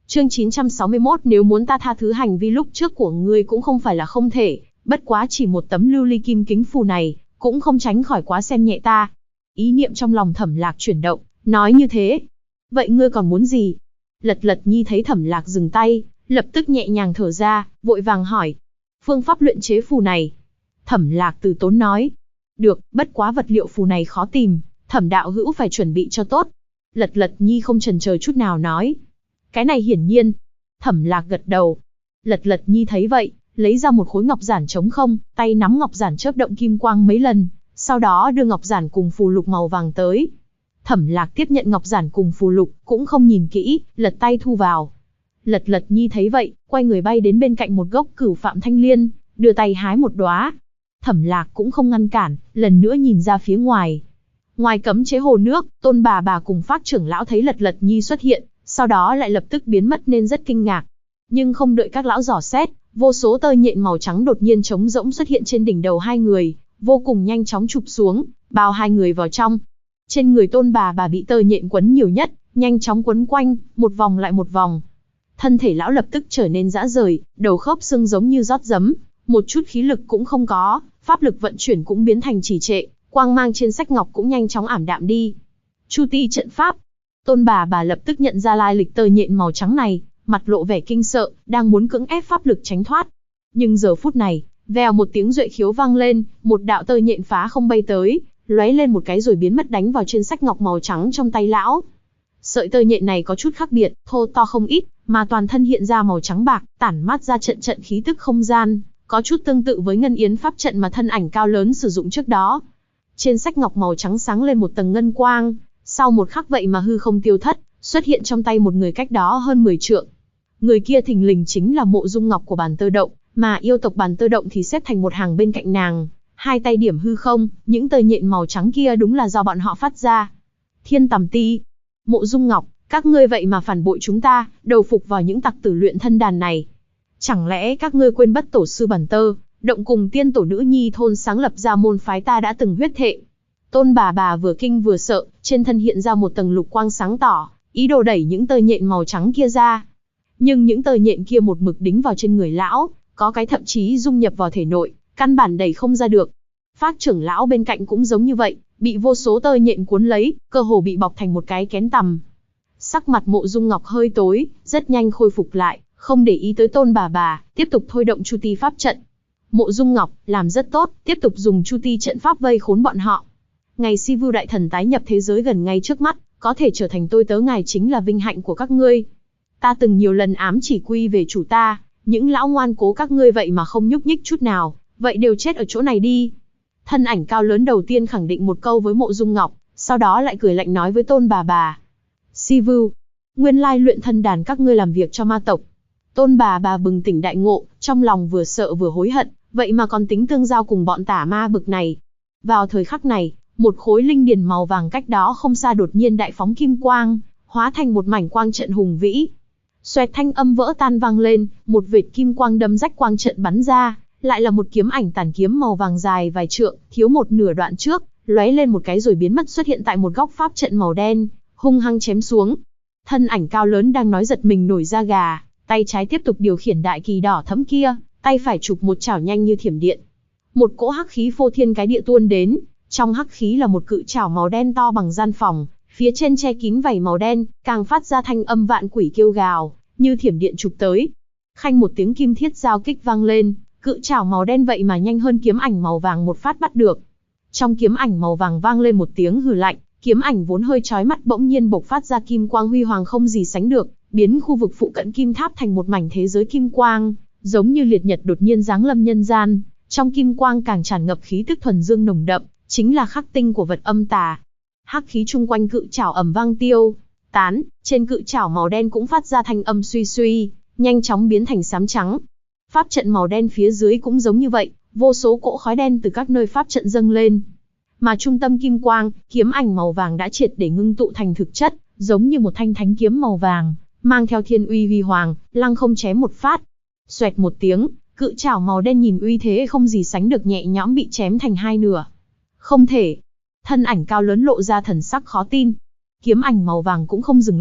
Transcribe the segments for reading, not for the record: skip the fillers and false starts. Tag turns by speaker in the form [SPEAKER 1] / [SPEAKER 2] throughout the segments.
[SPEAKER 1] Chương 961 nếu muốn ta tha thứ hành vi lúc trước của ngươi cũng không phải là không thể, bất quá chỉ một tấm lưu ly kim kính phù này, cũng không tránh khỏi quá xem nhẹ ta. Ý niệm trong lòng Thẩm Lạc chuyển động, nói như thế. Vậy ngươi còn muốn gì? Lật Lật Nhi thấy Thẩm Lạc dừng tay, lập tức nhẹ nhàng thở ra, vội vàng hỏi. Phương pháp luyện chế phù này. Thẩm Lạc từ tốn nói. Được, bất quá vật liệu phù này khó tìm, Thẩm đạo hữu phải chuẩn bị cho tốt. Lật Lật Nhi không chần chờ chút nào nói. Cái này hiển nhiên. Thẩm Lạc gật đầu. Lật Lật Nhi thấy vậy, lấy ra một khối ngọc giản trống không, tay nắm ngọc giản chớp động kim quang mấy lần, sau đó đưa ngọc giản cùng phù lục màu vàng tới. Thẩm Lạc tiếp nhận ngọc giản cùng phù lục, cũng không nhìn kỹ, lật tay thu vào. Lật Lật Nhi thấy vậy, quay người bay đến bên cạnh một gốc cửu phạm thanh liên, đưa tay hái một đóa. Thẩm Lạc cũng không ngăn cản, lần nữa nhìn ra phía ngoài. Ngoài cấm chế hồ nước, Tôn bà cùng Phác trưởng lão thấy Lật Lật Nhi xuất hiện, sau đó lại lập tức biến mất nên rất kinh ngạc. Nhưng không đợi các lão dò xét, vô số tơ nhện màu trắng đột nhiên trống rỗng xuất hiện trên đỉnh đầu hai người, vô cùng nhanh chóng chụp xuống, bao hai người vào trong. Trên người Tôn bà bị tơ nhện quấn nhiều nhất, nhanh chóng quấn quanh, một vòng lại một vòng. Thân thể lão lập tức trở nên rã rời, đầu khớp xương giống như rót giấm, một chút khí lực cũng không có, pháp lực vận chuyển cũng biến thành trì trệ, quang mang trên sách ngọc cũng nhanh chóng ảm đạm đi. Chu ti trận pháp. Tôn bà lập tức nhận ra lai lịch tơ nhện màu trắng này, mặt lộ vẻ kinh sợ, đang muốn cưỡng ép pháp lực tránh thoát. Nhưng giờ phút này, vèo một tiếng duệ khiếu vang lên, một đạo tơ nhện phá không bay tới, lóe lên một cái rồi biến mất đánh vào trên sách ngọc màu trắng trong tay lão. Sợi tơ nhện này có chút khác biệt, thô to không ít, mà toàn thân hiện ra màu trắng bạc, tản mát ra trận trận khí tức không gian, có chút tương tự với ngân yến pháp trận mà thân ảnh cao lớn sử dụng trước đó. Trên sách ngọc màu trắng sáng lên một tầng ngân quang, sau một khắc vậy mà hư không tiêu thất, xuất hiện trong tay một người cách đó hơn 10 trượng. Người kia thình lình chính là Mộ Dung Ngọc của Bàn Tơ Động, mà yêu tộc Bàn Tơ Động thì xếp thành một hàng bên cạnh nàng, hai tay điểm hư không, những tơ nhện màu trắng kia đúng là do bọn họ phát ra. Thiên Tầm Ti, Mộ Dung Ngọc, các ngươi vậy mà phản bội chúng ta, đầu phục vào những tặc tử luyện thân đàn này. Chẳng lẽ các ngươi quên bất tổ sư Bàn Tơ Động cùng tiên tổ nữ nhi thôn sáng lập ra môn phái ta đã từng huyết thệ? Tôn bà vừa kinh vừa sợ, trên thân hiện ra một tầng lục quang sáng tỏ, ý đồ đẩy những tơ nhện màu trắng kia ra. Nhưng những tơ nhện kia một mực đính vào trên người lão, có cái thậm chí dung nhập vào thể nội, căn bản đẩy không ra được. Phác trưởng lão bên cạnh cũng giống như vậy, bị vô số tơ nhện cuốn lấy, cơ hồ bị bọc thành một cái kén tằm. Sắc mặt Mộ Dung Ngọc hơi tối, rất nhanh khôi phục lại, không để ý tới Tôn bà, tiếp tục thôi động Chu Ti pháp trận. Mộ Dung Ngọc, làm rất tốt, tiếp tục dùng Chu Ti trận pháp vây khốn bọn họ. Ngày Si Vưu đại thần tái nhập thế giới gần ngay trước mắt, có thể trở thành tôi tớ ngài chính là vinh hạnh của các ngươi. Ta từng nhiều lần ám chỉ quy về chủ ta, những lão ngoan cố các ngươi vậy mà không nhúc nhích chút nào, vậy đều chết ở chỗ này đi. Thân ảnh cao lớn đầu tiên khẳng định một câu với Mộ Dung Ngọc, sau đó lại cười lạnh nói với Tôn bà. Si Vưu, nguyên lai luyện thân đàn các ngươi làm việc cho ma tộc. Tôn bà bừng tỉnh đại ngộ, trong lòng vừa sợ vừa hối hận, vậy mà còn tính tương giao cùng bọn tả ma bực này. Vào thời khắc này, một khối linh điển màu vàng cách đó không xa đột nhiên đại phóng kim quang, hóa thành một mảnh quang trận hùng vĩ. Xoẹt thanh âm vỡ tan vang lên, một vệt kim quang đâm rách quang trận bắn ra, lại là một kiếm ảnh tàn kiếm màu vàng dài vài trượng, thiếu một nửa đoạn trước, lóe lên một cái rồi biến mất xuất hiện tại một góc pháp trận màu đen, hung hăng chém xuống. Thân ảnh cao lớn đang nói giật mình nổi da gà, tay trái tiếp tục điều khiển đại kỳ đỏ thẫm kia, tay phải chụp một chảo nhanh như thiểm điện. Một cỗ hắc khí phô thiên cái địa tuôn đến, trong hắc khí là một cự chảo màu đen to bằng gian phòng, phía trên che kín vảy màu đen, càng phát ra thanh âm vạn quỷ kêu gào, như thiểm điện chụp tới. Khanh một tiếng kim thiết giao kích vang lên, cự chảo màu đen vậy mà nhanh hơn kiếm ảnh màu vàng một phát bắt được. Trong kiếm ảnh màu vàng vang lên một tiếng hừ lạnh, kiếm ảnh vốn hơi chói mắt bỗng nhiên bộc phát ra kim quang huy hoàng không gì sánh được, biến khu vực phụ cận kim tháp thành một mảnh thế giới kim quang, giống như liệt nhật đột nhiên giáng lâm nhân gian. Trong kim quang càng tràn ngập khí tức thuần dương nồng đậm, chính là khắc tinh của vật âm tà. Hắc khí chung quanh cự chảo ầm vang tiêu tán, trên cự chảo màu đen cũng phát ra thanh âm suy suy, nhanh chóng biến thành xám trắng. Pháp trận màu đen phía dưới cũng giống như vậy, vô số cỗ khói đen từ các nơi pháp trận dâng lên. Mà trung tâm kim quang, kiếm ảnh màu vàng đã triệt để ngưng tụ thành thực chất, giống như một thanh thánh kiếm màu vàng, mang theo thiên uy huy hoàng, lăng không chém một phát. Xoẹt một tiếng, cự chảo màu đen nhìn uy thế không gì sánh được nhẹ nhõm bị chém thành hai nửa. Không thể. Thân ảnh cao lớn lộ ra thần sắc khó tin. Kiếm ảnh màu vàng cũng không dừng lại,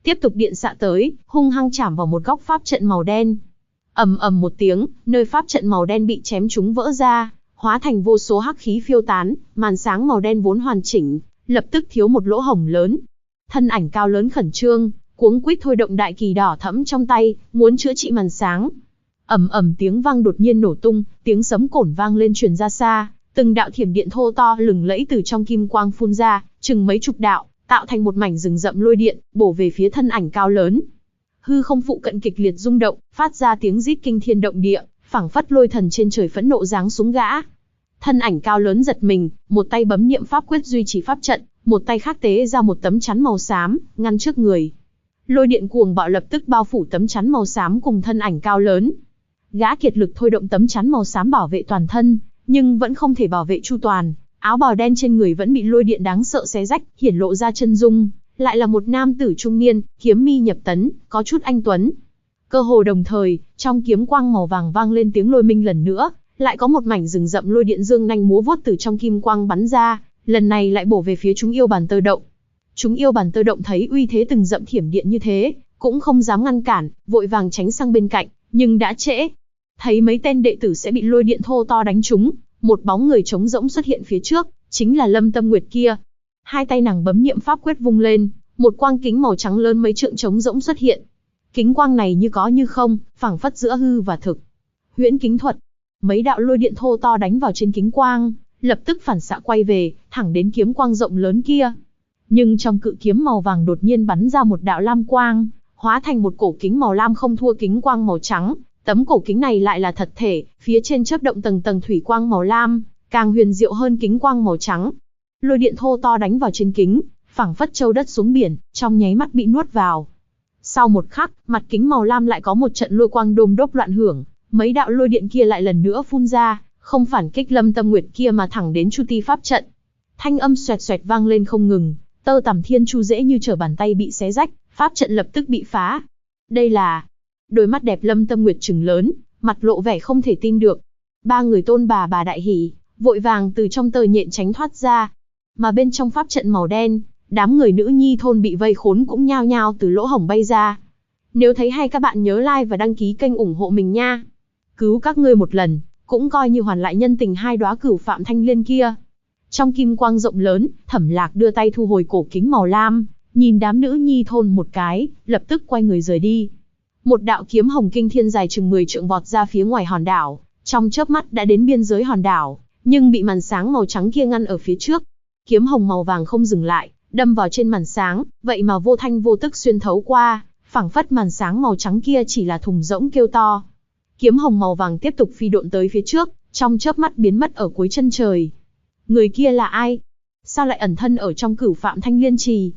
[SPEAKER 1] tiếp tục điện xạ tới, hung hăng chạm vào một góc pháp trận màu đen. Ầm ầm một tiếng, nơi pháp trận màu đen bị chém trúng vỡ ra, hóa thành vô số hắc khí phiêu tán, màn sáng màu đen vốn hoàn chỉnh, lập tức thiếu một lỗ hổng lớn. Thân ảnh cao lớn khẩn trương, cuống quýt thôi động đại kỳ đỏ thẫm trong tay, muốn chữa trị màn sáng. Ầm ầm tiếng vang đột nhiên nổ tung, tiếng sấm cổn vang lên truyền ra xa, từng đạo thiểm điện thô to lừng lẫy từ trong kim quang phun ra, chừng mấy chục đạo, tạo thành một mảnh rừng rậm lôi điện, bổ về phía thân ảnh cao lớn. Hư không phụ cận kịch liệt rung động, phát ra tiếng rít kinh thiên động địa, phảng phất lôi thần trên trời phẫn nộ giáng xuống gã. Thân ảnh cao lớn giật mình, một tay bấm niệm pháp quyết duy trì pháp trận, một tay khác tế ra một tấm chắn màu xám, ngăn trước người. Lôi điện cuồng bạo lập tức bao phủ tấm chắn màu xám cùng thân ảnh cao lớn. Gã kiệt lực thôi động tấm chắn màu xám bảo vệ toàn thân, nhưng vẫn không thể bảo vệ chu toàn. Áo bào đen trên người vẫn bị lôi điện đáng sợ xé rách, hiển lộ ra chân dung, lại là một nam tử trung niên, kiếm mi nhập tấn, có chút anh tuấn. Cơ hồ đồng thời, trong kiếm quang màu vàng vang lên tiếng lôi minh lần nữa, lại có một mảnh rừng rậm lôi điện dương nanh múa vuốt từ trong kim quang bắn ra, lần này lại bổ về phía chúng yêu bàn tơ động. Chúng yêu bàn tơ động thấy uy thế từng dậm thiểm điện như thế, cũng không dám ngăn cản, vội vàng tránh sang bên cạnh, nhưng đã trễ. Thấy mấy tên đệ tử sẽ bị lôi điện thô to đánh trúng, một bóng người trống rỗng xuất hiện phía trước, chính là Lâm Tâm Nguyệt kia. Hai tay nàng bấm niệm pháp quyết vung lên, một quang kính màu trắng lớn mấy trượng trống rỗng xuất hiện. Kính quang này như có như không, phảng phất giữa hư và thực. Huyễn kính thuật. Mấy đạo lôi điện thô to đánh vào trên kính quang, lập tức phản xạ quay về, thẳng đến kiếm quang rộng lớn kia. Nhưng trong cự kiếm màu vàng đột nhiên bắn ra một đạo lam quang, hóa thành một cổ kính màu lam không thua kính quang màu trắng. Tấm cổ kính này lại là thật thể, phía trên chớp động tầng tầng thủy quang màu lam, càng huyền diệu hơn kính quang màu trắng. Lôi điện thô to đánh vào trên kính, phảng phất châu đất xuống biển, trong nháy mắt bị nuốt vào. Sau một khắc, mặt kính màu lam lại có một trận lôi quang đôm đốp loạn hưởng, mấy đạo lôi điện kia lại lần nữa phun ra, không phản kích Lâm Tâm Nguyệt kia mà thẳng đến Chu Ti pháp trận. Thanh âm xoẹt xoẹt vang lên không ngừng, tơ tằm thiên chu dễ như trở bàn tay bị xé rách, pháp trận lập tức bị phá. Đây là... Đôi mắt đẹp Lâm Tâm Nguyệt trừng lớn, mặt lộ vẻ không thể tin được. Ba người Tôn bà đại hỉ, vội vàng từ trong tơ nhện tránh thoát ra. Mà bên trong pháp trận màu đen, đám người nữ nhi thôn bị vây khốn cũng nhao nhao từ lỗ hổng bay ra. Nếu thấy hay các bạn nhớ like và đăng ký kênh ủng hộ mình nha. Cứu các ngươi một lần, cũng coi như hoàn lại nhân tình hai đóa cửu phạm thanh liên kia. Trong kim quang rộng lớn, Thẩm Lạc đưa tay thu hồi cổ kính màu lam, nhìn đám nữ nhi thôn một cái, lập tức quay người rời đi. Một đạo kiếm hồng kinh thiên dài chừng 10 trượng vọt ra phía ngoài hòn đảo, trong chớp mắt đã đến biên giới hòn đảo, nhưng bị màn sáng màu trắng kia ngăn ở phía trước. Kiếm hồng màu vàng không dừng lại, đâm vào trên màn sáng, vậy mà vô thanh vô tức xuyên thấu qua, phảng phất màn sáng màu trắng kia chỉ là thùng rỗng kêu to. Kiếm hồng màu vàng tiếp tục phi độn tới phía trước, trong chớp mắt biến mất ở cuối chân trời. Người kia là ai? Sao lại ẩn thân ở trong cửu phạm thanh liên trì?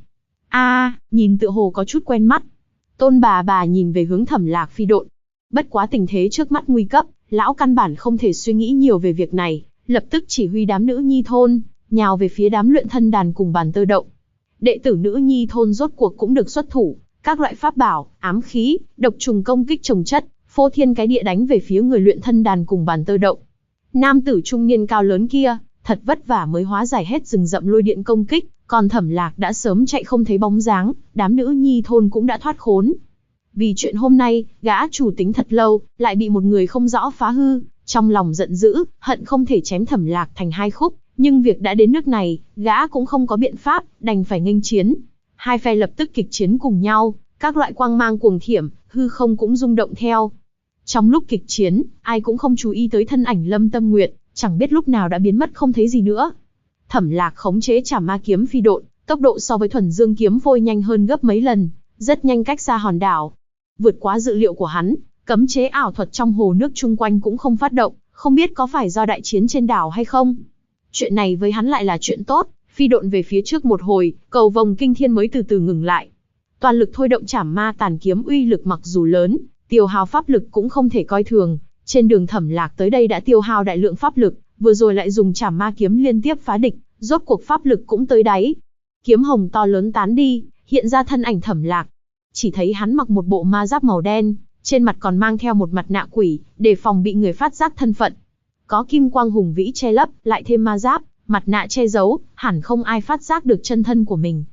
[SPEAKER 1] Nhìn tựa hồ có chút quen mắt. Tôn bà nhìn về hướng Thẩm Lạc phi độn. Bất quá tình thế trước mắt nguy cấp, lão căn bản không thể suy nghĩ nhiều về việc này, lập tức chỉ huy đám nữ nhi thôn, nhào về phía đám luyện thân đàn cùng bàn tơ động. Đệ tử nữ nhi thôn rốt cuộc cũng được xuất thủ, các loại pháp bảo, ám khí, độc trùng công kích chồng chất, phô thiên cái địa đánh về phía người luyện thân đàn cùng bàn tơ động. Nam tử trung niên cao lớn kia, thật vất vả mới hóa giải hết rừng rậm lôi điện công kích, còn Thẩm Lạc đã sớm chạy không thấy bóng dáng, đám nữ nhi thôn cũng đã thoát khốn. Vì chuyện hôm nay, gã chủ tính thật lâu, lại bị một người không rõ phá hư, trong lòng giận dữ, hận không thể chém Thẩm Lạc thành hai khúc, nhưng việc đã đến nước này, gã cũng không có biện pháp, đành phải nghênh chiến. Hai phe lập tức kịch chiến cùng nhau, các loại quang mang cuồng thiểm, hư không cũng rung động theo. Trong lúc kịch chiến, ai cũng không chú ý tới thân ảnh Lâm Tâm Nguyệt, chẳng biết lúc nào đã biến mất không thấy gì nữa. Thẩm Lạc khống chế Trảm Ma kiếm phi độn, tốc độ so với Thuần Dương kiếm phôi nhanh hơn gấp mấy lần, rất nhanh cách xa hòn đảo. Vượt quá dự liệu của hắn, cấm chế ảo thuật trong hồ nước chung quanh cũng không phát động, không biết có phải do đại chiến trên đảo hay không. Chuyện này với hắn lại là chuyện tốt, phi độn về phía trước một hồi, cầu vồng kinh thiên mới từ từ ngừng lại. Toàn lực thôi động Trảm Ma tàn kiếm uy lực mặc dù lớn, tiêu hao pháp lực cũng không thể coi thường. Trên đường Thẩm Lạc tới đây đã tiêu hao đại lượng pháp lực, vừa rồi lại dùng Trảm Ma kiếm liên tiếp phá địch, rốt cuộc pháp lực cũng tới đáy. Kiếm hồng to lớn tán đi, hiện ra thân ảnh Thẩm Lạc. Chỉ thấy hắn mặc một bộ ma giáp màu đen, trên mặt còn mang theo một mặt nạ quỷ, để phòng bị người phát giác thân phận. Có kim quang hùng vĩ che lấp, lại thêm ma giáp, mặt nạ che giấu, hẳn không ai phát giác được chân thân của mình.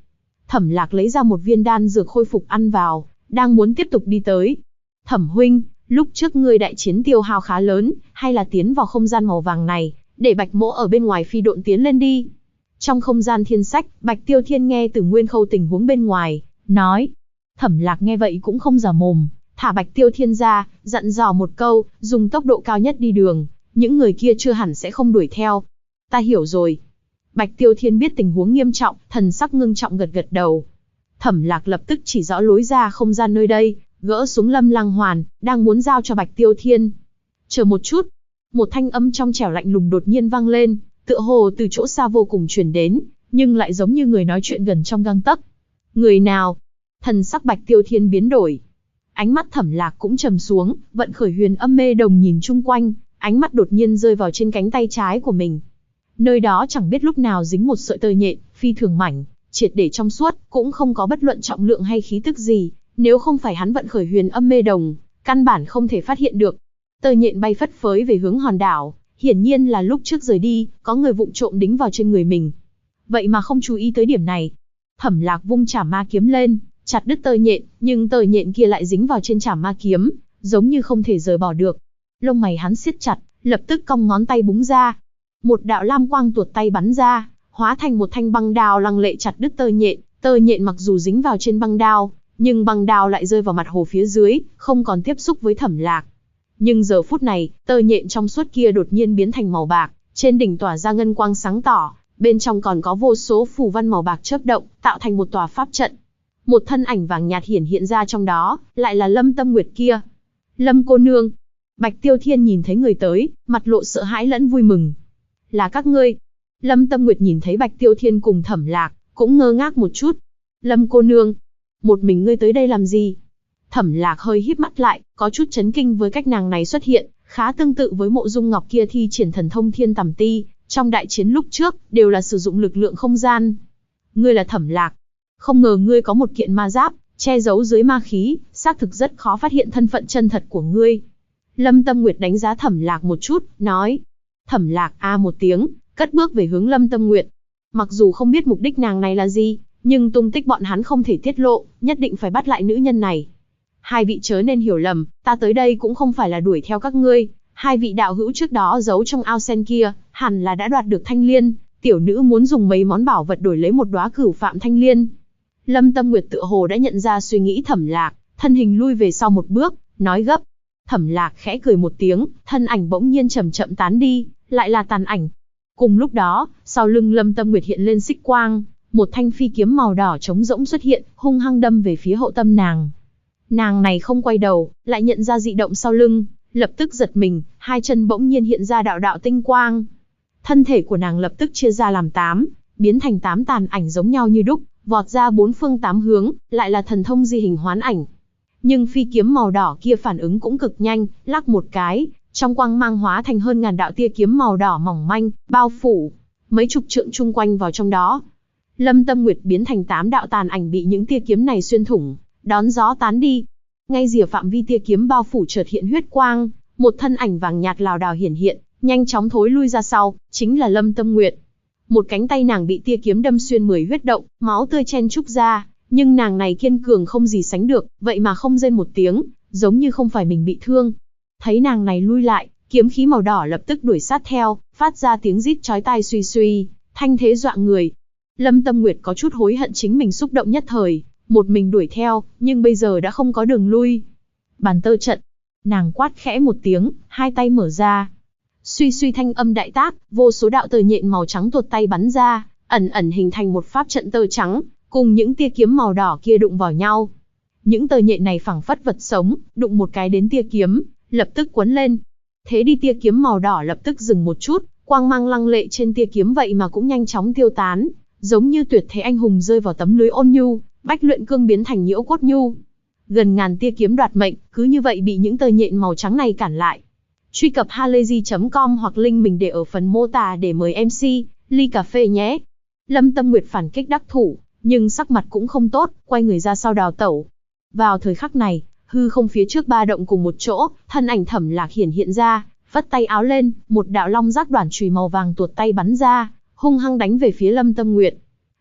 [SPEAKER 1] Thẩm Lạc lấy ra một viên đan dược khôi phục ăn vào, đang muốn tiếp tục đi tới. Thẩm huynh, lúc trước ngươi đại chiến tiêu hao khá lớn, hay là tiến vào không gian màu vàng này, để Bạch Mỗ ở bên ngoài phi độn tiến lên đi. Trong không gian thiên sách, Bạch Tiêu Thiên nghe từ Nguyên Khâu tình huống bên ngoài, nói. Thẩm Lạc nghe vậy cũng không giả mồm, thả Bạch Tiêu Thiên ra, dặn dò một câu, dùng tốc độ cao nhất đi đường, những người kia chưa hẳn sẽ không đuổi theo. Ta hiểu rồi. Bạch Tiêu Thiên biết tình huống nghiêm trọng, thần sắc ngưng trọng gật gật đầu. Thẩm Lạc lập tức chỉ rõ lối ra không gian nơi đây, gỡ xuống Lâm Lang Hoàn, đang muốn giao cho Bạch Tiêu Thiên. Chờ một chút. Một thanh âm trong trẻo lạnh lùng đột nhiên vang lên, tựa hồ từ chỗ xa vô cùng truyền đến, nhưng lại giống như người nói chuyện gần trong gang tấc. Người nào? Thần sắc Bạch Tiêu Thiên biến đổi. Ánh mắt Thẩm Lạc cũng trầm xuống, vận khởi huyền âm mê đồng nhìn chung quanh, ánh mắt đột nhiên rơi vào trên cánh tay trái của mình. Nơi đó chẳng biết lúc nào dính một sợi tơ nhện, phi thường mảnh, triệt để trong suốt, cũng không có bất luận trọng lượng hay khí tức gì, nếu không phải hắn vận khởi huyền âm mê đồng, căn bản không thể phát hiện được. Tơ nhện bay phất phới về hướng hòn đảo, hiển nhiên là lúc trước rời đi, có người vụng trộm đính vào trên người mình. Vậy mà không chú ý tới điểm này. Thẩm Lạc vung chảm ma kiếm lên, chặt đứt tơ nhện, nhưng tơ nhện kia lại dính vào trên chảm ma kiếm, giống như không thể rời bỏ được. Lông mày hắn siết chặt, lập tức cong ngón tay búng ra. Một đạo lam quang tuột tay bắn ra, hóa thành một thanh băng đao lăng lệ chặt đứt tơ nhện mặc dù dính vào trên băng đao, nhưng băng đao lại rơi vào mặt hồ phía dưới, không còn tiếp xúc với Thẩm Lạc. Nhưng giờ phút này, tơ nhện trong suốt kia đột nhiên biến thành màu bạc, trên đỉnh tỏa ra ngân quang sáng tỏ, bên trong còn có vô số phù văn màu bạc chớp động, tạo thành một tòa pháp trận. Một thân ảnh vàng nhạt hiện ra trong đó, lại là Lâm Tâm Nguyệt kia. Lâm cô nương. Bạch Tiêu Thiên nhìn thấy người tới, mặt lộ sợ hãi lẫn vui mừng. Là các ngươi. Lâm Tâm Nguyệt nhìn thấy Bạch Tiêu Thiên cùng Thẩm Lạc, cũng ngơ ngác một chút. Lâm cô nương, một mình ngươi tới đây làm gì? Thẩm Lạc hơi híp mắt lại, có chút chấn kinh với cách nàng này xuất hiện, khá tương tự với Mộ Dung Ngọc kia thi triển thần thông Thiên Tầm Ti, trong đại chiến lúc trước, đều là sử dụng lực lượng không gian. Ngươi là Thẩm Lạc. Không ngờ ngươi có một kiện ma giáp, che giấu dưới ma khí, xác thực rất khó phát hiện thân phận chân thật của ngươi. Lâm Tâm Nguyệt đánh giá Thẩm Lạc một chút, nói. Thẩm Lạc a một tiếng, cất bước về hướng Lâm Tâm Nguyệt. Mặc dù không biết mục đích nàng này là gì, nhưng tung tích bọn hắn không thể tiết lộ, nhất định phải bắt lại nữ nhân này. Hai vị chớ nên hiểu lầm, ta tới đây cũng không phải là đuổi theo các ngươi. Hai vị đạo hữu trước đó giấu trong ao sen kia, hẳn là đã đoạt được thanh liên. Tiểu nữ muốn dùng mấy món bảo vật đổi lấy một đóa cửu phạm thanh liên. Lâm Tâm Nguyệt tựa hồ đã nhận ra suy nghĩ Thẩm Lạc, thân hình lui về sau một bước, nói gấp. Thẩm Lạc khẽ cười một tiếng, thân ảnh bỗng nhiên chậm chậm tán đi, lại là tàn ảnh. Cùng lúc đó, sau lưng Lâm Tâm Nguyệt hiện lên xích quang, một thanh phi kiếm màu đỏ trống rỗng xuất hiện, hung hăng đâm về phía hậu tâm nàng. Nàng này không quay đầu, lại nhận ra dị động sau lưng, lập tức giật mình, hai chân bỗng nhiên hiện ra đạo đạo tinh quang. Thân thể của nàng lập tức chia ra làm 8, biến thành 8 tàn ảnh giống nhau như đúc, vọt ra 4 phương 8 hướng, lại là thần thông di hình hoán ảnh. Nhưng phi kiếm màu đỏ kia phản ứng cũng cực nhanh, lắc một cái, trong quang mang hóa thành hơn ngàn đạo tia kiếm màu đỏ mỏng manh, bao phủ mấy chục trượng chung quanh vào trong đó. Lâm Tâm Nguyệt biến thành 8 đạo tàn ảnh bị những tia kiếm này xuyên thủng, đón gió tán đi. Ngay rìa phạm vi tia kiếm bao phủ chợt hiện huyết quang, một thân ảnh vàng nhạt lảo đảo hiển hiện, nhanh chóng thối lui ra sau, chính là Lâm Tâm Nguyệt. Một cánh tay nàng bị tia kiếm đâm xuyên 10 huyết động, máu tươi chen chúc ra, nhưng nàng này kiên cường không gì sánh được, vậy mà không rên một tiếng, giống như không phải mình bị thương. Thấy nàng này lui lại, kiếm khí màu đỏ lập tức đuổi sát theo, phát ra tiếng rít chói tai suy suy, thanh thế dọa người. Lâm Tâm Nguyệt có chút hối hận chính mình xúc động nhất thời, một mình đuổi theo, nhưng bây giờ đã không có đường lui. Bàn tơ trận. Nàng quát khẽ một tiếng, hai tay mở ra. Suy suy thanh âm đại tác, vô số đạo tơ nhện màu trắng tuột tay bắn ra, ẩn ẩn hình thành một pháp trận tơ trắng, cùng những tia kiếm màu đỏ kia đụng vào nhau. Những tơ nhện này phảng phất vật sống, đụng một cái đến tia kiếm, lập tức quấn lên. Thế đi tia kiếm màu đỏ lập tức dừng một chút, quang mang lăng lệ trên tia kiếm vậy mà cũng nhanh chóng tiêu tán, giống như tuyệt thế anh hùng rơi vào tấm lưới ôn nhu, bách luyện cương biến thành nhiễu cốt nhu. Gần ngàn tia kiếm đoạt mệnh, cứ như vậy bị những tơ nhện màu trắng này cản lại. Truy cập halayzi.com hoặc link mình để ở phần mô tả để mời MC ly cà phê nhé. Lâm Tâm Nguyệt phản kích đắc thủ, nhưng sắc mặt cũng không tốt, quay người ra sau đào tẩu. Vào thời khắc này, hư không phía trước ba động cùng một chỗ, thân ảnh Thẩm Lạc hiện ra, vất tay áo lên, một đạo long giác đoản chùy màu vàng tuột tay bắn ra, hung hăng đánh về phía Lâm Tâm Nguyệt.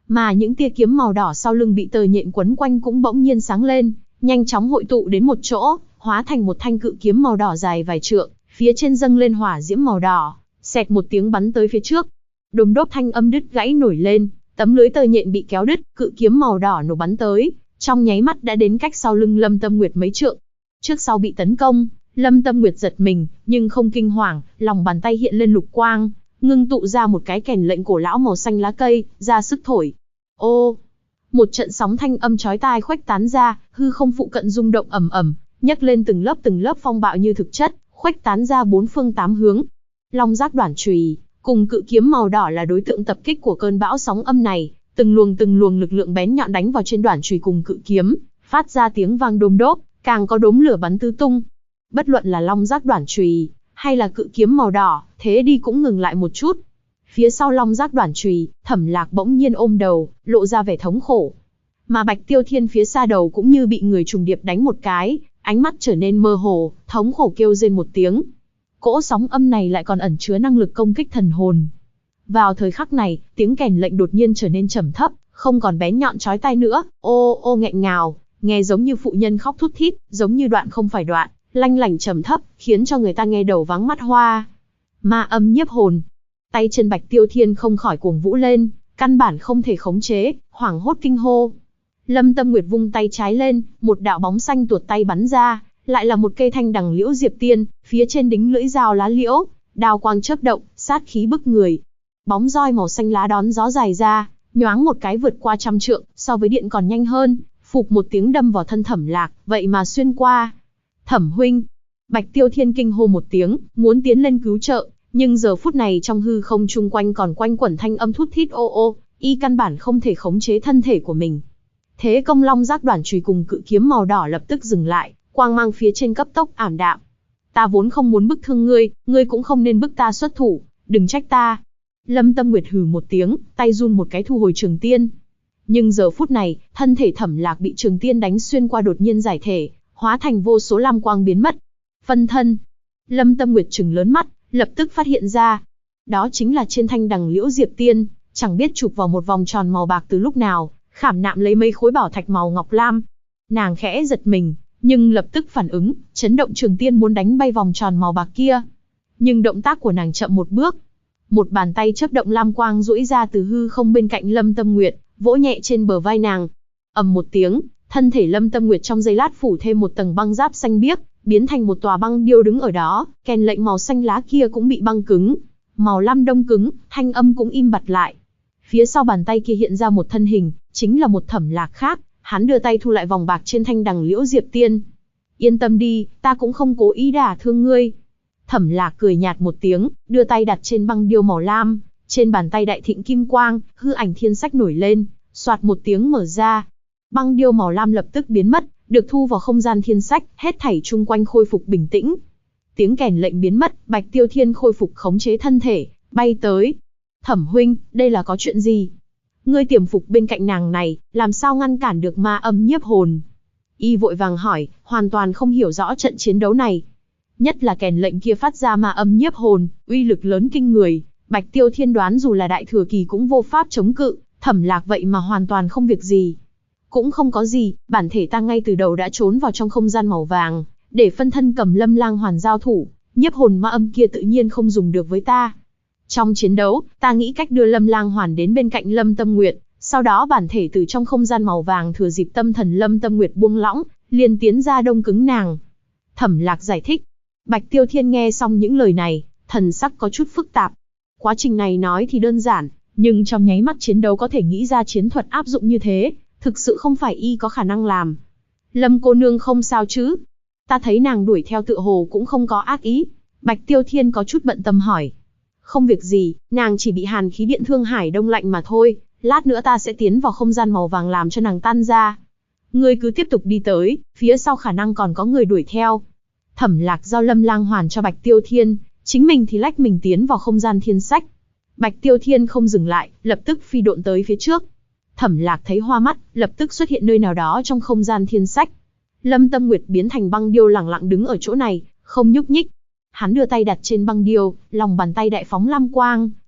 [SPEAKER 1] Mà những tia kiếm màu đỏ sau lưng bị tơ nhện quấn quanh cũng bỗng nhiên sáng lên, nhanh chóng hội tụ đến một chỗ, hóa thành một thanh cự kiếm màu đỏ dài vài trượng, phía trên dâng lên hỏa diễm màu đỏ, xẹt một tiếng bắn tới phía trước. Đùng đốp thanh âm đứt gãy nổi lên, tấm lưới tơ nhện bị kéo đứt, cự kiếm màu đỏ nổ bắn tới, trong nháy mắt đã đến cách sau lưng Lâm Tâm Nguyệt mấy trượng. Trước sau bị tấn công, Lâm Tâm Nguyệt giật mình, nhưng không kinh hoàng, lòng bàn tay hiện lên lục quang, ngưng tụ ra một cái kèn lệnh cổ lão màu xanh lá cây, ra sức thổi. Ô, một trận sóng thanh âm chói tai khuếch tán ra, hư không phụ cận rung động ầm ầm, nhấc lên từng lớp phong bạo như thực chất, khuếch tán ra bốn phương tám hướng. Long giác đoản chùy cùng cự kiếm màu đỏ là đối tượng tập kích của cơn bão sóng âm này, từng luồng lực lượng bén nhọn đánh vào trên đoản chùy cùng cự kiếm, phát ra tiếng vang đôm đốp, càng có đốm lửa bắn tứ tung. Bất luận là long giác đoản chùy hay là cự kiếm màu đỏ, thế đi cũng ngừng lại một chút. Phía sau long giác đoản chùy, Thẩm Lạc bỗng nhiên ôm đầu, lộ ra vẻ thống khổ. Mà Bạch Tiêu Thiên phía xa đầu cũng như bị người trùng điệp đánh một cái, ánh mắt trở nên mơ hồ, thống khổ kêu rên một tiếng. Cỗ sóng âm này lại còn ẩn chứa năng lực công kích thần hồn. Vào thời khắc này, tiếng kèn lệnh đột nhiên trở nên trầm thấp, không còn bén nhọn chói tai nữa, ô ô nghẹn ngào, nghe giống như phụ nhân khóc thút thít, giống như đoạn không phải đoạn, lanh lảnh trầm thấp, khiến cho người ta nghe đầu váng mắt hoa. Ma âm nhiếp hồn. Tay chân Bạch Tiêu Thiên không khỏi cuồng vũ lên, căn bản không thể khống chế, hoảng hốt kinh hô. Lâm Tâm Nguyệt vung tay trái lên, một đạo bóng xanh tuột tay bắn ra, lại là một cây thanh đằng liễu diệp tiên, phía trên đính lưỡi dao lá liễu, đao quang chớp động, sát khí bức người. Bóng roi màu xanh lá đón gió dài ra, nhoáng một cái vượt qua 100 trượng, so với điện còn nhanh hơn, phụp một tiếng đâm vào thân Thẩm Lạc, vậy mà xuyên qua. Thẩm huynh. Bạch Tiêu Thiên kinh hô một tiếng, muốn tiến lên cứu trợ, nhưng giờ phút này trong hư không chung quanh còn quanh quẩn thanh âm thút thít ô ô, y căn bản không thể khống chế thân thể của mình. Thế công long giác đoản chùy cùng cự kiếm màu đỏ lập tức dừng lại, quang mang phía trên cấp tốc ảm đạm. Ta vốn không muốn bức thương ngươi, ngươi cũng không nên bức ta xuất thủ, đừng trách ta. Lâm Tâm Nguyệt hừ một tiếng, tay run một cái thu hồi trường tiên. Nhưng giờ phút này, thân thể Thẩm Lạc bị trường tiên đánh xuyên qua đột nhiên giải thể, hóa thành vô số lam quang biến mất. Phân thân. Lâm Tâm Nguyệt trừng lớn mắt, lập tức phát hiện ra. Đó chính là trên thanh đằng liễu diệp tiên, chẳng biết chụp vào một vòng tròn màu bạc từ lúc nào, khảm nạm lấy mấy khối bảo thạch màu ngọc lam. Nàng khẽ giật mình, nhưng lập tức phản ứng, chấn động trường tiên muốn đánh bay vòng tròn màu bạc kia. Nhưng động tác của nàng chậm một bước. Một bàn tay chớp động lam quang duỗi ra từ hư không bên cạnh Lâm Tâm Nguyệt, vỗ nhẹ trên bờ vai nàng. Ầm một tiếng, thân thể Lâm Tâm Nguyệt trong giây lát phủ thêm một tầng băng giáp xanh biếc, biến thành một tòa băng điêu đứng ở đó, kèn lệnh màu xanh lá kia cũng bị băng cứng, màu lam đông cứng, thanh âm cũng im bặt lại. Phía sau bàn tay kia hiện ra một thân hình, chính là một Thẩm Lạc khác, hắn đưa tay thu lại vòng bạc trên thanh đằng liễu diệp tiên. Yên tâm đi, ta cũng không cố ý đả thương ngươi. Thẩm Lạc cười nhạt một tiếng, đưa tay đặt trên băng điêu màu lam, trên bàn tay đại thịnh kim quang, hư ảnh thiên sách nổi lên, soạt một tiếng mở ra. Băng điêu màu lam lập tức biến mất, được thu vào không gian thiên sách, hết thảy chung quanh khôi phục bình tĩnh. Tiếng kèn lệnh biến mất, Bạch Tiêu Thiên khôi phục khống chế thân thể, bay tới. Thẩm huynh, đây là có chuyện gì? Ngươi tiềm phục bên cạnh nàng này, làm sao ngăn cản được ma âm nhiếp hồn? Y vội vàng hỏi, hoàn toàn không hiểu rõ trận chiến đấu này. Nhất là kèn lệnh kia phát ra ma âm nhiếp hồn, uy lực lớn kinh người. Bạch Tiêu Thiên đoán dù là đại thừa kỳ cũng vô pháp chống cự, Thẩm Lạc vậy mà hoàn toàn không việc gì. Cũng không có gì, bản thể ta ngay từ đầu đã trốn vào trong không gian màu vàng, để phân thân cầm Lâm Lang Hoàn giao thủ, nhiếp hồn ma âm kia tự nhiên không dùng được với ta. Trong chiến đấu, ta nghĩ cách đưa Lâm Lang Hoàn đến bên cạnh Lâm Tâm Nguyệt, sau đó bản thể từ trong không gian màu vàng thừa dịp tâm thần Lâm Tâm Nguyệt buông lỏng, liền tiến ra đông cứng nàng. Thẩm Lạc giải thích. Bạch Tiêu Thiên nghe xong những lời này, thần sắc có chút phức tạp. Quá trình này nói thì đơn giản, nhưng trong nháy mắt chiến đấu có thể nghĩ ra chiến thuật áp dụng như thế, thực sự không phải y có khả năng làm. Lâm cô nương không sao chứ? Ta thấy nàng đuổi theo tựa hồ cũng không có ác ý. Bạch Tiêu Thiên có chút bận tâm hỏi. Không việc gì, nàng chỉ bị hàn khí điện thương hải đông lạnh mà thôi, lát nữa ta sẽ tiến vào không gian màu vàng làm cho nàng tan ra. Ngươi cứ tiếp tục đi tới, phía sau khả năng còn có người đuổi theo. Thẩm Lạc giao Lâm Lang Hoàn cho Bạch Tiêu Thiên, chính mình thì lách mình tiến vào không gian thiên sách. Bạch Tiêu Thiên không dừng lại, lập tức phi độn tới phía trước. Thẩm Lạc thấy hoa mắt, lập tức xuất hiện nơi nào đó trong không gian thiên sách. Lâm Tâm Nguyệt biến thành băng điêu lẳng lặng đứng ở chỗ này, không nhúc nhích. Hắn đưa tay đặt trên băng điêu, lòng bàn tay đại phóng lam quang,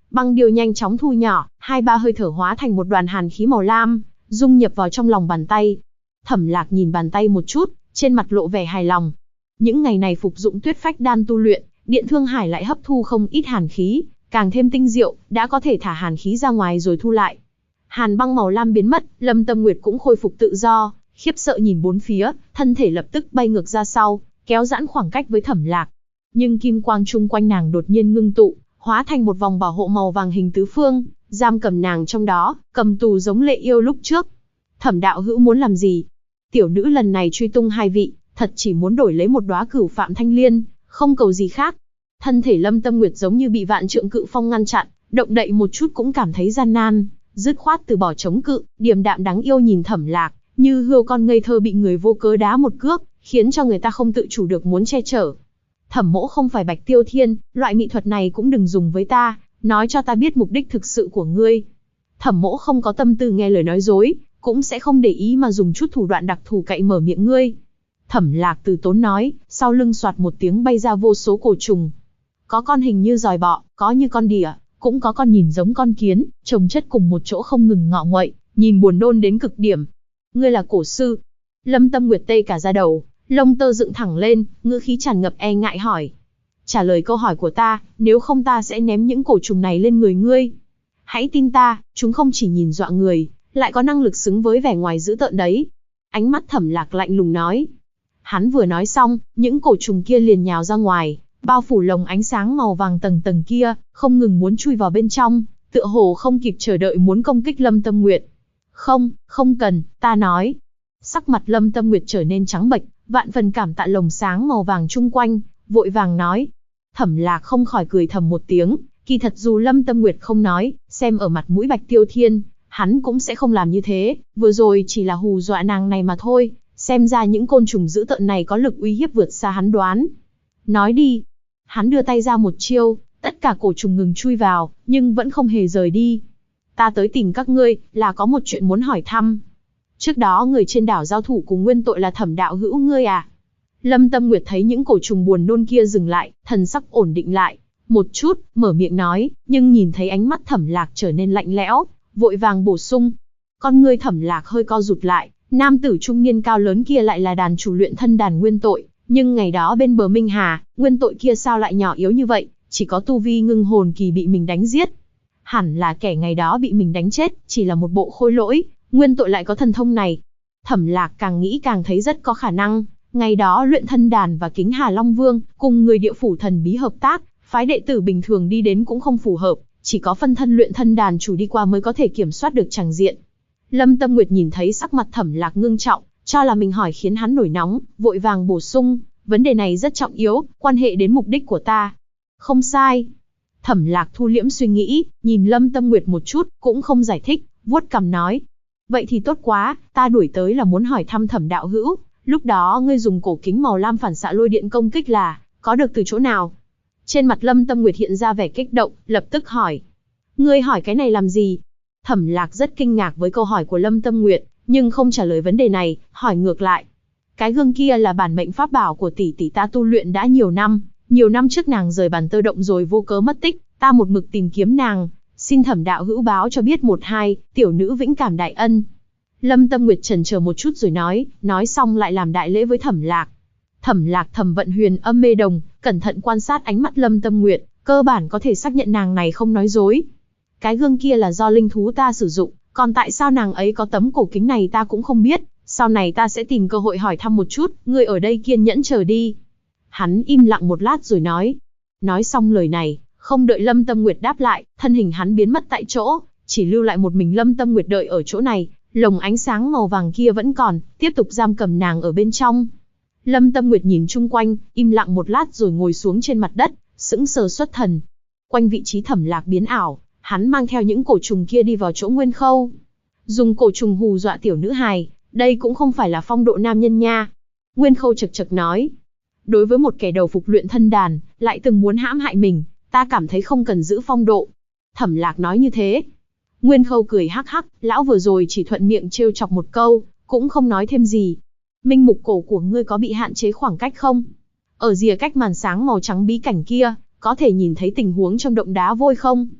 [SPEAKER 1] băng điêu nhanh chóng thu nhỏ, 2-3 hơi thở hóa thành một đoàn hàn khí màu lam, dung nhập vào trong lòng bàn tay. Thẩm Lạc nhìn bàn tay một chút, trên mặt lộ vẻ hài lòng. Những ngày này phục dụng Tuyết Phách đan tu luyện, Điện Thương Hải lại hấp thu không ít hàn khí, càng thêm tinh diệu, đã có thể thả hàn khí ra ngoài rồi thu lại. Hàn băng màu lam biến mất, Lâm Tâm Nguyệt cũng khôi phục tự do, khiếp sợ nhìn bốn phía, thân thể lập tức bay ngược ra sau, kéo giãn khoảng cách với Thẩm Lạc. Nhưng kim quang chung quanh nàng đột nhiên ngưng tụ, hóa thành một vòng bảo hộ màu vàng hình tứ phương, giam cầm nàng trong đó, cầm tù giống Lệ Yêu lúc trước. Thẩm đạo hữu muốn làm gì? Tiểu nữ lần này truy tung hai vị, thật chỉ muốn đổi lấy một đóa Cửu Phạm Thanh Liên, không cầu gì khác. Thân thể Lâm Tâm Nguyệt giống như bị vạn trượng cự phong ngăn chặn, động đậy một chút cũng cảm thấy gian nan, dứt khoát từ bỏ chống cự, điềm đạm đáng yêu nhìn Thẩm Lạc, như hươu con ngây thơ bị người vô cớ đá một cước, khiến cho người ta không tự chủ được muốn che chở. Thẩm mỗ không phải Bạch Tiêu Thiên, loại mỹ thuật này cũng đừng dùng với ta, nói cho ta biết mục đích thực sự của ngươi. Thẩm mỗ không có tâm tư nghe lời nói dối, cũng sẽ không để ý mà dùng chút thủ đoạn đặc thù cậy mở miệng ngươi. Thẩm Lạc từ tốn nói, sau lưng soạt một tiếng bay ra vô số cổ trùng. Có con hình như giòi bọ, có như con đỉa, cũng có con nhìn giống con kiến, chồng chất cùng một chỗ không ngừng ngọ nguậy, nhìn buồn nôn đến cực điểm. Ngươi là cổ sư? Lâm Tâm Nguyệt tê cả da đầu, lông tơ dựng thẳng lên, ngữ khí tràn ngập e ngại hỏi. Trả lời câu hỏi của ta, nếu không ta sẽ ném những cổ trùng này lên người ngươi. Hãy tin ta, chúng không chỉ nhìn dọa người, lại có năng lực xứng với vẻ ngoài dữ tợn đấy. Ánh mắt Thẩm Lạc lạnh lùng nói. Hắn vừa nói xong, những cổ trùng kia liền nhào ra ngoài, bao phủ lồng ánh sáng màu vàng tầng tầng kia, không ngừng muốn chui vào bên trong, tựa hồ không kịp chờ đợi muốn công kích Lâm Tâm Nguyệt. Không, không cần, ta nói. Sắc mặt Lâm Tâm Nguyệt trở nên trắng bệch, vạn phần cảm tạ lồng sáng màu vàng chung quanh, vội vàng nói. Thẩm Lạc không khỏi cười thầm một tiếng, kỳ thật dù Lâm Tâm Nguyệt không nói, xem ở mặt mũi Bạch Tiêu Thiên, hắn cũng sẽ không làm như thế, vừa rồi chỉ là hù dọa nàng này mà thôi, xem ra những côn trùng dữ tợn này có lực uy hiếp vượt xa hắn đoán. Nói đi. Hắn đưa tay ra một chiêu, tất cả cổ trùng ngừng chui vào, nhưng vẫn không hề rời đi. Ta tới tìm các ngươi, là có một chuyện muốn hỏi thăm. Trước đó người trên đảo giao thủ cùng nguyên tội là Thẩm đạo hữu ngươi à? Lâm Tâm Nguyệt thấy những cổ trùng buồn nôn kia dừng lại, thần sắc ổn định lại, một chút, mở miệng nói, nhưng nhìn thấy ánh mắt Thẩm Lạc trở nên lạnh lẽo, vội vàng bổ sung. Con ngươi Thẩm Lạc hơi co rụt lại, nam tử trung niên cao lớn kia lại là đàn chủ luyện thân đàn nguyên tội, nhưng ngày đó bên bờ Minh Hà, nguyên tội kia sao lại nhỏ yếu như vậy, chỉ có tu vi ngưng hồn kỳ bị mình đánh giết. Hẳn là kẻ ngày đó bị mình đánh chết, chỉ là một bộ khôi lỗi, nguyên tội lại có thần thông này. Thẩm Lạc càng nghĩ càng thấy rất có khả năng, ngày đó luyện thân đàn và Kính Hà Long Vương, cùng người địa phủ thần bí hợp tác, phái đệ tử bình thường đi đến cũng không phù hợp, chỉ có phân thân luyện thân đàn chủ đi qua mới có thể kiểm soát được tràng diện. Lâm Tâm Nguyệt nhìn thấy sắc mặt Thẩm Lạc ngưng trọng, cho là mình hỏi khiến hắn nổi nóng, vội vàng bổ sung, vấn đề này rất trọng yếu, quan hệ đến mục đích của ta. Không sai. Thẩm Lạc thu liễm suy nghĩ, nhìn Lâm Tâm Nguyệt một chút, cũng không giải thích, vuốt cằm nói. Vậy thì tốt quá, ta đuổi tới là muốn hỏi thăm Thẩm đạo hữu, lúc đó ngươi dùng cổ kính màu lam phản xạ lôi điện công kích là, có được từ chỗ nào? Trên mặt Lâm Tâm Nguyệt hiện ra vẻ kích động, lập tức hỏi. Ngươi hỏi cái này làm gì? Thẩm Lạc rất kinh ngạc với câu hỏi của Lâm Tâm Nguyệt, nhưng không trả lời vấn đề này, hỏi ngược lại. Cái gương kia là bản mệnh pháp bảo của tỷ tỷ ta tu luyện đã nhiều năm trước nàng rời Bàn Tơ Động rồi vô cớ mất tích, ta một mực tìm kiếm nàng, xin Thẩm đạo hữu báo cho biết một hai, tiểu nữ vĩnh cảm đại ân. Lâm Tâm Nguyệt chần chờ một chút rồi nói xong lại làm đại lễ với Thẩm Lạc. Thẩm Lạc thầm vận huyền âm mê đồng, cẩn thận quan sát ánh mắt Lâm Tâm Nguyệt, cơ bản có thể xác nhận nàng này không nói dối. Cái gương kia là do linh thú ta sử dụng, còn tại sao nàng ấy có tấm cổ kính này ta cũng không biết, sau này ta sẽ tìm cơ hội hỏi thăm một chút, ngươi ở đây kiên nhẫn chờ đi. Hắn im lặng một lát rồi nói. Nói xong lời này, không đợi Lâm Tâm Nguyệt đáp lại, thân hình hắn biến mất tại chỗ, chỉ lưu lại một mình Lâm Tâm Nguyệt đợi ở chỗ này, lồng ánh sáng màu vàng kia vẫn còn, tiếp tục giam cầm nàng ở bên trong. Lâm Tâm Nguyệt nhìn chung quanh, im lặng một lát rồi ngồi xuống trên mặt đất, sững sờ xuất thần. Quanh vị trí Thẩm Lạc biến ảo, hắn mang theo những cổ trùng kia đi vào chỗ Nguyên Khâu. Dùng cổ trùng hù dọa tiểu nữ hài, đây cũng không phải là phong độ nam nhân nha. Nguyên Khâu chật chật nói. Đối với một kẻ đầu phục luyện thân đàn, lại từng muốn hãm hại mình, ta cảm thấy không cần giữ phong độ. Thẩm Lạc nói như thế. Nguyên Khâu cười hắc hắc, lão vừa rồi chỉ thuận miệng trêu chọc một câu, cũng không nói thêm gì. Minh mục cổ của ngươi có bị hạn chế khoảng cách không? Ở rìa cách màn sáng màu trắng bí cảnh kia, có thể nhìn thấy tình huống trong động đá vôi không?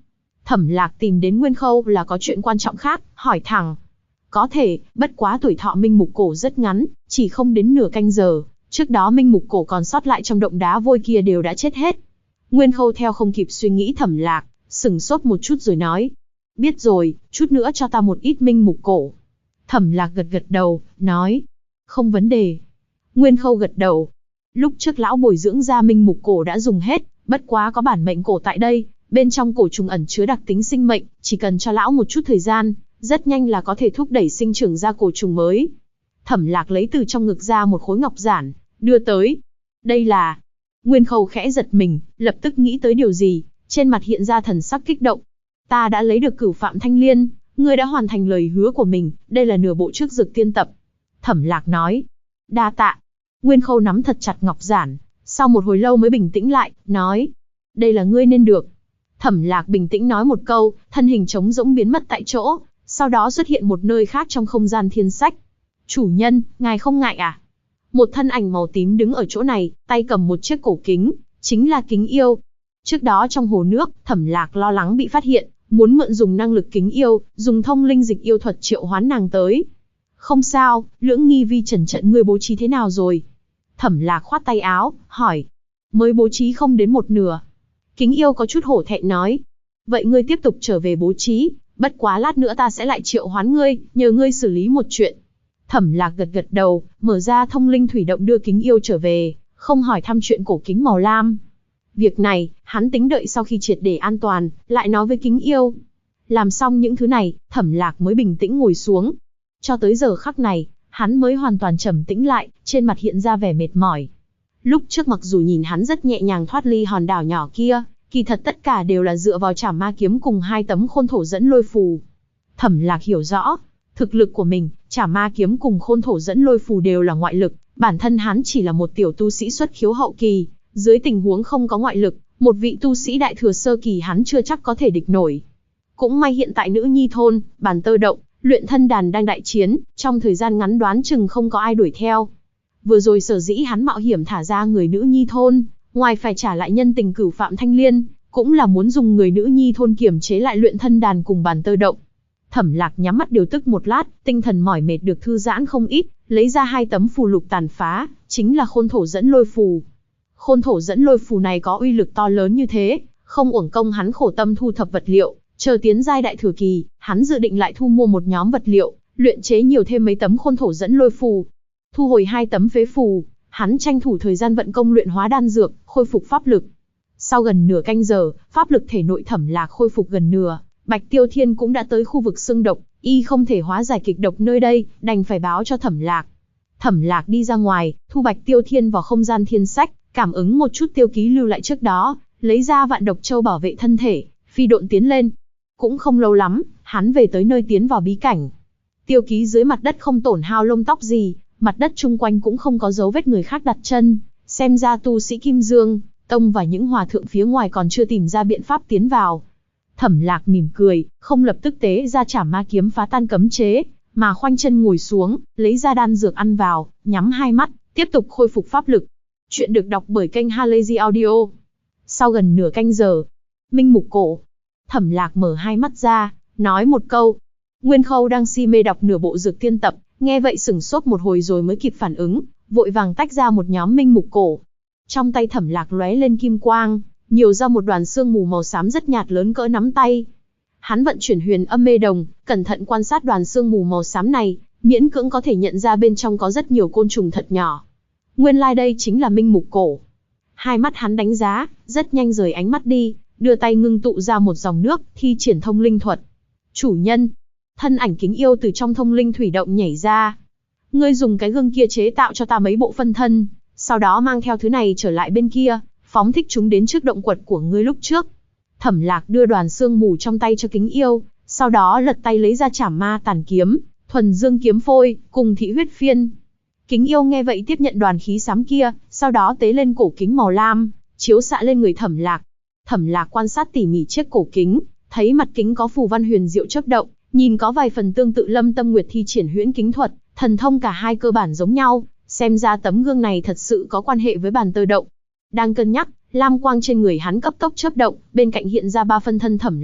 [SPEAKER 1] Thẩm Lạc tìm đến Nguyên Khâu là có chuyện quan trọng khác, hỏi thẳng. Có thể, bất quá tuổi thọ Minh Mục Cổ rất ngắn, chỉ không đến nửa canh giờ. Trước đó Minh Mục Cổ còn sót lại trong động đá vôi kia đều đã chết hết. Nguyên Khâu theo không kịp suy nghĩ Thẩm Lạc, sững sốt một chút rồi nói. Biết rồi, chút nữa cho ta một ít Minh Mục Cổ. Thẩm Lạc gật gật đầu, nói. Không vấn đề. Nguyên Khâu gật đầu. Lúc trước lão bồi dưỡng ra Minh Mục Cổ đã dùng hết, bất quá có bản mệnh cổ tại đây, bên trong cổ trùng ẩn chứa đặc tính sinh mệnh, chỉ cần cho lão một chút thời gian, rất nhanh là có thể thúc đẩy sinh trưởng ra cổ trùng mới. Thẩm Lạc lấy từ trong ngực ra một khối ngọc giản, đưa tới. Đây là... Nguyên Khâu khẽ giật mình, lập tức nghĩ tới điều gì, trên mặt hiện ra thần sắc kích động. Ta đã lấy được Cửu Phạm Thanh Liên, ngươi đã hoàn thành lời hứa của mình, đây là nửa bộ trước dược tiên tập. Thẩm Lạc nói. Đa tạ. Nguyên Khâu nắm thật chặt ngọc giản, sau một hồi lâu mới bình tĩnh lại, nói. Đây là ngươi nên được. Thẩm Lạc bình tĩnh nói một câu, thân hình trống rỗng biến mất tại chỗ, sau đó xuất hiện một nơi khác trong không gian thiên sách. Chủ nhân, ngài không ngại à? Một thân ảnh màu tím đứng ở chỗ này, tay cầm một chiếc cổ kính, chính là Kính Yêu. Trước đó trong hồ nước, Thẩm Lạc lo lắng bị phát hiện, muốn mượn dùng năng lực Kính Yêu, dùng thông linh dịch yêu thuật triệu hoán nàng tới. Không sao, Lưỡng Nghi Vi Trần trận ngươi bố trí thế nào rồi? Thẩm Lạc khoát tay áo, hỏi. Mới bố trí không đến một nửa. Kính Yêu có chút hổ thẹn nói. Vậy ngươi tiếp tục trở về bố trí, bất quá lát nữa ta sẽ lại triệu hoán ngươi, nhờ ngươi xử lý một chuyện. Thẩm Lạc gật gật đầu, mở ra thông linh thủy động đưa Kính Yêu trở về, không hỏi thăm chuyện cổ kính màu lam. Việc này, hắn tính đợi sau khi triệt để an toàn, lại nói với Kính Yêu. Làm xong những thứ này, Thẩm Lạc mới bình tĩnh ngồi xuống. Cho tới giờ khắc này, hắn mới hoàn toàn trầm tĩnh lại, trên mặt hiện ra vẻ mệt mỏi. Lúc trước mặc dù nhìn hắn rất nhẹ nhàng thoát ly hòn đảo nhỏ kia, kỳ thật tất cả đều là dựa vào Trảm Ma kiếm cùng 2 tấm Khôn Thổ dẫn lôi phù. Thẩm Lạc hiểu rõ, thực lực của mình, Trảm Ma kiếm cùng Khôn Thổ dẫn lôi phù đều là ngoại lực, bản thân hắn chỉ là một tiểu tu sĩ xuất khiếu hậu kỳ, dưới tình huống không có ngoại lực, một vị tu sĩ đại thừa sơ kỳ hắn chưa chắc có thể địch nổi. Cũng may hiện tại Nữ Nhi thôn, Bàn Tơ Động, Luyện Thân Đàn đang đại chiến, trong thời gian ngắn đoán chừng không có ai đuổi theo. Vừa rồi sở dĩ hắn mạo hiểm thả ra người Nữ Nhi thôn, ngoài phải trả lại nhân tình Cửu Phạm Thanh Liên, cũng là muốn dùng người Nữ Nhi thôn kiểm chế lại Luyện Thân Đàn cùng Bàn Tơ Động. Thẩm Lạc nhắm mắt điều tức một lát, tinh thần mỏi mệt được thư giãn không ít, lấy ra 2 tấm phù lục tàn phá, chính là Khôn Thổ dẫn lôi phù. Khôn Thổ dẫn lôi phù này có uy lực to lớn như thế, không uổng công hắn khổ tâm thu thập vật liệu, chờ tiến giai đại thừa kỳ, hắn dự định lại thu mua một nhóm vật liệu, luyện chế nhiều thêm mấy tấm Khôn Thổ dẫn lôi phù. Thu hồi 2 tấm phế phù, hắn tranh thủ thời gian vận công luyện hóa đan dược, khôi phục pháp lực. Sau gần nửa canh giờ, pháp lực thể nội Thẩm Lạc khôi phục gần nửa. Bạch Tiêu Thiên cũng đã tới khu vực xương độc, y không thể hóa giải kịch độc nơi đây, đành phải báo cho Thẩm Lạc. Thẩm Lạc đi ra ngoài, thu Bạch Tiêu Thiên vào không gian thiên sách, cảm ứng một chút tiêu ký lưu lại trước đó, lấy ra Vạn Độc Châu bảo vệ thân thể, phi độn tiến lên. Cũng không lâu lắm, hắn về tới nơi tiến vào bí cảnh. Tiêu ký dưới mặt đất không tổn hao lông tóc gì, mặt đất chung quanh cũng không có dấu vết người khác đặt chân, xem ra tu sĩ Kim Dương Tông và những hòa thượng phía ngoài còn chưa tìm ra biện pháp tiến vào. Thẩm Lạc mỉm cười, không lập tức tế ra Trảm Ma kiếm phá tan cấm chế, mà khoanh chân ngồi xuống, lấy ra đan dược ăn vào, nhắm 2 mắt, tiếp tục khôi phục pháp lực. Chuyện được đọc bởi kênh Halazy Audio. Sau gần nửa canh giờ, Minh Mục Cổ. Thẩm Lạc mở 2 mắt ra, nói một câu. Nguyên Khâu đang si mê đọc nửa bộ dược tiên tập, nghe vậy sửng sốt một hồi rồi mới kịp phản ứng, vội vàng tách ra một nhóm Minh Mục Cổ. Trong tay Thẩm Lạc lóe lên kim quang, nhiều ra một đoàn sương mù màu xám rất nhạt lớn cỡ nắm tay. Hắn vận chuyển Huyền Âm Mê Đồng, cẩn thận quan sát đoàn sương mù màu xám này, miễn cưỡng có thể nhận ra bên trong có rất nhiều côn trùng thật nhỏ. Nguyên lai đây chính là Minh Mục Cổ. 2 mắt hắn đánh giá, rất nhanh rời ánh mắt đi, đưa tay ngưng tụ ra một dòng nước, thi triển thông linh thuật. Chủ nhân, thân ảnh Kính Yêu từ trong thông linh thủy động nhảy ra. Ngươi dùng cái gương kia chế tạo cho ta mấy bộ phân thân, sau đó mang theo thứ này trở lại bên kia, phóng thích chúng đến trước động quật của ngươi lúc trước. Thẩm Lạc đưa đoàn sương mù trong tay cho Kính Yêu, sau đó lật tay lấy ra Trảm Ma tàn kiếm, Thuần Dương kiếm phôi, cùng Thị huyết phiên. Kính Yêu nghe vậy tiếp nhận đoàn khí xám kia, sau đó tế lên cổ kính màu lam, chiếu xạ lên người Thẩm Lạc. Thẩm Lạc quan sát tỉ mỉ chiếc cổ kính, thấy mặt kính có phù văn huyền diệu chớp động, nhìn có vài phần tương tự Lâm Tâm Nguyệt thi triển huyễn kính thuật, thần thông cả hai cơ bản giống nhau, xem ra tấm gương này thật sự có quan hệ với Bàn Tơ Động. Đang cân nhắc, lam quang trên người hắn cấp tốc chớp động, bên cạnh hiện ra 3 phân thân Thẩm Lạc,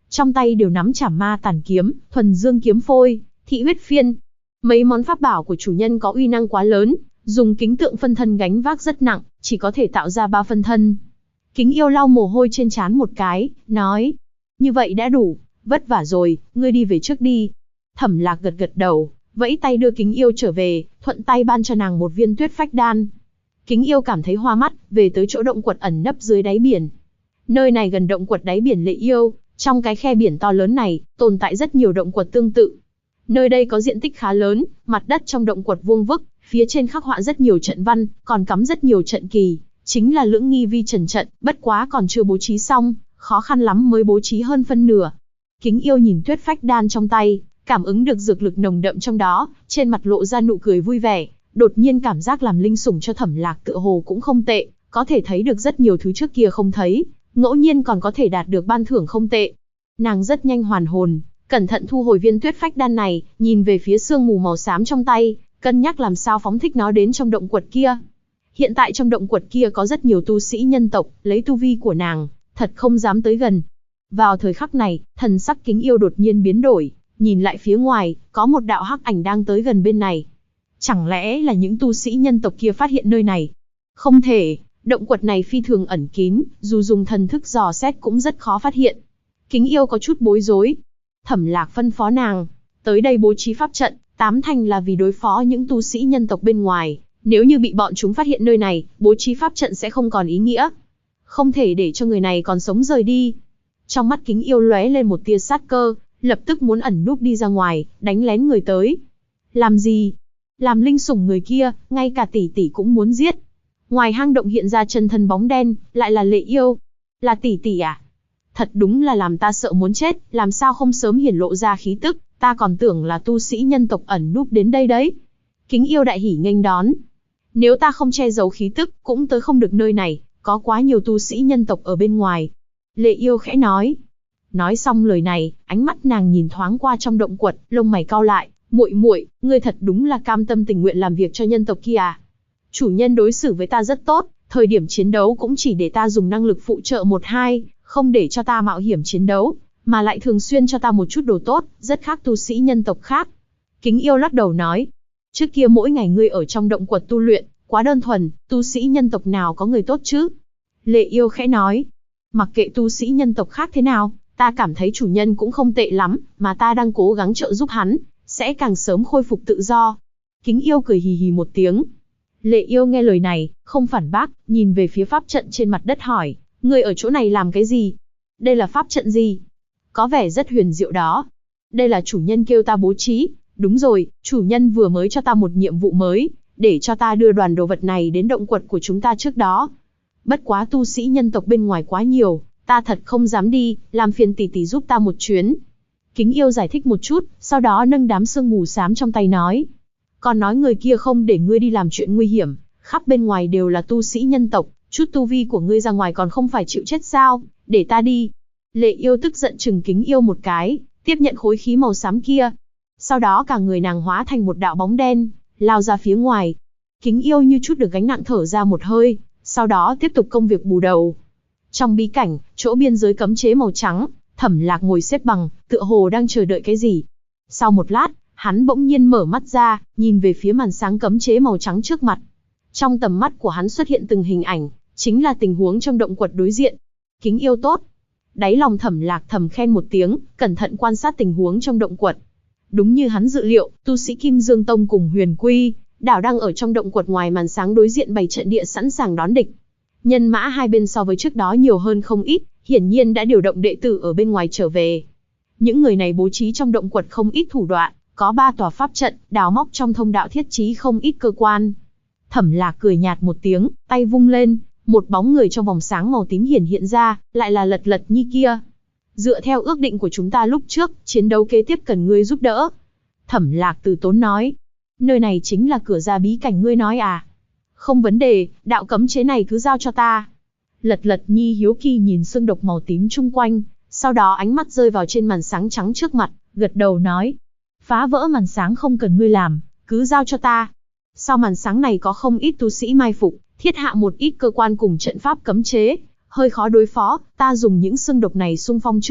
[SPEAKER 1] trong tay đều nắm Trảm Ma Tàn kiếm, Thuần Dương kiếm phôi, Thị huyết phiên. Mấy món pháp bảo của chủ nhân có uy năng quá lớn, dùng kính tượng phân thân gánh vác rất nặng, chỉ có thể tạo ra 3 phân thân. Kính Yêu lau mồ hôi trên trán một cái, nói, như vậy đã đủ, vất vả rồi, ngươi đi về trước đi. Thẩm Lạc gật gật đầu, vẫy tay đưa Kính Yêu trở về, thuận tay ban cho nàng một viên tuyết phách đan. Kính Yêu cảm thấy hoa mắt, về tới chỗ động quật ẩn nấp dưới đáy biển. Nơi này gần động quật đáy biển Lệ Yêu, trong cái khe biển to lớn này, tồn tại rất nhiều động quật tương tự. Nơi đây có diện tích khá lớn, mặt đất trong động quật vuông vức, phía trên khắc họa rất nhiều trận văn, còn cắm rất nhiều trận kỳ, chính là Lưỡng Nghi Vi Trần trận, bất quá còn chưa bố trí xong, khó khăn lắm mới bố trí hơn phân nửa. Kính Yêu nhìn tuyết phách đan trong tay, cảm ứng được dược lực nồng đậm trong đó, trên mặt lộ ra nụ cười vui vẻ, đột nhiên cảm giác làm linh sủng cho Thẩm Lạc tựa hồ cũng không tệ, có thể thấy được rất nhiều thứ trước kia không thấy, ngẫu nhiên còn có thể đạt được ban thưởng không tệ. Nàng rất nhanh hoàn hồn, cẩn thận thu hồi viên tuyết phách đan này, nhìn về phía sương mù màu xám trong tay, cân nhắc làm sao phóng thích nó đến trong động quật kia. Hiện tại trong động quật kia có rất nhiều tu sĩ nhân tộc, lấy tu vi của nàng, thật không dám tới gần. Vào thời khắc này, thần sắc Kính Yêu đột nhiên biến đổi, nhìn lại phía ngoài, có một đạo hắc ảnh đang tới gần bên này. Chẳng lẽ là những tu sĩ nhân tộc kia phát hiện nơi này? Không thể, động quật này phi thường ẩn kín, dù dùng thần thức dò xét cũng rất khó phát hiện. Kính Yêu có chút bối rối. Thẩm Lạc phân phó nàng, tới đây bố trí pháp trận, 8 thành là vì đối phó những tu sĩ nhân tộc bên ngoài. Nếu như bị bọn chúng phát hiện nơi này, bố trí pháp trận sẽ không còn ý nghĩa. Không thể để cho người này còn sống rời đi. Trong mắt Kính Yêu lóe lên một tia sát cơ, lập tức muốn ẩn núp đi ra ngoài, đánh lén người tới. Làm gì? Làm linh sủng người kia, ngay cả tỷ tỷ cũng muốn giết. Ngoài hang động hiện ra chân thân bóng đen, lại là Lệ Yêu. Là tỷ tỷ à? Thật đúng là làm ta sợ muốn chết, làm sao không sớm hiển lộ ra khí tức, ta còn tưởng là tu sĩ nhân tộc ẩn núp đến đây đấy. Kính Yêu đại hỉ nghênh đón. Nếu ta không che giấu khí tức, cũng tới không được nơi này, có quá nhiều tu sĩ nhân tộc ở bên ngoài. Lệ Yêu khẽ nói. Nói xong lời này, ánh mắt nàng nhìn thoáng qua trong động quật, lông mày cau lại, muội muội, ngươi thật đúng là cam tâm tình nguyện làm việc cho nhân tộc kia à? Chủ nhân đối xử với ta rất tốt, thời điểm chiến đấu cũng chỉ để ta dùng năng lực phụ trợ 1-2, không để cho ta mạo hiểm chiến đấu, mà lại thường xuyên cho ta một chút đồ tốt, rất khác tu sĩ nhân tộc khác. Kính Yêu lắc đầu nói, trước kia mỗi ngày ngươi ở trong động quật tu luyện, quá đơn thuần, tu sĩ nhân tộc nào có người tốt chứ? Lệ Yêu khẽ nói, mặc kệ tu sĩ nhân tộc khác thế nào, ta cảm thấy chủ nhân cũng không tệ lắm, mà ta đang cố gắng trợ giúp hắn, sẽ càng sớm khôi phục tự do. Kính Yêu cười hì hì một tiếng. Lệ Yêu nghe lời này, không phản bác, nhìn về phía pháp trận trên mặt đất hỏi, ngươi ở chỗ này làm cái gì? Đây là pháp trận gì? Có vẻ rất huyền diệu đó. Đây là chủ nhân kêu ta bố trí. Đúng rồi, chủ nhân vừa mới cho ta một nhiệm vụ mới, để cho ta đưa đoàn đồ vật này đến động quật của chúng ta trước đó. Bất quá tu sĩ nhân tộc bên ngoài quá nhiều, ta thật không dám đi, làm phiền tỷ tỷ giúp ta một chuyến. Kính Yêu giải thích một chút, sau đó nâng đám sương mù xám trong tay nói. Còn nói người kia không để ngươi đi làm chuyện nguy hiểm, khắp bên ngoài đều là tu sĩ nhân tộc, chút tu vi của ngươi ra ngoài còn không phải chịu chết sao, để ta đi. Lệ Yêu tức giận chừng Kính Yêu một cái, tiếp nhận khối khí màu xám kia. Sau đó cả người nàng hóa thành một đạo bóng đen, lao ra phía ngoài. Kính Yêu như chút được gánh nặng thở ra một hơi, sau đó tiếp tục công việc bù đầu. Trong bí cảnh, chỗ biên giới cấm chế màu trắng, Thẩm Lạc ngồi xếp bằng, tựa hồ đang chờ đợi cái gì. Sau một lát, hắn bỗng nhiên mở mắt ra, nhìn về phía màn sáng cấm chế màu trắng trước mặt. Trong tầm mắt của hắn xuất hiện từng hình ảnh, chính là tình huống trong động quật đối diện. Kính Yêu tốt. Đáy lòng Thẩm Lạc thầm khen một tiếng, cẩn thận quan sát tình huống trong động quật. Đúng như hắn dự liệu, tu sĩ Kim Dương Tông cùng Huyền Quy đảo đang ở trong động quật ngoài màn sáng đối diện bày trận địa sẵn sàng đón địch. Nhân mã hai bên so với trước đó nhiều hơn không ít, hiển nhiên đã điều động đệ tử ở bên ngoài trở về. Những người này bố trí trong động quật không ít thủ đoạn, có 3 tòa pháp trận, đào móc trong thông đạo thiết trí không ít cơ quan. Thẩm Lạc cười nhạt một tiếng, tay vung lên, một bóng người trong vòng sáng màu tím hiện ra, lại là Lật Lật Nhi kia. Dựa theo ước định của chúng ta lúc trước, chiến đấu kế tiếp cần ngươi giúp đỡ. Thẩm Lạc từ tốn nói, nơi này chính là cửa ra bí cảnh ngươi nói à? Không vấn đề, đạo cấm chế này cứ giao cho ta. Lật Lật Nhi hiếu kỳ nhìn xương độc màu tím chung quanh, sau đó ánh mắt rơi vào trên màn sáng trắng trước mặt, gật đầu nói, phá vỡ màn sáng không cần ngươi làm, cứ giao cho ta. Sau màn sáng này có không ít tu sĩ mai phục, thiết hạ một ít cơ quan cùng trận pháp cấm chế, hơi khó đối phó, ta dùng những xương độc này xung phong trước,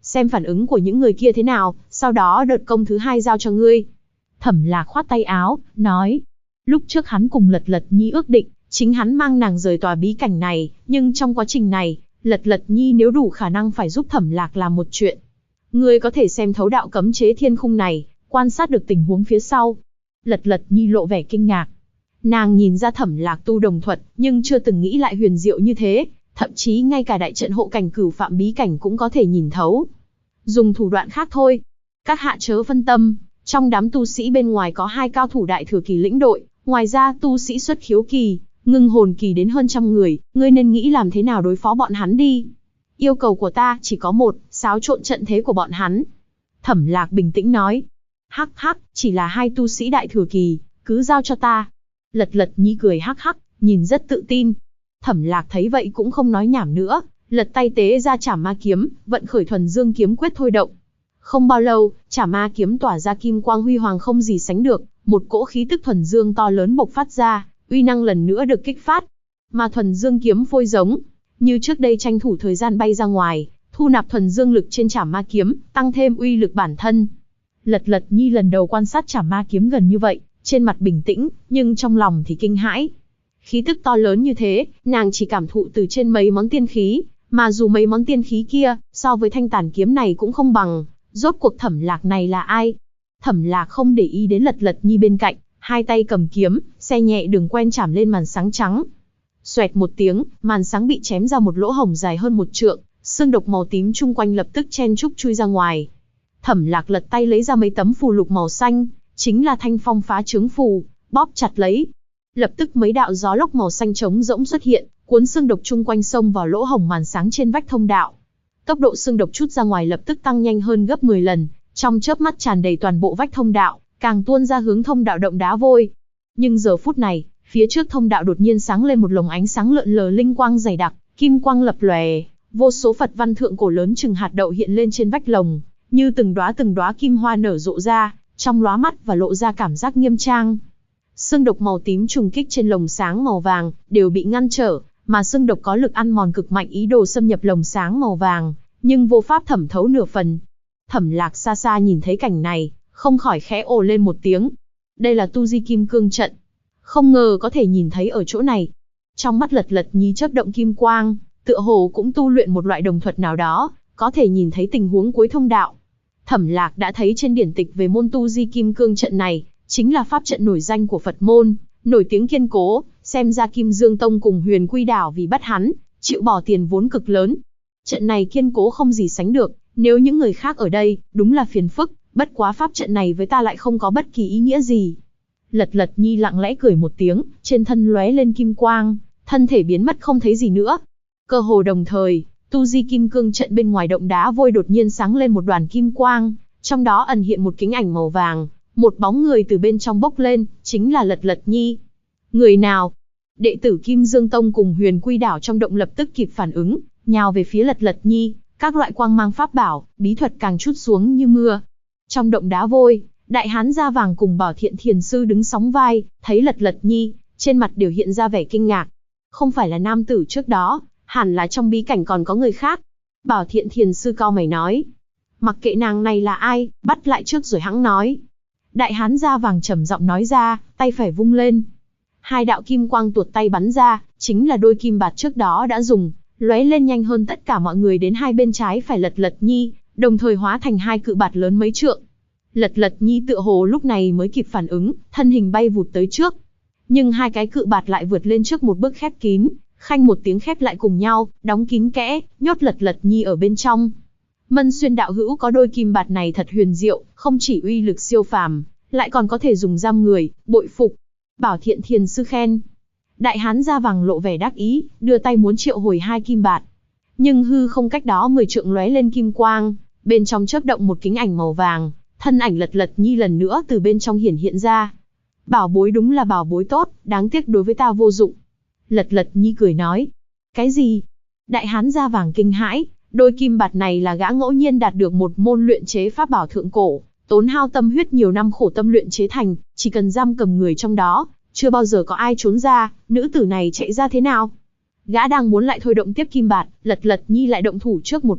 [SPEAKER 1] xem phản ứng của những người kia thế nào, sau đó đợt công thứ hai giao cho ngươi. Thẩm Lạc khoát tay áo, nói. Lúc trước hắn cùng Lật Lật Nhi ước định, chính hắn mang nàng rời tòa bí cảnh này, nhưng trong quá trình này, Lật Lật Nhi nếu đủ khả năng phải giúp Thẩm Lạc làm một chuyện. Ngươi có thể xem thấu đạo cấm chế thiên khung này, quan sát được tình huống phía sau. Lật Lật Nhi lộ vẻ kinh ngạc. Nàng nhìn ra Thẩm Lạc tu đồng thuật, nhưng chưa từng nghĩ lại huyền diệu như thế, thậm chí ngay cả đại trận hộ cảnh cửu phạm bí cảnh cũng có thể nhìn thấu. Dùng thủ đoạn khác thôi. Các hạ chớ phân tâm, trong đám tu sĩ bên ngoài có 2 cao thủ đại thừa kỳ lĩnh đội, ngoài ra tu sĩ xuất khiếu kỳ, ngưng hồn kỳ đến hơn 100 người, ngươi nên nghĩ làm thế nào đối phó bọn hắn đi. Yêu cầu của ta chỉ có một, xáo trộn trận thế của bọn hắn. Thẩm Lạc bình tĩnh nói. Hắc hắc, chỉ là 2 tu sĩ đại thừa kỳ, cứ giao cho ta. Lật Lật Nhi cười hắc hắc, nhìn rất tự tin. Thẩm Lạc thấy vậy cũng không nói nhảm nữa, lật tay tế ra Trảm Ma kiếm, vận khởi Thuần Dương kiếm quyết thôi động. Không bao lâu, Trảm Ma kiếm tỏa ra kim quang huy hoàng không gì sánh được, một cỗ khí tức thuần dương to lớn bộc phát ra, uy năng lần nữa được kích phát. Mà Thuần Dương kiếm phôi giống, như trước đây tranh thủ thời gian bay ra ngoài, thu nạp thuần dương lực trên Trảm Ma kiếm, tăng thêm uy lực bản thân. Lật Lật Nhi lần đầu quan sát Trảm Ma kiếm gần như vậy, trên mặt bình tĩnh, nhưng trong lòng thì kinh hãi. Khí tức to lớn như thế, nàng chỉ cảm thụ từ trên mấy món tiên khí, mà dù mấy món tiên khí kia, so với thanh tàn kiếm này cũng không bằng. Rốt cuộc Thẩm Lạc này là ai? Thẩm Lạc không để ý đến Lật Lật Nhi bên cạnh, hai tay cầm kiếm, xe nhẹ đường quen chảm lên màn sáng trắng. Xoẹt một tiếng, màn sáng bị chém ra một lỗ hổng dài hơn 1 trượng, xương độc màu tím chung quanh lập tức chen chúc chui ra ngoài. Thẩm Lạc lật tay lấy ra mấy tấm phù lục màu xanh, chính là Thanh Phong phá trướng phù, bóp chặt lấy. Lập tức mấy đạo gió lốc màu xanh trống rỗng xuất hiện, cuốn xương độc chung quanh xông vào lỗ hổng màn sáng trên vách thông đạo. Tốc độ xương độc trút ra ngoài lập tức tăng nhanh hơn gấp 10 lần, trong chớp mắt tràn đầy toàn bộ vách thông đạo, càng tuôn ra hướng thông đạo động đá vôi. Nhưng giờ phút này, phía trước thông đạo đột nhiên sáng lên một lồng ánh sáng lượn lờ linh quang dày đặc, kim quang lập lòe, vô số Phật văn thượng cổ lớn chừng hạt đậu hiện lên trên vách lồng, như từng đóa kim hoa nở rộ ra, trong lóa mắt và lộ ra cảm giác nghiêm trang. Xương độc màu tím trùng kích trên lồng sáng màu vàng đều bị ngăn trở, mà xương độc có lực ăn mòn cực mạnh ý đồ xâm nhập lồng sáng màu vàng, nhưng vô pháp thẩm thấu nửa phần. Thẩm Lạc xa xa nhìn thấy cảnh này, không khỏi khẽ ồ lên một tiếng. Đây là tu di kim cương trận, không ngờ có thể nhìn thấy ở chỗ này. Trong mắt Lật Lật Nhi chớp động kim quang, tựa hồ cũng tu luyện một loại đồng thuật nào đó, có thể nhìn thấy tình huống cuối thông đạo. Thẩm Lạc đã thấy trên điển tịch về môn tu di kim cương trận này, chính là pháp trận nổi danh của Phật môn, nổi tiếng kiên cố, xem ra Kim Dương Tông cùng Huyền Quy Đảo vì bắt hắn, chịu bỏ tiền vốn cực lớn. Trận này kiên cố không gì sánh được, nếu những người khác ở đây, đúng là phiền phức, bất quá pháp trận này với ta lại không có bất kỳ ý nghĩa gì. Lật Lật Nhi lặng lẽ cười một tiếng, trên thân lóe lên kim quang, thân thể biến mất không thấy gì nữa. Cơ hồ đồng thời, tu di kim cương trận bên ngoài động đá vôi đột nhiên sáng lên một đoàn kim quang, trong đó ẩn hiện một kính ảnh màu vàng, một bóng người từ bên trong bốc lên, chính là Lật Lật Nhi. Người nào? Đệ tử Kim Dương Tông cùng Huyền Quy Đảo trong động lập tức kịp phản ứng, nhào về phía Lật Lật Nhi, các loại quang mang pháp bảo, bí thuật càng trút xuống như mưa. Trong động đá vôi, Đại Hán da vàng cùng Bảo Thiện Thiền Sư đứng sóng vai, thấy Lật Lật Nhi, trên mặt đều hiện ra vẻ kinh ngạc. Không phải là nam tử trước đó, hẳn là trong bí cảnh còn có người khác. Bảo Thiện Thiền Sư cau mày nói. Mặc kệ nàng này là ai, bắt lại trước rồi hẵng nói. Đại Hán da vàng trầm giọng nói ra, tay phải vung lên. 2 đạo kim quang tuột tay bắn ra, chính là đôi kim bạt trước đó đã dùng, lóe lên nhanh hơn tất cả mọi người đến hai bên trái phải Lật Lật Nhi, đồng thời hóa thành 2 cự bạt lớn mấy trượng. Lật Lật Nhi tựa hồ lúc này mới kịp phản ứng, thân hình bay vụt tới trước. Nhưng 2 cái cự bạt lại vượt lên trước một bước khép kín, khanh một tiếng khép lại cùng nhau, đóng kín kẽ, nhốt Lật Lật Nhi ở bên trong. Mân Xuyên đạo hữu có đôi kim bạt này thật huyền diệu, không chỉ uy lực siêu phàm, lại còn có thể dùng giam người, bội phục. Bảo Thiện Thiền Sư khen. Đại Hán da vàng lộ vẻ đắc ý, đưa tay muốn triệu hồi 2 kim bạt. Nhưng hư không cách đó 10 trượng lóe lên kim quang, bên trong chớp động một kính ảnh màu vàng, thân ảnh Lật Lật Nhi lần nữa từ bên trong hiện ra. Bảo bối đúng là bảo bối tốt, đáng tiếc đối với ta vô dụng. Lật Lật Nhi cười nói. Cái gì? Đại Hán da vàng kinh hãi, đôi kim bạt này là gã ngẫu nhiên đạt được một môn luyện chế pháp bảo thượng cổ, tốn hao tâm huyết nhiều năm khổ tâm luyện chế thành, chỉ cần giam cầm người trong đó, chưa bao giờ có ai trốn ra, nữ tử này chạy ra thế nào? Gã đang muốn lại thôi động tiếp kim bạt, Lật Lật Nhi lại động thủ trước một bước,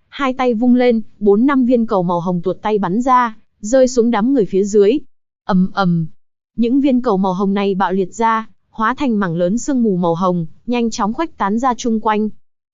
[SPEAKER 1] hai tay vung lên, 4-5 viên cầu màu hồng tuột tay bắn ra, rơi xuống đám người phía dưới. Ầm ầm. Những viên cầu màu hồng này bạo liệt ra, hóa thành mảng lớn sương mù màu hồng, nhanh chóng khuếch tán ra chung quanh.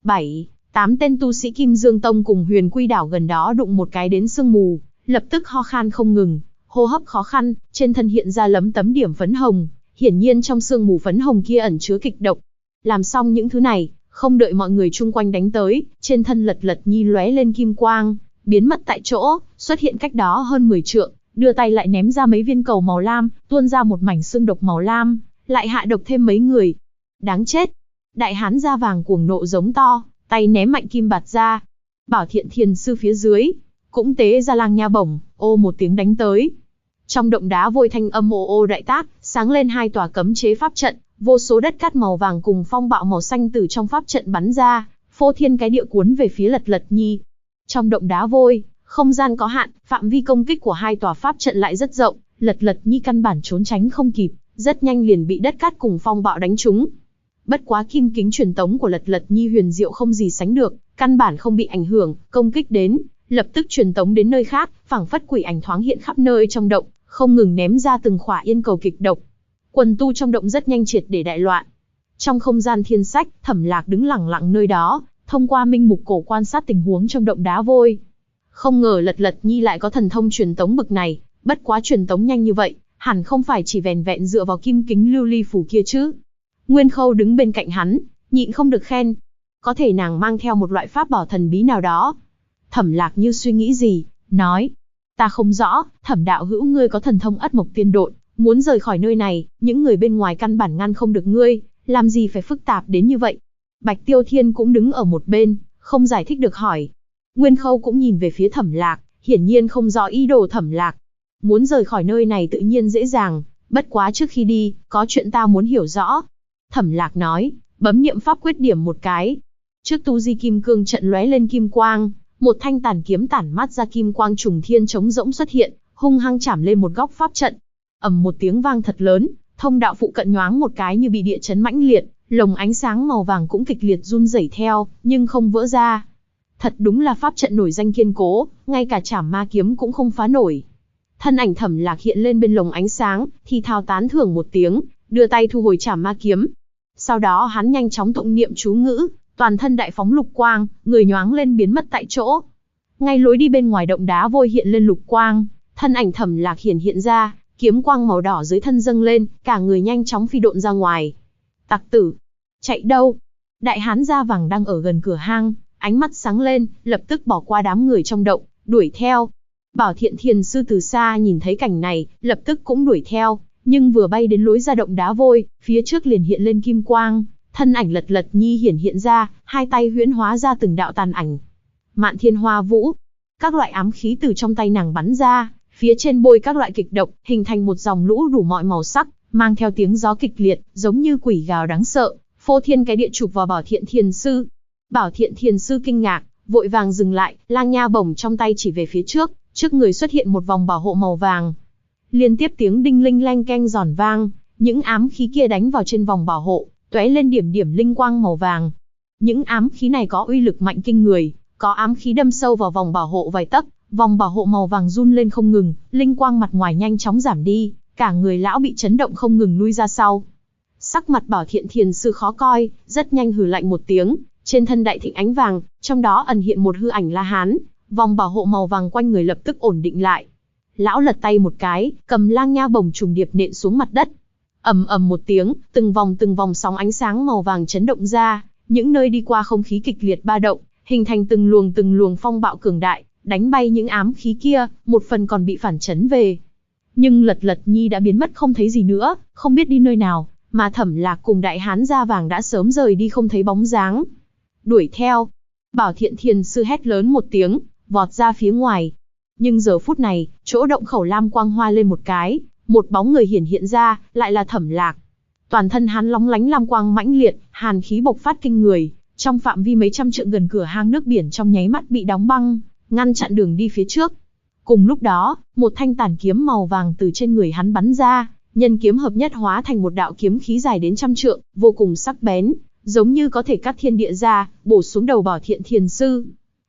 [SPEAKER 1] 7-8 tên tu sĩ Kim Dương Tông cùng Huyền Quy Đảo gần đó đụng một cái đến sương mù, lập tức ho khan không ngừng, hô hấp khó khăn, trên thân hiện ra lấm tấm điểm phấn hồng, hiển nhiên trong sương mù phấn hồng kia ẩn chứa kịch độc. Làm xong những thứ này, không đợi mọi người chung quanh đánh tới, trên thân Lật Lật Nhi lóe lên kim quang, biến mất tại chỗ, xuất hiện cách đó hơn 10 trượng, đưa tay lại ném ra mấy viên cầu màu lam, tuôn ra một mảnh xương độc màu lam, lại hạ độc thêm mấy người. Đáng chết! Đại hán da vàng cuồng nộ giống to, tay ném mạnh kim bạt ra. Bảo Thiện Thiền sư phía dưới cũng tế ra lang nha bổng, ô một tiếng đánh tới. Trong động đá vôi thanh âm ô ô đại tác, sáng lên hai tòa cấm chế pháp trận, vô số đất cát màu vàng cùng phong bạo màu xanh từ trong pháp trận bắn ra, phô thiên cái địa cuốn về phía Lật Lật Nhi. Trong động đá vôi, không gian có hạn, phạm vi công kích của hai tòa pháp trận lại rất rộng, Lật Lật Nhi căn bản trốn tránh không kịp, rất nhanh liền bị đất cát cùng phong bạo đánh trúng. Bất quá kim kính truyền tống của Lật Lật Nhi huyền diệu không gì sánh được, căn bản không bị ảnh hưởng, công kích đến, lập tức truyền tống đến nơi khác, phảng phất quỷ ảnh thoáng hiện khắp nơi trong động, không ngừng ném ra từng khỏa yên cầu kịch độc. Quần tu trong động rất nhanh triệt để đại loạn. Trong không gian thiên sách, Thẩm Lạc đứng lặng lặng nơi đó, thông qua minh mục cổ quan sát tình huống trong động đá vôi. Không ngờ Lật Lật Nhi lại có thần thông truyền tống bực này, bất quá truyền tống nhanh như vậy, hẳn không phải chỉ vẻn vẹn dựa vào kim kính lưu ly phủ kia chứ. Nguyên Khâu đứng bên cạnh hắn, nhịn không được khen. Có thể nàng mang theo một loại pháp bảo thần bí nào đó. Thẩm Lạc như suy nghĩ gì, nói. Ta không rõ, Thẩm đạo hữu ngươi có thần thông ất mộc tiên độn, muốn rời khỏi nơi này, những người bên ngoài căn bản ngăn không được ngươi, làm gì phải phức tạp đến như vậy. Bạch Tiêu Thiên cũng đứng ở một bên, không giải thích được hỏi. Nguyên Khâu cũng nhìn về phía Thẩm Lạc, hiển nhiên không rõ ý đồ Thẩm Lạc. Muốn rời khỏi nơi này tự nhiên dễ dàng, bất quá trước khi đi, có chuyện ta muốn hiểu rõ. Thẩm Lạc nói, bấm niệm pháp quyết điểm một cái. Trước tu di kim cương trận lóe lên kim quang, một thanh tàn kiếm tản mát ra kim quang trùng thiên trống rỗng xuất hiện, hung hăng chảm lên một góc pháp trận. Ầm một tiếng vang thật lớn, thông đạo phụ cận nhoáng một cái như bị địa chấn mãnh liệt, lồng ánh sáng màu vàng cũng kịch liệt run rẩy theo, nhưng không vỡ ra. Thật đúng là pháp trận nổi danh kiên cố, ngay cả chảm ma kiếm cũng không phá nổi. Thân ảnh Thẩm Lạc hiện lên bên lồng ánh sáng, thì thào tán thưởng một tiếng, đưa tay thu hồi chảm ma kiếm. Sau đó hắn nhanh chóng tụng niệm chú ngữ, toàn thân đại phóng lục quang, người nhoáng lên biến mất tại chỗ. Ngay lối đi bên ngoài động đá vôi hiện lên lục quang, thân ảnh Thẩm Lạc hiện ra, kiếm quang màu đỏ dưới thân dâng lên, cả người nhanh chóng phi độn ra ngoài. Tặc tử, chạy đâu? Đại hán da vàng đang ở gần cửa hang, ánh mắt sáng lên, lập tức bỏ qua đám người trong động, đuổi theo. Bảo Thiện Thiền sư từ xa nhìn thấy cảnh này, lập tức cũng đuổi theo, nhưng vừa bay đến lối ra động đá vôi, phía trước liền hiện lên kim quang, thân ảnh Lật Lật Nhi hiện ra, hai tay huyễn hóa ra từng đạo tàn ảnh. Mạn Thiên Hoa Vũ, các loại ám khí từ trong tay nàng bắn ra, phía trên bôi các loại kịch độc, hình thành một dòng lũ đủ mọi màu sắc, mang theo tiếng gió kịch liệt, giống như quỷ gào đáng sợ, phô thiên cái địa chụp vào Bảo Thiện Thiền sư. Bảo Thiện Thiền sư kinh ngạc, vội vàng dừng lại, lang nha bổng trong tay chỉ về phía trước, trước người xuất hiện một vòng bảo hộ màu vàng. Liên tiếp tiếng đinh linh leng keng giòn vang, những ám khí kia đánh vào trên vòng bảo hộ, tóe lên điểm điểm linh quang màu vàng. Những ám khí này có uy lực mạnh kinh người, có ám khí đâm sâu vào vòng bảo hộ vài tấc, vòng bảo hộ màu vàng run lên không ngừng, linh quang mặt ngoài nhanh chóng giảm đi, cả người lão bị chấn động không ngừng lui ra sau. Sắc mặt Bảo Thiện Thiền sư khó coi, rất nhanh hừ lạnh một tiếng, trên thân đại thịnh ánh vàng, trong đó ẩn hiện một hư ảnh La Hán, vòng bảo hộ màu vàng quanh người lập tức ổn định lại. Lão lật tay một cái, cầm lang nha bổng trùng điệp nện xuống mặt đất. Ầm ầm một tiếng, từng vòng sóng ánh sáng màu vàng chấn động ra, những nơi đi qua không khí kịch liệt ba động, hình thành từng luồng phong bạo cường đại, đánh bay những ám khí kia, một phần còn bị phản chấn về. Nhưng Lật Lật Nhi đã biến mất không thấy gì nữa, không biết đi nơi nào, mà Thẩm Lạc cùng đại hán da vàng đã sớm rời đi không thấy bóng dáng. Đuổi theo. Bảo Thiện Thiền sư hét lớn một tiếng, vọt ra phía ngoài. Nhưng giờ phút này, chỗ động khẩu lam quang hoa lên một cái, một bóng người hiện ra, lại là Thẩm Lạc. Toàn thân hắn lóng lánh lam quang mãnh liệt, hàn khí bộc phát kinh người, trong phạm vi mấy trăm trượng gần cửa hang nước biển trong nháy mắt bị đóng băng, ngăn chặn đường đi phía trước. Cùng lúc đó, một thanh tàn kiếm màu vàng từ trên người hắn bắn ra, nhân kiếm hợp nhất hóa thành một đạo kiếm khí dài đến trăm trượng, vô cùng sắc bén, giống như có thể cắt thiên địa ra, bổ xuống đầu Bảo Thiện Thiền sư.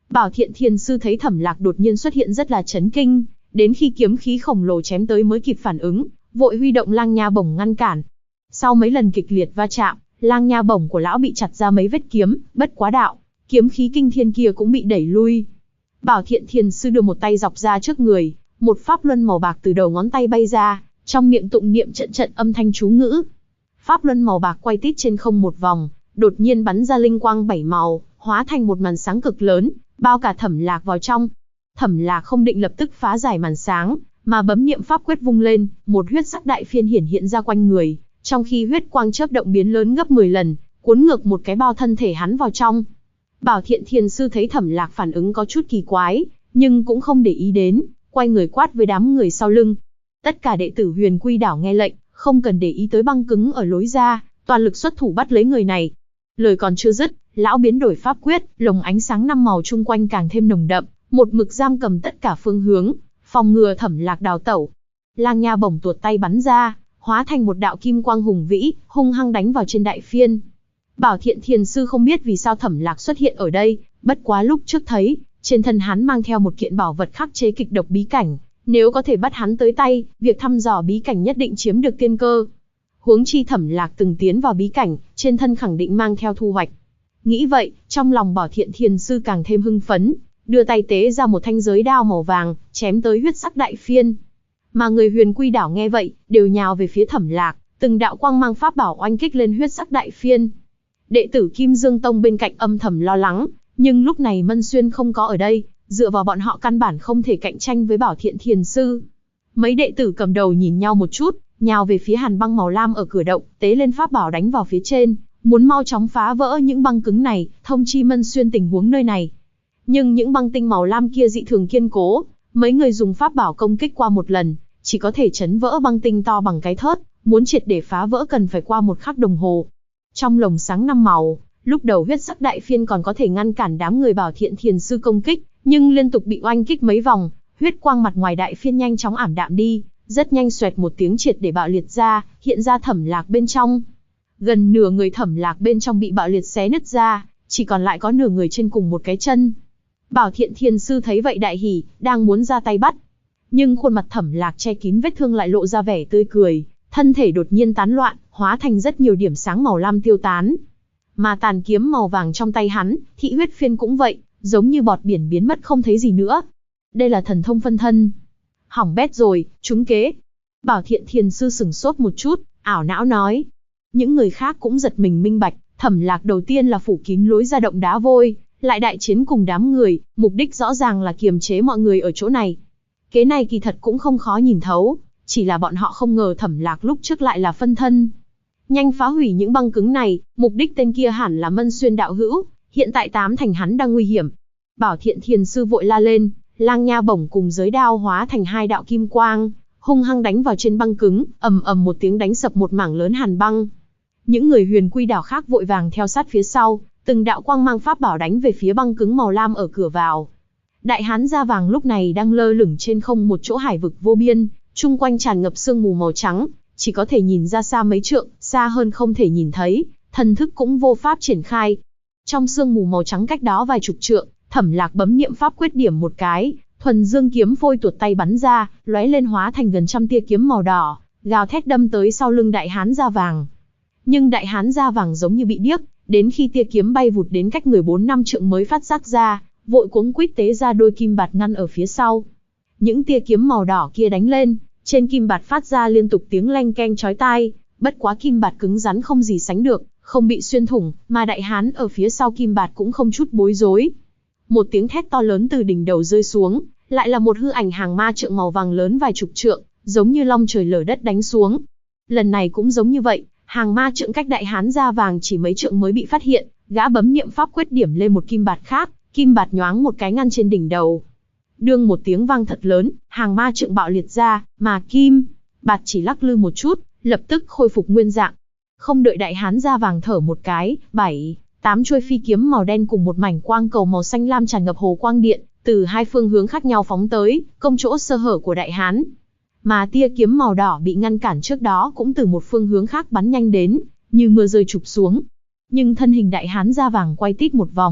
[SPEAKER 1] Bảo Thiện Thiền Sư thấy Thẩm Lạc đột nhiên xuất hiện rất là chấn kinh, đến khi kiếm khí khổng lồ chém tới mới kịp phản ứng, vội huy động lang nha bổng ngăn cản. Sau mấy lần kịch liệt va chạm, lang nha bổng của lão bị chặt ra mấy vết kiếm, bất quá đạo, kiếm khí kinh thiên kia cũng bị đẩy lui. Bảo Thiện Thiền Sư đưa một tay dọc ra trước người, một pháp luân màu bạc từ đầu ngón tay bay ra, trong miệng tụng niệm trận trận âm thanh chú ngữ. Pháp luân màu bạc quay tít trên không một vòng, đột nhiên bắn ra linh quang 7 màu, hóa thành một màn sáng cực lớn, bao cả Thẩm Lạc vào trong. Thẩm Lạc không định lập tức phá giải màn sáng, mà bấm niệm pháp quyết vung lên, một huyết sắc đại phiên hiện ra quanh người, trong khi huyết quang chớp động biến lớn gấp 10 lần, cuốn ngược một cái bao thân thể hắn vào trong. Bảo Thiện Thiền Sư thấy Thẩm Lạc phản ứng có chút kỳ quái, nhưng cũng không để ý đến, quay người quát với đám người sau lưng. Tất cả đệ tử Huyền Quy Đảo nghe lệnh, không cần để ý tới băng cứng ở lối ra, toàn lực xuất thủ bắt lấy người này. Lời còn chưa dứt, lão biến đổi pháp quyết, lồng ánh sáng 5 màu chung quanh càng thêm nồng đậm, một mực giam cầm tất cả phương hướng, phòng ngừa Thẩm Lạc đào tẩu. Lang nha bổng tuột tay bắn ra, hóa thành một đạo kim quang hùng vĩ, hung hăng đánh vào trên đại phiên. Bảo Thiện Thiền Sư không biết vì sao Thẩm Lạc xuất hiện ở đây, bất quá lúc trước thấy, trên thân hắn mang theo một kiện bảo vật khắc chế kịch độc bí cảnh, nếu có thể bắt hắn tới tay, việc thăm dò bí cảnh nhất định chiếm được tiên cơ. Huống chi Thẩm Lạc từng tiến vào bí cảnh, trên thân khẳng định mang theo thu hoạch. Nghĩ vậy, trong lòng Bảo Thiện Thiền Sư càng thêm hưng phấn, đưa tay tế ra một thanh giới đao màu vàng, chém tới huyết sắc đại phiên. Mà người Huyền Quy Đảo nghe vậy, đều nhào về phía Thẩm Lạc, từng đạo quang mang pháp bảo oanh kích lên huyết sắc đại phiên. Đệ tử Kim Dương Tông bên cạnh âm thầm lo lắng, nhưng lúc này Mân Xuyên không có ở đây, dựa vào bọn họ căn bản không thể cạnh tranh với Bảo Thiện Thiền Sư. Mấy đệ tử cầm đầu nhìn nhau một chút, nhào về phía hàn băng màu lam ở cửa động, tế lên pháp bảo đánh vào phía trên, muốn mau chóng phá vỡ những băng cứng này, thông chi Mân Xuyên tình huống nơi này. Nhưng những băng tinh màu lam kia dị thường kiên cố, mấy người dùng pháp bảo công kích qua một lần, chỉ có thể chấn vỡ băng tinh to bằng cái thớt, muốn triệt để phá vỡ cần phải qua 1 khắc đồng hồ. Trong lồng sáng 5 màu, lúc đầu huyết sắc đại phiên còn có thể ngăn cản đám người Bảo Thiện Thiền Sư công kích, nhưng liên tục bị oanh kích mấy vòng, huyết quang mặt ngoài đại phiên nhanh chóng ảm đạm đi, rất nhanh xoẹt một tiếng triệt để bạo liệt ra, hiện ra Thẩm Lạc bên trong. Gần nửa người Thẩm Lạc bên trong bị bạo liệt xé nứt ra, chỉ còn lại có nửa người trên cùng một cái chân. Bảo Thiện Thiền Sư thấy vậy đại hỉ, đang muốn ra tay bắt. Nhưng khuôn mặt Thẩm Lạc che kín vết thương lại lộ ra vẻ tươi cười, thân thể đột nhiên tán loạn, hóa thành rất nhiều điểm sáng màu lam tiêu tán. Mà tàn kiếm màu vàng trong tay hắn, thị huyết phiên cũng vậy, giống như bọt biển biến mất không thấy gì nữa. Đây là thần thông phân thân. Hỏng bét rồi, trúng kế. Bảo Thiện Thiền Sư sửng sốt một chút, ảo não nói. Những người khác cũng giật mình minh bạch, Thẩm Lạc đầu tiên là phủ kín lối ra động đá vôi, lại đại chiến cùng đám người, mục đích rõ ràng là kiềm chế mọi người ở chỗ này. Kế này kỳ thật cũng không khó nhìn thấu, chỉ là bọn họ không ngờ Thẩm Lạc lúc trước lại là phân thân. Nhanh phá hủy những băng cứng này, mục đích tên kia hẳn là Mân Xuyên đạo hữu, hiện tại tám thành hắn đang nguy hiểm. Bảo Thiện Thiền Sư vội la lên, lang nha bổng cùng giới đao hóa thành 2 đạo kim quang, hung hăng đánh vào trên băng cứng, ầm ầm một tiếng đánh sập một mảng lớn hàn băng. Những người Huyền Quy Đảo khác vội vàng theo sát phía sau, từng đạo quang mang pháp bảo đánh về phía băng cứng màu lam ở cửa vào. Đại hán da vàng lúc này đang lơ lửng trên không một chỗ hải vực vô biên, chung quanh tràn ngập sương mù màu trắng, chỉ có thể nhìn ra xa mấy trượng, xa hơn không thể nhìn thấy, thần thức cũng vô pháp triển khai. Trong sương mù màu trắng cách đó vài chục trượng, Thẩm Lạc bấm niệm pháp quyết điểm một cái, thuần dương kiếm phôi tuột tay bắn ra, lóe lên hóa thành gần trăm tia kiếm màu đỏ, gào thét đâm tới sau lưng đại hán da vàng. Nhưng đại hán da vàng giống như bị điếc, đến khi tia kiếm bay vụt đến cách người 4-5 trượng mới phát giác ra, vội cuống quýt tế ra đôi kim bạt ngăn ở phía sau. Những tia kiếm màu đỏ kia đánh lên, trên kim bạt phát ra liên tục tiếng leng keng chói tai, bất quá kim bạt cứng rắn không gì sánh được, không bị xuyên thủng, mà đại hán ở phía sau kim bạt cũng không chút bối rối. Một tiếng thét to lớn từ đỉnh đầu rơi xuống, lại là một hư ảnh hàng ma trượng màu vàng lớn vài chục trượng, giống như long trời lở đất đánh xuống. Lần này cũng giống như vậy, hàng ma trượng cách đại hán da vàng chỉ mấy trượng mới bị phát hiện, gã bấm niệm pháp quyết điểm lên một kim bạt khác, kim bạt nhoáng một cái ngăn trên đỉnh đầu. Đương một tiếng vang thật lớn, hàng ma trượng bạo liệt ra, mà kim bạt chỉ lắc lư một chút, lập tức khôi phục nguyên dạng. Không đợi đại hán da vàng thở một cái, 7-8 chuôi phi kiếm màu đen cùng một mảnh quang cầu màu xanh lam tràn ngập hồ quang điện, từ 2 phương hướng khác nhau phóng tới, công chỗ sơ hở của đại hán. Mà tia kiếm màu đỏ bị ngăn cản trước đó cũng từ một phương hướng khác bắn nhanh đến, như mưa rơi chụp xuống. Nhưng thân hình đại hán da vàng quay tít một vòng,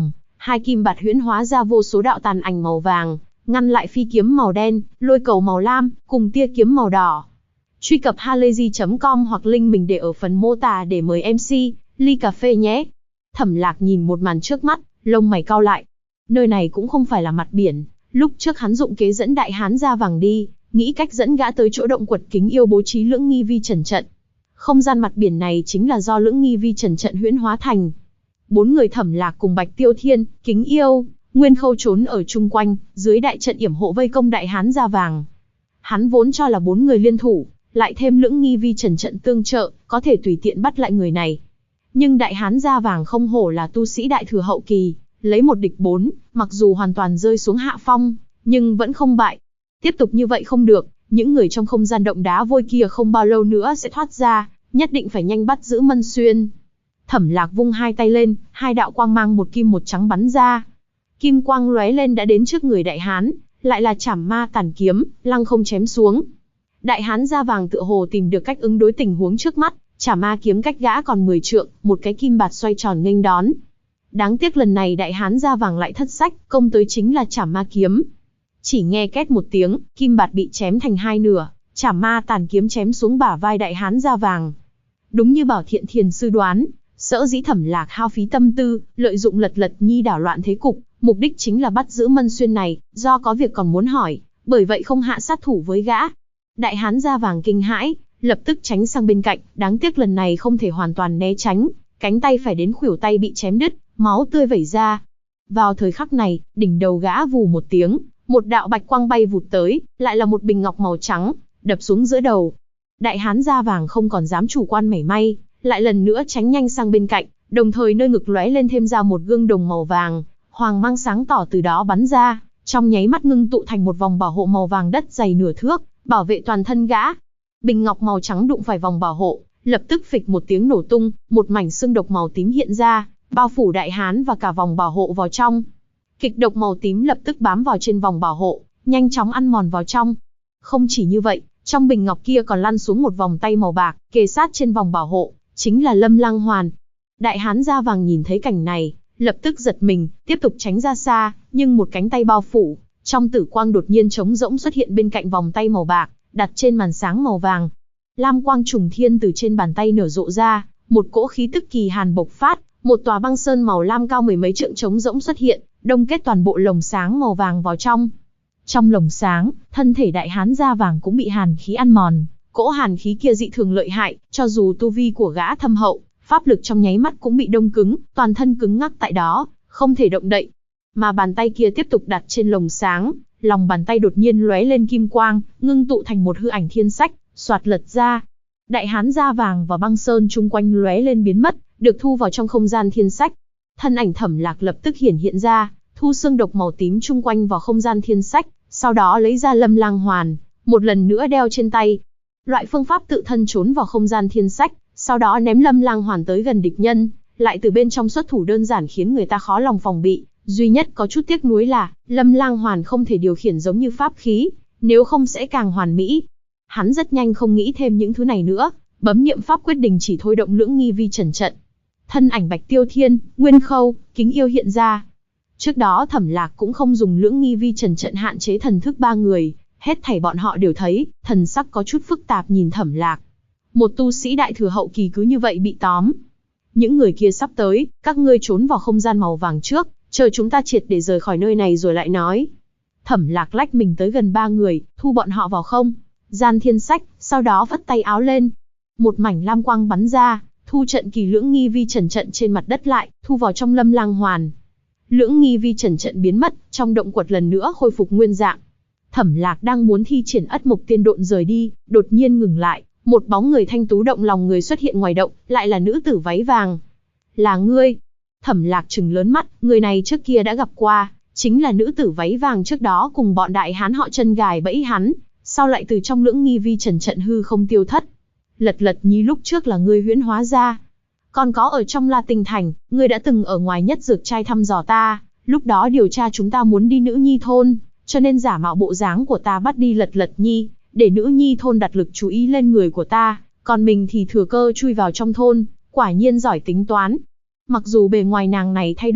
[SPEAKER 1] Hai kim bạt huyễn hóa ra vô số đạo tàn ảnh màu vàng, ngăn lại phi kiếm màu đen, lôi cầu màu lam, cùng tia kiếm màu đỏ. Truy cập halayzi.com hoặc link mình để ở phần mô tả để mời MC, ly cà phê nhé. Thẩm Lạc nhìn một màn trước mắt, lông mày cau lại. Nơi này cũng không phải là mặt biển, lúc trước hắn dụng kế dẫn Đại Hán Da Vàng đi, nghĩ cách dẫn gã tới chỗ động quật Kính Yêu bố trí Lưỡng Nghi Vi Trần trận. Không gian mặt biển này chính là do Lưỡng Nghi Vi Trần trận huyễn hóa thành. 4 người Thẩm Lạc cùng Bạch Tiêu Thiên, Kính Yêu, Nguyên Khâu trốn ở chung quanh, dưới đại trận yểm hộ vây công Đại Hán Da Vàng. Hắn vốn cho là 4 người liên thủ, lại thêm Lưỡng Nghi Vi Trần trận tương trợ, có thể tùy tiện bắt lại người này. Nhưng Đại Hán Da Vàng không hổ là tu sĩ đại thừa hậu kỳ, lấy 1 địch 4, mặc dù hoàn toàn rơi xuống hạ phong, nhưng vẫn không bại. Tiếp tục như vậy không được, những người trong không gian động đá vôi kia không bao lâu nữa sẽ thoát ra, nhất định phải nhanh bắt giữ Mân Xuyên. Thẩm Lạc vung hai tay lên, hai đạo quang mang một kim một trắng bắn ra. Kim quang lóe lên đã đến trước người Đại Hán, lại là Trảm Ma Tàn Kiếm, lăng không chém xuống. Đại Hán Da Vàng tựa hồ tìm được cách ứng đối tình huống trước mắt, Trảm Ma kiếm cách gã còn 10 trượng, một cái kim bạt xoay tròn nghênh đón. Đáng tiếc lần này Đại Hán Da Vàng lại thất sách, công tới chính là Trảm Ma kiếm. Chỉ nghe két một tiếng, kim bạt bị chém thành hai nửa, Trảm Ma Tàn Kiếm chém xuống bả vai Đại Hán Da Vàng. Đúng như Bảo Thiện Thiền sư đoán, sở dĩ Thẩm Lạc hao phí tâm tư, lợi dụng Lật Lật Nhi đảo loạn thế cục, mục đích chính là bắt giữ Mân Xuyên này, do có việc còn muốn hỏi, bởi vậy không hạ sát thủ với gã. Đại Hán Da Vàng kinh hãi, lập tức tránh sang bên cạnh, đáng tiếc lần này không thể hoàn toàn né tránh, cánh tay phải đến khuỷu tay bị chém đứt, máu tươi vẩy ra. Vào thời khắc này, đỉnh đầu gã vù một tiếng, một đạo bạch quang bay vụt tới, lại là một bình ngọc màu trắng, đập xuống giữa đầu. Đại Hán Da Vàng không còn dám chủ quan mảy may, lại lần nữa tránh nhanh sang bên cạnh, đồng thời nơi ngực lóe lên thêm ra một gương đồng màu vàng, hoàng mang sáng tỏ từ đó bắn ra, trong nháy mắt ngưng tụ thành một vòng bảo hộ màu vàng đất dày nửa thước, bảo vệ toàn thân gã. Bình ngọc màu trắng đụng phải vòng bảo hộ, lập tức phịch một tiếng nổ tung, một mảnh xương độc màu tím hiện ra, bao phủ Đại Hán và cả vòng bảo hộ vào trong. Kịch độc màu tím lập tức bám vào trên vòng bảo hộ, nhanh chóng ăn mòn vào trong. Không chỉ như vậy, trong bình ngọc kia còn lăn xuống một vòng tay màu bạc, kề sát trên vòng bảo hộ, chính là Lâm Lang Hoàn. Đại Hán Da Vàng nhìn thấy cảnh này, lập tức giật mình, tiếp tục tránh ra xa, nhưng một cánh tay bao phủ, trong tử quang đột nhiên trống rỗng xuất hiện bên cạnh vòng tay màu bạc, đặt trên màn sáng màu vàng. Lam quang trùng thiên từ trên bàn tay nở rộ ra, một cỗ khí tức kỳ hàn bộc phát, một tòa băng sơn màu lam cao mười mấy trượng trống rỗng xuất hiện, đông kết toàn bộ lồng sáng màu vàng vào trong. Trong lồng sáng, thân thể Đại Hán Da Vàng cũng bị hàn khí ăn mòn, cỗ hàn khí kia dị thường lợi hại, cho dù tu vi của gã thâm hậu, pháp lực trong nháy mắt cũng bị đông cứng, toàn thân cứng ngắc tại đó, không thể động đậy. Mà bàn tay kia tiếp tục đặt trên lồng sáng, lòng bàn tay đột nhiên lóe lên kim quang, ngưng tụ thành một hư ảnh thiên sách, xoạt lật ra. Đại Hán Da Vàng và băng sơn chung quanh lóe lên biến mất, được thu vào trong không gian thiên sách. Thân ảnh Thẩm Lạc lập tức hiện ra, thu xương độc màu tím chung quanh vào không gian thiên sách, sau đó lấy ra Lâm Lang Hoàn, một lần nữa đeo trên tay. Loại phương pháp tự thân trốn vào không gian thiên sách, sau đó ném Lâm Lang Hoàn tới gần địch nhân, lại từ bên trong xuất thủ đơn giản khiến người ta khó lòng phòng bị. Duy nhất có chút tiếc nuối là, Lâm Lang Hoàn không thể điều khiển giống như pháp khí, nếu không sẽ càng hoàn mỹ. Hắn rất nhanh không nghĩ thêm những thứ này nữa, bấm niệm pháp quyết đình chỉ thôi động Lưỡng Nghi Vi Trần trận. Thân ảnh Bạch Tiêu Thiên, Nguyên Khâu, Kính Yêu hiện ra. Trước đó Thẩm Lạc cũng không dùng Lưỡng Nghi Vi Trần trận hạn chế thần thức 3 người, hết thảy bọn họ đều thấy, thần sắc có chút phức tạp nhìn Thẩm Lạc. Một tu sĩ đại thừa hậu kỳ cứ như vậy bị tóm. Những người kia sắp tới, các ngươi trốn vào không gian màu vàng trước, chờ chúng ta triệt để rời khỏi nơi này rồi lại nói. Thẩm Lạc lách mình tới gần 3 người, thu bọn họ vào không gian thiên sách, sau đó vất tay áo lên. Một mảnh lam quang bắn ra, thu trận kỳ Lưỡng Nghi Vi Trần trận trên mặt đất lại, thu vào trong Lâm Lang Hoàn. Lưỡng Nghi Vi Trần trận biến mất, trong động quật lần nữa khôi phục nguyên dạng. Thẩm Lạc đang muốn thi triển Ất Mộc Tiên Độn rời đi, đột nhiên ngừng lại, một bóng người thanh tú động lòng người xuất hiện ngoài động, lại là nữ tử váy vàng. Là ngươi? Thẩm Lạc trừng lớn mắt, người này trước kia đã gặp qua, chính là nữ tử váy vàng trước đó cùng bọn Đại Hán họ chân gài bẫy hắn, sau lại từ trong Lưỡng Nghi Vi Trần trận hư không tiêu thất. Lật Lật Nhi lúc trước là ngươi huyễn hóa ra. Còn có ở trong La Tinh Thành, ngươi đã từng ở ngoài Nhất Dược Trai thăm dò ta, lúc đó điều tra chúng ta muốn đi Nữ Nhi thôn, cho nên giả mạo bộ dáng của ta bắt đi Lật Lật Nhi, để Nữ Nhi thôn đặt lực chú ý lên người của ta, còn mình thì thừa cơ chui vào trong thôn, quả nhiên giỏi tính toán. Mặc dù bề ngoài nàng này thay đổi,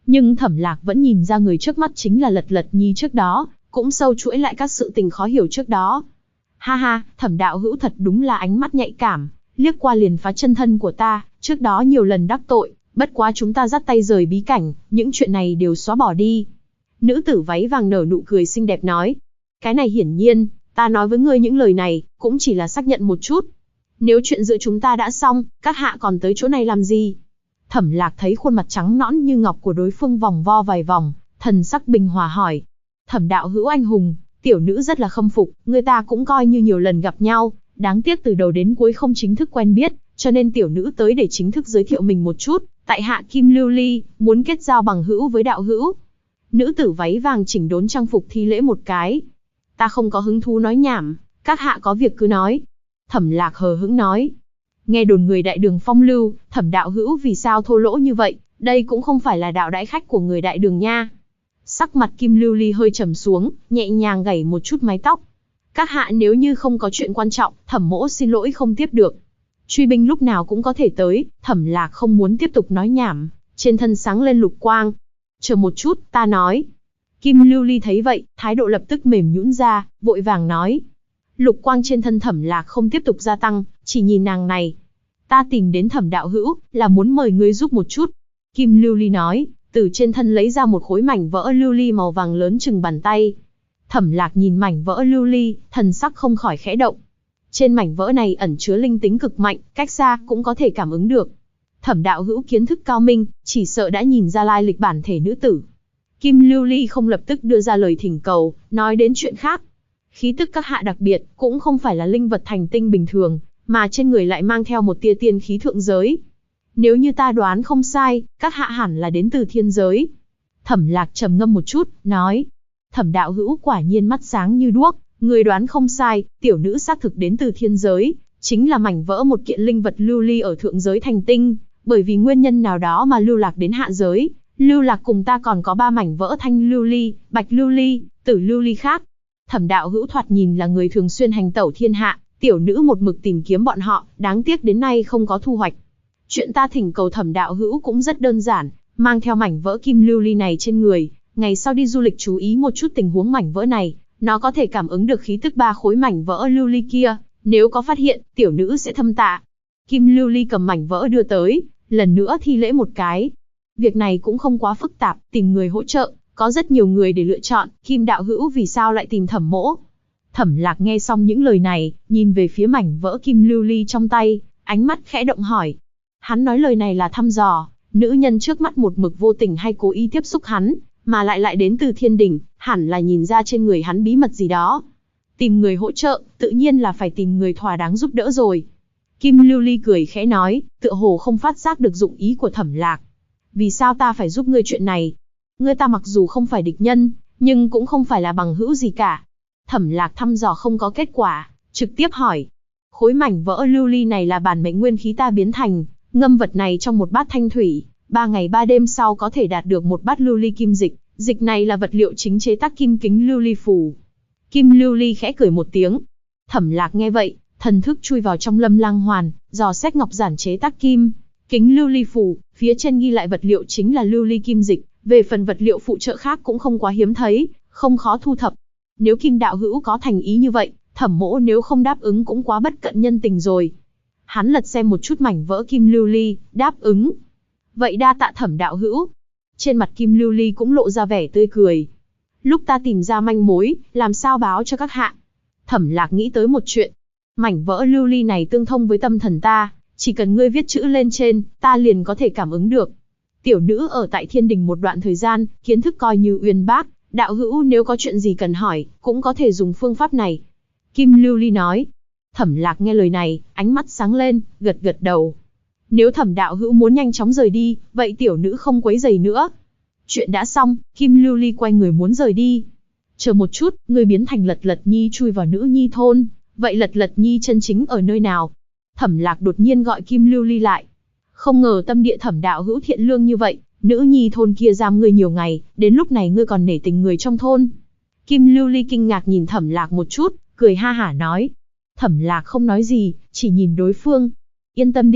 [SPEAKER 1] Nhưng Thẩm Lạc vẫn nhìn ra người trước mắt chính là Lật Lật Nhi trước đó, cũng sâu chuỗi lại các sự tình khó hiểu trước đó. Ha ha, Thẩm đạo hữu thật đúng là ánh mắt nhạy cảm, liếc qua liền phá chân thân của ta, trước đó nhiều lần đắc tội, bất quá chúng ta dắt tay rời bí cảnh, những chuyện này đều xóa bỏ đi. Nữ tử váy vàng nở nụ cười xinh đẹp nói. Cái này hiển nhiên, ta nói với ngươi những lời này, cũng chỉ là xác nhận một chút. Nếu chuyện giữa chúng ta đã xong, các hạ còn tới chỗ này làm gì? Thẩm Lạc thấy khuôn mặt trắng nõn như ngọc của đối phương vòng vo vài vòng, thần sắc bình hòa hỏi. Thẩm đạo hữu anh hùng, tiểu nữ rất là khâm phục, người ta cũng coi như nhiều lần gặp nhau, đáng tiếc từ đầu đến cuối không chính thức quen biết, cho nên tiểu nữ tới để chính thức giới thiệu mình một chút, tại hạ Kim Lưu Ly, muốn kết giao bằng hữu với đạo hữu. Nữ tử váy vàng chỉnh đốn trang phục thi lễ một cái. Ta không có hứng thú nói nhảm, các hạ có việc cứ nói. Thẩm Lạc hờ hững nói. Nghe đồn người đại đường phong lưu, Thẩm đạo hữu vì sao thô lỗ như vậy, đây cũng không phải là đạo đãi khách của người đại đường nha. Sắc mặt Kim Lưu Ly hơi trầm xuống, nhẹ nhàng gảy một chút mái tóc. Các hạ nếu như không có chuyện quan trọng, Thẩm mỗ xin lỗi không tiếp được. Truy binh lúc nào cũng có thể tới, Thẩm Lạc không muốn tiếp tục nói nhảm, trên thân sáng lên lục quang. Chờ một chút, ta nói. Kim Lưu Ly thấy vậy, thái độ lập tức mềm nhũn ra, vội vàng nói. Lục quang trên thân Thẩm Lạc không tiếp tục gia tăng, chỉ nhìn nàng này. Ta tìm đến Thẩm đạo hữu, là muốn mời ngươi giúp một chút. Kim Lưu Ly nói, từ trên thân lấy ra một khối mảnh vỡ lưu ly màu vàng lớn chừng bàn tay. Thẩm Lạc nhìn mảnh vỡ lưu ly, thần sắc không khỏi khẽ động. Trên mảnh vỡ này ẩn chứa linh tính cực mạnh, cách xa cũng có thể cảm ứng được. Thẩm đạo hữu kiến thức cao minh, chỉ sợ đã nhìn ra lai lịch bản thể nữ tử. Kim Lưu Ly không lập tức đưa ra lời thỉnh cầu, nói đến chuyện khác. Khí tức các hạ đặc biệt, cũng không phải là linh vật thành tinh bình thường, mà trên người lại mang theo một tia tiên khí thượng giới. Nếu như ta đoán không sai, các hạ hẳn là đến từ thiên giới. Thẩm Lạc trầm ngâm một chút, nói. Thẩm đạo hữu quả nhiên mắt sáng như đuốc, người đoán không sai, tiểu nữ xác thực đến từ thiên giới, chính là mảnh vỡ một kiện linh vật lưu ly ở thượng giới thành tinh, bởi vì nguyên nhân nào đó mà lưu lạc đến hạ giới. Lưu lạc cùng ta còn có 3 mảnh vỡ thanh lưu ly, bạch lưu ly, tử lưu ly khác. Thẩm đạo hữu thoạt nhìn là người thường xuyên hành tẩu thiên hạ, tiểu nữ một mực tìm kiếm bọn họ, đáng tiếc đến nay không có thu hoạch. Chuyện ta thỉnh cầu Thẩm đạo hữu cũng rất đơn giản, mang theo mảnh vỡ kim lưu ly này trên người, ngày sau đi du lịch chú ý một chút tình huống mảnh vỡ này, nó có thể cảm ứng được khí tức 3 khối mảnh vỡ lưu ly kia, nếu có phát hiện, tiểu nữ sẽ thâm tạ. Kim Lưu Ly cầm mảnh vỡ đưa tới, lần nữa thi lễ một cái. Việc này cũng không quá phức tạp, tìm người hỗ trợ, có rất nhiều người để lựa chọn, Kim đạo hữu vì sao lại tìm Thẩm mỗ? Thẩm Lạc nghe xong những lời này, nhìn về phía mảnh vỡ Kim Lưu Ly trong tay, ánh mắt khẽ động hỏi. Hắn nói lời này là thăm dò, nữ nhân trước mắt một mực vô tình hay cố ý tiếp xúc hắn, mà lại đến từ thiên đỉnh, hẳn là nhìn ra trên người hắn bí mật gì đó. Tìm người hỗ trợ, tự nhiên là phải tìm người thỏa đáng giúp đỡ rồi. Kim Lưu Ly cười khẽ nói, tựa hồ không phát giác được dụng ý của Thẩm Lạc. Vì sao ta phải giúp ngươi chuyện này? Ngươi ta mặc dù không phải địch nhân, nhưng cũng không phải là bằng hữu gì cả. Thẩm Lạc thăm dò không có kết quả, trực tiếp hỏi. Khối mảnh vỡ lưu ly này là bản mệnh nguyên khí ta biến thành, ngâm vật này trong một bát thanh thủy, 3 ngày 3 đêm sau có thể đạt được một bát lưu ly kim dịch, dịch này là vật liệu chính chế tác kim kính lưu ly phù. Kim Lưu Ly khẽ cười một tiếng. Thẩm Lạc nghe vậy, thần thức chui vào trong Lâm Lang Hoàn, dò xét ngọc giản chế tác kim kính lưu ly phù, phía trên ghi lại vật liệu chính là lưu ly kim dịch, về phần vật liệu phụ trợ khác cũng không quá hiếm thấy, không khó thu thập. Nếu Kim đạo hữu có thành ý như vậy, Thẩm mỗ nếu không đáp ứng cũng quá bất cận nhân tình rồi. Hắn lật xem một chút mảnh vỡ kim lưu ly, đáp ứng. Vậy đa tạ Thẩm đạo hữu. Trên mặt Kim Lưu Ly cũng lộ ra vẻ tươi cười. Lúc ta tìm ra manh mối, làm sao báo cho các hạ? Thẩm Lạc nghĩ tới một chuyện. Mảnh vỡ lưu ly này tương thông với tâm thần ta, chỉ cần ngươi viết chữ lên trên, ta liền có thể cảm ứng được. Tiểu nữ ở tại Thiên Đình một đoạn thời gian, kiến thức coi như uyên bác, đạo hữu nếu có chuyện gì cần hỏi, cũng có thể dùng phương pháp này. Kim Lưu Ly nói. Thẩm Lạc nghe lời này, ánh mắt sáng lên, gật gật đầu. Nếu Thẩm đạo hữu muốn nhanh chóng rời đi, vậy tiểu nữ không quấy rầy nữa. Chuyện đã xong, Kim Lưu Ly quay người muốn rời đi. Chờ một chút, ngươi biến thành Lật Lật Nhi chui vào Nữ Nhi thôn, vậy Lật Lật Nhi chân chính ở nơi nào? Thẩm Lạc đột nhiên gọi Kim Lưu Ly lại. Không ngờ tâm địa Thẩm đạo hữu thiện lương như vậy, Nữ Nhi thôn kia giam ngươi nhiều ngày, đến lúc này ngươi còn nể tình người trong thôn. Kim Lưu Ly kinh ngạc nhìn Thẩm Lạc một chút, cười ha hả nói. Thẩm Lạc không nói gì, chỉ nhìn đối phương. Yên tâm đi,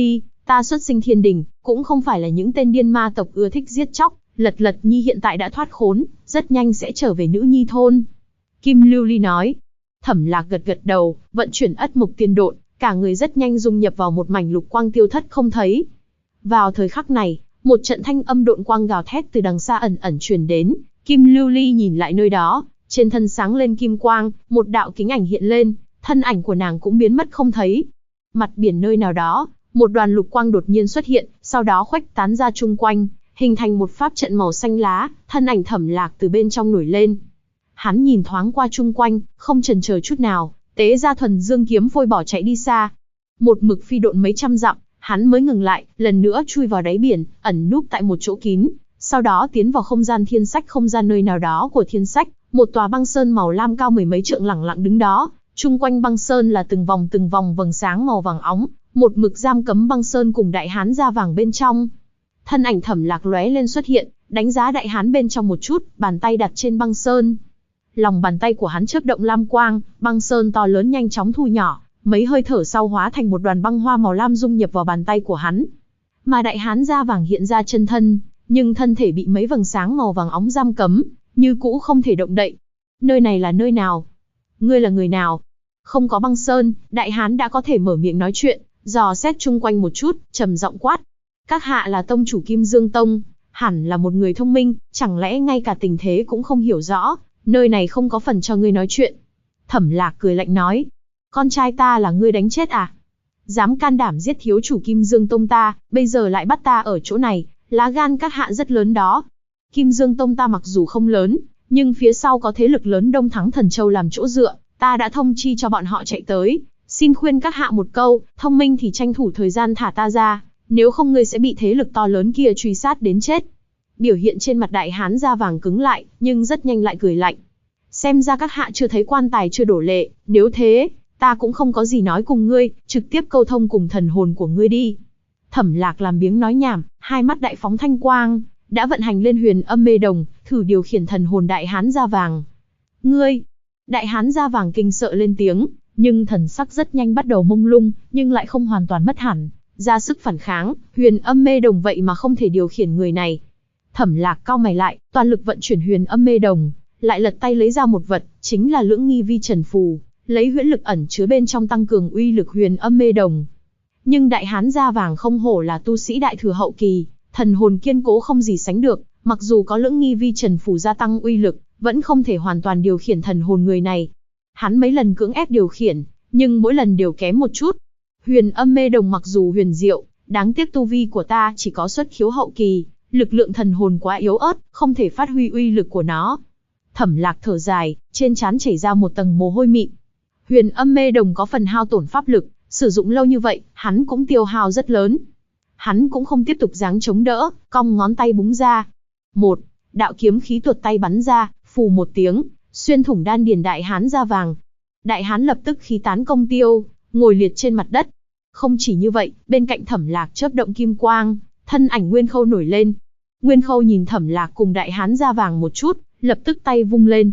[SPEAKER 1] Ta xuất sinh thiên đình, cũng không phải là những tên điên ma tộc ưa thích giết chóc, Lật Lật Nhi hiện tại đã thoát khốn, rất nhanh sẽ trở về nữ nhi thôn. Kim Lưu Ly nói. Thẩm Lạc gật gật đầu, vận chuyển ất mục tiên độn, cả người rất nhanh dung nhập vào một mảnh lục quang tiêu thất không thấy. Vào thời khắc này, một trận thanh âm độn quang gào thét từ đằng xa ẩn ẩn truyền đến. Kim Lưu Ly nhìn lại nơi đó, trên thân sáng lên kim quang, một đạo kính ảnh hiện lên, thân ảnh của nàng cũng biến mất không thấy. Mặt biển nơi nào đó, một đoàn lục quang đột nhiên xuất hiện, sau đó khuếch tán ra chung quanh, hình thành một pháp trận màu xanh lá, thân ảnh Thẩm Lạc từ bên trong nổi lên. Hắn nhìn thoáng qua chung quanh, không chần chờ chút nào, tế ra thuần dương kiếm phôi bỏ chạy đi xa. Một mực phi độn mấy trăm dặm, hắn mới ngừng lại, lần nữa chui vào đáy biển, ẩn núp tại một chỗ kín, sau đó tiến vào không gian thiên sách, không gian nơi nào đó của thiên sách, một tòa băng sơn màu lam cao mười mấy trượng lẳng lặng đứng đó, chung quanh băng sơn là từng vòng vầng sáng màu vàng óng, một mực giam cấm băng sơn cùng đại hán da vàng bên trong. Thân ảnh Thẩm Lạc lóe lên xuất hiện, đánh giá đại hán bên trong một chút, bàn tay đặt trên băng sơn. Lòng bàn tay của hắn chớp động lam quang, băng sơn to lớn nhanh chóng thu nhỏ, mấy hơi thở sau hóa thành một đoàn băng hoa màu lam dung nhập vào bàn tay của hắn. Mà đại hán da vàng hiện ra chân thân, nhưng thân thể bị mấy vầng sáng màu vàng óng giam cấm, như cũ không thể động đậy. Nơi này là nơi nào? Ngươi là người nào? Không có băng sơn, đại hán đã có thể mở miệng nói chuyện, dò xét chung quanh một chút, trầm giọng quát. Các hạ là tông chủ Kim Dương Tông, hẳn là một người thông minh, chẳng lẽ ngay cả tình thế cũng không hiểu rõ, nơi này không có phần cho ngươi nói chuyện. Thẩm Lạc cười lạnh nói, con trai ta là ngươi đánh chết à? Dám can đảm giết thiếu chủ Kim Dương Tông ta, bây giờ lại bắt ta ở chỗ này, lá gan các hạ rất lớn đó. Kim Dương Tông ta mặc dù không lớn, nhưng phía sau có thế lực lớn Đông Thắng Thần Châu làm chỗ dựa, ta đã thông chi cho bọn họ chạy tới. Xin khuyên các hạ một câu, thông minh thì tranh thủ thời gian thả ta ra, nếu không ngươi sẽ bị thế lực to lớn kia truy sát đến chết. Biểu hiện trên mặt đại hán da vàng cứng lại, nhưng rất nhanh lại cười lạnh. Xem ra các hạ chưa thấy quan tài chưa đổ lệ, nếu thế, ta cũng không có gì nói cùng ngươi, trực tiếp câu thông cùng thần hồn của ngươi đi. Thẩm Lạc làm biếng nói nhảm, hai mắt đại phóng thanh quang, đã vận hành lên huyền âm mê đồng, thử điều khiển thần hồn đại hán da vàng. Ngươi! Đại hán da vàng kinh sợ lên tiếng, nhưng thần sắc rất nhanh bắt đầu mông lung, nhưng lại không hoàn toàn mất hẳn, ra sức phản kháng, huyền âm mê đồng vậy mà không thể điều khiển người này. Thẩm Lạc cau mày lại, toàn lực vận chuyển huyền âm mê đồng, lại lật tay lấy ra một vật, chính là lưỡng nghi vi trần phù, lấy huyễn lực ẩn chứa bên trong tăng cường uy lực huyền âm mê đồng. Nhưng đại hán da vàng không hổ là tu sĩ đại thừa hậu kỳ, thần hồn kiên cố không gì sánh được, mặc dù có lưỡng nghi vi trần phù gia tăng uy lực, vẫn không thể hoàn toàn điều khiển thần hồn người này. Hắn mấy lần cưỡng ép điều khiển, nhưng mỗi lần đều kém một chút. Huyền âm mê đồng mặc dù huyền diệu, đáng tiếc tu vi của ta chỉ có xuất khiếu hậu kỳ, lực lượng thần hồn quá yếu ớt, không thể phát huy uy lực của nó. Thẩm Lạc thở dài, trên trán chảy ra một tầng mồ hôi mịn. Huyền âm mê đồng có phần hao tổn pháp lực, sử dụng lâu như vậy, hắn cũng tiêu hao rất lớn. Hắn cũng không tiếp tục giáng chống đỡ, cong ngón tay búng ra. Một đạo kiếm khí tuột tay bắn ra, phù một tiếng, xuyên thủng đan điền đại hán da vàng. Đại hán lập tức khí tán công tiêu, ngồi liệt trên mặt đất. Không chỉ như vậy, bên cạnh Thẩm Lạc chớp động kim quang, thân ảnh Nguyên Khâu nổi lên. Nguyên Khâu nhìn Thẩm Lạc cùng đại hán da vàng một chút, lập tức tay vung lên.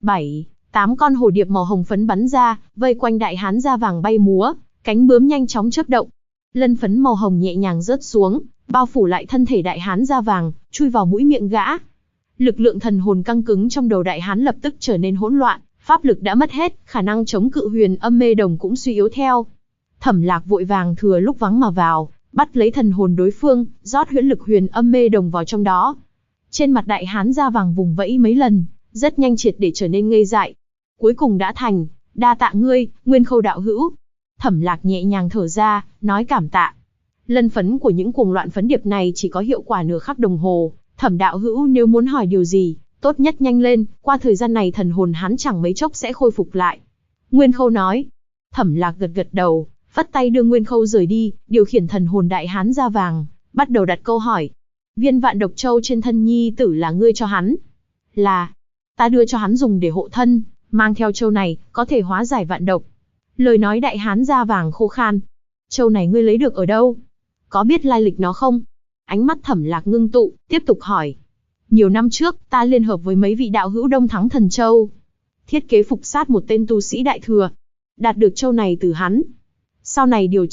[SPEAKER 1] 7-8 con hồ điệp màu hồng phấn bắn ra, vây quanh đại hán da vàng bay múa, cánh bướm nhanh chóng chớp động. Lân phấn màu hồng nhẹ nhàng rớt xuống, bao phủ lại thân thể đại hán da vàng, chui vào mũi miệng gã. Lực lượng thần hồn căng cứng trong đầu đại hán lập tức trở nên hỗn loạn, pháp lực đã mất hết, khả năng chống cự huyền âm mê đồng cũng suy yếu theo. Thẩm Lạc vội vàng thừa lúc vắng mà vào, bắt lấy thần hồn đối phương, rót huyễn lực huyền âm mê đồng vào trong đó. Trên mặt đại hán da vàng vùng vẫy mấy lần, rất nhanh triệt để trở nên ngây dại. Cuối cùng đã thành, đa tạ ngươi, Nguyên Khâu đạo hữu. Thẩm Lạc nhẹ nhàng thở ra, nói cảm tạ. Lân phấn của những cuồng loạn phấn điệp này chỉ có hiệu quả nửa khắc đồng hồ. Thẩm đạo hữu nếu muốn hỏi điều gì, tốt nhất nhanh lên, qua thời gian này thần hồn hắn chẳng mấy chốc sẽ khôi phục lại. Nguyên Khâu nói. Thẩm Lạc gật gật đầu, phất tay đưa Nguyên Khâu rời đi, điều khiển thần hồn đại hán da vàng, bắt đầu đặt câu hỏi. Viên vạn độc châu trên thân nhi tử là ngươi cho hắn? Là, ta đưa cho hắn dùng để hộ thân, mang theo châu này, có thể hóa giải vạn độc. Lời nói đại hán da vàng khô khan. Châu này ngươi lấy được ở đâu? Có biết lai lịch nó không? Ánh mắt Thẩm Lạc ngưng tụ, tiếp tục hỏi. Nhiều năm trước, ta liên hợp với mấy vị đạo hữu Đông Thắng Thần Châu, thiết kế phục sát một tên tu sĩ đại thừa, đạt được châu này từ hắn. Sau này điều tra,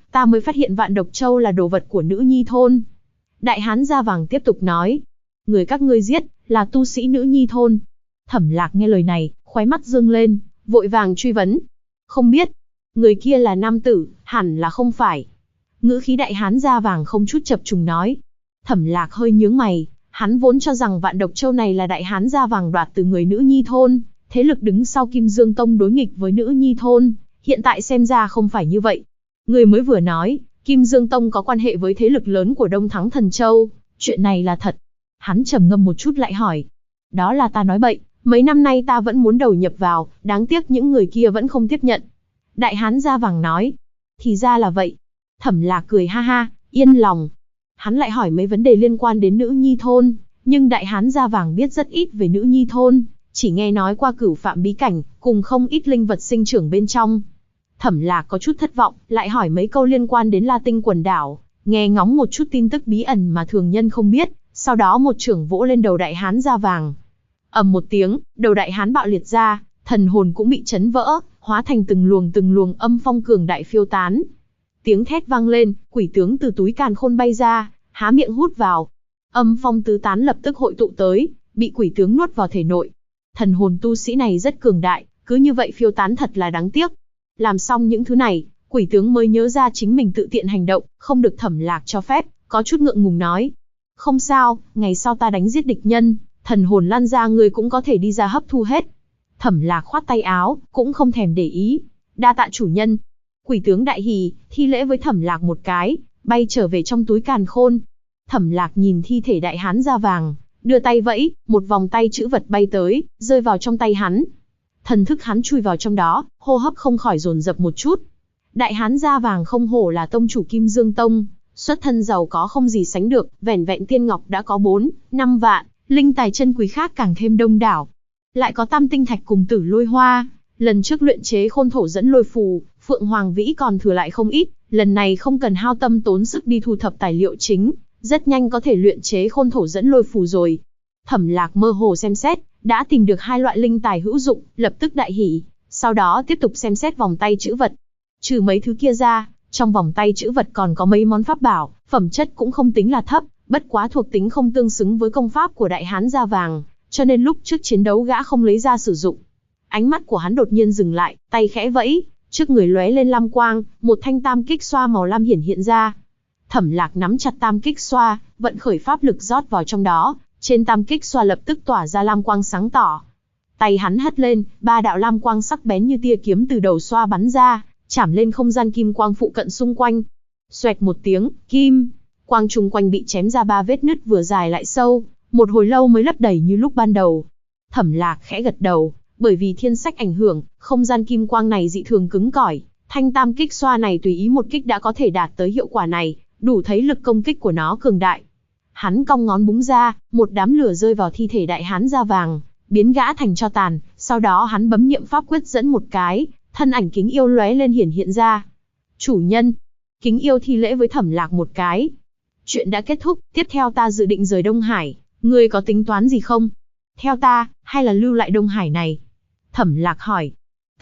[SPEAKER 1] ta mới phát hiện Vạn Độc Châu là đồ vật của nữ nhi thôn. Đại hán da vàng tiếp tục nói, người các ngươi giết, là tu sĩ nữ nhi thôn. Thẩm Lạc nghe lời này, khóe mắt dương lên, vội vàng truy vấn. Không biết, người kia là nam tử, hẳn là không phải. Ngữ khí đại hán da vàng không chút chập trùng nói. Thẩm Lạc hơi nhướng mày, hắn vốn cho rằng Vạn Độc Châu này là đại hán da vàng đoạt từ người nữ nhi thôn, thế lực đứng sau Kim Dương Tông đối nghịch với nữ nhi thôn, hiện tại xem ra không phải như vậy. Người mới vừa nói, Kim Dương Tông có quan hệ với thế lực lớn của Đông Thắng Thần Châu, chuyện này là thật. Hắn trầm ngâm một chút lại hỏi. Đó là ta nói bậy, mấy năm nay ta vẫn muốn đầu nhập vào, đáng tiếc những người kia vẫn không tiếp nhận. Đại hán da vàng nói. Thì ra là vậy. Thẩm Lạc cười ha ha, yên lòng. Hắn lại hỏi mấy vấn đề liên quan đến nữ nhi thôn, nhưng đại hán da vàng biết rất ít về nữ nhi thôn, chỉ nghe nói qua Cửu Phạm bí cảnh, cùng không ít linh vật sinh trưởng bên trong. Thẩm Lạc có chút thất vọng, lại hỏi mấy câu liên quan đến La Tinh quần đảo, nghe ngóng một chút tin tức bí ẩn mà thường nhân không biết, sau đó một chưởng vỗ lên đầu đại hán da vàng. Ầm một tiếng, đầu đại hán bạo liệt ra, thần hồn cũng bị chấn vỡ, hóa thành từng luồng âm phong cường đại phiêu tán. Tiếng thét vang lên, quỷ tướng từ túi càn khôn bay ra, há miệng hút vào. Âm phong tứ tán lập tức hội tụ tới, bị quỷ tướng nuốt vào thể nội. Thần hồn tu sĩ này rất cường đại, cứ như vậy phiêu tán thật là đáng tiếc. Làm xong những thứ này, quỷ tướng mới nhớ ra chính mình tự tiện hành động, không được Thẩm Lạc cho phép, có chút ngượng ngùng nói. Không sao, ngày sau ta đánh giết địch nhân, thần hồn lan ra người cũng có thể đi ra hấp thu hết. Thẩm Lạc khoát tay áo, cũng không thèm để ý. Đa tạ chủ nhân. Quỷ tướng đại hỉ, thi lễ với Thẩm Lạc một cái, bay trở về trong túi càn khôn. Thẩm Lạc nhìn thi thể đại hán da vàng, đưa tay vẫy, một vòng tay chữ vật bay tới, rơi vào trong tay hắn. Thần thức hắn chui vào trong đó, hô hấp không khỏi dồn dập một chút. Đại hán da vàng không hổ là tông chủ Kim Dương Tông, xuất thân giàu có không gì sánh được, vẻn vẹn tiên ngọc đã có 4-5 vạn, linh tài chân quý khác càng thêm đông đảo. Lại có tam tinh thạch cùng tử lôi hoa, lần trước luyện chế khôn thổ dẫn lôi phù, Phượng Hoàng Vĩ còn thừa lại không ít, lần này không cần hao tâm tốn sức đi thu thập tài liệu chính, rất nhanh có thể luyện chế khôn thổ dẫn lôi phù rồi. Thẩm Lạc mơ hồ xem xét, đã tìm được 2 loại linh tài hữu dụng, lập tức đại hỉ, sau đó tiếp tục xem xét vòng tay chữ vật. Trừ mấy thứ kia ra, trong vòng tay chữ vật còn có mấy món pháp bảo, phẩm chất cũng không tính là thấp, bất quá thuộc tính không tương xứng với công pháp của đại hán da vàng, cho nên lúc trước chiến đấu gã không lấy ra sử dụng. Ánh mắt của hắn đột nhiên dừng lại, tay khẽ vẫy, trước người lóe lên lam quang, một thanh tam kích xoa màu lam hiện ra. Thẩm Lạc nắm chặt tam kích xoa, vận khởi pháp lực rót vào trong đó, trên tam kích xoa lập tức tỏa ra lam quang sáng tỏ. Tay hắn hất lên, 3 đạo lam quang sắc bén như tia kiếm từ đầu xoa bắn ra, chảm lên không gian kim quang phụ cận xung quanh. Xoẹt một tiếng, kim quang chung quanh bị chém ra 3 vết nứt vừa dài lại sâu, một hồi lâu mới lấp đầy như lúc ban đầu. Thẩm Lạc khẽ gật đầu, bởi vì thiên sách ảnh hưởng, không gian kim quang này dị thường cứng cỏi, thanh tam kích xoa này tùy ý một kích đã có thể đạt tới hiệu quả này, đủ thấy lực công kích của nó cường đại. Hắn cong ngón búng ra, một đám lửa rơi vào thi thể đại hán da vàng, biến gã thành tro tàn, sau đó hắn bấm niệm pháp quyết dẫn một cái, thân ảnh Kính Yêu lóe lên hiện ra. Chủ nhân. Kính Yêu thi lễ với Thẩm Lạc một cái. Chuyện đã kết thúc, tiếp theo ta dự định rời Đông Hải, ngươi có tính toán gì không? Theo ta, hay là lưu lại Đông Hải này? Thẩm Lạc hỏi.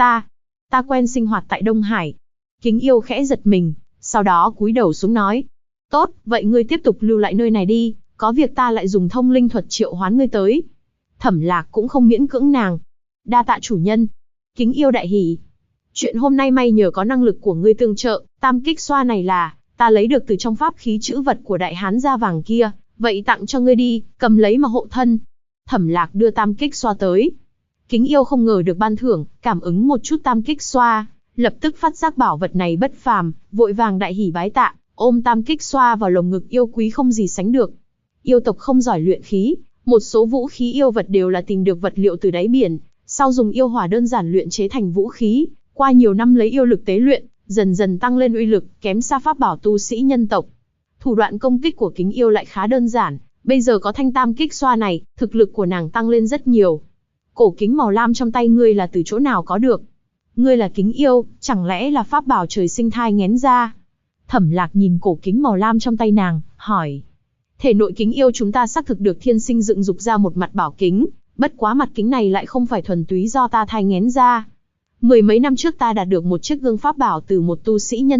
[SPEAKER 1] Ta quen sinh hoạt tại Đông Hải. Kính Yêu khẽ giật mình, sau đó cúi đầu xuống nói. Tốt, vậy ngươi tiếp tục lưu lại nơi này đi, có việc ta lại dùng thông linh thuật triệu hoán ngươi tới. Thẩm Lạc cũng không miễn cưỡng nàng. Đa tạ chủ nhân. Kính Yêu đại hỉ. Chuyện hôm nay may nhờ có năng lực của ngươi tương trợ, tam kích xoa này là ta lấy được từ trong pháp khí chữ vật của đại hán da vàng kia, vậy tặng cho ngươi đi, cầm lấy mà hộ thân. Thẩm Lạc đưa tam kích xoa tới. Kính Yêu không ngờ được ban thưởng, cảm ứng một chút tam kích xoa, lập tức phát giác bảo vật này bất phàm, vội vàng đại hỉ bái tạ, ôm tam kích xoa vào lồng ngực yêu quý không gì sánh được. Yêu tộc không giỏi luyện khí, một số vũ khí yêu vật đều là tìm được vật liệu từ đáy biển, sau dùng yêu hỏa đơn giản luyện chế thành vũ khí, qua nhiều năm lấy yêu lực tế luyện, dần dần tăng lên uy lực, kém xa pháp bảo tu sĩ nhân tộc. Thủ đoạn công kích của Kính Yêu lại khá đơn giản, bây giờ có thanh tam kích xoa này, thực lực của nàng tăng lên rất nhiều. Cổ kính màu lam trong tay ngươi là từ chỗ nào có được? Ngươi là Kính Yêu, chẳng lẽ là pháp bảo trời sinh thai nghén ra? Thẩm Lạc nhìn cổ kính màu lam trong tay nàng, hỏi. Thể nội Kính Yêu chúng ta xác thực được thiên sinh dựng dục ra một mặt bảo kính, bất quá mặt kính này lại không phải thuần túy do ta thai nghén ra. 10 mấy năm trước ta đạt được một chiếc gương pháp bảo từ một tu sĩ nhân tộc,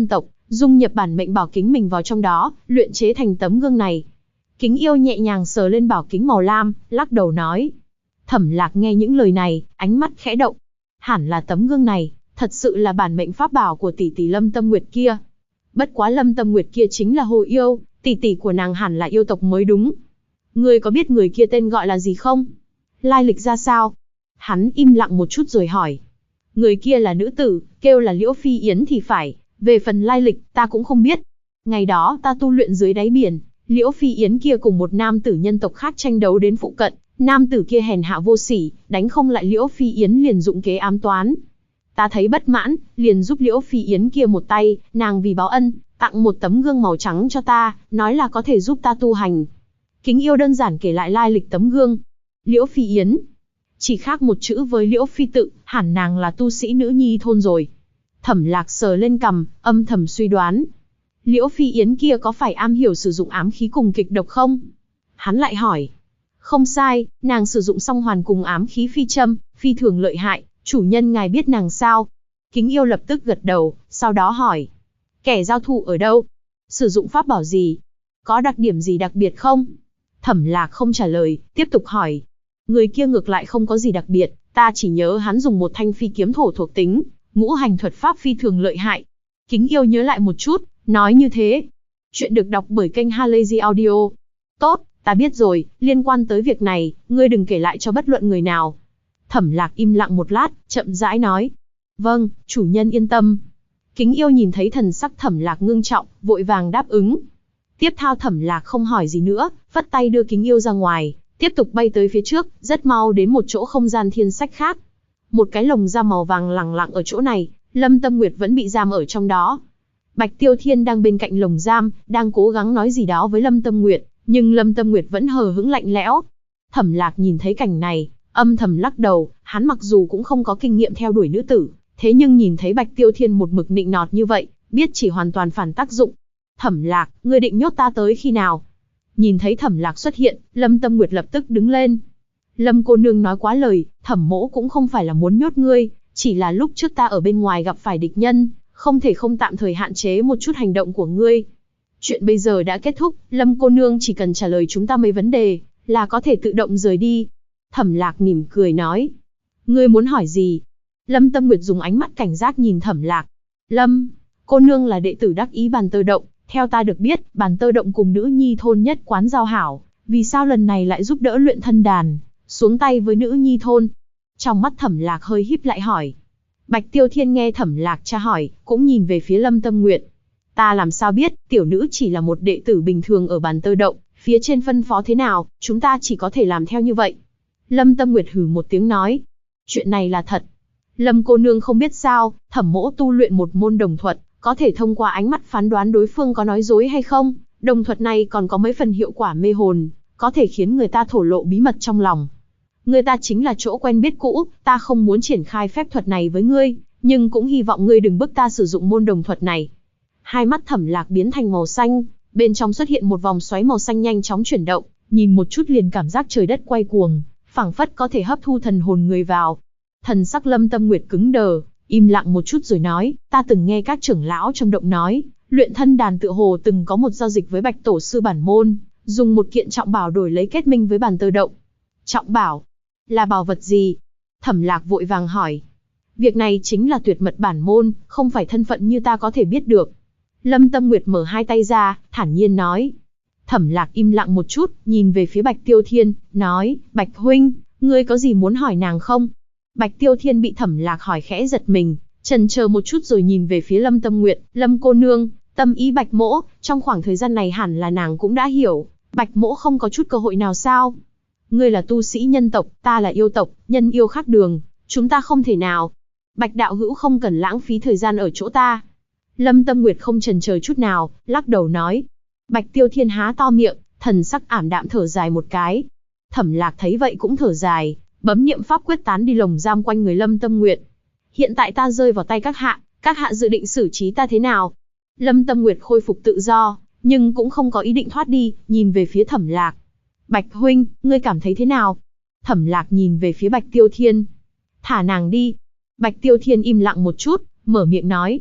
[SPEAKER 1] dung nhập bản mệnh bảo kính mình vào trong đó, luyện chế thành tấm gương này. Kính yêu nhẹ nhàng sờ lên bảo kính màu lam, lắc đầu nói. Thẩm Lạc nghe những lời này, ánh mắt khẽ động. Hẳn là tấm gương này, thật sự là bản mệnh pháp bảo của tỷ tỷ Lâm Tâm Nguyệt kia. Bất quá Lâm Tâm Nguyệt kia chính là hồ yêu, tỷ tỷ của nàng hẳn là yêu tộc mới đúng. Ngươi có biết người kia tên gọi là gì không? Lai lịch ra sao? Hắn im lặng một chút rồi hỏi. Người kia là nữ tử, kêu là Liễu Phi Yến thì phải, về phần lai lịch, ta cũng không biết. Ngày đó ta tu luyện dưới đáy biển, Liễu Phi Yến kia cùng một nam tử nhân tộc khác tranh đấu đến phụ cận, nam tử kia hèn hạ vô sỉ, đánh không lại Liễu Phi Yến liền dụng kế ám toán. Ta thấy bất mãn, liền giúp Liễu Phi Yến kia một tay, nàng vì báo ân, tặng một tấm gương màu trắng cho ta, nói là có thể giúp ta tu hành. Kính yêu đơn giản kể lại lai lịch tấm gương. Liễu Phi Yến, chỉ khác một chữ với Liễu Phi Tự, hẳn nàng là tu sĩ nữ nhi thôn rồi. Thẩm Lạc sờ lên cằm, âm thầm suy đoán. Liễu Phi Yến kia có phải am hiểu sử dụng ám khí cùng kịch độc không? Hắn lại hỏi. Không sai, nàng sử dụng song hoàn cùng ám khí phi châm, phi thường lợi hại, chủ nhân ngài biết nàng sao? Kính yêu lập tức gật đầu, sau đó hỏi. Kẻ giao thủ ở đâu? Sử dụng pháp bảo gì? Có đặc điểm gì đặc biệt không? Thẩm Lạc không trả lời, tiếp tục hỏi. Người kia ngược lại không có gì đặc biệt, ta chỉ nhớ hắn dùng một thanh phi kiếm thổ thuộc tính, ngũ hành thuật pháp phi thường lợi hại. Kính yêu nhớ lại một chút, nói như thế. Chuyện được đọc bởi kênh Halazy Audio. Tốt, ta biết rồi, liên quan tới việc này, ngươi đừng kể lại cho bất luận người nào. Thẩm Lạc im lặng một lát, chậm rãi nói. Vâng, chủ nhân yên tâm. Kính yêu nhìn thấy thần sắc Thẩm Lạc ngưng trọng, vội vàng đáp ứng. Tiếp theo Thẩm Lạc không hỏi gì nữa, vất tay đưa kính yêu ra ngoài, tiếp tục bay tới phía trước, rất mau đến một chỗ không gian thiên sách khác. Một cái lồng giam màu vàng lẳng lặng ở chỗ này, Lâm Tâm Nguyệt vẫn bị giam ở trong đó. Bạch Tiêu Thiên đang bên cạnh lồng giam, đang cố gắng nói gì đó với Lâm Tâm Nguyệt, nhưng Lâm Tâm Nguyệt vẫn hờ hững lạnh lẽo. Thẩm Lạc nhìn thấy cảnh này, âm thầm lắc đầu, hắn mặc dù cũng không có kinh nghiệm theo đuổi nữ tử, thế nhưng nhìn thấy Bạch Tiêu Thiên một mực nịnh nọt như vậy, biết chỉ hoàn toàn phản tác dụng. Thẩm Lạc, ngươi định nhốt ta tới khi nào? Nhìn thấy Thẩm Lạc xuất hiện, Lâm Tâm Nguyệt lập tức đứng lên. Lâm cô nương nói quá lời, Thẩm mỗ cũng không phải là muốn nhốt ngươi, chỉ là lúc trước ta ở bên ngoài gặp phải địch nhân, không thể không tạm thời hạn chế một chút hành động của ngươi. Chuyện bây giờ đã kết thúc, Lâm cô nương chỉ cần trả lời chúng ta mấy vấn đề, là có thể tự động rời đi. Thẩm Lạc mỉm cười nói. Ngươi muốn hỏi gì? Lâm Tâm Nguyệt dùng ánh mắt cảnh giác nhìn Thẩm Lạc. Lâm, cô nương là đệ tử đắc ý Bàn Tơ Động, theo ta được biết, Bàn Tơ Động cùng nữ nhi thôn nhất quán giao hảo, vì sao lần này lại giúp đỡ luyện thân đàn, xuống tay với nữ nhi thôn? Trong mắt Thẩm Lạc hơi híp lại hỏi. Bạch Tiêu Thiên nghe Thẩm Lạc tra hỏi, cũng nhìn về phía Lâm Tâm Nguyệt. Ta làm sao biết, tiểu nữ chỉ là một đệ tử bình thường ở Bàn Tơ Động, phía trên phân phó thế nào, chúng ta chỉ có thể làm theo như vậy. Lâm Tâm Nguyệt hừ một tiếng nói. Chuyện này là thật. Lâm cô nương không biết sao, Thẩm mỗ tu luyện một môn đồng thuật, có thể thông qua ánh mắt phán đoán đối phương có nói dối hay không. Đồng thuật này còn có mấy phần hiệu quả mê hồn, có thể khiến người ta thổ lộ bí mật trong lòng. Người ta chính là chỗ quen biết cũ, ta không muốn triển khai phép thuật này với ngươi, nhưng cũng hy vọng ngươi đừng bức ta sử dụng môn đồng thuật này. Hai mắt Thẩm Lạc biến thành màu xanh, bên trong xuất hiện một vòng xoáy màu xanh nhanh chóng chuyển động, nhìn một chút liền cảm giác trời đất quay cuồng, phảng phất có thể hấp thu thần hồn người vào. Thần sắc Lâm Tâm Nguyệt cứng đờ, im lặng một chút rồi nói, ta từng nghe các trưởng lão trong động nói, luyện thân đàn tựa hồ từng có một giao dịch với Bạch tổ sư bản môn, dùng một kiện trọng bảo đổi lấy kết minh với Bàn Tơ Động. Trọng bảo? Là bảo vật gì? Thẩm Lạc vội vàng hỏi. Việc này chính là tuyệt mật bản môn, không phải thân phận như ta có thể biết được. Lâm Tâm Nguyệt mở hai tay ra, thản nhiên nói. Thẩm Lạc im lặng một chút, nhìn về phía Bạch Tiêu Thiên, nói, Bạch huynh, ngươi có gì muốn hỏi nàng không? Bạch Tiêu Thiên bị Thẩm Lạc hỏi khẽ giật mình, chần chờ một chút rồi nhìn về phía Lâm Tâm Nguyệt, Lâm cô nương, tâm ý Bạch mỗ, trong khoảng thời gian này hẳn là nàng cũng đã hiểu, Bạch mỗ không có chút cơ hội nào sao? Ngươi là tu sĩ nhân tộc, ta là yêu tộc, nhân yêu khác đường, chúng ta không thể nào. Bạch đạo hữu không cần lãng phí thời gian ở chỗ ta. Lâm Tâm Nguyệt không chần chờ chút nào, lắc đầu nói. Bạch Tiêu Thiên há to miệng, thần sắc ảm đạm thở dài một cái. Thẩm Lạc thấy vậy cũng thở dài, bấm niệm pháp quyết tán đi lồng giam quanh người Lâm Tâm Nguyệt. Hiện tại ta rơi vào tay các hạ dự định xử trí ta thế nào? Lâm Tâm Nguyệt khôi phục tự do, nhưng cũng không có ý định thoát đi, nhìn về phía Thẩm Lạc. Bạch huynh, ngươi cảm thấy thế nào? Thẩm Lạc nhìn về phía Bạch Tiêu Thiên. Thả nàng đi. Bạch Tiêu Thiên im lặng một chút, mở miệng nói.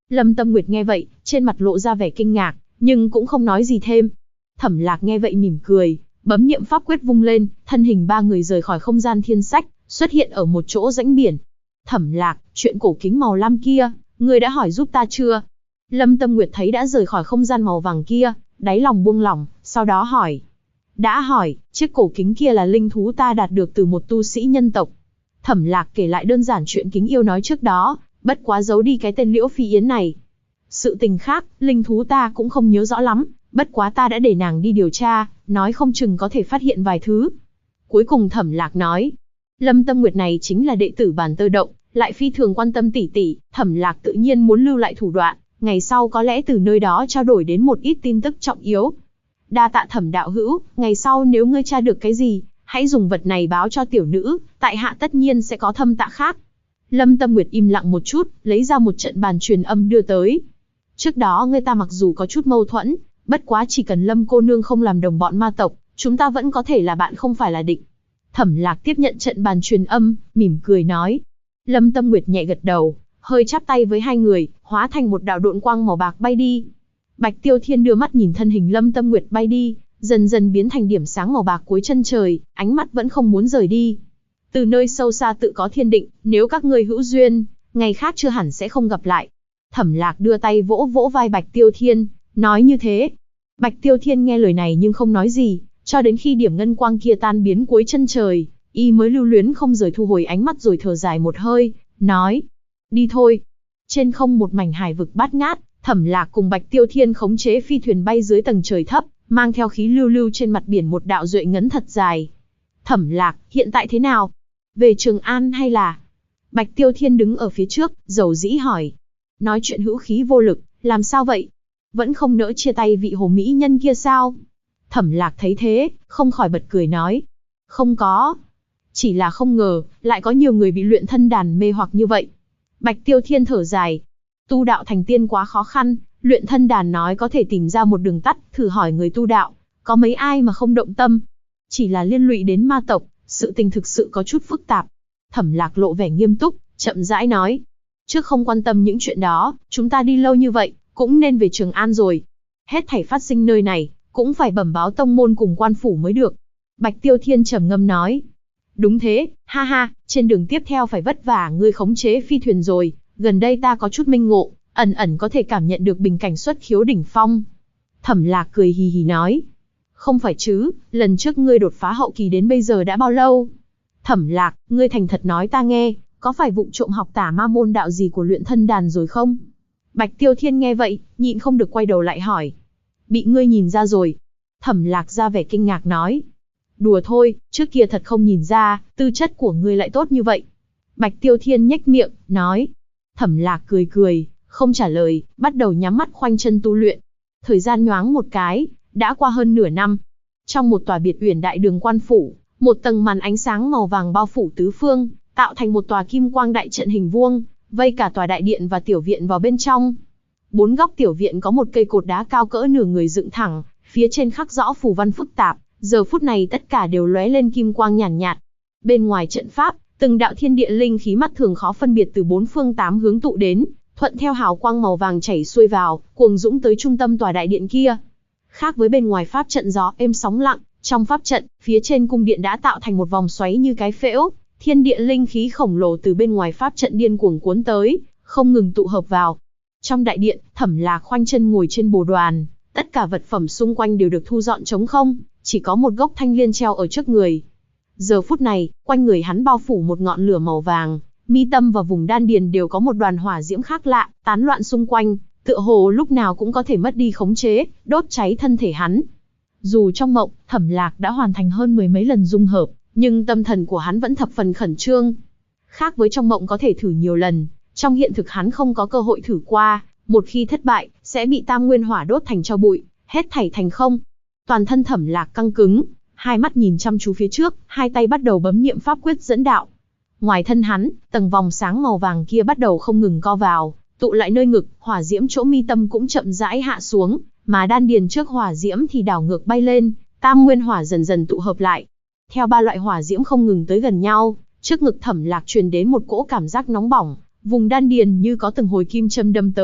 [SPEAKER 1] Lâm Tâm Nguyệt nghe vậy, trên mặt lộ ra vẻ kinh ngạc, nhưng cũng không nói gì thêm. Thẩm Lạc nghe vậy mỉm cười, bấm niệm pháp quyết vung lên, thân hình ba người rời khỏi không gian thiên sách, xuất hiện ở một chỗ rãnh biển. Thẩm Lạc, chuyện cổ kính màu lam kia, ngươi đã hỏi giúp ta chưa? Lâm Tâm Nguyệt thấy đã rời khỏi không gian màu vàng kia, đáy lòng buông lỏng, sau đó hỏi. Đã hỏi, chiếc cổ kính kia là linh thú ta đạt được từ một tu sĩ nhân tộc. Thẩm Lạc kể lại đơn giản chuyện Kính Yêu nói trước đó, bất quá giấu đi cái tên Liễu Phi Yến này. Sự tình khác, linh thú ta cũng không nhớ rõ lắm, bất quá ta đã để nàng đi điều tra, nói không chừng có thể phát hiện vài thứ. Cuối cùng Thẩm Lạc nói, Lâm Tâm Nguyệt này chính là đệ tử Bàn Tơ Động, lại phi thường quan tâm tỷ tỷ, Thẩm Lạc tự nhiên muốn lưu lại thủ đoạn, ngày sau có lẽ từ nơi đó trao đổi đến một ít tin tức trọng yếu. Đa tạ Thẩm đạo hữu, ngày sau nếu ngươi tra được cái gì, hãy dùng vật này báo cho tiểu nữ, tại hạ tất nhiên sẽ có thâm tạ khác. Lâm Tâm Nguyệt im lặng một chút, lấy ra một trận bàn truyền âm đưa tới. Trước đó ngươi ta mặc dù có chút mâu thuẫn, bất quá chỉ cần Lâm cô nương không làm đồng bọn ma tộc, chúng ta vẫn có thể là bạn không phải là địch. Thẩm Lạc tiếp nhận trận bàn truyền âm, mỉm cười nói. Lâm Tâm Nguyệt nhẹ gật đầu, hơi chắp tay với hai người, hóa thành một đạo độn quang màu bạc bay đi. Bạch Tiêu Thiên đưa mắt nhìn thân hình Lâm Tâm Nguyệt bay đi, dần dần biến thành điểm sáng màu bạc cuối chân trời, ánh mắt vẫn không muốn rời đi. Từ nơi sâu xa tự có thiên định, nếu các ngươi hữu duyên, ngày khác chưa hẳn sẽ không gặp lại. Thẩm Lạc đưa tay vỗ vỗ vai Bạch Tiêu Thiên, nói như thế. Bạch Tiêu Thiên nghe lời này nhưng không nói gì, cho đến khi điểm ngân quang kia tan biến cuối chân trời, y mới lưu luyến không rời thu hồi ánh mắt rồi thở dài một hơi, nói, đi thôi. Trên không một mảnh hải vực bát ngát, Thẩm Lạc cùng Bạch Tiêu Thiên khống chế phi thuyền bay dưới tầng trời thấp, mang theo khí lưu lưu trên mặt biển một đạo duệ ngấn thật dài. Thẩm Lạc, hiện tại thế nào? Về Trường An hay là? Bạch Tiêu Thiên đứng ở phía trước, dầu dĩ hỏi. Nói chuyện hữu khí vô lực, làm sao vậy? Vẫn không nỡ chia tay vị hồ mỹ nhân kia sao? Thẩm Lạc thấy thế, không khỏi bật cười nói. Không có. Chỉ là không ngờ, lại có nhiều người bị luyện thân đàn mê hoặc như vậy. Bạch Tiêu Thiên thở dài. Tu đạo thành tiên quá khó khăn, luyện thân đàn nói có thể tìm ra một đường tắt, thử hỏi người tu đạo, có mấy ai mà không động tâm. Chỉ là liên lụy đến ma tộc, sự tình thực sự có chút phức tạp. Thẩm Lạc lộ vẻ nghiêm túc, chậm rãi nói. Trước không quan tâm những chuyện đó, chúng ta đi lâu như vậy, cũng nên về Trường An rồi. Hết thảy phát sinh nơi này, cũng phải bẩm báo tông môn cùng quan phủ mới được. Bạch Tiêu Thiên trầm ngâm nói. Đúng thế, ha ha, trên đường tiếp theo phải vất vả ngươi khống chế phi thuyền rồi, gần đây ta có chút minh ngộ, ẩn ẩn có thể cảm nhận được bình cảnh xuất khiếu đỉnh phong. Thẩm Lạc cười hì hì nói. Không phải chứ, lần trước ngươi đột phá hậu kỳ đến bây giờ đã bao lâu? Thẩm Lạc, ngươi thành thật nói ta nghe, có phải vụng trộm học tả ma môn đạo gì của luyện thân đàn rồi không? Bạch Tiêu Thiên nghe vậy, nhịn không được quay đầu lại hỏi. Bị ngươi nhìn ra rồi. Thẩm Lạc ra vẻ kinh ngạc nói. Đùa thôi, trước kia thật không nhìn ra, tư chất của ngươi lại tốt như vậy. Bạch Tiêu Thiên nhếch miệng, nói. Thẩm Lạc cười cười, không trả lời, bắt đầu nhắm mắt khoanh chân tu luyện. Thời gian nhoáng một cái, đã qua hơn nửa năm. Trong một tòa biệt uyển đại đường quan phủ, một tầng màn ánh sáng màu vàng bao phủ tứ phương, tạo thành một tòa kim quang đại trận hình vuông, vây cả tòa đại điện và tiểu viện vào bên trong. Bốn góc tiểu viện có một cây cột đá cao cỡ nửa người dựng thẳng, phía trên khắc rõ phù văn phức tạp, giờ phút này tất cả đều lóe lên kim quang nhàn nhạt. Bên ngoài trận pháp, từng đạo thiên địa linh khí mắt thường khó phân biệt từ bốn phương tám hướng tụ đến, thuận theo hào quang màu vàng chảy xuôi vào, cuồng dũng tới trung tâm tòa đại điện kia. Khác với bên ngoài pháp trận gió êm sóng lặng, trong pháp trận, phía trên cung điện đã tạo thành một vòng xoáy như cái phễu, thiên địa linh khí khổng lồ từ bên ngoài pháp trận điên cuồng cuốn tới, không ngừng tụ hợp vào. Trong đại điện, Thẩm Lạc khoanh chân ngồi trên bồ đoàn, tất cả vật phẩm xung quanh đều được thu dọn trống không, chỉ có một gốc thanh liên treo ở trước người. Giờ phút này, quanh người hắn bao phủ một ngọn lửa màu vàng, mi tâm và vùng đan điền đều có một đoàn hỏa diễm khác lạ, tán loạn xung quanh, tựa hồ lúc nào cũng có thể mất đi khống chế, đốt cháy thân thể hắn. Dù trong mộng, Thẩm Lạc đã hoàn thành hơn 10 mấy lần dung hợp, nhưng tâm thần của hắn vẫn thập phần khẩn trương. Khác với trong mộng có thể thử nhiều lần, trong hiện thực hắn không có cơ hội thử qua, một khi thất bại, sẽ bị tam nguyên hỏa đốt thành tro bụi, hết thảy thành không. Toàn thân Thẩm Lạc căng cứng, hai mắt nhìn chăm chú phía trước, hai tay bắt đầu bấm niệm pháp quyết dẫn đạo. Ngoài thân hắn, tầng vòng sáng màu vàng kia bắt đầu không ngừng co vào, tụ lại nơi ngực, hỏa diễm chỗ mi tâm cũng chậm rãi hạ xuống, mà đan điền trước hỏa diễm thì đảo ngược bay lên, tam nguyên hỏa dần dần tụ hợp lại. Theo ba loại hỏa diễm không ngừng tới gần nhau, trước ngực Thẩm Lạc truyền đến một cỗ cảm giác nóng bỏng, vùng đan điền như có từng hồi kim châm đâm tới,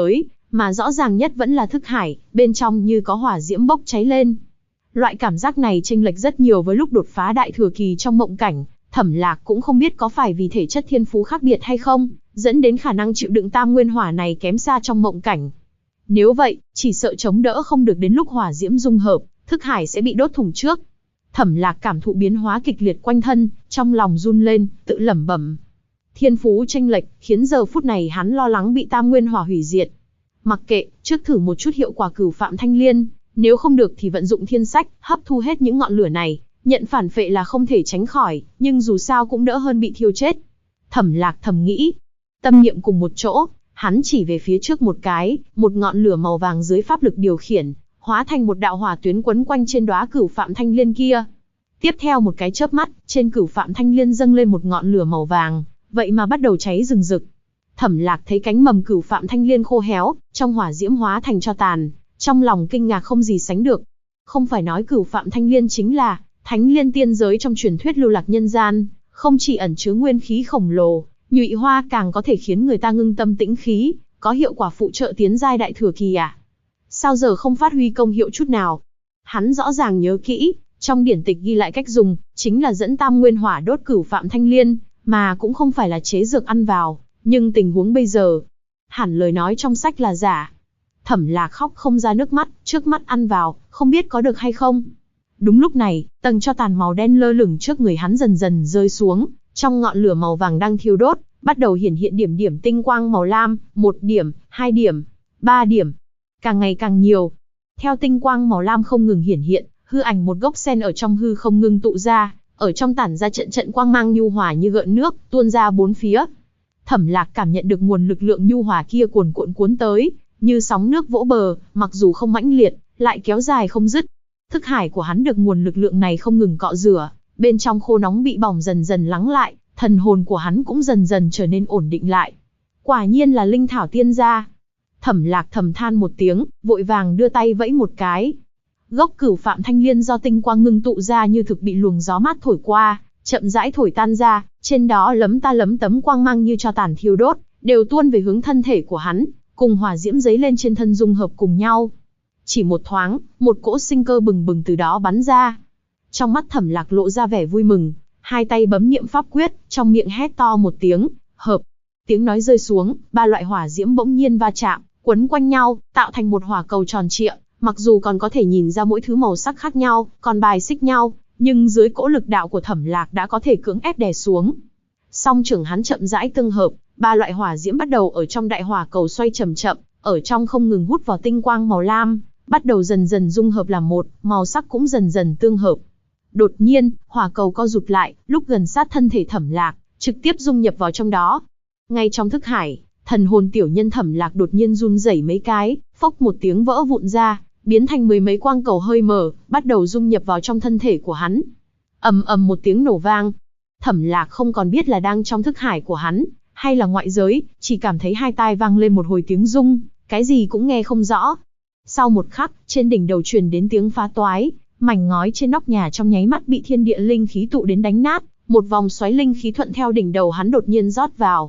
[SPEAKER 1] mà rõ ràng nhất vẫn là thức hải, bên trong như có hỏa diễm bốc cháy lên. Loại cảm giác này chênh lệch rất nhiều với lúc đột phá đại thừa kỳ trong mộng cảnh, Thẩm Lạc cũng không biết có phải vì thể chất thiên phú khác biệt hay không, dẫn đến khả năng chịu đựng tam nguyên hỏa này kém xa trong mộng cảnh. Nếu vậy, chỉ sợ chống đỡ không được đến lúc hỏa diễm dung hợp, thức hải sẽ bị đốt thủng trước. Thẩm Lạc cảm thụ biến hóa kịch liệt quanh thân, trong lòng run lên, tự lẩm bẩm. Thiên phú chênh lệch, khiến giờ phút này hắn lo lắng bị tam nguyên hỏa hủy diệt. Mặc kệ, trước thử một chút hiệu quả Cửu Phạm Thanh Liên, nếu không được thì vận dụng thiên sách, hấp thu hết những ngọn lửa này, nhận phản phệ là không thể tránh khỏi, nhưng dù sao cũng đỡ hơn bị thiêu chết. Thẩm Lạc thầm nghĩ, tâm niệm cùng một chỗ, hắn chỉ về phía trước một cái, một ngọn lửa màu vàng dưới pháp lực điều khiển, hóa thành một đạo hỏa tuyến quấn quanh trên đóa Cửu Phạm Thanh Liên kia. Tiếp theo một cái chớp mắt, trên Cửu Phạm Thanh Liên dâng lên một ngọn lửa màu vàng, vậy mà bắt đầu cháy rừng rực. Thẩm Lạc thấy cánh mầm Cửu Phạm Thanh Liên khô héo, trong hỏa diễm hóa thành tro tàn, trong lòng kinh ngạc không gì sánh được. Không phải nói Cửu Phạm Thanh Liên chính là Thánh Liên tiên giới trong truyền thuyết lưu lạc nhân gian, không chỉ ẩn chứa nguyên khí khổng lồ, nhụy hoa càng có thể khiến người ta ngưng tâm tĩnh khí, có hiệu quả phụ trợ tiến giai đại thừa kỳ à? Sao giờ không phát huy công hiệu chút nào? Hắn rõ ràng nhớ kỹ, trong điển tịch ghi lại cách dùng, chính là dẫn tam nguyên hỏa đốt Cửu Phạm Thanh Liên, mà cũng không phải là chế dược ăn vào, nhưng tình huống bây giờ, hẳn lời nói trong sách là giả. Thẩm Lạc khóc không ra nước mắt, trước mắt ăn vào, không biết có được hay không. Đúng lúc này, tầng tro tàn màu đen lơ lửng trước người hắn dần dần rơi xuống, trong ngọn lửa màu vàng đang thiêu đốt, bắt đầu hiển hiện điểm điểm tinh quang màu lam, 1 điểm, 2 điểm, 3 điểm, càng ngày càng nhiều. Theo tinh quang màu lam không ngừng hiển hiện, hư ảnh một gốc sen ở trong hư không ngưng tụ ra, ở trong tản ra trận trận quang mang nhu hòa như gợn nước, tuôn ra bốn phía. Thẩm Lạc cảm nhận được nguồn lực lượng nhu hòa kia cuồn cuộn cuốn tới, như sóng nước vỗ bờ, mặc dù không mãnh liệt, lại kéo dài không dứt. Thức hải của hắn được nguồn lực lượng này không ngừng cọ rửa, bên trong khô nóng bị bỏng dần dần lắng lại, thần hồn của hắn cũng dần dần trở nên ổn định lại. Quả nhiên là linh thảo tiên gia. Thẩm Lạc thầm than một tiếng, vội vàng đưa tay vẫy một cái. Gốc Cửu Phạm Thanh Liên do tinh quang ngưng tụ ra như thực bị luồng gió mát thổi qua, chậm rãi thổi tan ra, trên đó lấm ta lấm tấm quang mang như tro tàn thiêu đốt, đều tuôn về hướng thân thể của hắn, cùng hỏa diễm giấy lên trên thân dung hợp cùng nhau. Chỉ một thoáng, một cỗ sinh cơ bừng bừng từ đó bắn ra. Trong mắt Thẩm Lạc lộ ra vẻ vui mừng, hai tay bấm niệm pháp quyết, trong miệng hét to một tiếng, hợp. Tiếng nói rơi xuống, ba loại hỏa diễm bỗng nhiên va chạm, quấn quanh nhau, tạo thành một hỏa cầu tròn trịa, mặc dù còn có thể nhìn ra mỗi thứ màu sắc khác nhau, còn bài xích nhau, nhưng dưới cỗ lực đạo của Thẩm Lạc đã có thể cưỡng ép đè xuống. Song trưởng hắn chậm rãi tương hợp, ba loại hỏa diễm bắt đầu ở trong đại hỏa cầu xoay chậm chậm, ở trong không ngừng hút vào tinh quang màu lam, bắt đầu dần dần dung hợp làm một, màu sắc cũng dần dần tương hợp. Đột nhiên, hỏa cầu co rụt lại, lúc gần sát thân thể Thẩm Lạc, trực tiếp dung nhập vào trong đó. Ngay trong thức hải, thần hồn tiểu nhân Thẩm Lạc đột nhiên run rẩy mấy cái, phốc một tiếng vỡ vụn ra, biến thành mười mấy quang cầu hơi mở, bắt đầu dung nhập vào trong thân thể của hắn. Ầm ầm một tiếng nổ vang. Thẩm Lạc không còn biết là đang trong thức hải của hắn, hay là ngoại giới, chỉ cảm thấy hai tai vang lên một hồi tiếng rung, cái gì cũng nghe không rõ. Sau một khắc, trên đỉnh đầu truyền đến tiếng phá toái, mảnh ngói trên nóc nhà trong nháy mắt bị thiên địa linh khí tụ đến đánh nát, một vòng xoáy linh khí thuận theo đỉnh đầu hắn đột nhiên rót vào.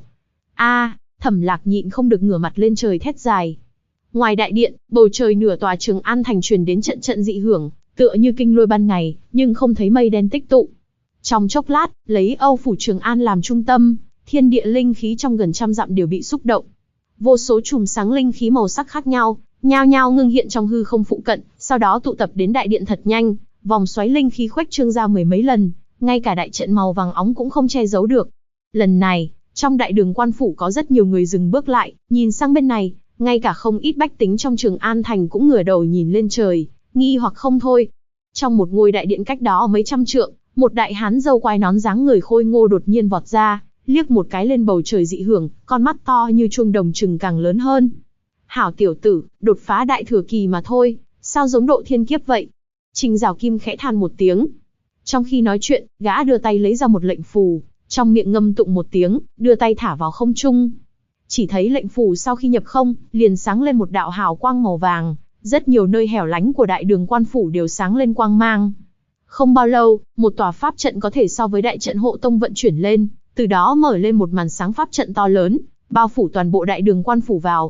[SPEAKER 1] Thẩm Lạc nhịn không được ngửa mặt lên trời thét dài. Ngoài đại điện, bầu trời nửa tòa Trường An thành truyền đến trận trận dị hưởng, tựa như kinh lôi ban ngày, nhưng không thấy mây đen tích tụ. Trong chốc lát, lấy Âu phủ Trường An làm trung tâm, thiên địa linh khí trong gần trăm dặm đều bị xúc động. Vô số chùm sáng linh khí màu sắc khác nhau, nhao nhao ngưng hiện trong hư không phụ cận, sau đó tụ tập đến đại điện thật nhanh, vòng xoáy linh khí khuếch trương ra mười mấy lần, ngay cả đại trận màu vàng óng cũng không che giấu được. Lần này, trong đại đường quan phủ có rất nhiều người dừng bước lại, nhìn sang bên này, ngay cả không ít bách tính trong Trường An thành cũng ngửa đầu nhìn lên trời, nghi hoặc không thôi. Trong một ngôi đại điện cách đó mấy trăm trượng, một đại hán râu quai nón dáng người khôi ngô đột nhiên vọt ra, liếc một cái lên bầu trời dị hưởng, con mắt to như chuông đồng trừng càng lớn hơn. Hảo tiểu tử, đột phá đại thừa kỳ mà thôi, sao giống độ thiên kiếp vậy? Trình Giảo Kim khẽ than một tiếng. Trong khi nói chuyện, gã đưa tay lấy ra một lệnh phù, trong miệng ngâm tụng một tiếng, đưa tay thả vào không trung. Chỉ thấy lệnh phù sau khi nhập không, liền sáng lên một đạo hào quang màu vàng, rất nhiều nơi hẻo lánh của đại đường quan phủ đều sáng lên quang mang. Không bao lâu, một tòa pháp trận có thể so với đại trận hộ tông vận chuyển lên, từ đó mở lên một màn sáng pháp trận to lớn, bao phủ toàn bộ đại đường quan phủ vào.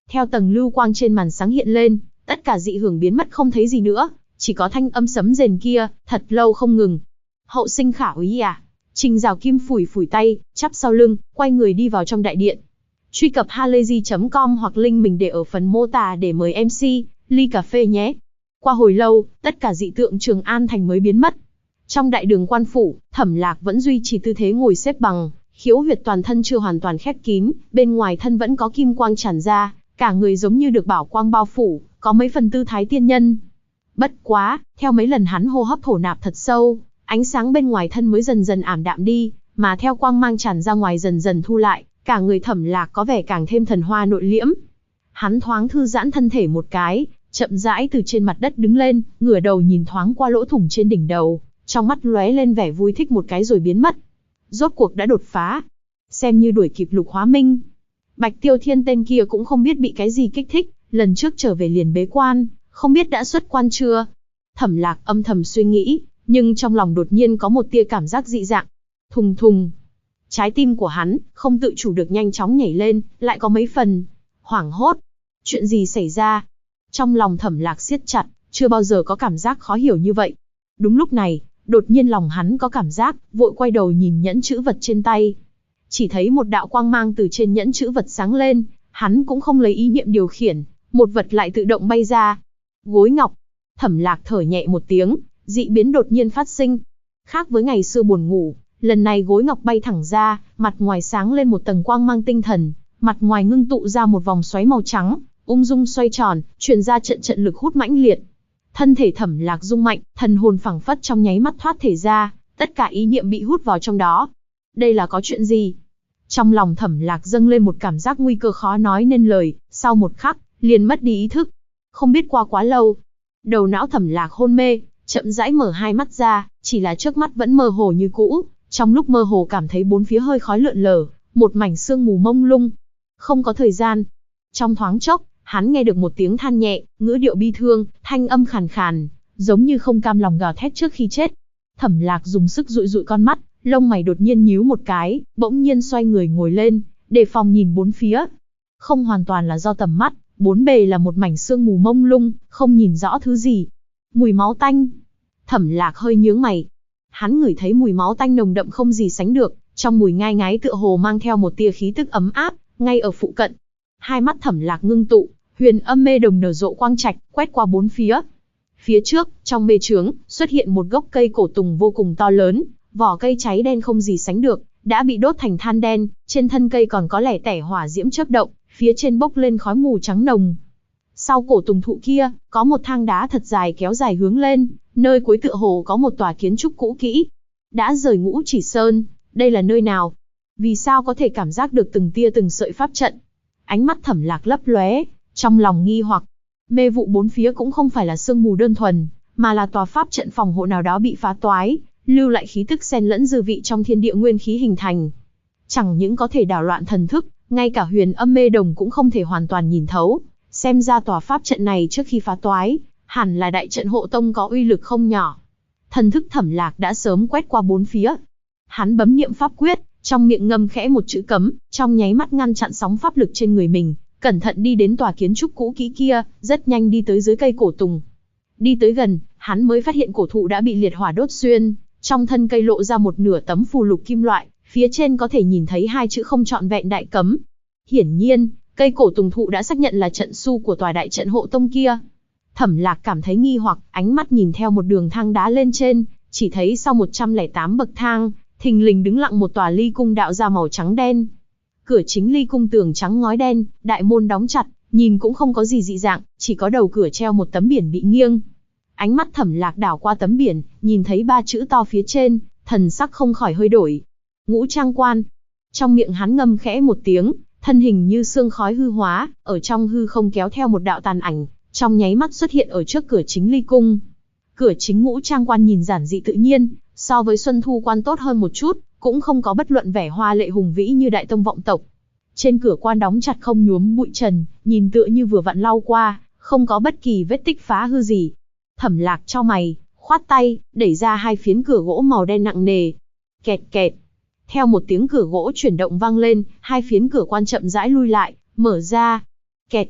[SPEAKER 1] Theo tầng lưu quang trên màn sáng hiện lên, tất cả dị hưởng biến mất không thấy gì nữa, chỉ có thanh âm sấm rền kia, thật lâu không ngừng. Hậu sinh khả úy à? Trình Giảo Kim phủi phủi tay, chắp sau lưng, quay người đi vào trong đại điện. Truy cập halayzi.com hoặc link mình để ở phần mô tả để mời MC, ly cà phê nhé. Qua hồi lâu, tất cả dị tượng Trường An Thành mới biến mất. Trong đại đường quan phủ, Thẩm Lạc vẫn duy trì tư thế ngồi xếp bằng, khiếu huyệt toàn thân chưa hoàn toàn khép kín, bên ngoài thân vẫn có kim quang tràn ra, cả người giống như được bảo quang bao phủ, có mấy phần tư thái tiên nhân. Bất quá, theo mấy lần hắn hô hấp thổ nạp thật sâu, ánh sáng bên ngoài thân mới dần dần ảm đạm đi, mà theo quang mang tràn ra ngoài dần dần thu lại, cả người Thẩm Lạc có vẻ càng thêm thần hoa nội liễm. Hắn thoáng thư giãn thân thể một cái, chậm rãi từ trên mặt đất đứng lên, ngửa đầu nhìn thoáng qua lỗ thủng trên đỉnh đầu, trong mắt lóe lên vẻ vui thích một cái rồi biến mất. Rốt cuộc đã đột phá, xem như đuổi kịp Lục Hóa Minh. Bạch Tiêu Thiên tên kia cũng không biết bị cái gì kích thích, lần trước trở về liền bế quan, không biết đã xuất quan chưa. Thẩm Lạc âm thầm suy nghĩ, nhưng trong lòng đột nhiên có một tia cảm giác dị dạng. Thùng thùng. Trái tim của hắn không tự chủ được nhanh chóng nhảy lên, lại có mấy phần hoảng hốt. Chuyện gì xảy ra? Trong lòng Thẩm Lạc siết chặt, chưa bao giờ có cảm giác khó hiểu như vậy. Đúng lúc này, đột nhiên lòng hắn có cảm giác, vội quay đầu nhìn nhẫn chữ vật trên tay. Chỉ thấy một đạo quang mang từ trên nhẫn chữ vật sáng lên, hắn cũng không lấy ý niệm điều khiển, một vật lại tự động bay ra. Gối ngọc. Thẩm Lạc thở nhẹ một tiếng, dị biến đột nhiên phát sinh. Khác với ngày xưa buồn ngủ, lần này gối ngọc bay thẳng ra, mặt ngoài sáng lên một tầng quang mang tinh thần, mặt ngoài ngưng tụ ra một vòng xoáy màu trắng, ung dung xoay tròn, truyền ra trận trận lực hút mãnh liệt. Thân thể Thẩm Lạc rung mạnh, thần hồn phảng phất trong nháy mắt thoát thể ra, tất cả ý niệm bị hút vào trong đó. Đây là có chuyện gì? Trong lòng Thẩm Lạc dâng lên một cảm giác nguy cơ khó nói nên lời, sau một khắc, liền mất đi ý thức. Không biết qua quá lâu, đầu não Thẩm Lạc hôn mê, chậm rãi mở hai mắt ra, chỉ là trước mắt vẫn mơ hồ như cũ, trong lúc mơ hồ cảm thấy bốn phía hơi khói lượn lờ, một mảnh sương mù mông lung. Không có thời gian. Trong thoáng chốc, hắn nghe được một tiếng than nhẹ, ngữ điệu bi thương, thanh âm khàn khàn, giống như không cam lòng gào thét trước khi chết. Thẩm Lạc dùng sức dụi dụi con mắt, lông mày đột nhiên nhíu một cái, bỗng nhiên xoay người ngồi lên, đề phòng nhìn bốn phía. Không hoàn toàn là do tầm mắt, bốn bề là một mảnh sương mù mông lung, không nhìn rõ thứ gì. Mùi máu tanh. Thẩm Lạc hơi nhướng mày. Hắn ngửi thấy mùi máu tanh nồng đậm không gì sánh được, trong mùi ngai ngái tựa hồ mang theo một tia khí tức ấm áp, ngay ở phụ cận. Hai mắt Thẩm Lạc ngưng tụ, huyền âm mê đồng nở rộ quang trạch, quét qua bốn phía. Phía trước, trong mê trướng, xuất hiện một gốc cây cổ tùng vô cùng to lớn, vỏ cây cháy đen không gì sánh được, đã bị đốt thành than đen, trên thân cây còn có lẻ tẻ hỏa diễm chớp động, phía trên bốc lên khói mù trắng nồng. Sau cổ tùng thụ kia, có một thang đá thật dài kéo dài hướng lên, nơi cuối tựa hồ có một tòa kiến trúc cũ kỹ. Đã rời Ngũ Chỉ Sơn, đây là nơi nào? Vì sao có thể cảm giác được từng tia từng sợi pháp trận? Ánh mắt Thẩm Lạc lấp lóe, trong lòng nghi hoặc. Mê vụ bốn phía cũng không phải là sương mù đơn thuần, mà là tòa pháp trận phòng hộ nào đó bị phá toái, lưu lại khí tức xen lẫn dư vị trong thiên địa nguyên khí hình thành. Chẳng những có thể đảo loạn thần thức, ngay cả huyền âm mê đồng cũng không thể hoàn toàn nhìn thấu. Xem ra tòa pháp trận này trước khi phá toái, hẳn là đại trận hộ tông có uy lực không nhỏ. Thần thức Thẩm Lạc đã sớm quét qua bốn phía. Hắn bấm niệm pháp quyết, trong miệng ngâm khẽ một chữ cấm, trong nháy mắt ngăn chặn sóng pháp lực trên người mình, cẩn thận đi đến tòa kiến trúc cũ kỹ kia, rất nhanh đi tới dưới cây cổ tùng. Đi tới gần, hắn mới phát hiện cổ thụ đã bị liệt hỏa đốt xuyên, trong thân cây lộ ra một nửa tấm phù lục kim loại, phía trên có thể nhìn thấy hai chữ không trọn vẹn đại cấm. Hiển nhiên, cây cổ tùng thụ đã xác nhận là trận su của tòa đại trận hộ tông kia. Thẩm Lạc cảm thấy nghi hoặc, ánh mắt nhìn theo một đường thang đá lên trên, chỉ thấy sau 108 bậc thang, thình lình đứng lặng một tòa ly cung đạo ra màu trắng đen. Cửa chính ly cung tường trắng ngói đen, đại môn đóng chặt, nhìn cũng không có gì dị dạng, chỉ có đầu cửa treo một tấm biển bị nghiêng. Ánh mắt Thẩm Lạc đảo qua tấm biển, nhìn thấy ba chữ to phía trên, thần sắc không khỏi hơi đổi. Ngũ Trang Quan. Trong miệng hắn ngâm khẽ một tiếng, thân hình như sương khói hư hóa, ở trong hư không kéo theo một đạo tàn ảnh, trong nháy mắt xuất hiện ở trước cửa chính ly cung. Cửa chính Ngũ Trang Quan nhìn giản dị tự nhiên, so với Xuân Thu Quan tốt hơn một chút, cũng không có bất luận vẻ hoa lệ hùng vĩ như đại tông vọng tộc. Trên cửa quan đóng chặt không nhuốm bụi trần, nhìn tựa như vừa vặn lau qua, không có bất kỳ vết tích phá hư gì. Thẩm Lạc chau mày, khoát tay, đẩy ra hai phiến cửa gỗ màu đen nặng nề. Kẹt kẹt. Theo một tiếng cửa gỗ chuyển động vang lên, hai phiến cửa quan chậm rãi lui lại, mở ra. Kẹt.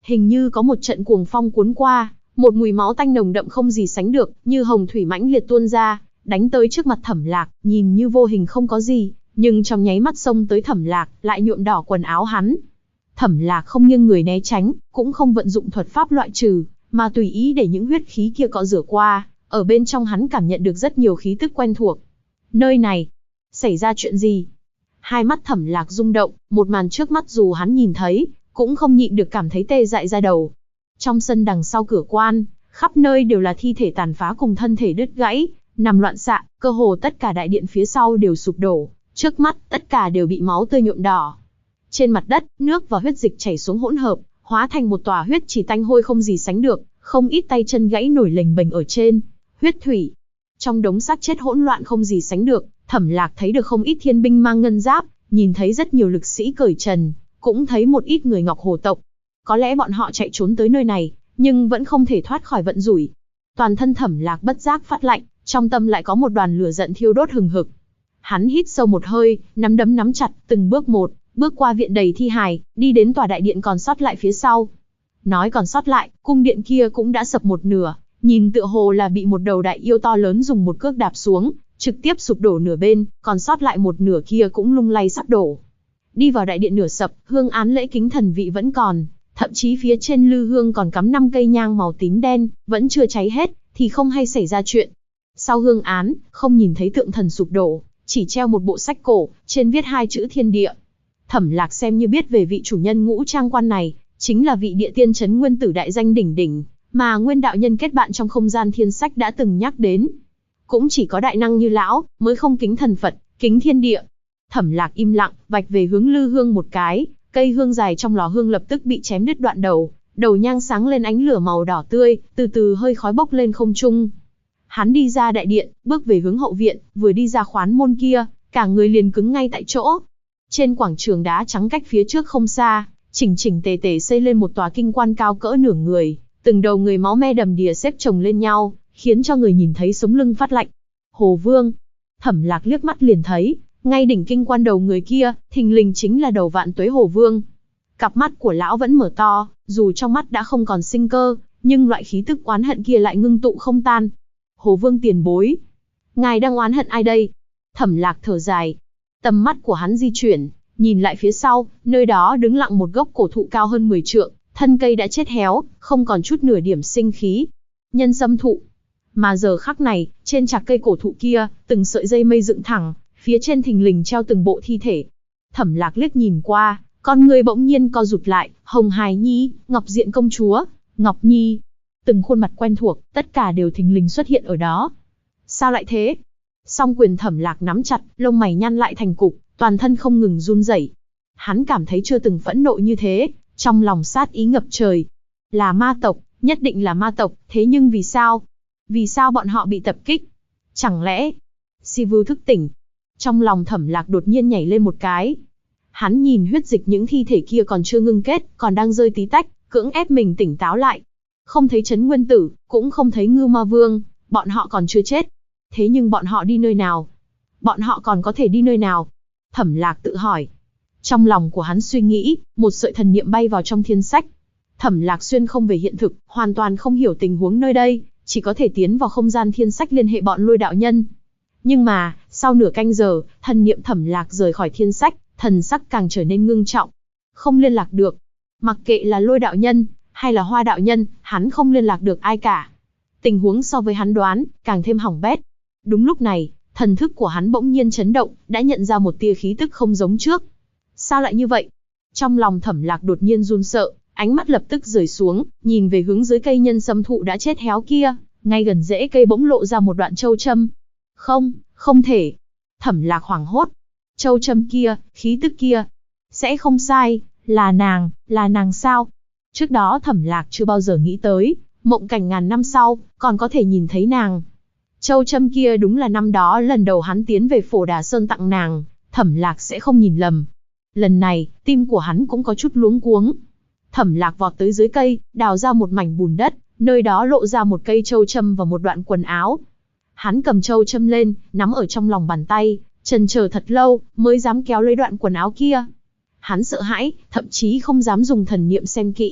[SPEAKER 1] Hình như có một trận cuồng phong cuốn qua, một mùi máu tanh nồng đậm không gì sánh được, như hồng thủy mãnh liệt tuôn ra, đánh tới trước mặt Thẩm Lạc, nhìn như vô hình không có gì, nhưng trong nháy mắt xông tới Thẩm Lạc, lại nhuộm đỏ quần áo hắn. Thẩm Lạc không nghiêng người né tránh, cũng không vận dụng thuật pháp loại trừ, mà tùy ý để những huyết khí kia cọ rửa qua, ở bên trong hắn cảm nhận được rất nhiều khí tức quen thuộc. Nơi này, xảy ra chuyện gì? Hai mắt Thẩm Lạc rung động, một màn trước mắt dù hắn nhìn thấy, cũng không nhịn được cảm thấy tê dại da đầu. Trong sân đằng sau cửa quan, khắp nơi đều là thi thể tàn phá cùng thân thể đứt gãy, nằm loạn xạ, cơ hồ tất cả đại điện phía sau đều sụp đổ, trước mắt tất cả đều bị máu tươi nhuộm đỏ. Trên mặt đất, nước và huyết dịch chảy xuống hỗn hợp, hóa thành một tòa huyết chỉ tanh hôi không gì sánh được, không ít tay chân gãy nổi lềnh bềnh ở trên. Huyết thủy. Trong đống xác chết hỗn loạn không gì sánh được, Thẩm Lạc thấy được không ít thiên binh mang ngân giáp, nhìn thấy rất nhiều lực sĩ cởi trần, cũng thấy một ít người Ngọc Hồ tộc. Có lẽ bọn họ chạy trốn tới nơi này, nhưng vẫn không thể thoát khỏi vận rủi. Toàn thân Thẩm Lạc bất giác phát lạnh, trong tâm lại có một đoàn lửa giận thiêu đốt hừng hực. Hắn hít sâu một hơi, nắm đấm nắm chặt, từng bước một, bước qua viện đầy thi hài, đi đến tòa đại điện còn sót lại phía sau. Nói còn sót lại, cung điện kia cũng đã sập một nửa, nhìn tựa hồ là bị một đầu đại yêu to lớn dùng một cước đạp xuống, trực tiếp sụp đổ nửa bên, còn sót lại một nửa kia cũng lung lay sắp đổ. Đi vào đại điện nửa sập, hương án lễ kính thần vị vẫn còn, thậm chí phía trên lư hương còn cắm 5 cây nhang màu tím đen, vẫn chưa cháy hết, thì không hay xảy ra chuyện. Sau hương án, không nhìn thấy tượng thần sụp đổ, chỉ treo một bộ sách cổ, trên viết 2 chữ thiên địa. Thẩm Lạc xem như biết về vị chủ nhân ngũ trang quan này, chính là vị địa tiên trấn nguyên tử đại danh đỉnh đỉnh, mà Nguyên đạo nhân kết bạn trong không gian thiên sách đã từng nhắc đến. Cũng chỉ có đại năng như lão, mới không kính thần Phật, kính thiên địa. Thẩm Lạc im lặng, vạch về hướng lư hương một cái, cây hương dài trong lò hương lập tức bị chém đứt đoạn đầu, đầu nhang sáng lên ánh lửa màu đỏ tươi, từ từ hơi khói bốc lên không trung. Hắn đi ra đại điện, bước về hướng hậu viện, vừa đi ra khoán môn kia, cả người liền cứng ngay tại chỗ. Trên quảng trường đá trắng cách phía trước không xa, chỉnh chỉnh tề tề xây lên một tòa kinh quan cao cỡ nửa người, từng đầu người máu me đầm đìa xếp chồng lên nhau, khiến cho người nhìn thấy sống lưng phát lạnh. Hồ Vương. Thẩm Lạc liếc mắt liền thấy, ngay đỉnh kinh quan đầu người kia, thình lình chính là đầu Vạn Tuế Hồ Vương. Cặp mắt của lão vẫn mở to, dù trong mắt đã không còn sinh cơ, nhưng loại khí tức oán hận kia lại ngưng tụ không tan. Hồ Vương tiền bối, ngài đang oán hận ai đây? Thẩm Lạc thở dài. Tầm mắt của hắn di chuyển, nhìn lại phía sau, nơi đó đứng lặng một gốc cổ thụ cao hơn 10 trượng, thân cây đã chết héo, không còn chút nửa điểm sinh khí. Nhân sâm thụ. Mà giờ khắc này, trên trạc cây cổ thụ kia, từng sợi dây mây dựng thẳng, phía trên thình lình treo từng bộ thi thể. Thẩm Lạc liếc nhìn qua, con người bỗng nhiên co rụt lại, Hồng Hài Nhi, Ngọc Diện công chúa, Ngọc Nhi. Từng khuôn mặt quen thuộc, tất cả đều thình lình xuất hiện ở đó. Sao lại thế? Song quyền Thẩm Lạc nắm chặt, lông mày nhăn lại thành cục, toàn thân không ngừng run rẩy. Hắn cảm thấy chưa từng phẫn nộ như thế, trong lòng sát ý ngập trời. Là ma tộc, nhất định là ma tộc, thế nhưng vì sao? Vì sao bọn họ bị tập kích? Chẳng lẽ... Sivu thức tỉnh. Trong lòng Thẩm Lạc đột nhiên nhảy lên một cái. Hắn nhìn huyết dịch những thi thể kia còn chưa ngưng kết, còn đang rơi tí tách, cưỡng ép mình tỉnh táo lại. Không thấy Trấn Nguyên Tử, cũng không thấy Ngưu Ma Vương, bọn họ còn chưa chết. Thế nhưng bọn họ đi nơi nào? Bọn họ còn có thể đi nơi nào? Thẩm Lạc tự hỏi. Trong lòng của hắn suy nghĩ, một sợi thần niệm bay vào trong thiên sách. Thẩm Lạc xuyên không về hiện thực, hoàn toàn không hiểu tình huống nơi đây, chỉ có thể tiến vào không gian thiên sách liên hệ bọn Lôi đạo nhân. Nhưng mà, sau nửa canh giờ, thần niệm Thẩm Lạc rời khỏi thiên sách, thần sắc càng trở nên ngưng trọng. Không liên lạc được. Mặc kệ là Lôi đạo nhân, hay là Hoa đạo nhân, hắn không liên lạc được ai cả. Tình huống so với hắn đoán, càng thêm hỏng bét. Đúng lúc này, thần thức của hắn bỗng nhiên chấn động, đã nhận ra một tia khí tức không giống trước. Sao lại như vậy? Trong lòng Thẩm Lạc đột nhiên run sợ, ánh mắt lập tức rời xuống, nhìn về hướng dưới cây nhân sâm thụ đã chết héo kia, ngay gần rễ cây bỗng lộ ra một đoạn châu châm. Không, không thể. Thẩm Lạc hoảng hốt. Châu châm kia, khí tức kia. Sẽ không sai, là nàng sao? Trước đó Thẩm Lạc chưa bao giờ nghĩ tới, mộng cảnh ngàn năm sau, còn có thể nhìn thấy nàng. Châu châm kia đúng là năm đó lần đầu hắn tiến về Phổ Đà Sơn tặng nàng, Thẩm Lạc sẽ không nhìn lầm. Lần này, tim của hắn cũng có chút luống cuống. Thẩm Lạc vọt tới dưới cây, đào ra một mảnh bùn đất, nơi đó lộ ra một cây châu châm và một đoạn quần áo. Hắn cầm châu châm lên, nắm ở trong lòng bàn tay, chần chờ thật lâu, mới dám kéo lấy đoạn quần áo kia. Hắn sợ hãi, thậm chí không dám dùng thần niệm xem kỹ,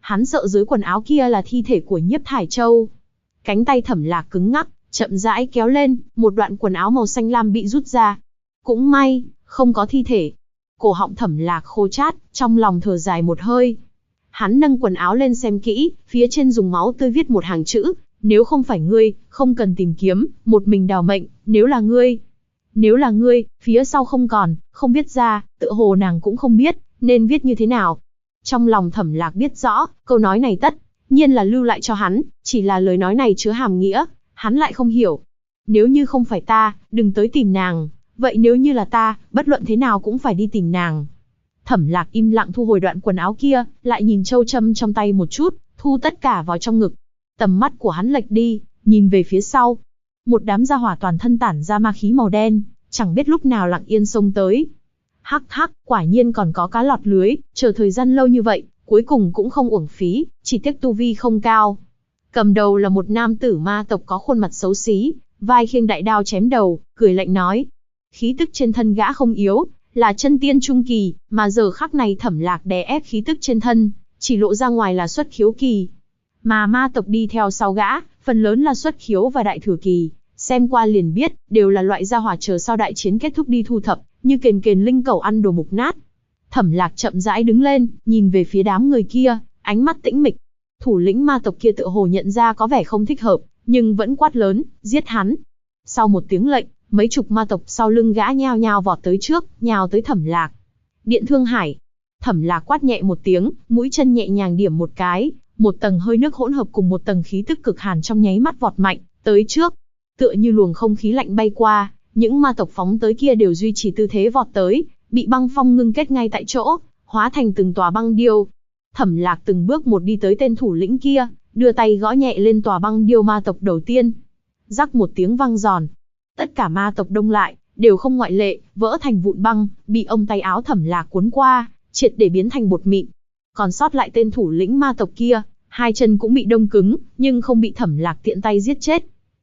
[SPEAKER 1] Hắn sợ dưới quần áo kia là thi thể của Nhiếp Thải Châu. Cánh tay Thẩm Lạc cứng ngắc, chậm rãi kéo lên, một đoạn quần áo màu xanh lam bị rút ra. Cũng may, không có thi thể. Cổ họng Thẩm Lạc khô chát, trong lòng thở dài một hơi. Hắn nâng quần áo lên xem kỹ, phía trên dùng máu tươi viết một hàng chữ, nếu không phải ngươi, không cần tìm kiếm, một mình đào mệnh, nếu là ngươi. Nếu là ngươi, phía sau không còn, không viết ra, tựa hồ nàng cũng không biết, nên viết như thế nào. Trong lòng Thẩm Lạc biết rõ, câu nói này tất nhiên là lưu lại cho hắn, chỉ là lời nói này chứa hàm nghĩa, hắn lại không hiểu. Nếu như không phải ta, đừng tới tìm nàng, vậy nếu như là ta, bất luận thế nào cũng phải đi tìm nàng. Thẩm Lạc im lặng thu hồi đoạn quần áo kia, lại nhìn châu châm trong tay một chút, thu tất cả vào trong ngực. Tầm mắt của hắn lệch đi, nhìn về phía sau. Một đám gia hỏa toàn thân tản ra ma khí màu đen, chẳng biết lúc nào lặng yên xông tới. Hắc hắc, quả nhiên còn có cá lọt lưới, chờ thời gian lâu như vậy, cuối cùng cũng không uổng phí, chỉ tiếc tu vi không cao. Cầm đầu là một nam tử ma tộc có khuôn mặt xấu xí, vai khiêng đại đao chém đầu, cười lạnh nói. Khí tức trên thân gã không yếu, là chân tiên trung kỳ, mà giờ khắc này Thẩm Lạc đè ép khí tức trên thân, chỉ lộ ra ngoài là xuất khiếu kỳ. Mà ma tộc đi theo sau gã, phần lớn là xuất khiếu và đại thừa kỳ, xem qua liền biết, đều là loại gia hỏa chờ sau đại chiến kết thúc đi thu thập, như kền kền linh cẩu ăn đồ mục nát. Thẩm Lạc chậm rãi đứng lên, nhìn về phía đám người kia, ánh mắt tĩnh mịch. Thủ lĩnh ma tộc kia tựa hồ nhận ra có vẻ không thích hợp, nhưng vẫn quát lớn, giết hắn. Sau một tiếng lệnh, mấy chục ma tộc sau lưng gã nhao nhao vọt tới trước, nhào tới Thẩm Lạc. Điện Thương Hải. Thẩm Lạc quát nhẹ một tiếng, mũi chân nhẹ nhàng điểm một cái, một tầng hơi nước hỗn hợp cùng một tầng khí tức cực hàn trong nháy mắt vọt mạnh tới trước. Tựa như luồng không khí lạnh bay qua, những ma tộc phóng tới kia đều duy trì tư thế vọt tới, bị băng phong ngưng kết ngay tại chỗ, hóa thành từng tòa băng điêu. Thẩm Lạc từng bước một đi tới tên thủ lĩnh kia, đưa tay gõ nhẹ lên tòa băng điêu ma tộc đầu tiên. Rắc một tiếng vang giòn, tất cả ma tộc đông lại, đều không ngoại lệ, vỡ thành vụn băng, bị ông tay áo Thẩm Lạc cuốn qua, triệt để biến thành bột mịn. Còn sót lại tên thủ lĩnh ma tộc kia, hai chân cũng bị đông cứng, nhưng không bị Thẩm Lạc tiện tay giết chết.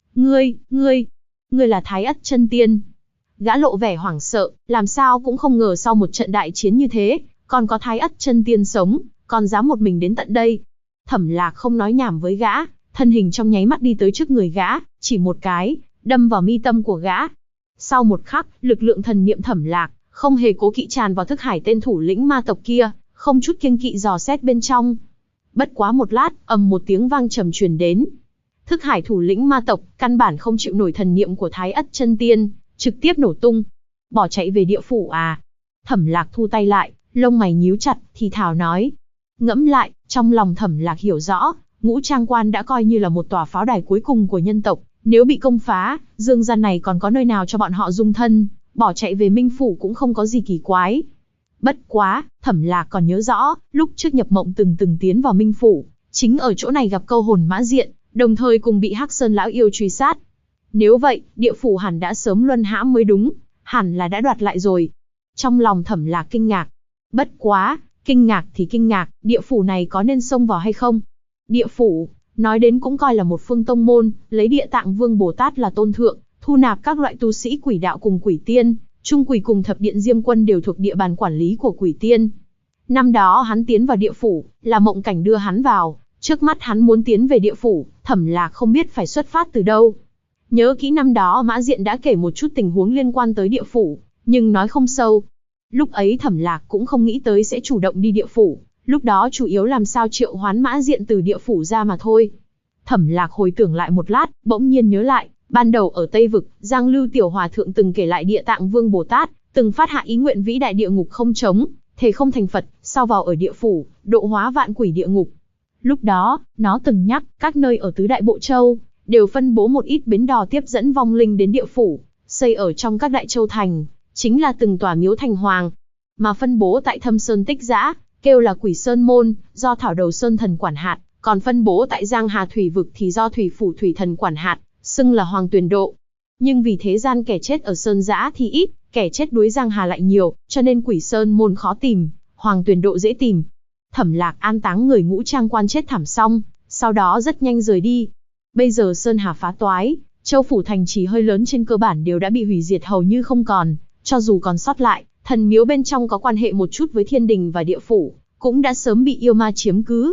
[SPEAKER 1] Ngươi là Thái Ất chân tiên. Gã lộ vẻ hoảng sợ, làm sao cũng không ngờ sau một trận đại chiến như thế, còn có Thái Ất chân tiên sống, còn dám một mình đến tận đây. Thẩm Lạc không nói nhảm với gã, thân hình trong nháy mắt đi tới trước người gã, chỉ một cái, đâm vào mi tâm của gã. Sau một khắc, lực lượng thần niệm Thẩm Lạc không hề cố kỵ tràn vào thức hải tên thủ lĩnh ma tộc kia, không chút kiêng kỵ dò xét bên trong. Bất quá một lát, ầm một tiếng vang trầm truyền đến. Thức hải thủ lĩnh ma tộc căn bản không chịu nổi thần niệm của Thái Ất chân tiên, trực tiếp nổ tung. Bỏ chạy về địa phủ à? Thẩm Lạc thu tay lại, lông mày nhíu chặt, thì thào nói. Ngẫm lại, trong lòng Thẩm Lạc hiểu rõ, Ngũ Trang Quan đã coi như là một tòa pháo đài cuối cùng của nhân tộc, nếu bị công phá, dương gian này còn có nơi nào cho bọn họ dung thân, bỏ chạy về Minh phủ cũng không có gì kỳ quái. Bất quá, Thẩm Lạc còn nhớ rõ, lúc trước nhập mộng từng tiến vào Minh phủ, chính ở chỗ này gặp câu hồn Mã Diện, đồng thời cùng bị Hắc Sơn lão yêu truy sát. Nếu vậy, địa phủ hẳn đã sớm luân hãm mới đúng, hẳn là đã đoạt lại rồi. Trong lòng Thẩm Lạc kinh ngạc. Bất quá, kinh ngạc thì kinh ngạc, địa phủ này có nên xông vào hay không? Địa phủ, nói đến cũng coi là một phương tông môn, lấy Địa Tạng Vương Bồ Tát là tôn thượng, thu nạp các loại tu sĩ quỷ đạo cùng quỷ tiên, Trung Quỷ cùng Thập Điện Diêm Quân đều thuộc địa bàn quản lý của quỷ tiên. Năm đó hắn tiến vào địa phủ, là Mộng Cảnh đưa hắn vào, trước mắt hắn muốn tiến về địa phủ, Thẩm Lạc không biết phải xuất phát từ đâu. Nhớ kỹ năm đó Mã Diện đã kể một chút tình huống liên quan tới địa phủ, nhưng nói không sâu. Lúc ấy Thẩm Lạc cũng không nghĩ tới sẽ chủ động đi địa phủ, lúc đó chủ yếu làm sao triệu hoán Mã Diện từ địa phủ ra mà thôi. Thẩm Lạc hồi tưởng lại một lát, bỗng nhiên nhớ lại, ban đầu ở Tây Vực, Giang Lưu Tiểu Hòa Thượng từng kể lại Địa Tạng Vương Bồ Tát, từng phát hạ ý nguyện vĩ đại địa ngục không trống, thề không thành Phật, sau vào ở địa phủ, độ hóa vạn quỷ địa ngục. Lúc đó, nó từng nhắc, các nơi ở tứ đại bộ châu, đều phân bố một ít bến đò tiếp dẫn vong linh đến địa phủ, xây ở trong các đại châu thành, chính là từng tòa miếu thành hoàng. Mà phân bố tại Thâm Sơn Tích Giã, kêu là Quỷ Sơn Môn, do Thảo Đầu Sơn Thần quản hạt, còn phân bố tại Giang Hà Thủy Vực thì do Thủy Phủ Thủy Thần quản hạt, xưng là Hoàng Tuyền Độ. Nhưng vì thế gian kẻ chết ở Sơn Giã thì ít, kẻ chết đuối Giang Hà lại nhiều, cho nên Quỷ Sơn Môn khó tìm, Hoàng Tuyền Độ dễ tìm. Thẩm Lạc an táng người Ngũ Trang Quan chết thảm xong, sau đó rất nhanh rời đi. Bây giờ Sơn Hà phá toái, châu phủ thành trì hơi lớn trên cơ bản đều đã bị hủy diệt hầu như không còn, cho dù còn sót lại, thần miếu bên trong có quan hệ một chút với thiên đình và địa phủ, cũng đã sớm bị yêu ma chiếm cứ.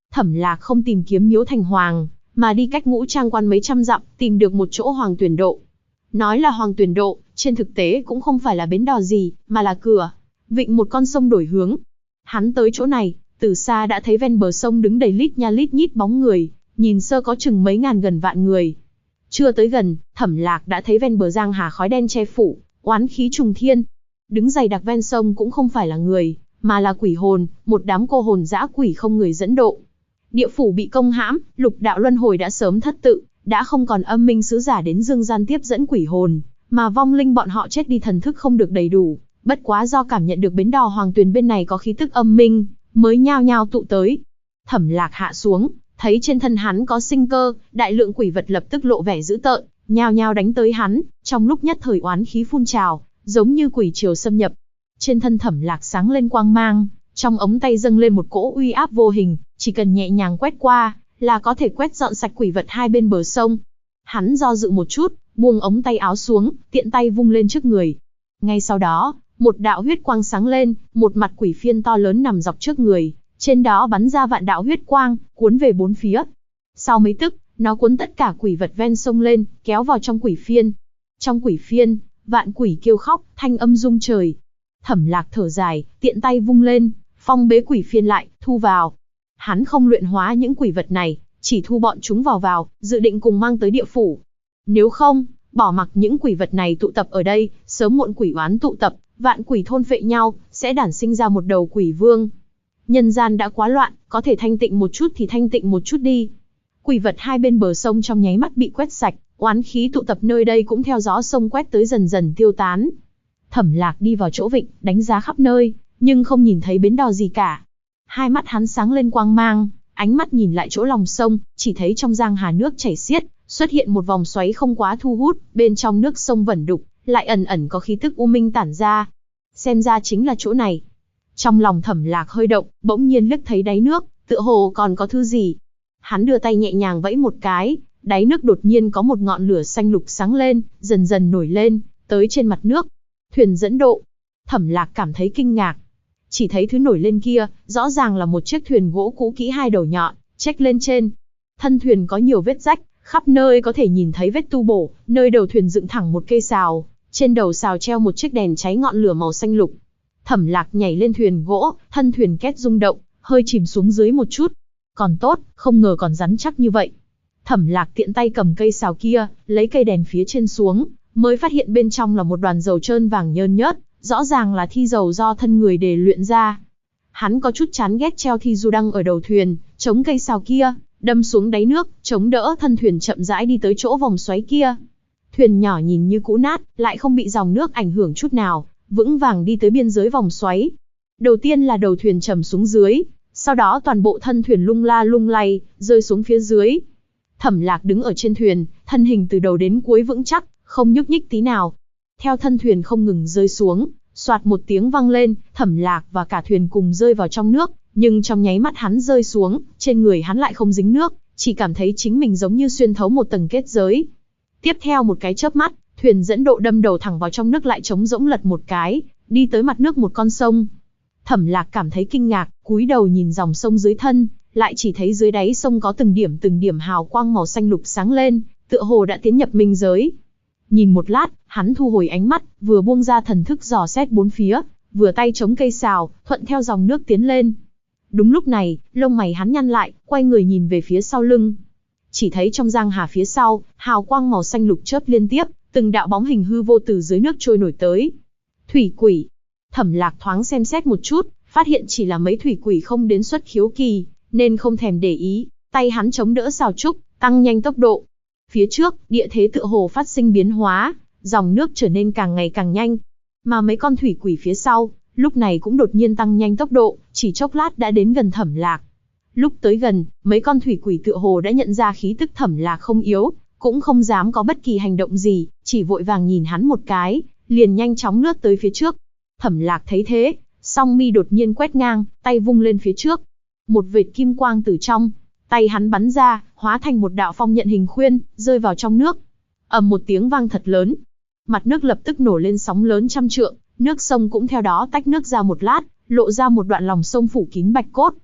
[SPEAKER 1] Thẩm Lạc không tìm kiếm Miếu Thành Hoàng, mà đi cách Ngũ Trang Quan mấy trăm dặm, tìm được một chỗ Hoàng Tuyển Độ. Nói là Hoàng Tuyển Độ, trên thực tế cũng không phải là bến đò gì, mà là cửa vịnh một con sông đổi hướng. Hắn tới chỗ này, từ xa đã thấy ven bờ sông đứng đầy lít nha lít nhít bóng người, nhìn sơ có chừng mấy ngàn gần vạn người. Chưa tới gần, Thẩm Lạc đã thấy ven bờ giang hà khói đen che phủ, oán khí trùng thiên. Đứng dày đặc ven sông cũng không phải là người, mà là quỷ hồn, một đám cô hồn dã quỷ không người dẫn độ. Địa phủ bị công hãm, lục đạo luân hồi đã sớm thất tự, đã không còn âm minh sứ giả đến dương gian tiếp dẫn quỷ hồn, mà vong linh bọn họ chết đi thần thức không được đầy đủ, bất quá do cảm nhận được bến đò Hoàng Tuyền bên này có khí tức âm minh, mới nhao nhao tụ tới. Thẩm Lạc hạ xuống, thấy trên thân hắn có sinh cơ, đại lượng quỷ vật lập tức lộ vẻ dữ tợn, nhao nhao đánh tới hắn, trong lúc nhất thời oán khí phun trào, giống như quỷ triều xâm nhập. Trên thân Thẩm Lạc sáng lên quang mang, trong ống tay dâng lên một cỗ uy áp vô hình, chỉ cần nhẹ nhàng quét qua, là có thể quét dọn sạch quỷ vật hai bên bờ sông. Hắn do dự một chút, buông ống tay áo xuống, tiện tay vung lên trước người. Ngay sau đó, một đạo huyết quang sáng lên, một mặt quỷ phiên to lớn nằm dọc trước người, trên đó bắn ra vạn đạo huyết quang, cuốn về bốn phía. Sau mấy tức, nó cuốn tất cả quỷ vật ven sông lên, kéo vào trong quỷ phiên. Trong quỷ phiên, vạn quỷ kêu khóc, thanh âm rung trời. Thẩm Lạc thở dài, tiện tay vung lên, phong bế quỷ phiên lại, thu vào. Hắn không luyện hóa những quỷ vật này, chỉ thu bọn chúng vào, dự định cùng mang tới địa phủ. Nếu không, bỏ mặc những quỷ vật này tụ tập ở đây, sớm muộn quỷ oán tụ tập, vạn quỷ thôn phệ nhau, sẽ đản sinh ra một đầu quỷ vương. Nhân gian đã quá loạn, có thể thanh tịnh một chút thì thanh tịnh một chút đi. Quỷ vật hai bên bờ sông trong nháy mắt bị quét sạch, oán khí tụ tập nơi đây cũng theo gió sông quét tới dần dần tiêu tán. Thẩm Lạc đi vào chỗ vịnh, đánh giá khắp nơi, nhưng không nhìn thấy bến đò gì cả. Hai mắt hắn sáng lên quang mang, ánh mắt nhìn lại chỗ lòng sông, chỉ thấy trong giang hà nước chảy xiết, xuất hiện một vòng xoáy không quá thu hút, bên trong nước sông vẩn đục, lại ẩn ẩn có khí tức u minh tản ra. Xem ra chính là chỗ này. Trong lòng Thẩm Lạc hơi động, bỗng nhiên liếc thấy đáy nước, tựa hồ còn có thứ gì. Hắn đưa tay nhẹ nhàng vẫy một cái, đáy nước đột nhiên có một ngọn lửa xanh lục sáng lên, dần dần nổi lên, tới trên mặt nước. Thuyền dẫn độ. Thẩm Lạc cảm thấy kinh ngạc. Chỉ thấy thứ nổi lên kia, rõ ràng là một chiếc thuyền gỗ cũ kỹ hai đầu nhọn, chếch lên trên. Thân thuyền có nhiều vết rách, khắp nơi có thể nhìn thấy vết tu bổ, nơi đầu thuyền dựng thẳng một cây sào, trên đầu sào treo một chiếc đèn cháy ngọn lửa màu xanh lục. Thẩm Lạc nhảy lên thuyền gỗ, thân thuyền két rung động, hơi chìm xuống dưới một chút. Còn tốt, không ngờ còn rắn chắc như vậy. Thẩm Lạc tiện tay cầm cây sào kia, lấy cây đèn phía trên xuống, mới phát hiện bên trong là một đoàn dầu trơn vàng nhơn nhớt, rõ ràng là thi dầu do thân người để luyện ra. Hắn có chút chán ghét treo thi du đăng ở đầu thuyền, chống cây sào kia, đâm xuống đáy nước, chống đỡ thân thuyền chậm rãi đi tới chỗ vòng xoáy kia. Thuyền nhỏ nhìn như cũ nát, lại không bị dòng nước ảnh hưởng chút nào, vững vàng đi tới biên giới vòng xoáy. Đầu tiên là đầu thuyền trầm xuống dưới, sau đó toàn bộ thân thuyền lung la lung lay, rơi xuống phía dưới. Thẩm Lạc đứng ở trên thuyền, thân hình từ đầu đến cuối vững chắc, không nhúc nhích tí nào. Theo thân thuyền không ngừng rơi xuống, soạt một tiếng vang lên, Thẩm Lạc và cả thuyền cùng rơi vào trong nước, nhưng trong nháy mắt hắn rơi xuống, trên người hắn lại không dính nước, chỉ cảm thấy chính mình giống như xuyên thấu một tầng kết giới. Tiếp theo một cái chớp mắt, thuyền dẫn độ đâm đầu thẳng vào trong nước lại trống rỗng lật một cái, đi tới mặt nước một con sông. Thẩm Lạc cảm thấy kinh ngạc, cúi đầu nhìn dòng sông dưới thân, lại chỉ thấy dưới đáy sông có từng điểm hào quang màu xanh lục sáng lên, tựa hồ đã tiến nhập minh giới. Nhìn một lát, hắn thu hồi ánh mắt, vừa buông ra thần thức dò xét bốn phía, vừa tay chống cây sào, thuận theo dòng nước tiến lên. Đúng lúc này, lông mày hắn nhăn lại, quay người nhìn về phía sau lưng. Chỉ thấy trong giang hà phía sau, hào quang màu xanh lục chớp liên tiếp, từng đạo bóng hình hư vô từ dưới nước trôi nổi tới. Thủy quỷ. Thẩm Lạc thoáng xem xét một chút, phát hiện chỉ là mấy thủy quỷ không đến xuất khiếu kỳ, nên không thèm để ý, tay hắn chống đỡ sào trúc, tăng nhanh tốc độ. Phía trước, địa thế tựa hồ phát sinh biến hóa, dòng nước trở nên càng ngày càng nhanh. Mà mấy con thủy quỷ phía sau, lúc này cũng đột nhiên tăng nhanh tốc độ, chỉ chốc lát đã đến gần Thẩm Lạc. Lúc tới gần, mấy con thủy quỷ tựa hồ đã nhận ra khí tức Thẩm Lạc không yếu, cũng không dám có bất kỳ hành động gì, chỉ vội vàng nhìn hắn một cái, liền nhanh chóng lướt tới phía trước. Thẩm Lạc thấy thế, song mi đột nhiên quét ngang, tay vung lên phía trước. Một vệt kim quang từ trong tay hắn bắn ra, hóa thành một đạo phong nhận hình khuyên, rơi vào trong nước. Ầm một tiếng vang thật lớn. Mặt nước lập tức nổ lên sóng lớn trăm trượng, nước sông cũng theo đó tách nước ra một lát, lộ ra một đoạn lòng sông phủ kín bạch cốt.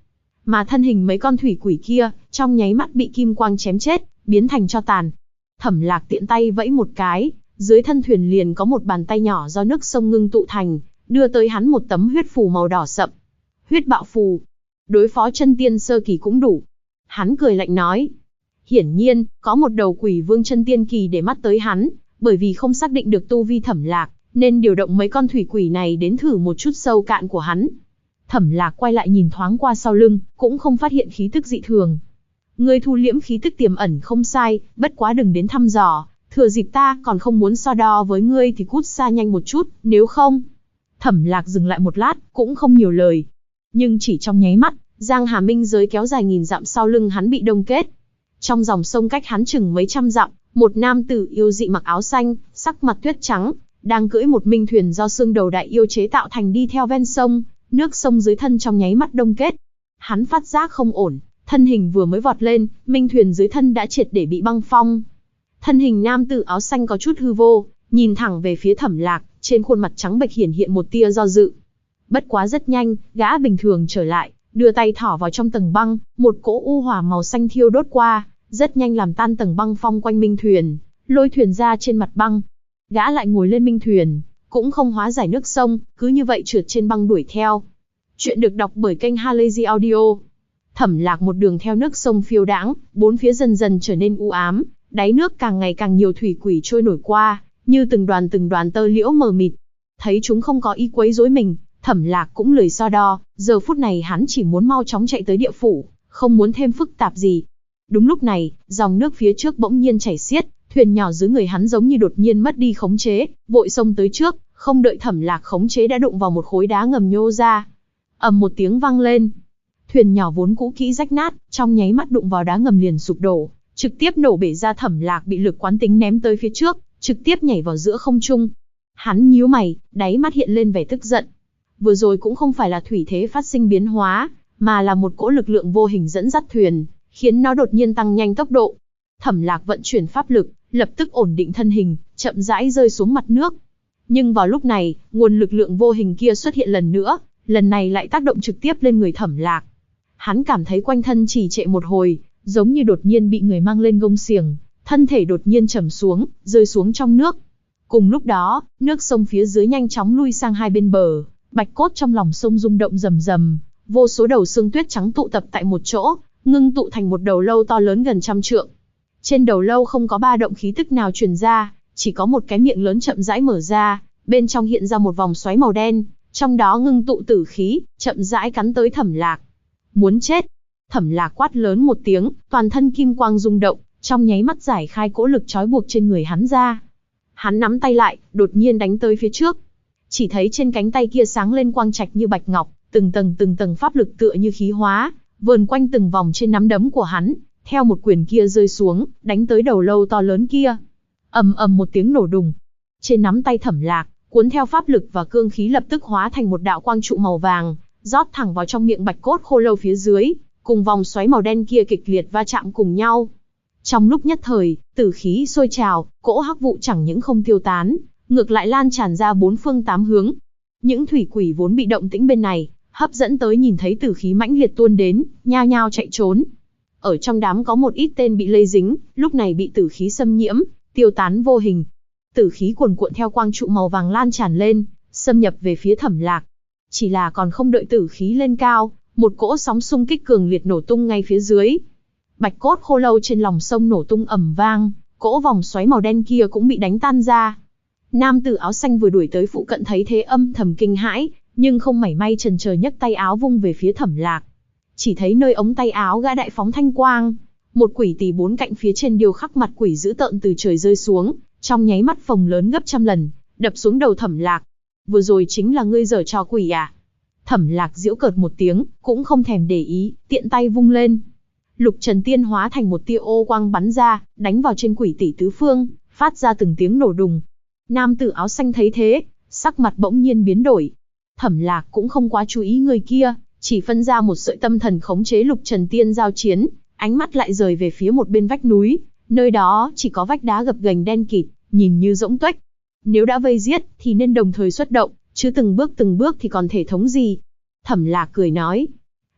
[SPEAKER 1] mà thân hình mấy con thủy quỷ kia, trong nháy mắt bị kim quang chém chết, biến thành tro tàn. Thẩm Lạc tiện tay vẫy một cái, dưới thân thuyền liền có một bàn tay nhỏ do nước sông ngưng tụ thành, đưa tới hắn một tấm huyết phù màu đỏ sậm. Huyết bạo phù, đối phó chân tiên sơ kỳ cũng đủ. Hắn cười lạnh nói. Hiển nhiên, có một đầu quỷ vương chân tiên kỳ để mắt tới hắn, bởi vì không xác định được tu vi Thẩm Lạc, nên điều động mấy con thủy quỷ này đến thử một chút sâu cạn của hắn. Thẩm Lạc quay lại nhìn thoáng qua sau lưng, cũng không phát hiện khí tức dị thường. Ngươi thu liễm khí tức tiềm ẩn không sai, bất quá đừng đến thăm dò, thừa dịp ta còn không muốn so đo với ngươi thì cút xa nhanh một chút, nếu không. Thẩm Lạc dừng lại một lát, cũng không nhiều lời. Nhưng chỉ trong nháy mắt, Giang Hà Minh giới kéo dài nghìn dặm sau lưng hắn bị đông kết. Trong dòng sông cách hắn chừng mấy trăm dặm, một nam tử yêu dị mặc áo xanh, sắc mặt tuyết trắng, đang cưỡi một minh thuyền do xương đầu đại yêu chế tạo thành đi theo ven sông, nước sông dưới thân trong nháy mắt đông kết. Hắn phát giác không ổn, thân hình vừa mới vọt lên, minh thuyền dưới thân đã triệt để bị băng phong. Thân hình nam tử áo xanh có chút hư vô, nhìn thẳng về phía Thẩm Lạc, trên khuôn mặt trắng bệch hiển hiện một tia do dự. Bất quá rất nhanh, gã bình thường trở lại, đưa tay thỏ vào trong tầng băng, một cỗ u hỏa màu xanh thiêu đốt qua, rất nhanh làm tan tầng băng phong quanh minh thuyền, lôi thuyền ra trên mặt băng. Gã lại ngồi lên minh thuyền, cũng không hóa giải nước sông, cứ như vậy trượt trên băng đuổi theo. Chuyện được đọc bởi kênh Halazy Audio. Thẩm Lạc một đường theo nước sông phiêu đãng, bốn phía dần dần trở nên u ám, đáy nước càng ngày càng nhiều thủy quỷ trôi nổi qua, như từng đoàn tơ liễu mờ mịt. Thấy chúng không có ý quấy rối mình, Thẩm Lạc cũng lười so đo, giờ phút này hắn chỉ muốn mau chóng chạy tới địa phủ, không muốn thêm phức tạp gì. Đúng lúc này, dòng nước phía trước bỗng nhiên chảy xiết, thuyền nhỏ dưới người hắn giống như đột nhiên mất đi khống chế, vội xông tới trước, không đợi Thẩm Lạc khống chế đã đụng vào một khối đá ngầm nhô ra. Ầm một tiếng vang lên. Thuyền nhỏ vốn cũ kỹ rách nát, trong nháy mắt đụng vào đá ngầm liền sụp đổ, trực tiếp nổ bể ra. Thẩm Lạc bị lực quán tính ném tới phía trước, trực tiếp nhảy vào giữa không trung. Hắn nhíu mày, đáy mắt hiện lên vẻ tức giận. Vừa rồi cũng không phải là thủy thế phát sinh biến hóa, mà là một cỗ lực lượng vô hình dẫn dắt thuyền, khiến nó đột nhiên tăng nhanh tốc độ. Thẩm Lạc vận chuyển pháp lực, lập tức ổn định thân hình, chậm rãi rơi xuống mặt nước. Nhưng vào lúc này, nguồn lực lượng vô hình kia xuất hiện lần nữa, lần này lại tác động trực tiếp lên người Thẩm Lạc. Hắn cảm thấy quanh thân trì trệ một hồi, giống như đột nhiên bị người mang lên gông xiềng, thân thể đột nhiên trầm xuống, rơi xuống trong nước. Cùng lúc đó, nước sông phía dưới nhanh chóng lui sang hai bên bờ, bạch cốt trong lòng sông rung động rầm rầm, vô số đầu xương tuyết trắng tụ tập tại một chỗ, ngưng tụ thành một đầu lâu to lớn gần 100 trượng. Trên đầu lâu không có ba động khí tức nào truyền ra, chỉ có một cái miệng lớn chậm rãi mở ra, bên trong hiện ra một vòng xoáy màu đen, trong đó ngưng tụ tử khí, chậm rãi cắn tới Thẩm Lạc. Muốn chết! Thẩm Lạc quát lớn một tiếng, toàn thân kim quang rung động, trong nháy mắt giải khai cỗ lực trói buộc trên người hắn ra. Hắn nắm tay lại, đột nhiên đánh tới phía trước. Chỉ thấy trên cánh tay kia sáng lên quang trạch như bạch ngọc, từng tầng pháp lực tựa như khí hóa, vờn quanh từng vòng trên nắm đấm của hắn, theo một quyền kia rơi xuống, đánh tới đầu lâu to lớn kia. Ầm ầm một tiếng nổ đùng. Trên nắm tay Thẩm Lạc, cuốn theo pháp lực và cương khí lập tức hóa thành một đạo quang trụ màu vàng, rót thẳng vào trong miệng bạch cốt khô lâu phía dưới, cùng vòng xoáy màu đen kia kịch liệt va chạm cùng nhau. Trong lúc nhất thời, tử khí sôi trào, cỗ hắc vụ chẳng những không tiêu tán, ngược lại lan tràn ra bốn phương tám hướng. Những thủy quỷ vốn bị động tĩnh bên này, hấp dẫn tới nhìn thấy tử khí mãnh liệt tuôn đến, nhao nhao chạy trốn. Ở trong đám có một ít tên bị lây dính, lúc này bị tử khí xâm nhiễm, tiêu tán vô hình. Tử khí cuồn cuộn theo quang trụ màu vàng lan tràn lên, xâm nhập về phía Thẩm Lạc. Chỉ là còn không đợi tử khí lên cao, một cỗ sóng xung kích cường liệt nổ tung ngay phía dưới. Bạch cốt khô lâu trên lòng sông nổ tung ầm vang, cỗ vòng xoáy màu đen kia cũng bị đánh tan ra. Nam tử áo xanh vừa đuổi tới phụ cận thấy thế âm thầm kinh hãi, nhưng không mảy may chần chờ nhấc tay áo vung về phía Thẩm Lạc. Chỉ thấy nơi ống tay áo gã đại phóng thanh quang, một quỷ tỳ bốn cạnh phía trên điêu khắc mặt quỷ dữ tợn từ trời rơi xuống, trong nháy mắt phồng lớn gấp 100 lần, đập xuống đầu Thẩm Lạc. Vừa rồi chính là ngươi giở trò quỷ à? Thẩm Lạc giễu cợt một tiếng, cũng không thèm để ý, tiện tay vung lên. Lục Trần Tiên hóa thành một tia ô quang bắn ra, đánh vào trên quỷ tỷ tứ phương, phát ra từng tiếng nổ đùng. Nam tử áo xanh thấy thế, sắc mặt bỗng nhiên biến đổi. Thẩm Lạc cũng không quá chú ý người kia, chỉ phân ra một sợi tâm thần khống chế Lục Trần Tiên giao chiến, ánh mắt lại rời về phía một bên vách núi, nơi đó chỉ có vách đá gập ghềnh đen kịt, nhìn như rỗng tuếch. Nếu đã vây giết thì nên đồng thời xuất động, chứ từng bước thì còn thể thống gì. Thẩm Lạc cười nói.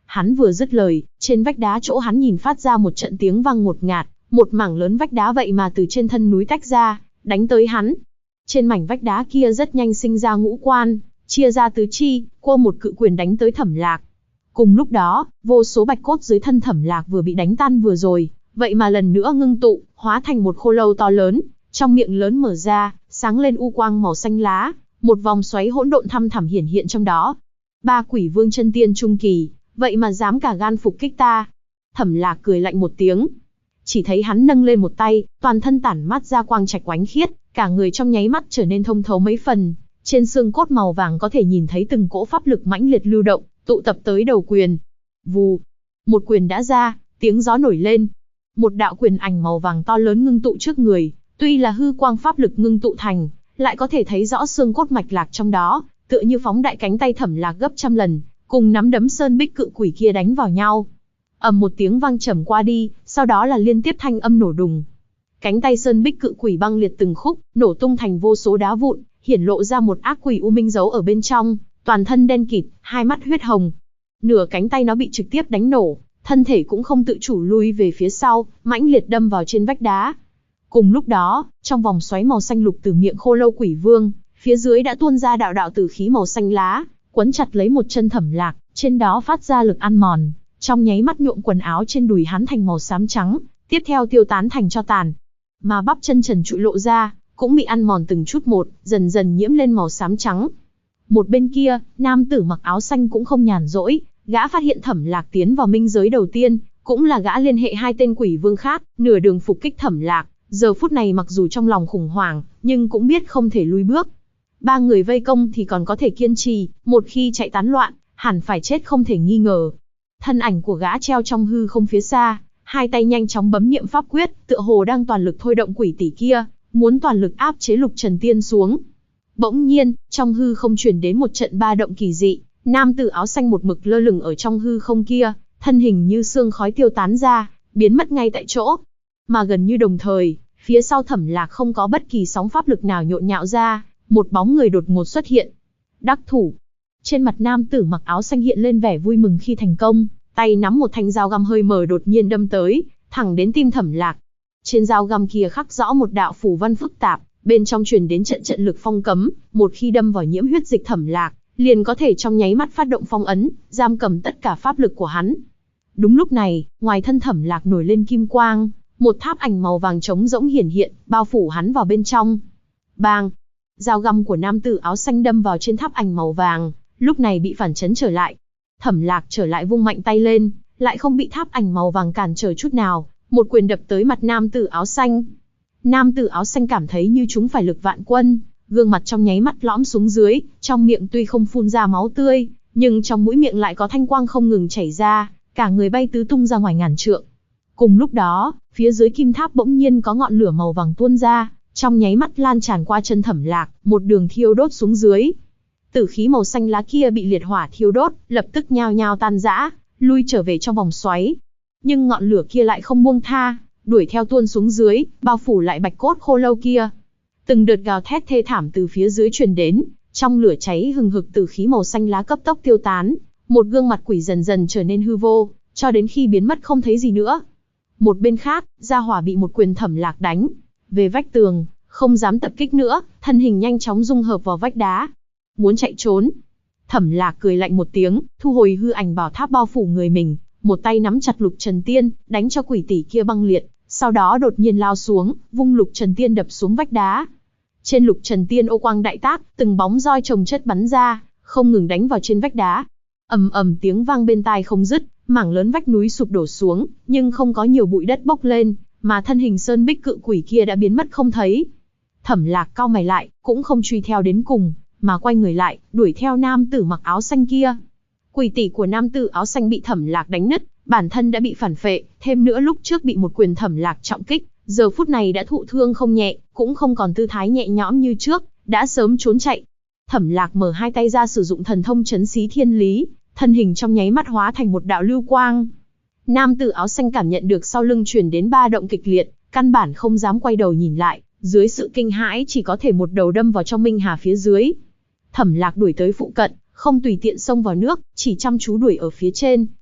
[SPEAKER 1] Hắn vừa dứt lời, trên vách đá chỗ hắn nhìn phát ra một trận tiếng vang ngột ngạt, một mảng lớn vách đá vậy mà từ trên thân núi tách ra, đánh tới hắn. Trên mảnh vách đá kia rất nhanh sinh ra ngũ quan, chia ra tứ chi, quơ một cự quyền đánh tới Thẩm Lạc. Cùng lúc đó, vô số bạch cốt dưới thân Thẩm Lạc vừa bị đánh tan vừa rồi, vậy mà lần nữa ngưng tụ, hóa thành một khô lâu to lớn, trong miệng lớn mở ra, sáng lên u quang màu xanh lá, một vòng xoáy hỗn độn thăm thẳm hiển hiện trong đó. Ba quỷ vương chân tiên trung kỳ, vậy mà dám cả gan phục kích ta. Thẩm Lạc cười lạnh một tiếng. Chỉ thấy hắn nâng lên một tay, toàn thân tản mát ra quang trạch oánh khiết, cả người trong nháy mắt trở nên thông thấu mấy phần. Trên xương cốt màu vàng có thể nhìn thấy từng cỗ pháp lực mãnh liệt lưu động, tụ tập tới đầu quyền. Vù, một quyền đã ra, tiếng gió nổi lên. Một đạo quyền ảnh màu vàng to lớn ngưng tụ trước người, tuy là hư quang pháp lực ngưng tụ thành, lại có thể thấy rõ xương cốt mạch lạc trong đó, tựa như phóng đại cánh tay Thẩm Lạc gấp trăm lần, cùng nắm đấm sơn bích cự quỷ kia đánh vào nhau. Ầm một tiếng vang trầm qua đi, sau đó là liên tiếp thanh âm nổ đùng. Cánh tay sơn bích cự quỷ băng liệt từng khúc, nổ tung thành vô số đá vụn, hiển lộ ra một ác quỷ u minh giấu ở bên trong, toàn thân đen kịt, hai mắt huyết hồng. Nửa cánh tay nó bị trực tiếp đánh nổ, thân thể cũng không tự chủ lui về phía sau, mãnh liệt đâm vào trên vách đá. Cùng lúc đó, trong vòng xoáy màu xanh lục từ miệng khô lâu quỷ vương, phía dưới đã tuôn ra đạo đạo tử khí màu xanh lá, quấn chặt lấy một chân Thẩm Lạc, trên đó phát ra lực ăn mòn, trong nháy mắt nhuộm quần áo trên đùi hắn thành màu xám trắng, tiếp theo tiêu tán thành tro tàn. Mà bắp chân trần trụi lộ ra, cũng bị ăn mòn từng chút một, dần dần nhiễm lên màu xám trắng. Một bên kia, nam tử mặc áo xanh cũng không nhàn rỗi, gã phát hiện Thẩm Lạc tiến vào minh giới đầu tiên, cũng là gã liên hệ hai tên quỷ vương khác, nửa đường phục kích Thẩm Lạc, giờ phút này mặc dù trong lòng khủng hoảng, nhưng cũng biết không thể lui bước. Ba người vây công thì còn có thể kiên trì, một khi chạy tán loạn, hẳn phải chết không thể nghi ngờ. Thân ảnh của gã treo trong hư không phía xa, hai tay nhanh chóng bấm niệm pháp quyết, tựa hồ đang toàn lực thôi động quỷ tỷ kia, muốn toàn lực áp chế Lục Trần Tiên xuống. Bỗng nhiên, trong hư không truyền đến một trận ba động kỳ dị, nam tử áo xanh một mực lơ lửng ở trong hư không kia, thân hình như sương khói tiêu tán ra, biến mất ngay tại chỗ. Mà gần như đồng thời, phía sau Thẩm Lạc không có bất kỳ sóng pháp lực nào nhộn nhạo ra, một bóng người đột ngột xuất hiện. Đắc thủ. Trên mặt nam tử mặc áo xanh hiện lên vẻ vui mừng khi thành công, tay nắm một thanh dao găm hơi mờ đột nhiên đâm tới, thẳng đến tim Thẩm Lạc. Trên dao găm kia khắc rõ một đạo phù văn phức tạp, bên trong truyền đến trận trận lực phong cấm, một khi đâm vào nhiễm huyết dịch Thẩm Lạc, liền có thể trong nháy mắt phát động phong ấn, giam cầm tất cả pháp lực của hắn. Đúng lúc này, ngoài thân Thẩm Lạc nổi lên kim quang, một tháp ảnh màu vàng trống rỗng hiển hiện, bao phủ hắn vào bên trong. Bang! Dao găm của nam tử áo xanh đâm vào trên tháp ảnh màu vàng, lúc này bị phản chấn trở lại. Thẩm Lạc trở lại vung mạnh tay lên, lại không bị tháp ảnh màu vàng cản trở chút nào, một quyền đập tới mặt nam tử áo xanh. Nam tử áo xanh cảm thấy như chúng phải lực vạn quân, gương mặt trong nháy mắt lõm xuống dưới, trong miệng tuy không phun ra máu tươi, nhưng trong mũi miệng lại có thanh quang không ngừng chảy ra, cả người bay tứ tung ra ngoài ngàn trượng. Cùng lúc đó, phía dưới kim tháp bỗng nhiên có ngọn lửa màu vàng tuôn ra, trong nháy mắt lan tràn qua chân Thẩm Lạc, một đường thiêu đốt xuống dưới. Tử khí màu xanh lá kia bị liệt hỏa thiêu đốt, lập tức nhao nhao tan rã, lui trở về trong vòng xoáy. Nhưng ngọn lửa kia lại không buông tha, đuổi theo tuôn xuống dưới, bao phủ lại bạch cốt khô lâu kia. Từng đợt gào thét thê thảm từ phía dưới truyền đến, trong lửa cháy hừng hực tử khí màu xanh lá cấp tốc tiêu tán, một gương mặt quỷ dần dần trở nên hư vô, cho đến khi biến mất không thấy gì nữa. Một bên khác, Gia Hỏa bị một quyền Thẩm Lạc đánh về vách tường, không dám tập kích nữa, thân hình nhanh chóng dung hợp vào vách đá. Muốn chạy trốn. Thẩm Lạc cười lạnh một tiếng, thu hồi hư ảnh bảo tháp bao phủ người mình, một tay nắm chặt Lục Trần Tiên, đánh cho quỷ tỷ kia băng liệt, sau đó đột nhiên lao xuống, vung Lục Trần Tiên đập xuống vách đá. Trên Lục Trần Tiên ô quang đại tác, từng bóng roi chồng chất bắn ra, không ngừng đánh vào trên vách đá. Ầm ầm tiếng vang bên tai không dứt, mảng lớn vách núi sụp đổ xuống, nhưng không có nhiều bụi đất bốc lên, mà thân hình sơn bích cự quỷ kia đã biến mất không thấy. Thẩm Lạc cau mày lại, cũng không truy theo đến cùng, mà quay người lại, đuổi theo nam tử mặc áo xanh kia. Quỷ tỷ của nam tử áo xanh bị Thẩm Lạc đánh nứt, bản thân đã bị phản phệ, thêm nữa lúc trước bị một quyền Thẩm Lạc trọng kích, giờ phút này đã thụ thương không nhẹ, cũng không còn tư thái nhẹ nhõm như trước, đã sớm trốn chạy. Thẩm Lạc mở hai tay ra sử dụng thần thông trấn xí thiên lý, thân hình trong nháy mắt hóa thành một đạo lưu quang. Nam tử áo xanh cảm nhận được sau lưng truyền đến ba động kịch liệt, căn bản không dám quay đầu nhìn lại, dưới sự kinh hãi chỉ có thể một đầu đâm vào trong minh hà phía dưới. Thẩm Lạc đuổi tới phụ cận, không tùy tiện xông vào nước, chỉ chăm chú đuổi ở phía trên,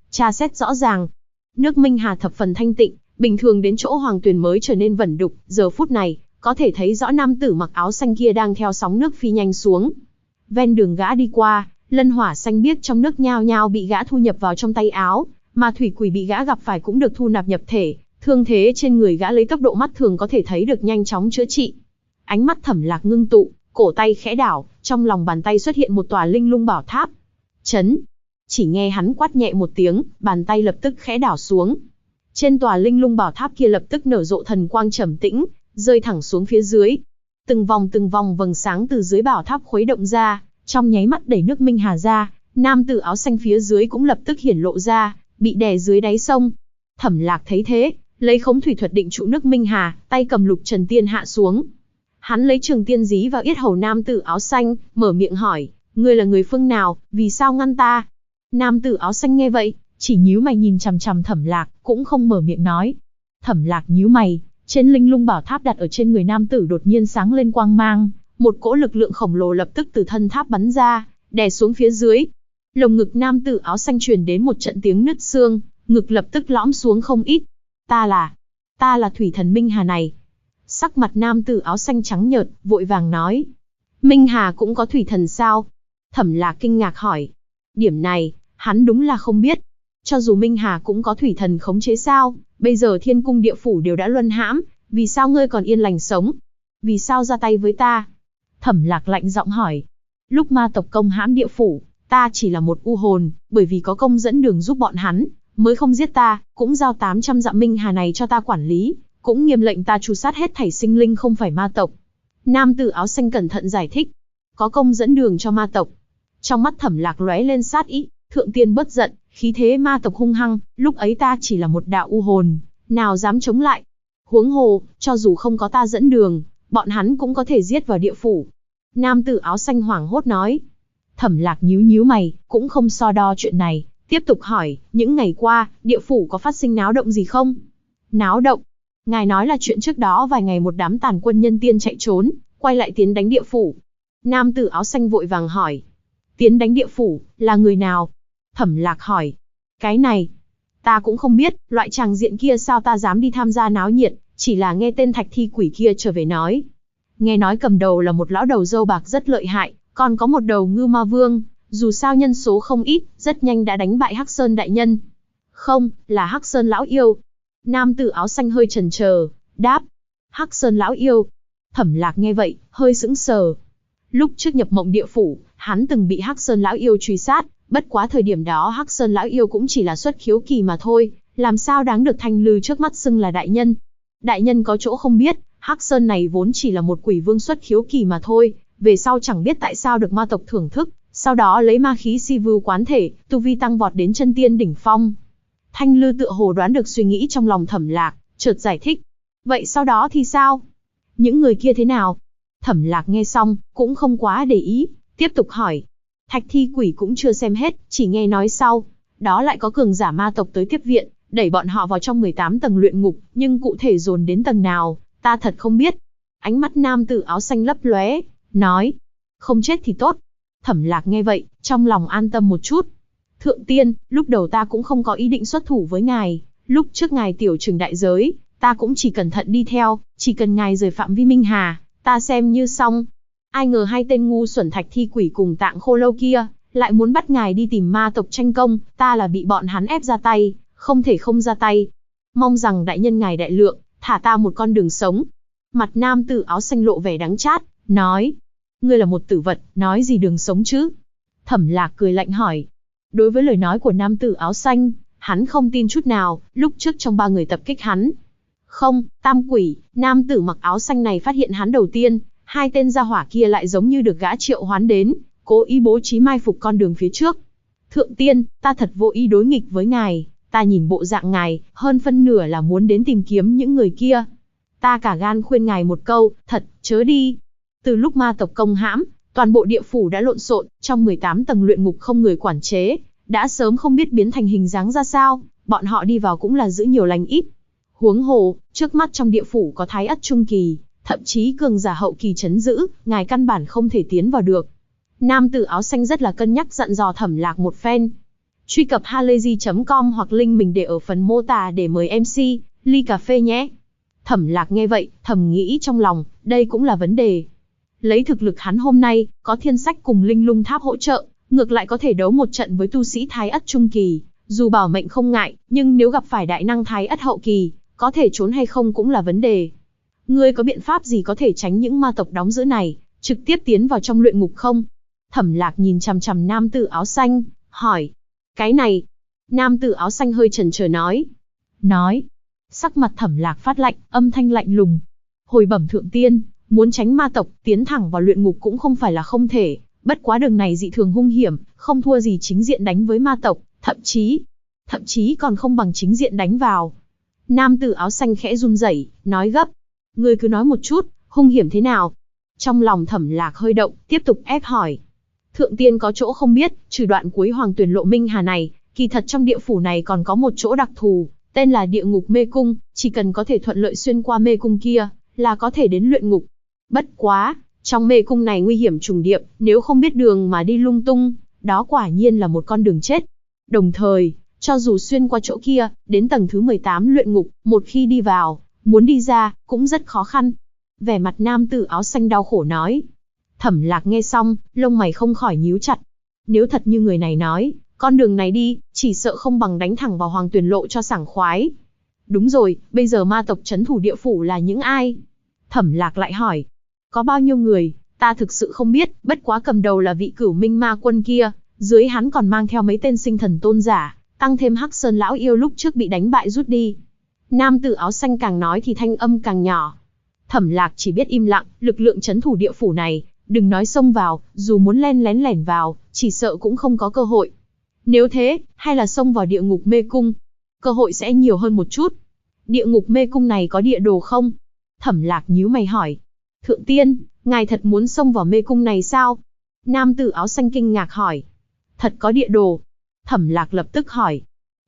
[SPEAKER 1] Tra xét rõ ràng. Nước Minh Hà thập phần thanh tịnh, bình thường đến chỗ hoàng tuyền mới trở nên vẩn đục, giờ phút này, có thể thấy rõ nam tử mặc áo xanh kia đang theo sóng nước phi nhanh xuống. Ven đường gã đi qua, lân hỏa xanh biếc trong nước nhao nhao bị gã thu nhập vào trong tay áo, mà thủy quỷ bị gã gặp phải cũng được thu nạp nhập thể, thương thế trên người gã lấy tốc độ mắt thường có thể thấy được nhanh chóng chữa trị. Ánh mắt Thẩm Lạc ngưng tụ, cổ tay khẽ đảo, trong lòng bàn tay xuất hiện một tòa linh lung bảo tháp. Chấn! Chỉ nghe hắn quát nhẹ một tiếng, bàn tay lập tức khẽ đảo xuống. Trên tòa linh lung bảo tháp kia lập tức nở rộ thần quang trầm tĩnh, rơi thẳng xuống phía dưới. Từng vòng vầng sáng từ dưới bảo tháp khuấy động ra, trong nháy mắt đẩy nước Minh Hà ra, nam tử áo xanh phía dưới cũng lập tức hiển lộ ra, bị đè dưới đáy sông. Thẩm Lạc thấy thế, lấy khống thủy thuật định trụ nước Minh Hà, tay cầm lục trần tiên hạ xuống. Hắn lấy trường tiên dí vào yết hầu nam tử áo xanh, mở miệng hỏi, ngươi là người phương nào, vì sao ngăn ta? Nam tử áo xanh nghe vậy, chỉ nhíu mày nhìn chằm chằm Thẩm Lạc, cũng không mở miệng nói. Thẩm Lạc nhíu mày, trên linh lung bảo tháp đặt ở trên người nam tử đột nhiên sáng lên quang mang, một cỗ lực lượng khổng lồ lập tức từ thân tháp bắn ra, đè xuống phía dưới. Lồng ngực nam tử áo xanh truyền đến một trận tiếng nứt xương, ngực lập tức lõm xuống không ít. Ta là thủy thần Minh Hà này. Sắc mặt nam tử áo xanh trắng nhợt, vội vàng nói. Minh Hà cũng có thủy thần sao? Thẩm Lạc kinh ngạc hỏi. Điểm này, hắn đúng là không biết. Cho dù Minh Hà cũng có thủy thần khống chế sao, bây giờ thiên cung địa phủ đều đã luân hãm, vì sao ngươi còn yên lành sống? Vì sao ra tay với ta? Thẩm Lạc lạnh giọng hỏi. Lúc ma tộc công hãm địa phủ, ta chỉ là một u hồn, bởi vì có công dẫn đường giúp bọn hắn, mới không giết ta, cũng giao 800 dặm Minh Hà này cho ta quản lý, cũng nghiêm lệnh ta tru sát hết thảy sinh linh không phải ma tộc. Nam tử áo xanh cẩn thận giải thích. Có công dẫn đường cho ma tộc. Trong mắt Thẩm Lạc lóe lên sát ý, thượng tiên bớt giận, khí thế ma tộc hung hăng, lúc ấy ta chỉ là một đạo u hồn, nào dám chống lại. Huống hồ, cho dù không có ta dẫn đường, bọn hắn cũng có thể giết vào địa phủ. Nam tử áo xanh hoảng hốt nói. Thẩm Lạc nhíu mày, cũng không so đo chuyện này, tiếp tục hỏi, những ngày qua, địa phủ có phát sinh náo động gì không? Náo động? Ngài nói là chuyện trước đó vài ngày một đám tàn quân nhân tiên chạy trốn, quay lại tiến đánh địa phủ. Nam tử áo xanh vội vàng hỏi. Tiến đánh địa phủ, là người nào? Thẩm Lạc hỏi. Cái này, ta cũng không biết, loại tràng diện kia sao ta dám đi tham gia náo nhiệt, chỉ là nghe tên thạch thi quỷ kia trở về nói. Nghe nói cầm đầu là một lão đầu râu bạc rất lợi hại, còn có một đầu ngưu ma vương, dù sao nhân số không ít, rất nhanh đã đánh bại Hắc Sơn đại nhân. Không, là Hắc Sơn lão yêu. Nam tử áo xanh hơi chần chờ, đáp. Hắc Sơn lão yêu. Thẩm Lạc nghe vậy, hơi sững sờ. Lúc trước nhập mộng địa phủ, hắn từng bị Hắc Sơn lão yêu truy sát, bất quá thời điểm đó Hắc Sơn lão yêu cũng chỉ là xuất khiếu kỳ mà thôi, làm sao đáng được Thanh Lư trước mắt xưng là đại nhân. Đại nhân có chỗ không biết, Hắc Sơn này vốn chỉ là một quỷ vương xuất khiếu kỳ mà thôi, về sau chẳng biết tại sao được ma tộc thưởng thức, sau đó lấy ma khí si vưu quán thể, tu vi tăng vọt đến chân tiên đỉnh phong. Thanh Lư tựa hồ đoán được suy nghĩ trong lòng Thẩm Lạc, chợt giải thích. Vậy sau đó thì sao? Những người kia thế nào? Thẩm Lạc nghe xong, cũng không quá để ý, tiếp tục hỏi. Thạch thi quỷ cũng chưa xem hết, chỉ nghe nói sau. Đó lại có cường giả ma tộc tới tiếp viện, đẩy bọn họ vào trong 18 tầng luyện ngục, nhưng cụ thể dồn đến tầng nào, ta thật không biết. Ánh mắt nam tử áo xanh lấp lóe, nói. Không chết thì tốt. Thẩm Lạc nghe vậy, trong lòng an tâm một chút. Thượng tiên, lúc đầu ta cũng không có ý định xuất thủ với ngài, lúc trước ngài tiểu trừng đại giới, ta cũng chỉ cẩn thận đi theo, chỉ cần ngài rời phạm vi Minh Hà, ta xem như xong. Ai ngờ hai tên ngu xuẩn thạch thi quỷ cùng tạng khô lâu kia, lại muốn bắt ngài đi tìm ma tộc tranh công, ta là bị bọn hắn ép ra tay, không thể không ra tay. Mong rằng đại nhân ngài đại lượng, thả ta một con đường sống. Mặt nam tử áo xanh lộ vẻ đắng chát, nói. Ngươi là một tử vật, nói gì đường sống chứ? Thẩm Lạc cười lạnh hỏi. Đối với lời nói của nam tử áo xanh, hắn không tin chút nào, lúc trước trong 3 người tập kích hắn. Không, tam quỷ, nam tử mặc áo xanh này phát hiện hắn đầu tiên, hai tên gia hỏa kia lại giống như được gã triệu hoán đến, cố ý bố trí mai phục con đường phía trước. Thượng tiên, ta thật vô ý đối nghịch với ngài, ta nhìn bộ dạng ngài, hơn phân nửa là muốn đến tìm kiếm những người kia. Ta cả gan khuyên ngài một câu, thật, chớ đi. Từ lúc ma tộc công hãm, toàn bộ địa phủ đã lộn xộn, trong 18 tầng luyện ngục không người quản chế, đã sớm không biết biến thành hình dáng ra sao, bọn họ đi vào cũng là giữ nhiều lành ít. Huống hồ, trước mắt trong địa phủ có thái ất trung kỳ, thậm chí cường giả hậu kỳ trấn giữ, ngài căn bản không thể tiến vào được. Nam tử áo xanh rất là cân nhắc dặn dò Thẩm Lạc một phen. Truy cập halayzi.com hoặc link mình để ở phần mô tả để mời MC, ly cà phê nhé. Thẩm Lạc nghe vậy, thầm nghĩ trong lòng, đây cũng là vấn đề. Lấy thực lực hắn hôm nay, có thiên sách cùng linh lung tháp hỗ trợ, ngược lại có thể đấu một trận với tu sĩ Thái Ất Trung Kỳ, dù bảo mệnh không ngại, nhưng nếu gặp phải đại năng Thái Ất Hậu Kỳ, có thể trốn hay không cũng là vấn đề. Ngươi có biện pháp gì có thể tránh những ma tộc đóng giữ này, trực tiếp tiến vào trong luyện ngục không? Thẩm Lạc nhìn chằm chằm nam tử áo xanh, hỏi. Cái này, nam tử áo xanh hơi chần chờ nói. Sắc mặt Thẩm Lạc phát lạnh, âm thanh lạnh lùng. Hồi bẩm thượng tiên, muốn tránh ma tộc, tiến thẳng vào luyện ngục cũng không phải là không thể, bất quá đường này dị thường hung hiểm, không thua gì chính diện đánh với ma tộc, thậm chí còn không bằng chính diện đánh vào. Nam tử áo xanh khẽ run rẩy, nói gấp. Ngươi cứ nói một chút, hung hiểm thế nào? Trong lòng Thẩm Lạc hơi động, tiếp tục ép hỏi. Thượng tiên có chỗ không biết, trừ đoạn cuối Hoàng Tuyển Lộ Minh Hà này, kỳ thật trong địa phủ này còn có một chỗ đặc thù, tên là địa ngục mê cung, chỉ cần có thể thuận lợi xuyên qua mê cung kia, là có thể đến luyện ngục. Bất quá, trong mê cung này nguy hiểm trùng điệp, nếu không biết đường mà đi lung tung, đó quả nhiên là một con đường chết. Đồng thời, cho dù xuyên qua chỗ kia, đến tầng thứ 18 luyện ngục, một khi đi vào, muốn đi ra, cũng rất khó khăn. Vẻ mặt nam tử áo xanh đau khổ nói. Thẩm Lạc nghe xong, lông mày không khỏi nhíu chặt. Nếu thật như người này nói, con đường này đi, chỉ sợ không bằng đánh thẳng vào Hoàng Tuyển Lộ cho sảng khoái. Đúng rồi, bây giờ ma tộc trấn thủ địa phủ là những ai? Thẩm Lạc lại hỏi. Có bao nhiêu người, ta thực sự không biết, bất quá cầm đầu là vị Cửu Minh ma quân kia, dưới hắn còn mang theo mấy tên sinh thần tôn giả, tăng thêm Hắc Sơn lão yêu lúc trước bị đánh bại rút đi. Nam tử áo xanh càng nói thì thanh âm càng nhỏ. Thẩm Lạc chỉ biết im lặng, lực lượng trấn thủ địa phủ này, đừng nói xông vào, dù muốn len lén vào, chỉ sợ cũng không có cơ hội. Nếu thế, hay là xông vào địa ngục mê cung, cơ hội sẽ nhiều hơn một chút. Địa ngục mê cung này có địa đồ không? Thẩm Lạc nhíu mày hỏi. Thượng tiên, ngài thật muốn xông vào mê cung này sao? Nam tử áo xanh kinh ngạc hỏi. Thật có địa đồ? Thẩm Lạc lập tức hỏi.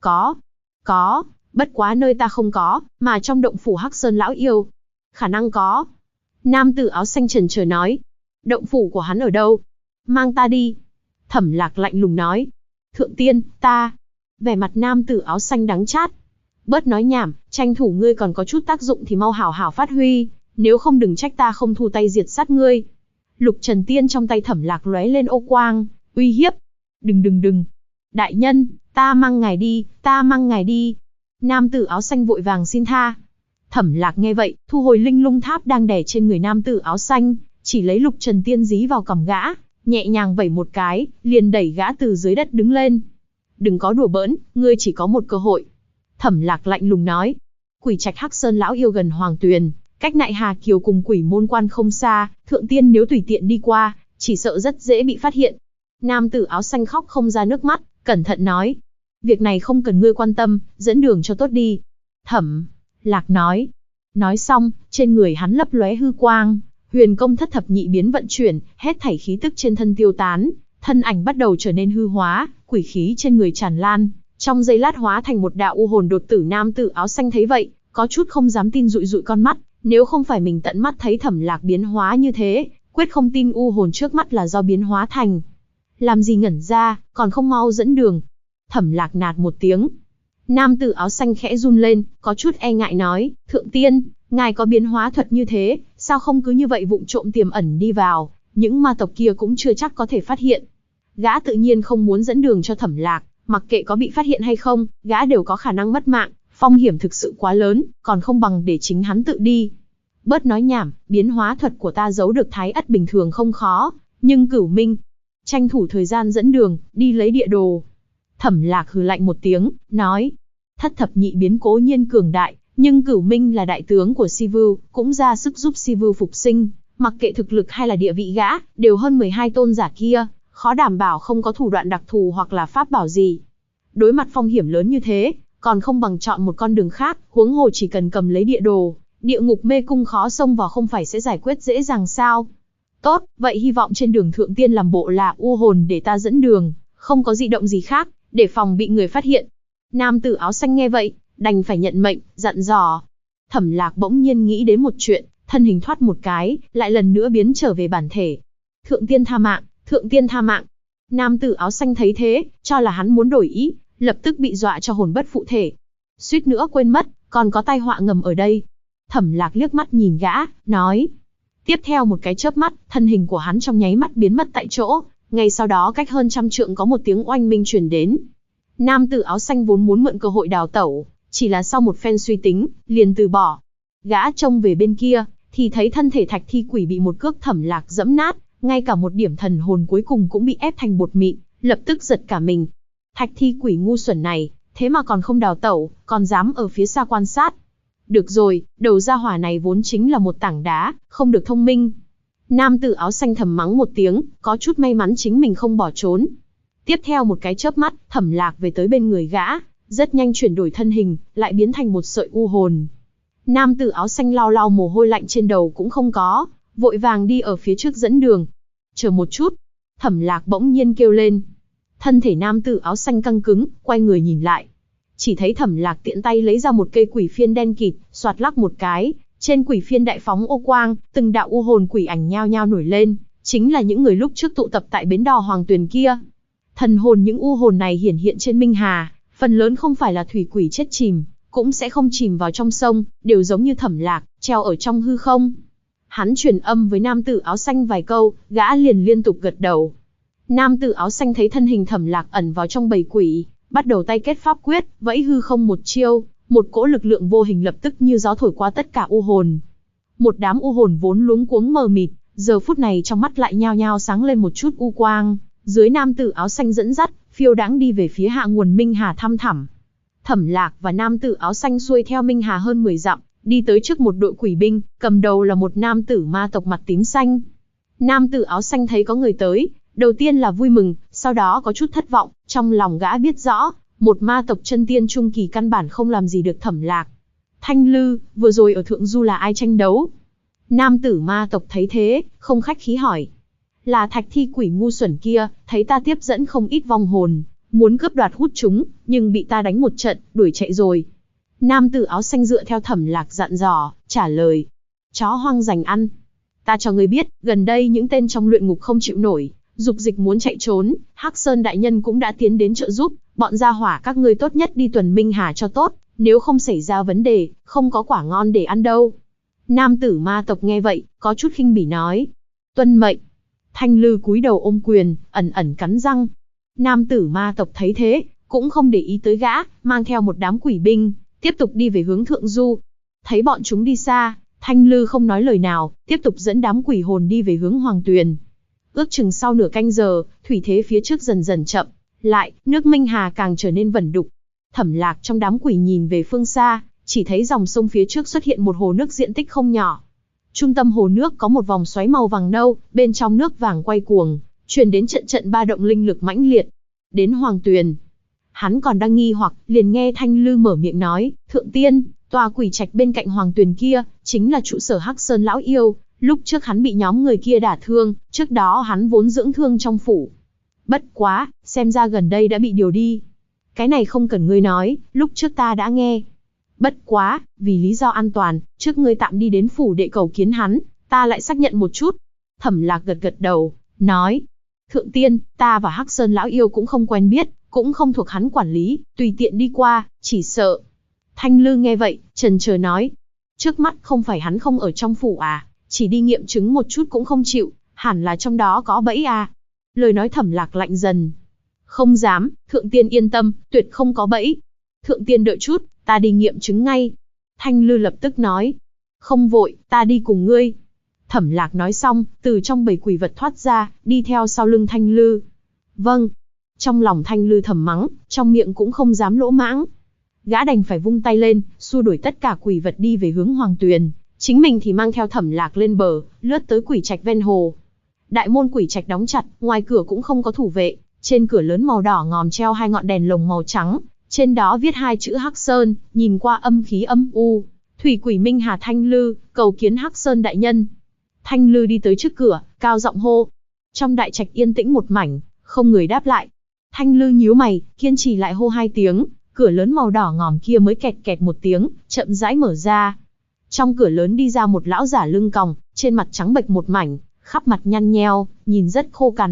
[SPEAKER 1] Có, bất quá nơi ta không có, mà trong động phủ Hắc Sơn lão yêu. Khả năng có. Nam tử áo xanh chần chờ nói. Động phủ của hắn ở đâu? Mang ta đi. Thẩm Lạc lạnh lùng nói. Thượng tiên, ta. Vẻ mặt nam tử áo xanh đắng chát. Bớt nói nhảm, tranh thủ ngươi còn có chút tác dụng thì mau hảo hảo phát huy, nếu không đừng trách ta không thu tay diệt sát ngươi. Lục Trần Tiên trong tay Thẩm Lạc lóe lên ô quang, uy hiếp. Đừng. Đại nhân, ta mang ngài đi. Nam tử áo xanh vội vàng xin tha. Thẩm Lạc nghe vậy, thu hồi linh lung tháp đang đè trên người nam tử áo xanh, chỉ lấy Lục Trần Tiên dí vào cằm gã, nhẹ nhàng vẩy một cái, liền đẩy gã từ dưới đất đứng lên. Đừng có đùa bỡn, ngươi chỉ có một cơ hội. Thẩm Lạc lạnh lùng nói. Quỷ trạch Hắc Sơn lão yêu gần Hoàng Tuyền, cách Nại Hà Kiều cùng Quỷ Môn Quan không xa, thượng tiên nếu tùy tiện đi qua, chỉ sợ rất dễ bị phát hiện. Nam tử áo xanh khóc không ra nước mắt, cẩn thận nói. Việc này không cần ngươi quan tâm, dẫn đường cho tốt đi. Thẩm Lạc nói. Nói xong, trên người hắn lấp lóe hư quang, huyền công thất thập nhị biến vận chuyển, hết thảy khí tức trên thân tiêu tán, thân ảnh bắt đầu trở nên hư hóa, quỷ khí trên người tràn lan, trong giây lát hóa thành một đạo u hồn đột tử. Nam tử áo xanh thấy vậy, có chút không dám tin, dụi dụi con mắt, nếu không phải mình tận mắt thấy Thẩm Lạc biến hóa như thế, quyết không tin u hồn trước mắt là do biến hóa thành. Làm gì ngẩn ra, còn không mau dẫn đường. Thẩm Lạc nạt một tiếng. Nam tử áo xanh khẽ run lên, có chút e ngại nói, thượng tiên, ngài có biến hóa thuật như thế, sao không cứ như vậy vụng trộm tiềm ẩn đi vào, những ma tộc kia cũng chưa chắc có thể phát hiện. Gã tự nhiên không muốn dẫn đường cho Thẩm Lạc, mặc kệ có bị phát hiện hay không, gã đều có khả năng mất mạng, phong hiểm thực sự quá lớn, còn không bằng để chính hắn tự đi. Bớt nói nhảm, biến hóa thuật của ta giấu được Thái Ất bình thường không khó, nhưng Cửu Minh, tranh thủ thời gian dẫn đường, đi lấy địa đồ. Thẩm Lạc hừ lạnh một tiếng, nói, thất thập nhị biến cố nhiên cường đại, nhưng Cửu Minh là đại tướng của Sivu, cũng ra sức giúp Sivu phục sinh, mặc kệ thực lực hay là địa vị gã, đều hơn 12 tôn giả kia, khó đảm bảo không có thủ đoạn đặc thù hoặc là pháp bảo gì. Đối mặt phong hiểm lớn như thế, còn không bằng chọn một con đường khác, huống hồ chỉ cần cầm lấy địa đồ, địa ngục mê cung khó xông vào không phải sẽ giải quyết dễ dàng sao? Tốt, vậy hy vọng trên đường thượng tiên làm bộ là u hồn để ta dẫn đường, không có dị động gì khác, để phòng bị người phát hiện. Nam tử áo xanh nghe vậy, đành phải nhận mệnh, dặn dò. Thẩm Lạc bỗng nhiên nghĩ đến một chuyện, thân hình thoát một cái, lại lần nữa biến trở về bản thể. Thượng tiên tha mạng, thượng tiên tha mạng. Nam tử áo xanh thấy thế, cho là hắn muốn đổi ý, lập tức bị dọa cho hồn bất phụ thể. Suýt nữa quên mất, còn có tai họa ngầm ở đây. Thẩm Lạc liếc mắt nhìn gã, nói. Tiếp theo một cái chớp mắt, thân hình của hắn trong nháy mắt biến mất tại chỗ, ngay sau đó cách hơn 100 trượng có một tiếng oanh minh truyền đến. Nam tử áo xanh vốn muốn mượn cơ hội đào tẩu, chỉ là sau một phen suy tính, liền từ bỏ. Gã trông về bên kia, thì thấy thân thể thạch thi quỷ bị một cước Thẩm Lạc dẫm nát, ngay cả một điểm thần hồn cuối cùng cũng bị ép thành bột mịn, lập tức giật cả mình. Thạch thi quỷ ngu xuẩn này, thế mà còn không đào tẩu, còn dám ở phía xa quan sát. Được rồi, đầu gia hỏa này vốn chính là một tảng đá, không được thông minh. Nam tử áo xanh thầm mắng một tiếng, có chút may mắn chính mình không bỏ trốn. Tiếp theo một cái chớp mắt, Thẩm Lạc về tới bên người gã, rất nhanh chuyển đổi thân hình, lại biến thành một sợi u hồn. Nam tử áo xanh lau lau mồ hôi lạnh trên đầu cũng không có, vội vàng đi ở phía trước dẫn đường. Chờ một chút, Thẩm Lạc bỗng nhiên kêu lên. Thân thể nam tử áo xanh căng cứng, quay người nhìn lại. Chỉ thấy Thẩm Lạc tiện tay lấy ra một cây quỷ phiên đen kịt, xoạt lắc một cái, trên quỷ phiên đại phóng ô quang, từng đạo u hồn quỷ ảnh nhao nhao nổi lên, chính là những người lúc trước tụ tập tại bến đò Hoàng Tuyền kia. Thần hồn những u hồn này hiển hiện trên Minh Hà, phần lớn không phải là thủy quỷ chết chìm, cũng sẽ không chìm vào trong sông, đều giống như Thẩm Lạc, treo ở trong hư không. Hắn truyền âm với nam tử áo xanh vài câu, gã liền liên tục gật đầu. Nam tử áo xanh thấy thân hình Thẩm Lạc ẩn vào trong bầy quỷ, bắt đầu tay kết pháp quyết, vẫy hư không một chiêu, một cỗ lực lượng vô hình lập tức như gió thổi qua tất cả u hồn. Một đám u hồn vốn luống cuống mờ mịt, giờ phút này trong mắt lại nhao nhao sáng lên một chút u quang, dưới nam tử áo xanh dẫn dắt, phiêu đãng đi về phía hạ nguồn Minh Hà thăm thẳm. Thẩm Lạc và nam tử áo xanh xuôi theo Minh Hà hơn 10 dặm, đi tới trước một đội quỷ binh, cầm đầu là một nam tử ma tộc mặt tím xanh. Nam tử áo xanh thấy có người tới, đầu tiên là vui mừng, sau đó có chút thất vọng, trong lòng gã biết rõ, một ma tộc chân tiên trung kỳ căn bản không làm gì được Thẩm Lạc. Thanh Lư, vừa rồi ở Thượng Du là ai tranh đấu? Nam tử ma tộc thấy thế, không khách khí hỏi. Là thạch thi quỷ ngu xuẩn kia, thấy ta tiếp dẫn không ít vong hồn, muốn cướp đoạt hút chúng, nhưng bị ta đánh một trận, đuổi chạy rồi. Nam tử áo xanh dựa theo Thẩm Lạc dặn dò, trả lời. Chó hoang dành ăn. Ta cho ngươi biết, gần đây những tên trong luyện ngục không chịu nổi, dục dịch muốn chạy trốn, Hắc Sơn đại nhân cũng đã tiến đến trợ giúp, bọn gia hỏa các ngươi tốt nhất đi tuần Minh Hà cho tốt, nếu không xảy ra vấn đề, không có quả ngon để ăn đâu. Nam tử ma tộc nghe vậy, có chút khinh bỉ nói. Tuân mệnh. Thanh Lư cúi đầu ôm quyền, ẩn ẩn cắn răng. Nam tử ma tộc thấy thế, cũng không để ý tới gã, mang theo một đám quỷ binh, tiếp tục đi về hướng Thượng Du. Thấy bọn chúng đi xa, Thanh Lư không nói lời nào, tiếp tục dẫn đám quỷ hồn đi về hướng Hoàng Tuyền. Ước chừng sau nửa canh giờ, thủy thế phía trước dần dần chậm lại, nước Minh Hà càng trở nên vẩn đục. Thẩm Lạc trong đám quỷ nhìn về phương xa, chỉ thấy dòng sông phía trước xuất hiện một hồ nước diện tích không nhỏ. Trung tâm hồ nước có một vòng xoáy màu vàng nâu, bên trong nước vàng quay cuồng, truyền đến trận trận ba động linh lực mãnh liệt. Đến Hoàng Tuyền, hắn còn đang nghi hoặc, liền nghe Thanh Lư mở miệng nói, Thượng Tiên, tòa quỷ trạch bên cạnh Hoàng Tuyền kia, chính là trụ sở Hắc Sơn lão yêu. Lúc trước hắn bị nhóm người kia đả thương, trước đó hắn vốn dưỡng thương trong phủ. Bất quá, xem ra gần đây đã bị điều đi. Cái này không cần ngươi nói, lúc trước ta đã nghe. Bất quá, vì lý do an toàn, trước ngươi tạm đi đến phủ đệ cầu kiến hắn, ta lại xác nhận một chút. Thẩm Lạc gật gật đầu, nói. Thượng Tiên, ta và Hắc Sơn lão yêu cũng không quen biết, cũng không thuộc hắn quản lý, tùy tiện đi qua, chỉ sợ. Thanh Lư nghe vậy, chần chờ nói. Trước mắt không phải hắn không ở trong phủ à? Chỉ đi nghiệm chứng một chút cũng không chịu, hẳn là trong đó có bẫy à. Lời nói Thẩm Lạc lạnh dần. Không dám, Thượng Tiên yên tâm, tuyệt không có bẫy. Thượng Tiên đợi chút, ta đi nghiệm chứng ngay. Thanh Lư lập tức nói. Không vội, ta đi cùng ngươi. Thẩm Lạc nói xong, từ trong bầy quỷ vật thoát ra, đi theo sau lưng Thanh Lư. Vâng. Trong lòng Thanh Lư thầm mắng, trong miệng cũng không dám lỗ mãng. Gã đành phải vung tay lên, xua đuổi tất cả quỷ vật đi về hướng Hoàng Tuyền. Chính mình thì mang theo Thẩm Lạc lên bờ, lướt tới quỷ trạch ven hồ. Đại môn quỷ trạch đóng chặt, ngoài cửa cũng không có thủ vệ, trên cửa lớn màu đỏ ngòm treo hai ngọn đèn lồng màu trắng, trên đó viết hai chữ Hắc Sơn, nhìn qua âm khí âm u. Thủy quỷ Minh Hà Thanh Lư, cầu kiến Hắc Sơn đại nhân. Thanh Lư đi tới trước cửa, cao giọng hô. Trong đại trạch yên tĩnh một mảnh, không người đáp lại. Thanh Lư nhíu mày, kiên trì lại hô hai tiếng, cửa lớn màu đỏ ngòm kia mới kẹt kẹt một tiếng, chậm rãi mở ra. Trong cửa lớn đi ra một lão giả lưng còng, trên mặt trắng bệch một mảnh, khắp mặt nhăn nheo, nhìn rất khô cằn.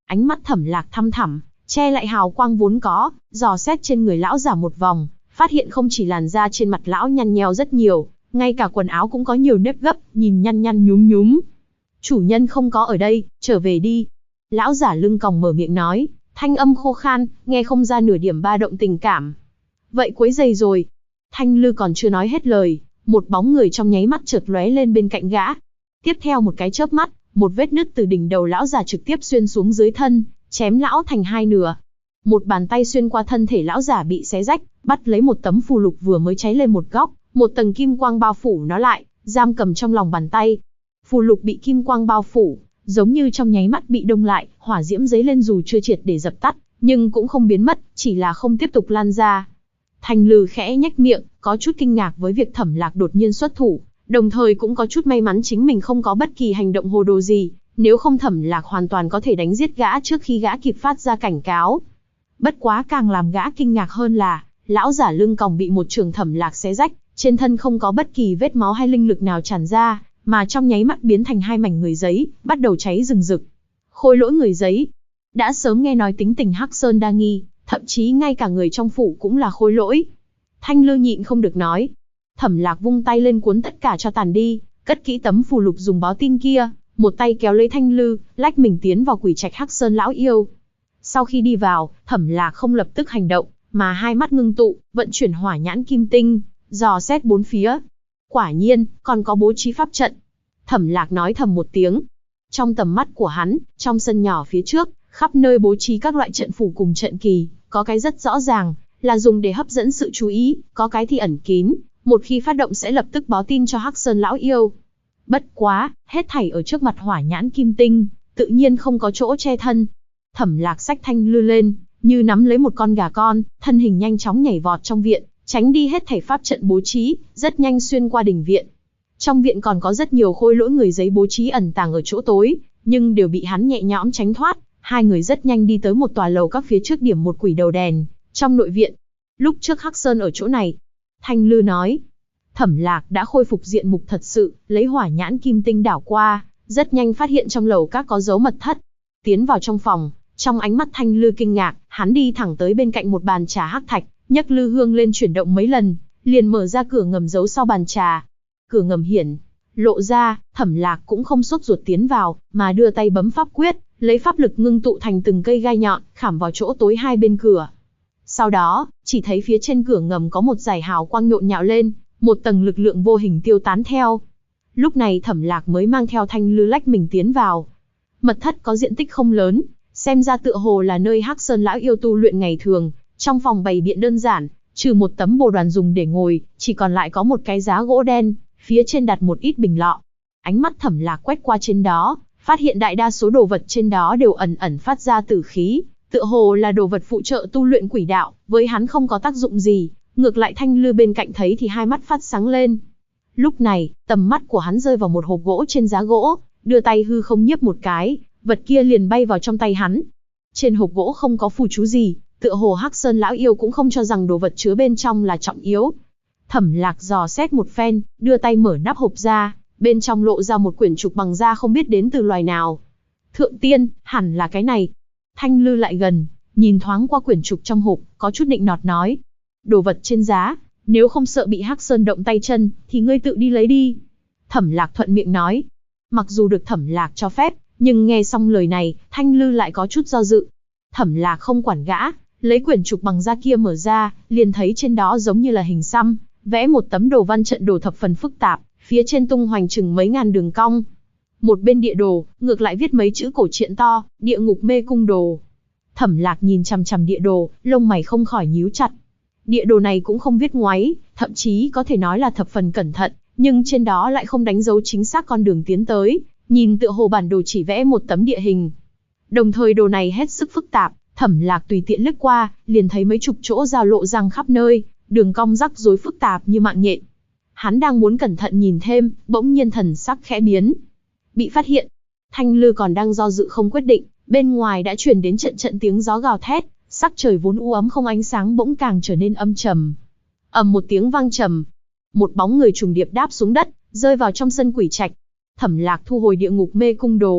[SPEAKER 1] Ánh mắt Thẩm Lạc thăm thẳm, che lại hào quang vốn có, dò xét trên người lão giả một vòng, phát hiện không chỉ làn da trên mặt lão nhăn nheo rất nhiều, ngay cả quần áo cũng có nhiều nếp gấp, nhìn nhăn nhăn nhúm nhúm. Chủ nhân không có ở đây, trở về đi. Lão giả lưng còng mở miệng nói, thanh âm khô khan, nghe không ra nửa điểm ba động tình cảm. Vậy quấy rầy rồi. Thanh Lư còn chưa nói hết lời, một bóng người trong nháy mắt chợt lóe lên bên cạnh gã. Tiếp theo một cái chớp mắt, một vết nứt từ đỉnh đầu lão già trực tiếp xuyên xuống dưới thân, chém lão thành hai nửa. Một bàn tay xuyên qua thân thể lão giả bị xé rách, bắt lấy một tấm phù lục vừa mới cháy lên một góc, một tầng kim quang bao phủ nó lại, giam cầm trong lòng bàn tay. Phù lục bị kim quang bao phủ, giống như trong nháy mắt bị đông lại, hỏa diễm dấy lên dù chưa triệt để dập tắt, nhưng cũng không biến mất, chỉ là không tiếp tục lan ra. Thanh Lư khẽ nhếch miệng, có chút kinh ngạc với việc Thẩm Lạc đột nhiên xuất thủ, đồng thời cũng có chút may mắn chính mình không có bất kỳ hành động hồ đồ gì, nếu không Thẩm Lạc hoàn toàn có thể đánh giết gã trước khi gã kịp phát ra cảnh cáo. Bất quá càng làm gã kinh ngạc hơn là, lão giả lưng còng bị một trường Thẩm Lạc xé rách, trên thân không có bất kỳ vết máu hay linh lực nào tràn ra, mà trong nháy mắt biến thành hai mảnh người giấy, bắt đầu cháy rừng rực. Khôi lỗi người giấy. Đã sớm nghe nói tính tình Hắc Sơn đa nghi, thậm chí ngay cả người trong phủ cũng là khôi lỗi. Thanh Lư nhịn không được nói. Thẩm Lạc vung tay lên cuốn tất cả cho tàn đi, cất kỹ tấm phù lục dùng báo tin kia, một tay kéo lấy Thanh Lư, lách mình tiến vào quỷ trạch Hắc Sơn lão yêu. Sau khi đi vào, Thẩm Lạc không lập tức hành động, mà hai mắt ngưng tụ, vận chuyển hỏa nhãn kim tinh, dò xét bốn phía. Quả nhiên, còn có bố trí pháp trận. Thẩm Lạc nói thầm một tiếng. Trong tầm mắt của hắn, trong sân nhỏ phía trước, khắp nơi bố trí các loại trận phù cùng trận kỳ, có cái rất rõ ràng, là dùng để hấp dẫn sự chú ý, có cái thì ẩn kín, một khi phát động sẽ lập tức báo tin cho Hắc Sơn lão yêu. Bất quá, hết thảy ở trước mặt hỏa nhãn kim tinh, tự nhiên không có chỗ che thân. Thẩm Lạc xách Thanh Lư lên, như nắm lấy một con gà con, thân hình nhanh chóng nhảy vọt trong viện, tránh đi hết thảy pháp trận bố trí, rất nhanh xuyên qua đình viện. Trong viện còn có rất nhiều khôi lỗi người giấy bố trí ẩn tàng ở chỗ tối, nhưng đều bị hắn nhẹ nhõm tránh thoát. Hai người rất nhanh đi tới một tòa lầu các phía trước điểm một quỷ đầu đèn, trong nội viện. Lúc trước Hắc Sơn ở chỗ này. Thanh Lư nói. Thẩm Lạc đã khôi phục diện mục thật sự, lấy hỏa nhãn kim tinh đảo qua, rất nhanh phát hiện trong lầu các có dấu mật thất. Tiến vào trong phòng, trong ánh mắt Thanh Lư kinh ngạc, hắn đi thẳng tới bên cạnh một bàn trà hắc thạch, nhấc lư hương lên chuyển động mấy lần, liền mở ra cửa ngầm giấu sau bàn trà. Cửa ngầm hiển lộ ra, Thẩm Lạc cũng không sốt ruột tiến vào, mà đưa tay bấm pháp quyết, lấy pháp lực ngưng tụ thành từng cây gai nhọn, khảm vào chỗ tối hai bên cửa. Sau đó, chỉ thấy phía trên cửa ngầm có một dải hào quang nhộn nhạo lên, một tầng lực lượng vô hình tiêu tán theo. Lúc này Thẩm Lạc mới mang theo Thanh Lư lách mình tiến vào. Mật thất có diện tích không lớn, xem ra tựa hồ là nơi Hắc Sơn lão yêu tu luyện ngày thường. Trong phòng bày biện đơn giản, trừ một tấm bồ đoàn dùng để ngồi, chỉ còn lại có một cái giá gỗ đen, phía trên đặt một ít bình lọ. Ánh mắt Thẩm Lạc quét qua trên đó, phát hiện đại đa số đồ vật trên đó đều ẩn ẩn phát ra tử khí, tựa hồ là đồ vật phụ trợ tu luyện quỷ đạo, với hắn không có tác dụng gì, ngược lại Thanh Lư bên cạnh thấy thì hai mắt phát sáng lên. Lúc này, tầm mắt của hắn rơi vào một hộp gỗ trên giá gỗ, đưa tay hư không nhấp một cái, vật kia liền bay vào trong tay hắn. Trên hộp gỗ không có phù chú gì, tựa hồ Hắc Sơn lão yêu cũng không cho rằng đồ vật chứa bên trong là trọng yếu. Thẩm Lạc dò xét một phen, đưa tay mở nắp hộp ra, bên trong lộ ra một quyển trục bằng da không biết đến từ loài nào. Thượng tiên, hẳn là cái này. Thanh Lư lại gần, nhìn thoáng qua quyển trục trong hộp, có chút nịnh nọt nói. Đồ vật trên giá, nếu không sợ bị Hắc Sơn động tay chân, thì ngươi tự đi lấy đi. Thẩm Lạc thuận miệng nói. Mặc dù được Thẩm Lạc cho phép, nhưng nghe xong lời này, Thanh Lư lại có chút do dự. Thẩm Lạc không quản gã, lấy quyển trục bằng da kia mở ra, liền thấy trên đó giống như là hình xăm, vẽ một tấm đồ văn trận đồ thập phần phức tạp, phía trên tung hoành chừng mấy ngàn đường cong. Một bên địa đồ, ngược lại viết mấy chữ cổ truyện to, địa ngục mê cung đồ. Thẩm Lạc nhìn chằm chằm địa đồ, lông mày không khỏi nhíu chặt. Địa đồ này cũng không viết ngoáy, thậm chí có thể nói là thập phần cẩn thận, nhưng trên đó lại không đánh dấu chính xác con đường tiến tới, nhìn tựa hồ bản đồ chỉ vẽ một tấm địa hình. Đồng thời đồ này hết sức phức tạp, Thẩm Lạc tùy tiện lướt qua, liền thấy mấy chục chỗ giao lộ răng khắp nơi, đường cong rắc rối phức tạp như mạng nhện. Hắn đang muốn cẩn thận nhìn thêm, bỗng nhiên thần sắc khẽ biến. Bị phát hiện. Thanh Lư còn đang do dự không quyết định, bên ngoài đã truyền đến trận trận tiếng gió gào thét, sắc trời vốn u ấm không ánh sáng bỗng càng trở nên âm trầm. Ầm một tiếng vang trầm, một bóng người trùng điệp đáp xuống đất, rơi vào trong sân quỷ trạch. Thẩm Lạc thu hồi địa ngục mê cung đồ,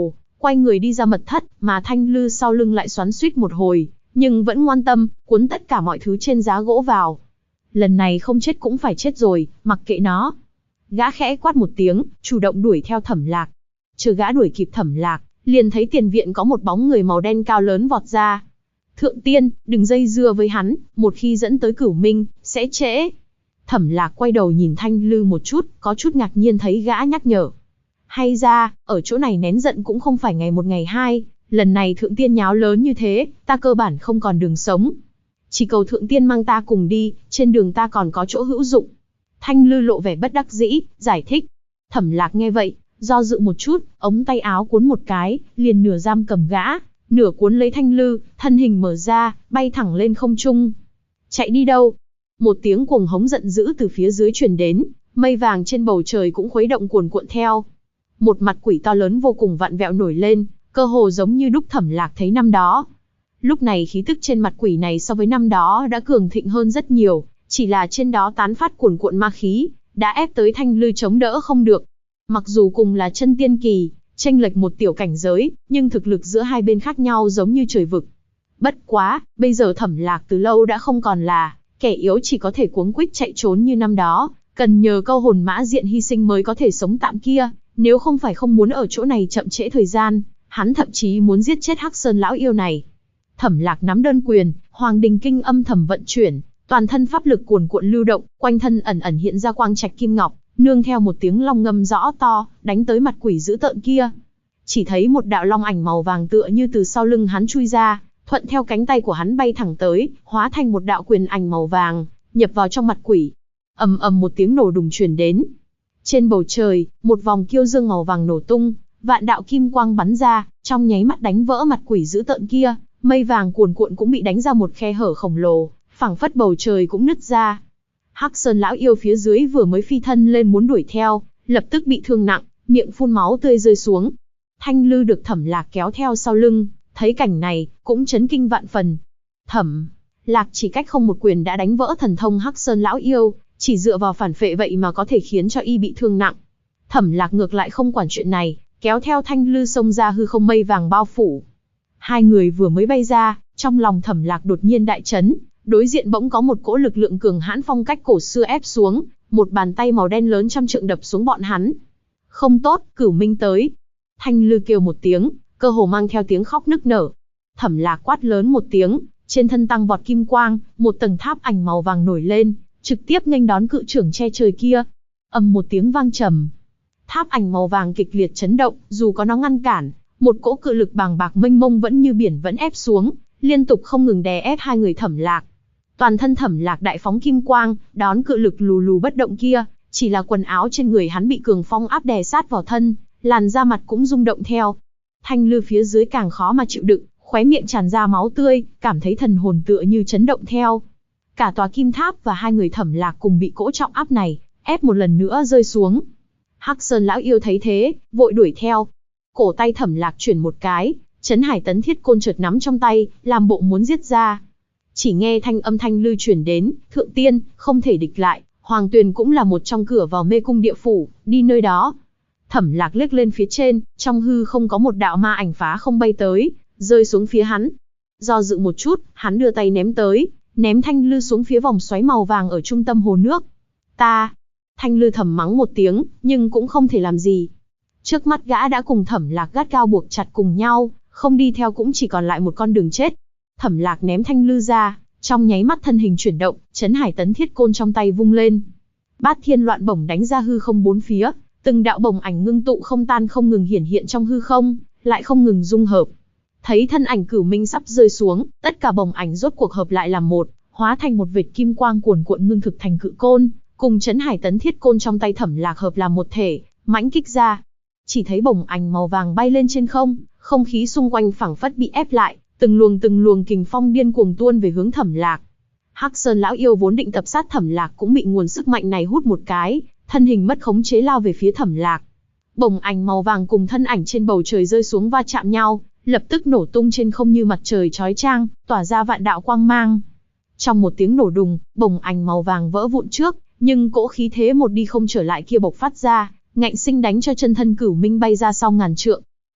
[SPEAKER 1] quay người đi ra mật thất, mà Thanh Lư sau lưng lại xoắn xuýt một hồi, nhưng vẫn ngoan tâm, cuốn tất cả mọi thứ trên giá gỗ vào. Lần này không chết cũng phải chết rồi, mặc kệ nó. Gã khẽ quát một tiếng, chủ động đuổi theo Thẩm Lạc. Chờ gã đuổi kịp Thẩm Lạc, liền thấy tiền viện có một bóng người màu đen cao lớn vọt ra. Thượng tiên, đừng dây dưa với hắn, một khi dẫn tới Cửu Minh, sẽ trễ. Thẩm Lạc quay đầu nhìn Thanh Lư một chút, có chút ngạc nhiên thấy gã nhắc nhở. Hay ra, ở chỗ này nén giận cũng không phải ngày một ngày hai, lần này thượng tiên nháo lớn như thế, ta cơ bản không còn đường sống. Chỉ cầu thượng tiên mang ta cùng đi, trên đường ta còn có chỗ hữu dụng. Thanh Lư lộ vẻ bất đắc dĩ, giải thích. Thẩm Lạc nghe vậy, do dự một chút, ống tay áo cuốn một cái, liền nửa giam cầm gã, nửa cuốn lấy Thanh Lư, thân hình mở ra, bay thẳng lên không trung. Chạy đi đâu? Một tiếng cuồng hống giận dữ từ phía dưới truyền đến, mây vàng trên bầu trời cũng khuấy động cuồn cuộn theo. Một mặt quỷ to lớn vô cùng vặn vẹo nổi lên, cơ hồ giống như đúc Thẩm Lạc thấy năm đó. Lúc này khí tức trên mặt quỷ này so với năm đó đã cường thịnh hơn rất nhiều, chỉ là trên đó tán phát cuồn cuộn ma khí, đã ép tới Thanh Lư chống đỡ không được. Mặc dù cùng là chân tiên kỳ, chênh lệch một tiểu cảnh giới, nhưng thực lực giữa hai bên khác nhau giống như trời vực. Bất quá, bây giờ Thẩm Lạc từ lâu đã không còn là kẻ yếu chỉ có thể cuống quýt chạy trốn như năm đó, cần nhờ câu hồn mã diện hy sinh mới có thể sống tạm kia, nếu không phải không muốn ở chỗ này chậm trễ thời gian, hắn thậm chí muốn giết chết Hắc Sơn lão yêu này. Thẩm Lạc nắm đơn quyền, Hoàng Đình Kinh âm thầm vận chuyển, toàn thân pháp lực cuồn cuộn lưu động, quanh thân ẩn ẩn hiện ra quang trạch kim ngọc, nương theo một tiếng long ngâm rõ to, đánh tới mặt quỷ dữ tợn kia. Chỉ thấy một đạo long ảnh màu vàng tựa như từ sau lưng hắn chui ra, thuận theo cánh tay của hắn bay thẳng tới, hóa thành một đạo quyền ảnh màu vàng, nhập vào trong mặt quỷ. Ầm ầm một tiếng nổ đùng truyền đến. Trên bầu trời, một vòng kiêu dương màu vàng nổ tung, vạn đạo kim quang bắn ra, trong nháy mắt đánh vỡ mặt quỷ dữ tợn kia, mây vàng cuồn cuộn cũng bị đánh ra một khe hở khổng lồ, phảng phất bầu trời cũng nứt ra. Hắc Sơn lão yêu phía dưới vừa mới phi thân lên muốn đuổi theo, lập tức bị thương nặng, miệng phun máu tươi rơi xuống. Thanh Lư được Thẩm Lạc kéo theo sau lưng, thấy cảnh này, cũng chấn kinh vạn phần. Thẩm Lạc chỉ cách không một quyền đã đánh vỡ thần thông Hắc Sơn lão yêu, chỉ dựa vào phản phệ vậy mà có thể khiến cho y bị thương nặng. Thẩm Lạc ngược lại không quản chuyện này, kéo theo Thanh Lư xông ra hư không mây vàng bao phủ. Hai người vừa mới bay ra, trong lòng Thẩm Lạc đột nhiên đại chấn, đối diện bỗng có một cỗ lực lượng cường hãn phong cách cổ xưa ép xuống, một bàn tay màu đen lớn trăm trượng đập xuống bọn hắn. Không tốt, Cửu Minh tới. Thanh Lư kêu một tiếng, cơ hồ mang theo tiếng khóc nức nở. Thẩm Lạc quát lớn một tiếng, trên thân tăng vọt kim quang, một tầng tháp ảnh màu vàng nổi lên, trực tiếp nghênh đón cự trưởng che trời kia. Ầm một tiếng vang trầm. Tháp ảnh màu vàng kịch liệt chấn động, dù có nó ngăn cản, một cỗ cự lực bàng bạc mênh mông vẫn như biển vẫn ép xuống, liên tục không ngừng đè ép hai người Thẩm Lạc. Toàn thân Thẩm Lạc đại phóng kim quang, đón cự lực lù lù bất động kia, chỉ là quần áo trên người hắn bị cường phong áp đè sát vào thân, làn da mặt cũng rung động theo. Thanh Lư phía dưới càng khó mà chịu đựng, khóe miệng tràn ra máu tươi, cảm thấy thần hồn tựa như chấn động theo. Cả tòa kim tháp và hai người Thẩm Lạc cùng bị cỗ trọng áp này ép một lần nữa rơi xuống. Hắc Sơn lão yêu thấy thế, vội đuổi theo. Cổ tay Thẩm Lạc chuyển một cái, Trấn Hải Tấn Thiết Côn chợt nắm trong tay, làm bộ muốn giết ra. Chỉ nghe thanh âm Thanh Lư chuyển đến, thượng tiên, không thể địch lại, Hoàng Tuyền cũng là một trong cửa vào mê cung địa phủ, đi nơi đó. Thẩm Lạc liếc lên phía trên, trong hư không có một đạo ma ảnh phá không bay tới, rơi xuống phía hắn. Do dự một chút, hắn đưa tay ném tới, ném Thanh Lư xuống phía vòng xoáy màu vàng ở trung tâm hồ nước. Ta! Thanh Lư thầm mắng một tiếng, nhưng cũng không thể làm gì. Trước mắt gã đã cùng Thẩm Lạc gắt gao buộc chặt cùng nhau, không đi theo cũng chỉ còn lại một con đường chết. Thẩm Lạc ném Thanh Lư ra, trong nháy mắt thân hình chuyển động, Trấn Hải Tấn Thiết Côn trong tay vung lên. Bát thiên loạn bổng đánh ra hư không bốn phía, từng đạo bổng ảnh ngưng tụ không tan không ngừng hiển hiện trong hư không, lại không ngừng dung hợp. Thấy thân ảnh Cửu Minh sắp rơi xuống, tất cả bổng ảnh rốt cuộc hợp lại làm một, hóa thành một vệt kim quang cuồn cuộn ngưng thực thành cự côn, cùng Trấn Hải Tấn Thiết Côn trong tay Thẩm Lạc hợp làm một thể, mãnh kích ra. Chỉ thấy bổng ảnh màu vàng bay lên trên không, không khí xung quanh phảng phất bị ép lại, từng luồng kình phong điên cuồng tuôn về hướng Thẩm Lạc. Hắc Sơn lão yêu vốn định tập sát Thẩm Lạc cũng bị nguồn sức mạnh này hút một cái, thân hình mất khống chế lao về phía Thẩm Lạc. Bổng ảnh màu vàng cùng thân ảnh trên bầu trời rơi xuống va chạm nhau, lập tức nổ tung trên không như mặt trời chói chang, tỏa ra vạn đạo quang mang. Trong một tiếng nổ đùng, bổng ảnh màu vàng vỡ vụn trước, nhưng cỗ khí thế một đi không trở lại kia bộc phát ra, ngạnh sinh đánh cho chân thân Cửu Minh bay ra sau ngàn trượng.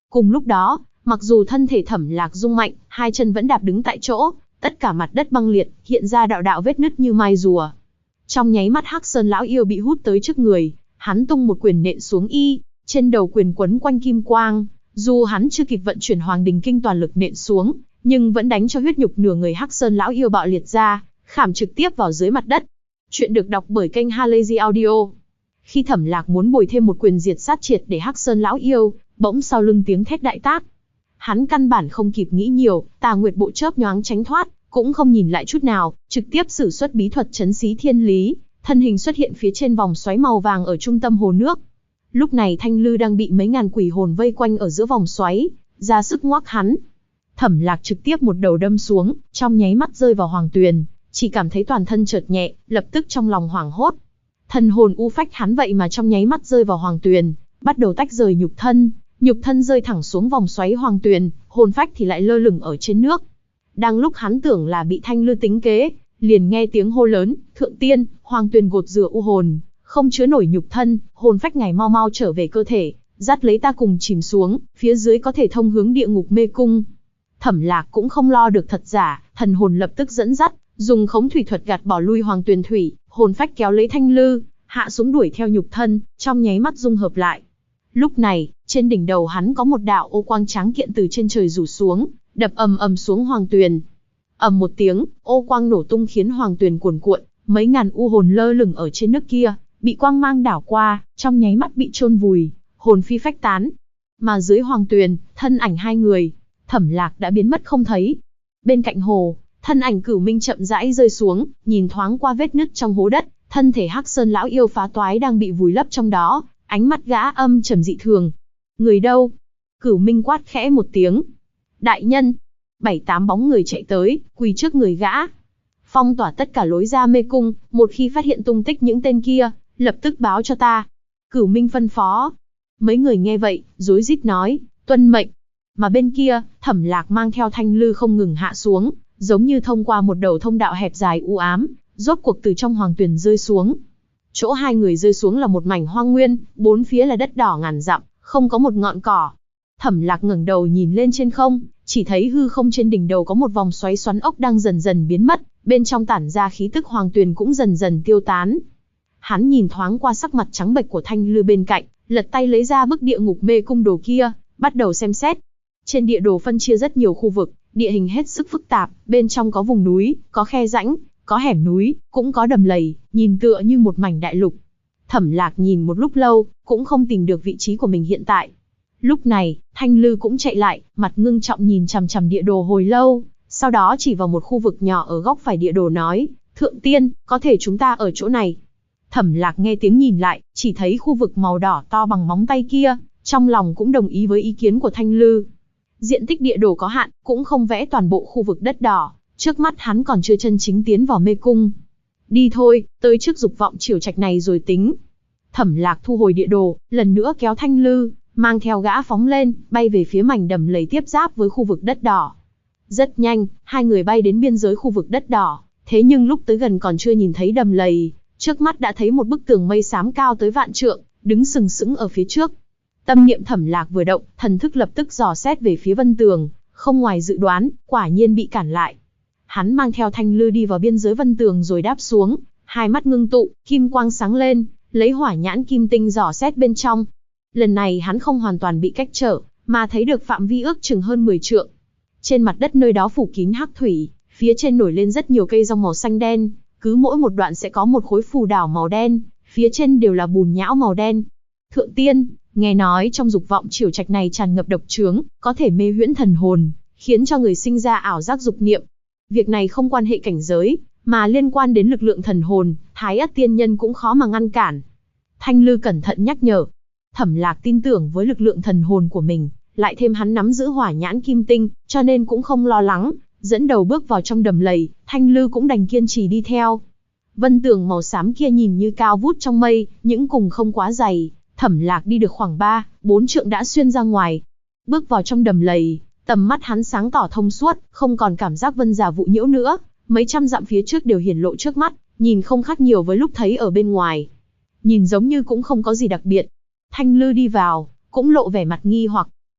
[SPEAKER 1] Cùng lúc đó, mặc dù thân thể Thẩm Lạc rung mạnh, hai chân vẫn đạp đứng tại chỗ, tất cả mặt đất băng liệt, hiện ra đạo đạo vết nứt như mai rùa. Trong nháy mắt Hắc Sơn lão yêu bị hút tới trước người, hắn tung một quyền nện xuống trên đầu quyền quấn quanh kim quang, dù hắn chưa kịp vận chuyển Hoàng Đình Kinh toàn lực nện xuống, nhưng vẫn đánh cho huyết nhục nửa người Hắc Sơn lão yêu bạo liệt ra, khảm trực tiếp vào dưới mặt đất. Chuyện được đọc bởi kênh Halazy Audio. Khi Thẩm Lạc muốn bồi thêm một quyền diệt sát triệt để Hắc Sơn lão yêu, bỗng sau lưng tiếng thét đại tác. Hắn căn bản không kịp nghĩ nhiều, Tà Nguyệt bộ chớp nhoáng tránh thoát, cũng không nhìn lại chút nào, trực tiếp sử xuất bí thuật trấn xí thiên lý, thân hình xuất hiện phía trên vòng xoáy màu vàng ở trung tâm hồ nước. Lúc này Thanh Lư đang bị mấy ngàn quỷ hồn vây quanh ở giữa vòng xoáy, ra sức ngoác hắn. Thẩm Lạc trực tiếp một đầu đâm xuống, trong nháy mắt rơi vào hoàng tuyền, chỉ cảm thấy toàn thân chợt nhẹ, lập tức trong lòng hoảng hốt. Thần hồn u phách hắn vậy mà trong nháy mắt rơi vào hoàng tuyền, bắt đầu tách rời nhục thân rơi thẳng xuống vòng xoáy hoàng tuyền, hồn phách thì lại lơ lửng ở trên nước. Đang lúc hắn tưởng là bị Thanh Lư tính kế, liền nghe tiếng hô lớn, "Thượng tiên, hoàng tuyền gột rửa u hồn, không chứa nổi nhục thân, hồn phách ngài mau mau trở về cơ thể, dắt lấy ta cùng chìm xuống, phía dưới có thể thông hướng địa ngục mê cung." Thẩm Lạc cũng không lo được thật giả, thần hồn lập tức dẫn dắt, dùng khống thủy thuật gạt bỏ lui hoàng tuyền thủy, hồn phách kéo lấy Thanh Lư, hạ xuống đuổi theo nhục thân, trong nháy mắt dung hợp lại. Lúc này, trên đỉnh đầu hắn có một đạo ô quang tráng kiện từ trên trời rủ xuống, đập ầm ầm xuống hoàng tuyền. Ầm một tiếng, ô quang nổ tung khiến hoàng tuyền cuồn cuộn, mấy ngàn u hồn lơ lửng ở trên nước kia, bị quang mang đảo qua, trong nháy mắt bị chôn vùi, hồn phi phách tán. Mà dưới hoàng tuyền, thân ảnh hai người, Thẩm Lạc đã biến mất không thấy. Bên cạnh hồ, thân ảnh Cửu Minh chậm rãi rơi xuống, nhìn thoáng qua vết nứt trong hố đất, thân thể Hắc Sơn lão yêu phá toái đang bị vùi lấp trong đó, ánh mắt gã âm trầm dị thường. "Người đâu?" Cửu Minh quát khẽ một tiếng. "Đại nhân." 7-8 bóng người chạy tới, quỳ trước người gã. "Phong tỏa tất cả lối ra mê cung, một khi phát hiện tung tích những tên kia, lập tức báo cho ta." Cửu Minh phân phó. Mấy người nghe vậy, rối rít nói, "Tuân mệnh." Mà bên kia, Thẩm Lạc mang theo Thanh Lư không ngừng hạ xuống, giống như thông qua một đầu thông đạo hẹp dài u ám, rốt cuộc từ trong hoàng tuyền rơi xuống. Chỗ hai người rơi xuống là một mảnh hoang nguyên, bốn phía là đất đỏ ngàn dặm, không có một ngọn cỏ. Thẩm Lạc ngẩng đầu nhìn lên trên không, chỉ thấy hư không trên đỉnh đầu có một vòng xoáy xoắn ốc đang dần dần biến mất, bên trong tản ra khí tức hoàng tuyền cũng dần dần tiêu tán. Hắn nhìn thoáng qua sắc mặt trắng bệch của Thanh Lư bên cạnh, lật tay lấy ra bức địa ngục mê cung đồ kia, bắt đầu xem xét. Trên địa đồ phân chia rất nhiều khu vực, địa hình hết sức phức tạp, bên trong có vùng núi, có khe rãnh, có hẻm núi, cũng có đầm lầy, nhìn tựa như một mảnh đại lục. Thẩm Lạc nhìn một lúc lâu, cũng không tìm được vị trí của mình hiện tại. Lúc này, Thanh Lư cũng chạy lại, mặt ngưng trọng nhìn chằm chằm địa đồ hồi lâu, sau đó chỉ vào một khu vực nhỏ ở góc phải địa đồ nói, "Thượng tiên, có thể chúng ta ở chỗ này." Thẩm Lạc nghe tiếng nhìn lại, chỉ thấy khu vực màu đỏ to bằng móng tay kia, trong lòng cũng đồng ý với ý kiến của Thanh Lư. Diện tích địa đồ có hạn, cũng không vẽ toàn bộ khu vực đất đỏ, trước mắt hắn còn chưa chân chính tiến vào mê cung. "Đi thôi, tới trước dục vọng triều trạch này rồi tính." Thẩm Lạc thu hồi địa đồ, lần nữa kéo Thanh Lư, mang theo gã phóng lên, bay về phía mảnh đầm lầy tiếp giáp với khu vực đất đỏ. Rất nhanh, hai người bay đến biên giới khu vực đất đỏ, thế nhưng lúc tới gần còn chưa nhìn thấy đầm lầy, trước mắt đã thấy một bức tường mây xám cao tới vạn trượng, đứng sừng sững ở phía trước. Tâm niệm Thẩm Lạc vừa động, thần thức lập tức dò xét về phía vân tường, không ngoài dự đoán, quả nhiên bị cản lại. Hắn mang theo Thanh Lư đi vào biên giới vân tường rồi đáp xuống, hai mắt ngưng tụ, kim quang sáng lên, lấy hỏa nhãn kim tinh dò xét bên trong. Lần này hắn không hoàn toàn bị cách trở, mà thấy được phạm vi ước chừng hơn 10 trượng. Trên mặt đất nơi đó phủ kín hắc thủy, phía trên nổi lên rất nhiều cây rong màu xanh đen, cứ mỗi một đoạn sẽ có một khối phù đảo màu đen, phía trên đều là bùn nhão màu đen. "Thượng tiên, nghe nói trong dục vọng triều trạch này tràn ngập độc chướng, có thể mê huyễn thần hồn, khiến cho người sinh ra ảo giác dục niệm. Việc này không quan hệ cảnh giới, mà liên quan đến lực lượng thần hồn, Thái Ất tiên nhân cũng khó mà ngăn cản." Thanh Lư cẩn thận nhắc nhở. Thẩm Lạc tin tưởng với lực lượng thần hồn của mình, lại thêm hắn nắm giữ hỏa nhãn kim tinh, cho nên cũng không lo lắng, dẫn đầu bước vào trong đầm lầy, Thanh Lư cũng đành kiên trì đi theo. Vân tường màu xám kia nhìn như cao vút trong mây, những cùng không quá dày, Thẩm Lạc đi được khoảng 3-4 trượng đã xuyên ra ngoài. Bước vào trong đầm lầy, tầm mắt hắn sáng tỏ thông suốt, không còn cảm giác vân giả vụ nhiễu nữa, mấy trăm dặm phía trước đều hiển lộ trước mắt, nhìn không khác nhiều với lúc thấy ở bên ngoài. Nhìn giống như cũng không có gì đặc biệt. Thanh Lư đi vào, cũng lộ vẻ mặt nghi hoặc.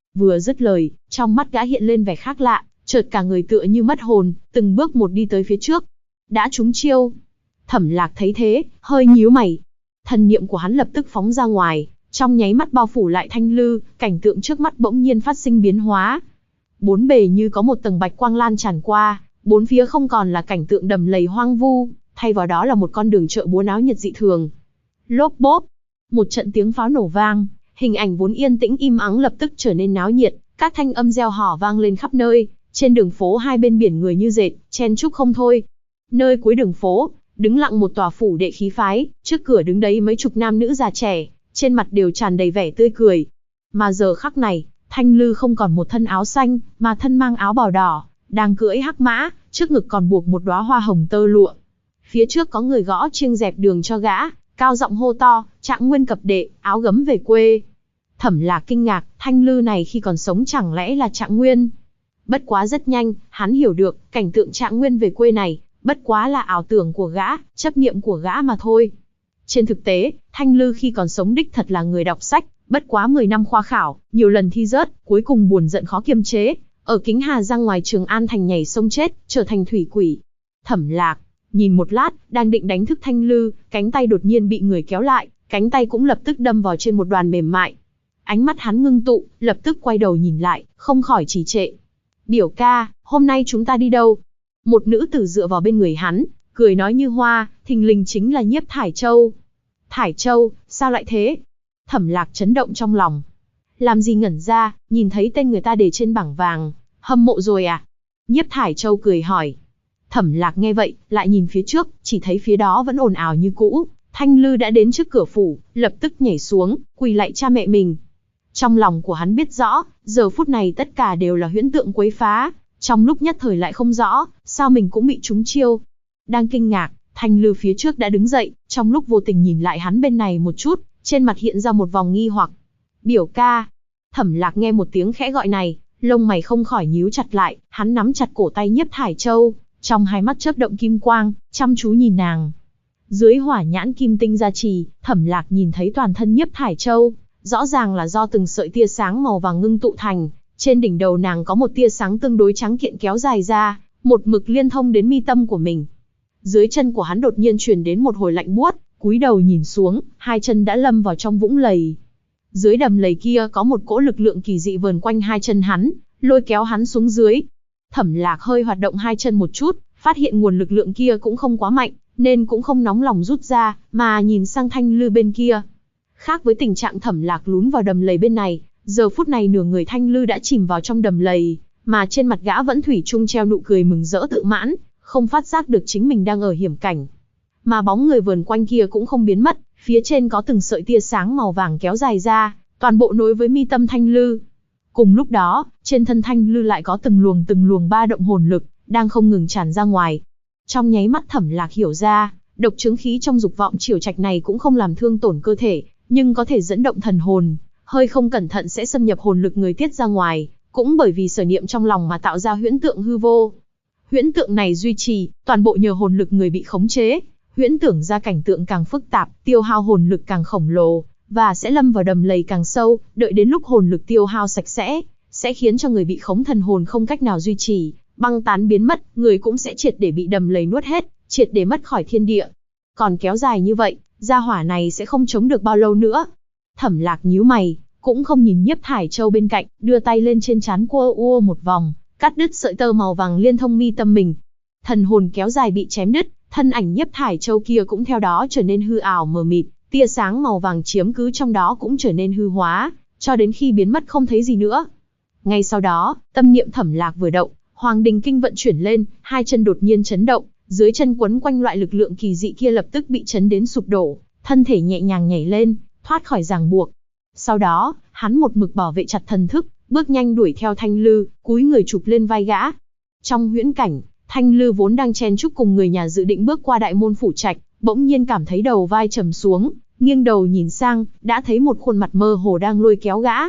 [SPEAKER 1] Vừa dứt lời, trong mắt gã hiện lên vẻ khác lạ, chợt cả người tựa như mất hồn, từng bước một đi tới phía trước. Đã trúng chiêu. Thẩm Lạc thấy thế, hơi nhíu mày. Thần niệm của hắn lập tức phóng ra ngoài, trong nháy mắt bao phủ lại Thanh Lư, cảnh tượng trước mắt bỗng nhiên phát sinh biến hóa. Bốn bề như có một tầng bạch quang lan tràn qua, bốn phía không còn là cảnh tượng đầm lầy hoang vu, thay vào đó là một con đường chợ búa náo nhiệt dị thường. Lốp bốp, một trận tiếng pháo nổ vang, hình ảnh vốn yên tĩnh im ắng lập tức trở nên náo nhiệt, các thanh âm reo hò vang lên khắp nơi, trên đường phố hai bên biển người như dệt, chen chúc không thôi. Nơi cuối đường phố, đứng lặng một tòa phủ đệ khí phái, trước cửa đứng đấy mấy chục nam nữ già trẻ, trên mặt đều tràn đầy vẻ tươi cười. Mà giờ khắc này, Thanh Lư không còn một thân áo xanh, mà thân mang áo bào đỏ, đang cưỡi hắc mã, trước ngực còn buộc một đóa hoa hồng tơ lụa. Phía trước có người gõ chiêng dẹp đường cho gã, cao giọng hô to, Trạng Nguyên cập đệ, áo gấm về quê. Thẩm Lạc kinh ngạc, Thanh Lư này khi còn sống chẳng lẽ là Trạng Nguyên? Bất quá rất nhanh, hắn hiểu được, cảnh tượng Trạng Nguyên về quê này, bất quá là ảo tưởng của gã, chấp niệm của gã mà thôi. Trên thực tế, Thanh Lư khi còn sống đích thật là người đọc sách, bất quá 10 năm khoa khảo, nhiều lần thi rớt, cuối cùng buồn giận khó kiềm chế, ở Kính Hà Giang ngoài Trường An thành nhảy sông chết, trở thành thủy quỷ. Thẩm Lạc nhìn một lát, đang định đánh thức Thanh Lư, cánh tay đột nhiên bị người kéo lại, cánh tay cũng lập tức đâm vào trên một đoàn mềm mại. Ánh mắt hắn ngưng tụ, lập tức quay đầu nhìn lại, không khỏi trì trệ. Biểu ca, hôm nay chúng ta đi đâu? Một nữ tử dựa vào bên người hắn, cười nói như hoa, thình lình chính là Nhiếp Thải Châu. Thải Châu, sao lại thế? Thẩm Lạc chấn động trong lòng. Làm gì ngẩn ra, nhìn thấy tên người ta để trên bảng vàng, hâm mộ rồi à? Nhiếp Thải Châu cười hỏi. Thẩm Lạc nghe vậy, lại nhìn phía trước, chỉ thấy phía đó vẫn ồn ào như cũ. Thanh Lư đã đến trước cửa phủ, lập tức nhảy xuống, quỳ lạy cha mẹ mình. Trong lòng của hắn biết rõ, giờ phút này tất cả đều là huyễn tượng quấy phá, trong lúc nhất thời lại không rõ, sao mình cũng bị trúng chiêu. Đang kinh ngạc, Thanh Lư phía trước đã đứng dậy, trong lúc vô tình nhìn lại hắn bên này một chút, trên mặt hiện ra một vòng nghi hoặc. Biểu ca. Thẩm Lạc nghe một tiếng khẽ gọi này, lông mày không khỏi nhíu chặt lại, hắn nắm chặt cổ tay Nhiếp Thải Châu, trong hai mắt chớp động kim quang, chăm chú nhìn nàng. Dưới hỏa nhãn kim tinh gia trì, Thẩm Lạc nhìn thấy toàn thân Nhiếp Thải Châu, rõ ràng là do từng sợi tia sáng màu vàng ngưng tụ thành, trên đỉnh đầu nàng có một tia sáng tương đối trắng kiện kéo dài ra, một mực liên thông đến mi tâm của mình. Dưới chân của hắn đột nhiên truyền đến một hồi lạnh buốt, cúi đầu nhìn xuống, hai chân đã lâm vào trong vũng lầy. Dưới đầm lầy kia có một cỗ lực lượng kỳ dị vờn quanh hai chân hắn, lôi kéo hắn xuống dưới. Thẩm Lạc hơi hoạt động hai chân một chút, phát hiện nguồn lực lượng kia cũng không quá mạnh, nên cũng không nóng lòng rút ra, mà nhìn sang Thanh Lư bên kia. Khác với tình trạng Thẩm Lạc lún vào đầm lầy bên này, giờ phút này nửa người Thanh Lư đã chìm vào trong đầm lầy, mà trên mặt gã vẫn thủy chung treo nụ cười mừng rỡ tự mãn, không phát giác được chính mình đang ở hiểm cảnh. Mà bóng người vờn quanh kia cũng không biến mất, phía trên có từng sợi tia sáng màu vàng kéo dài ra, toàn bộ nối với mi tâm Thanh Lư. Cùng lúc đó, trên thân Thanh Lư lại có từng luồng ba động hồn lực, đang không ngừng tràn ra ngoài. Trong nháy mắt Thẩm Lạc hiểu ra, độc chứng khí trong dục vọng triều trạch này cũng không làm thương tổn cơ thể, nhưng có thể dẫn động thần hồn, hơi không cẩn thận sẽ xâm nhập hồn lực người tiết ra ngoài, cũng bởi vì sở niệm trong lòng mà tạo ra huyễn tượng hư vô. Huyễn tượng này duy trì, toàn bộ nhờ hồn lực người bị khống chế, huyễn tưởng ra cảnh tượng càng phức tạp, tiêu hao hồn lực càng khổng lồ, và sẽ lâm vào đầm lầy càng sâu, đợi đến lúc hồn lực tiêu hao sạch sẽ khiến cho người bị khống thần hồn không cách nào duy trì, băng tán biến mất, người cũng sẽ triệt để bị đầm lầy nuốt hết, triệt để mất khỏi thiên địa. Còn kéo dài như vậy, gia hỏa này sẽ không chống được bao lâu nữa. Thẩm Lạc nhíu mày, cũng không nhìn Nhiếp Thải Châu bên cạnh, đưa tay lên trên trán cua một vòng, cắt đứt sợi tơ màu vàng liên thông mi tâm mình. Thần hồn kéo dài bị chém đứt, thân ảnh Nhiếp Thải Châu kia cũng theo đó trở nên hư ảo mờ mịt, tia sáng màu vàng chiếm cứ trong đó cũng trở nên hư hóa, cho đến khi biến mất không thấy gì nữa. Ngay sau đó, tâm niệm Thẩm Lạc vừa động, Hoàng Đình Kinh vận chuyển lên, hai chân đột nhiên chấn động, dưới chân quấn quanh loại lực lượng kỳ dị kia lập tức bị chấn đến sụp đổ, thân thể nhẹ nhàng nhảy lên, thoát khỏi ràng buộc. Sau đó, hắn một mực bảo vệ chặt thần thức, bước nhanh đuổi theo Thanh Lư, cúi người chụp lên vai gã. Trong huyễn cảnh, Thanh Lư vốn đang chen chúc cùng người nhà dự định bước qua đại môn phủ trạch, bỗng nhiên cảm thấy đầu vai trầm xuống, nghiêng đầu nhìn sang, đã thấy một khuôn mặt mơ hồ đang lôi kéo gã.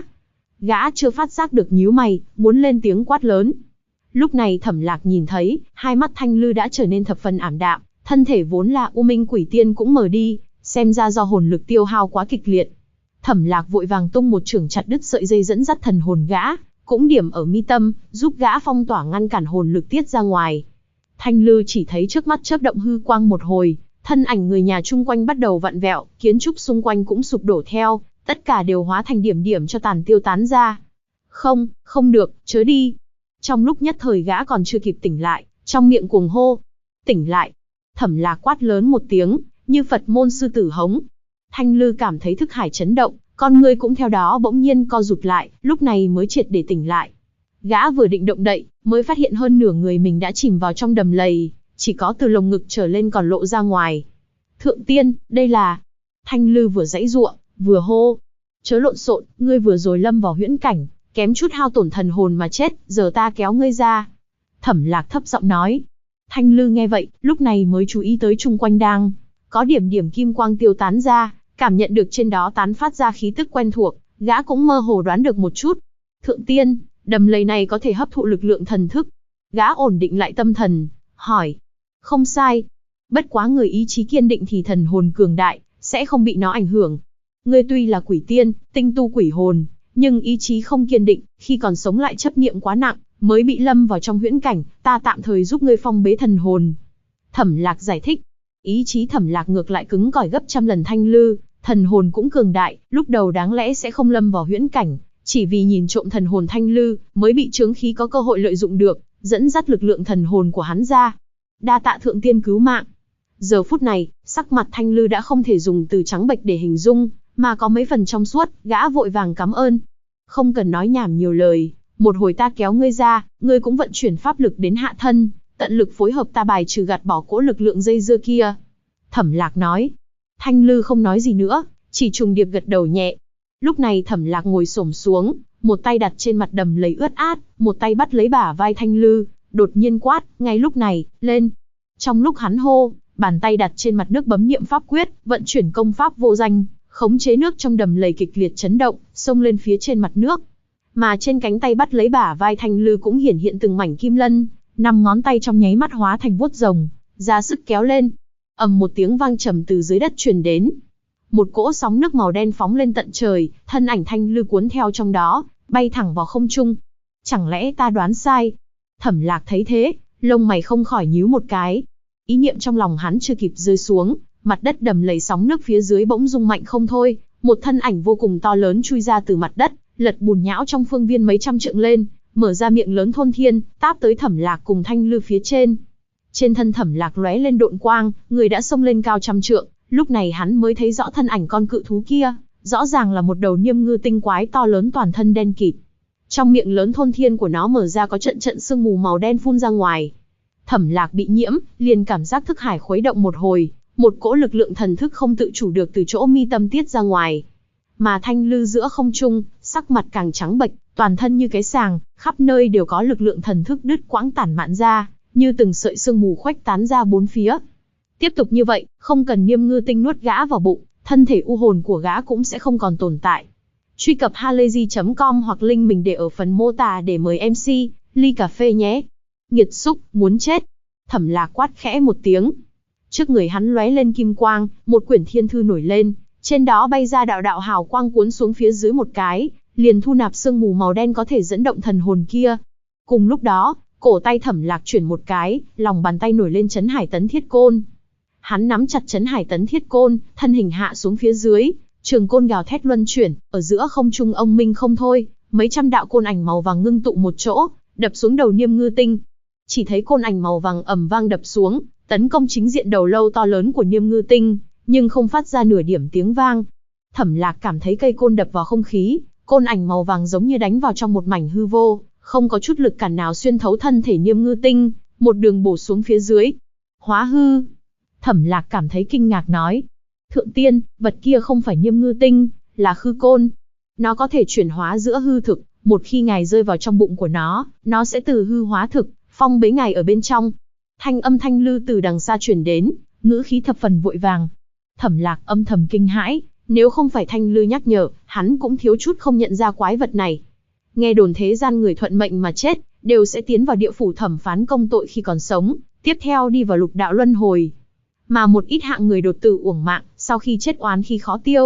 [SPEAKER 1] Gã chưa phát giác được nhíu mày, muốn lên tiếng quát lớn. Lúc này Thẩm Lạc nhìn thấy, hai mắt Thanh Lư đã trở nên thập phần ảm đạm, thân thể vốn là u minh quỷ tiên cũng mờ đi, xem ra do hồn lực tiêu hao quá kịch liệt. Thẩm Lạc vội vàng tung một chưởng chặt đứt sợi dây dẫn dắt thần hồn gã, cũng điểm ở mi tâm, giúp gã phong tỏa ngăn cản hồn lực tiết ra ngoài. Thanh Lư chỉ thấy trước mắt chớp động hư quang một hồi, thân ảnh người nhà chung quanh bắt đầu vặn vẹo, kiến trúc xung quanh cũng sụp đổ theo, tất cả đều hóa thành điểm điểm cho tàn tiêu tán ra. Không, không được, chớ đi. Trong lúc nhất thời gã còn chưa kịp tỉnh lại, trong miệng cuồng hô. Tỉnh lại. Thẩm Lạc quát lớn một tiếng, như Phật môn sư tử hống. Thanh Lư cảm thấy thức hải chấn động, con người cũng theo đó bỗng nhiên co rụt lại, lúc này mới triệt để tỉnh lại. Gã vừa định động đậy, mới phát hiện hơn nửa người mình đã chìm vào trong đầm lầy, chỉ có từ lồng ngực trở lên còn lộ ra ngoài. Thượng tiên, đây là... Thanh Lư vừa giãy giụa, vừa hô. Chớ lộn xộn, ngươi vừa rồi lâm vào huyễn cảnh, kém chút hao tổn thần hồn mà chết, giờ ta kéo ngươi ra. Thẩm Lạc thấp giọng nói. Thanh Lư nghe vậy, lúc này mới chú ý tới chung quanh đang có điểm điểm kim quang tiêu tán ra, cảm nhận được trên đó tán phát ra khí tức quen thuộc, gã cũng mơ hồ đoán được một chút. Thượng tiên, đầm lầy này có thể hấp thụ lực lượng thần thức. Gã ổn định lại tâm thần, hỏi. Không sai. Bất quá người ý chí kiên định thì thần hồn cường đại, sẽ không bị nó ảnh hưởng. Ngươi tuy là quỷ tiên, tinh tu quỷ hồn, nhưng ý chí không kiên định, khi còn sống lại chấp niệm quá nặng, mới bị lâm vào trong huyễn cảnh, ta tạm thời giúp ngươi phong bế thần hồn. Thẩm Lạc giải thích. Ý chí Thẩm Lạc ngược lại cứng cỏi gấp trăm lần Thanh Lư, thần hồn cũng cường đại, lúc đầu đáng lẽ sẽ không lâm vào huyễn cảnh, chỉ vì nhìn trộm thần hồn Thanh Lư, mới bị chướng khí có cơ hội lợi dụng được, dẫn dắt lực lượng thần hồn của hắn ra. Đa tạ thượng tiên cứu mạng. Giờ phút này, sắc mặt Thanh Lư đã không thể dùng từ trắng bệch để hình dung, mà có mấy phần trong suốt, gã vội vàng cảm ơn. Không cần nói nhảm nhiều lời, một hồi ta kéo ngươi ra, ngươi cũng vận chuyển pháp lực đến hạ thân, tận lực phối hợp ta bài trừ gạt bỏ cỗ lực lượng dây dưa kia. Thẩm Lạc nói. Thanh Lư không nói gì nữa, chỉ trùng điệp gật đầu nhẹ. Lúc này Thẩm Lạc ngồi xổm xuống, một tay đặt trên mặt đầm lầy ướt át, một tay bắt lấy bả vai Thanh Lư, đột nhiên quát, ngay lúc này, lên. Trong lúc hắn hô, bàn tay đặt trên mặt nước bấm niệm pháp quyết, vận chuyển công pháp vô danh, khống chế nước trong đầm lầy kịch liệt chấn động, xông lên phía trên mặt nước. Mà trên cánh tay bắt lấy bả vai Thanh Lư cũng hiển hiện từng mảnh kim lân, 5 ngón tay trong nháy mắt hóa thành vuốt rồng, ra sức kéo lên. Ầm một tiếng vang trầm từ dưới đất truyền đến. Một cỗ sóng nước màu đen phóng lên tận trời, thân ảnh Thanh Lư cuốn theo trong đó, bay thẳng vào không trung. Chẳng lẽ ta đoán sai? Thẩm Lạc thấy thế, lông mày không khỏi nhíu một cái. Ý niệm trong lòng hắn chưa kịp rơi xuống, mặt đất đầm lầy sóng nước phía dưới bỗng rung mạnh không thôi, một thân ảnh vô cùng to lớn chui ra từ mặt đất, lật bùn nhão trong phương viên mấy trăm trượng lên, mở ra miệng lớn thôn thiên, táp tới Thẩm Lạc cùng Thanh Lư phía trên. Trên thân Thẩm Lạc lóe lên độn quang, người đã xông lên cao trăm trượng, lúc này hắn mới thấy rõ thân ảnh con cự thú kia, rõ ràng là một đầu niêm ngư tinh quái to lớn toàn thân đen kịt. Trong miệng lớn thôn thiên của nó mở ra có trận trận sương mù màu đen phun ra ngoài. Thẩm Lạc bị nhiễm, liền cảm giác thức hải khuấy động một hồi, một cỗ lực lượng thần thức không tự chủ được từ chỗ mi tâm tiết ra ngoài. Mà Thanh Lư giữa không trung, sắc mặt càng trắng bệch, toàn thân như cái sàng, khắp nơi đều có lực lượng thần thức đứt quãng tản mạn ra, như từng sợi sương mù khuếch tán ra bốn phía. Tiếp tục như vậy, không cần niêm ngư tinh nuốt gã vào bụng, thân thể u hồn của gã cũng sẽ không còn tồn tại. Truy cập halayzi.com hoặc link mình để ở phần mô tả để mời MC, ly cà phê nhé. Nghiệt xúc, muốn chết. Thẩm Lạc quát khẽ một tiếng. Trước người hắn lóe lên kim quang, một quyển thiên thư nổi lên, trên đó bay ra đạo đạo hào quang cuốn xuống phía dưới một cái, liền thu nạp sương mù màu đen có thể dẫn động thần hồn kia. Cùng lúc đó, cổ tay Thẩm Lạc chuyển một cái, lòng bàn tay nổi lên Chấn Hải Tấn Thiết Côn. Hắn nắm chặt Chấn Hải Tấn Thiết Côn, thân hình hạ xuống phía dưới, trường côn gào thét luân chuyển, ở giữa không trung ông minh không thôi, mấy trăm đạo côn ảnh màu vàng ngưng tụ một chỗ, đập xuống đầu niêm ngư tinh. Chỉ thấy côn ảnh màu vàng ầm vang đập xuống, tấn công chính diện đầu lâu to lớn của niêm ngư tinh, nhưng không phát ra nửa điểm tiếng vang. Thẩm Lạc cảm thấy cây côn đập vào không khí, côn ảnh màu vàng giống như đánh vào trong một mảnh hư vô, không có chút lực cản nào xuyên thấu thân thể niêm ngư tinh, một đường bổ xuống phía dưới. Hóa hư. Thẩm Lạc cảm thấy kinh ngạc nói. Thượng tiên, vật kia không phải niêm ngư tinh, là khư côn. Nó có thể chuyển hóa giữa hư thực, một khi ngài rơi vào trong bụng của nó sẽ từ hư hóa thực, phong bế ngài ở bên trong. Thanh âm Thanh Lư từ đằng xa truyền đến, ngữ khí thập phần vội vàng. Thẩm Lạc âm thầm kinh hãi, nếu không phải Thanh Lư nhắc nhở, hắn cũng thiếu chút không nhận ra quái vật này. Nghe đồn thế gian người thuận mệnh mà chết, đều sẽ tiến vào địa phủ thẩm phán công tội khi còn sống, tiếp theo đi vào lục đạo luân hồi. Mà một ít hạng người đột tử uổng mạng, sau khi chết oán khi khó tiêu,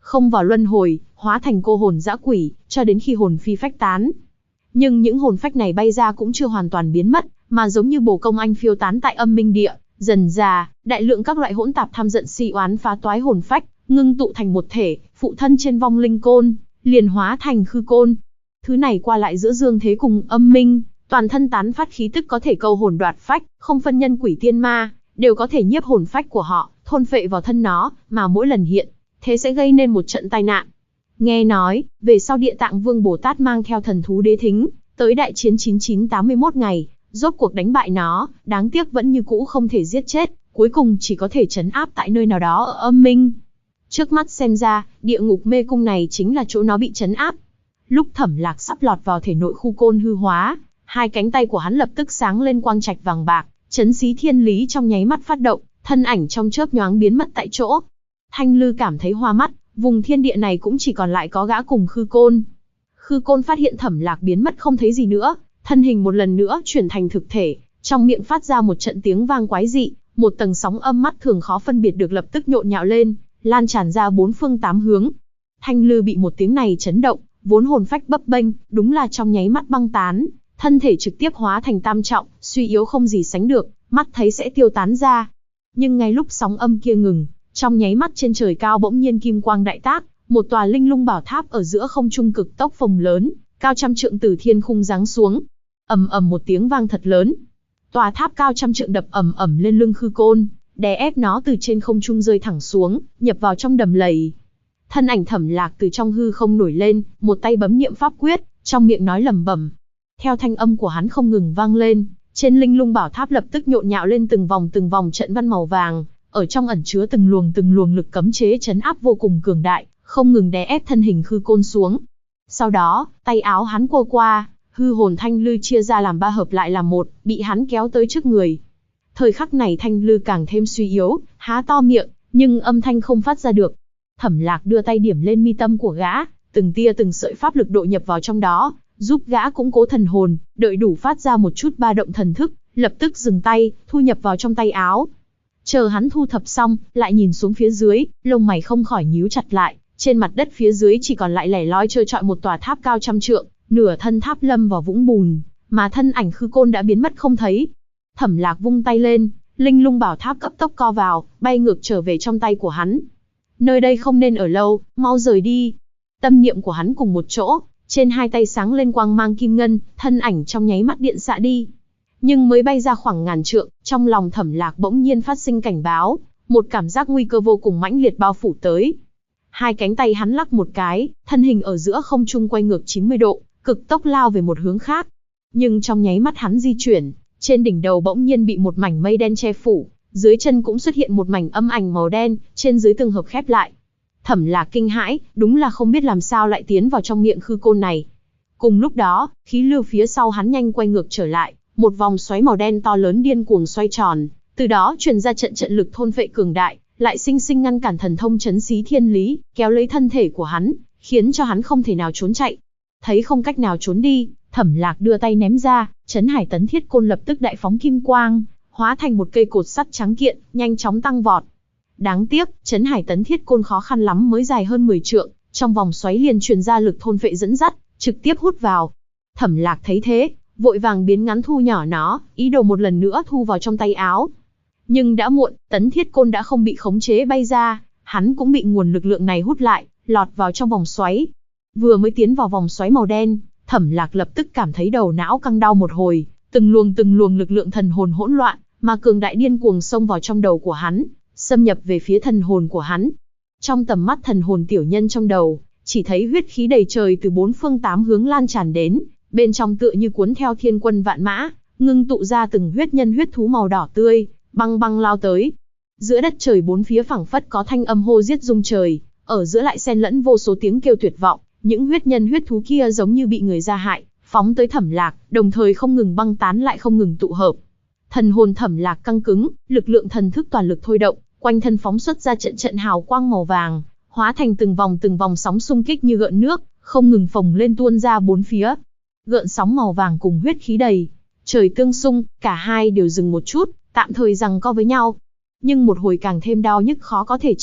[SPEAKER 1] không vào luân hồi, hóa thành cô hồn dã quỷ, cho đến khi hồn phi phách tán. Nhưng những hồn phách này bay ra cũng chưa hoàn toàn biến mất, mà giống như bồ công anh phiêu tán tại âm minh địa, dần dà, đại lượng các loại hỗn tạp tham giận si oán phá toái hồn phách, ngưng tụ thành một thể, phụ thân trên vong linh côn, liền hóa thành khư côn. Thứ này qua lại giữa dương thế cùng âm minh, toàn thân tán phát khí tức có thể câu hồn đoạt phách, không phân nhân quỷ tiên ma, đều có thể nhiếp hồn phách của họ, thôn phệ vào thân nó, mà mỗi lần hiện, thế sẽ gây nên một trận tai nạn. Nghe nói, về sau Địa Tạng Vương Bồ Tát mang theo thần thú Đế Thính, tới đại chiến 9981 ngày, rốt cuộc đánh bại nó, đáng tiếc vẫn như cũ không thể giết chết, cuối cùng chỉ có thể trấn áp tại nơi nào đó ở âm minh. Trước mắt xem ra, địa ngục mê cung này chính là chỗ nó bị trấn áp. Lúc Thẩm Lạc sắp lọt vào thể nội khu côn hư hóa, hai cánh tay của hắn lập tức sáng lên quang trạch vàng bạc, chấn xí thiên lý trong nháy mắt phát động, thân ảnh trong chớp nhoáng biến mất tại chỗ. Thanh Lư cảm thấy hoa mắt, vùng thiên địa này cũng chỉ còn lại có gã cùng khư côn. Khư côn phát hiện Thẩm Lạc biến mất không thấy gì nữa, thân hình một lần nữa chuyển thành thực thể, trong miệng phát ra một trận tiếng vang quái dị, một tầng sóng âm mắt thường khó phân biệt được lập tức nhộn nhạo lên, lan tràn ra bốn phương tám hướng. Thanh Lư bị một tiếng này chấn động, vốn hồn phách bấp bênh, đúng là trong nháy mắt băng tán, thân thể trực tiếp hóa thành tam trọng, suy yếu không gì sánh được, mắt thấy sẽ tiêu tán ra. Nhưng ngay lúc sóng âm kia ngừng, trong nháy mắt trên trời cao bỗng nhiên kim quang đại tác, một tòa linh lung bảo tháp ở giữa không trung cực tốc phồng lớn, cao trăm trượng từ thiên khung giáng xuống. Ầm ầm một tiếng vang thật lớn. Tòa tháp cao trăm trượng đập ầm ầm lên lưng khư côn, đè ép nó từ trên không trung rơi thẳng xuống, nhập vào trong đầm lầy. Thân ảnh Thẩm Lạc từ trong hư không nổi lên, một tay bấm niệm pháp quyết, trong miệng nói lẩm bẩm. Theo thanh âm của hắn không ngừng vang lên, trên linh lung bảo tháp lập tức nhộn nhạo lên từng vòng trận văn màu vàng, ở trong ẩn chứa từng luồng lực cấm chế trấn áp vô cùng cường đại, không ngừng đè ép thân hình khư côn xuống. Sau đó, tay áo hắn quơ qua, hư hồn Thanh Lư chia ra làm ba hợp lại làm một, bị hắn kéo tới trước người. Thời khắc này Thanh Lư càng thêm suy yếu, há to miệng, nhưng âm thanh không phát ra được. Thẩm Lạc đưa tay điểm lên mi tâm của gã, từng tia từng sợi pháp lực độ nhập vào trong đó, giúp gã củng cố thần hồn, đợi đủ phát ra một chút ba động thần thức, lập tức dừng tay, thu nhập vào trong tay áo. Chờ hắn thu thập xong, lại nhìn xuống phía dưới, lông mày không khỏi nhíu chặt lại, trên mặt đất phía dưới chỉ còn lại lẻ loi trơ trọi một tòa tháp cao trăm trượng, nửa thân tháp lâm vào vũng bùn, mà thân ảnh khư côn đã biến mất không thấy. Thẩm Lạc vung tay lên, linh lung bảo tháp cấp tốc co vào, bay ngược trở về trong tay của hắn. Nơi đây không nên ở lâu, mau rời đi. Tâm niệm của hắn cùng một chỗ, trên hai tay sáng lên quang mang kim ngân, thân ảnh trong nháy mắt điện xạ đi. Nhưng mới bay ra khoảng ngàn trượng, trong lòng Thẩm Lạc bỗng nhiên phát sinh cảnh báo, một cảm giác nguy cơ vô cùng mãnh liệt bao phủ tới. Hai cánh tay hắn lắc một cái, thân hình ở giữa không trung quay ngược 90 độ, cực tốc lao về một hướng khác. Nhưng trong nháy mắt hắn di chuyển, trên đỉnh đầu bỗng nhiên bị một mảnh mây đen che phủ, dưới chân cũng xuất hiện một mảnh âm ảnh màu đen, trên dưới tương hợp khép lại. Thẩm Lạc kinh hãi, đúng là không biết làm sao lại tiến vào trong miệng khư côn này. Cùng lúc đó, khí lưu phía sau hắn nhanh quay ngược trở lại, một vòng xoáy màu đen to lớn điên cuồng xoay tròn, từ đó truyền ra trận lực thôn phệ cường đại, lại sinh sinh ngăn cản thần thông chấn xí thiên lý, kéo lấy thân thể của hắn, khiến cho hắn không thể nào trốn chạy. Thấy không cách nào trốn đi, Thẩm Lạc đưa tay ném ra, Chấn Hải Tấn Thiết Côn lập tức đại phóng kim quang, hóa thành một cây cột sắt trắng kiện, nhanh chóng tăng vọt. Đáng tiếc, Chấn Hải Tấn Thiết Côn khó khăn lắm mới dài hơn 10 trượng, trong vòng xoáy liền truyền ra lực thôn phệ dẫn dắt, trực tiếp hút vào. Thẩm Lạc thấy thế, vội vàng biến ngắn thu nhỏ nó, ý đồ một lần nữa thu vào trong tay áo. Nhưng đã muộn, Tấn Thiết Côn đã không bị khống chế bay ra, hắn cũng bị nguồn lực lượng này hút lại, lọt vào trong vòng xoáy. Vừa mới tiến vào vòng xoáy màu đen, Thẩm Lạc lập tức cảm thấy đầu não căng đau một hồi, từng luồng lực lượng thần hồn hỗn loạn, mà cường đại điên cuồng xông vào trong đầu của hắn, xâm nhập về phía thần hồn của hắn. Trong tầm mắt thần hồn tiểu nhân trong đầu, chỉ thấy huyết khí đầy trời từ bốn phương tám hướng lan tràn đến, bên trong tựa như cuốn theo thiên quân vạn mã, ngưng tụ ra từng huyết nhân huyết thú màu đỏ tươi, băng băng lao tới. Giữa đất trời bốn phía phảng phất có thanh âm hô giết rung trời, ở giữa lại xen lẫn vô số tiếng kêu tuyệt vọng, những huyết nhân huyết thú kia giống như bị người ra hại, phóng tới Thẩm Lạc, đồng thời không ngừng băng tán lại không ngừng tụ hợp. Thần hồn Thẩm Lạc căng cứng, lực lượng thần thức toàn lực thôi động, quanh thân phóng xuất ra trận hào quang màu vàng, hóa thành từng vòng sóng xung kích như gợn nước, không ngừng phồng lên tuôn ra bốn phía. Gợn sóng màu vàng cùng huyết khí đầy trời tương xung, cả hai đều dừng một chút, tạm thời giằng co với nhau. Nhưng một hồi càng thêm đau nhức khó có thể chịu,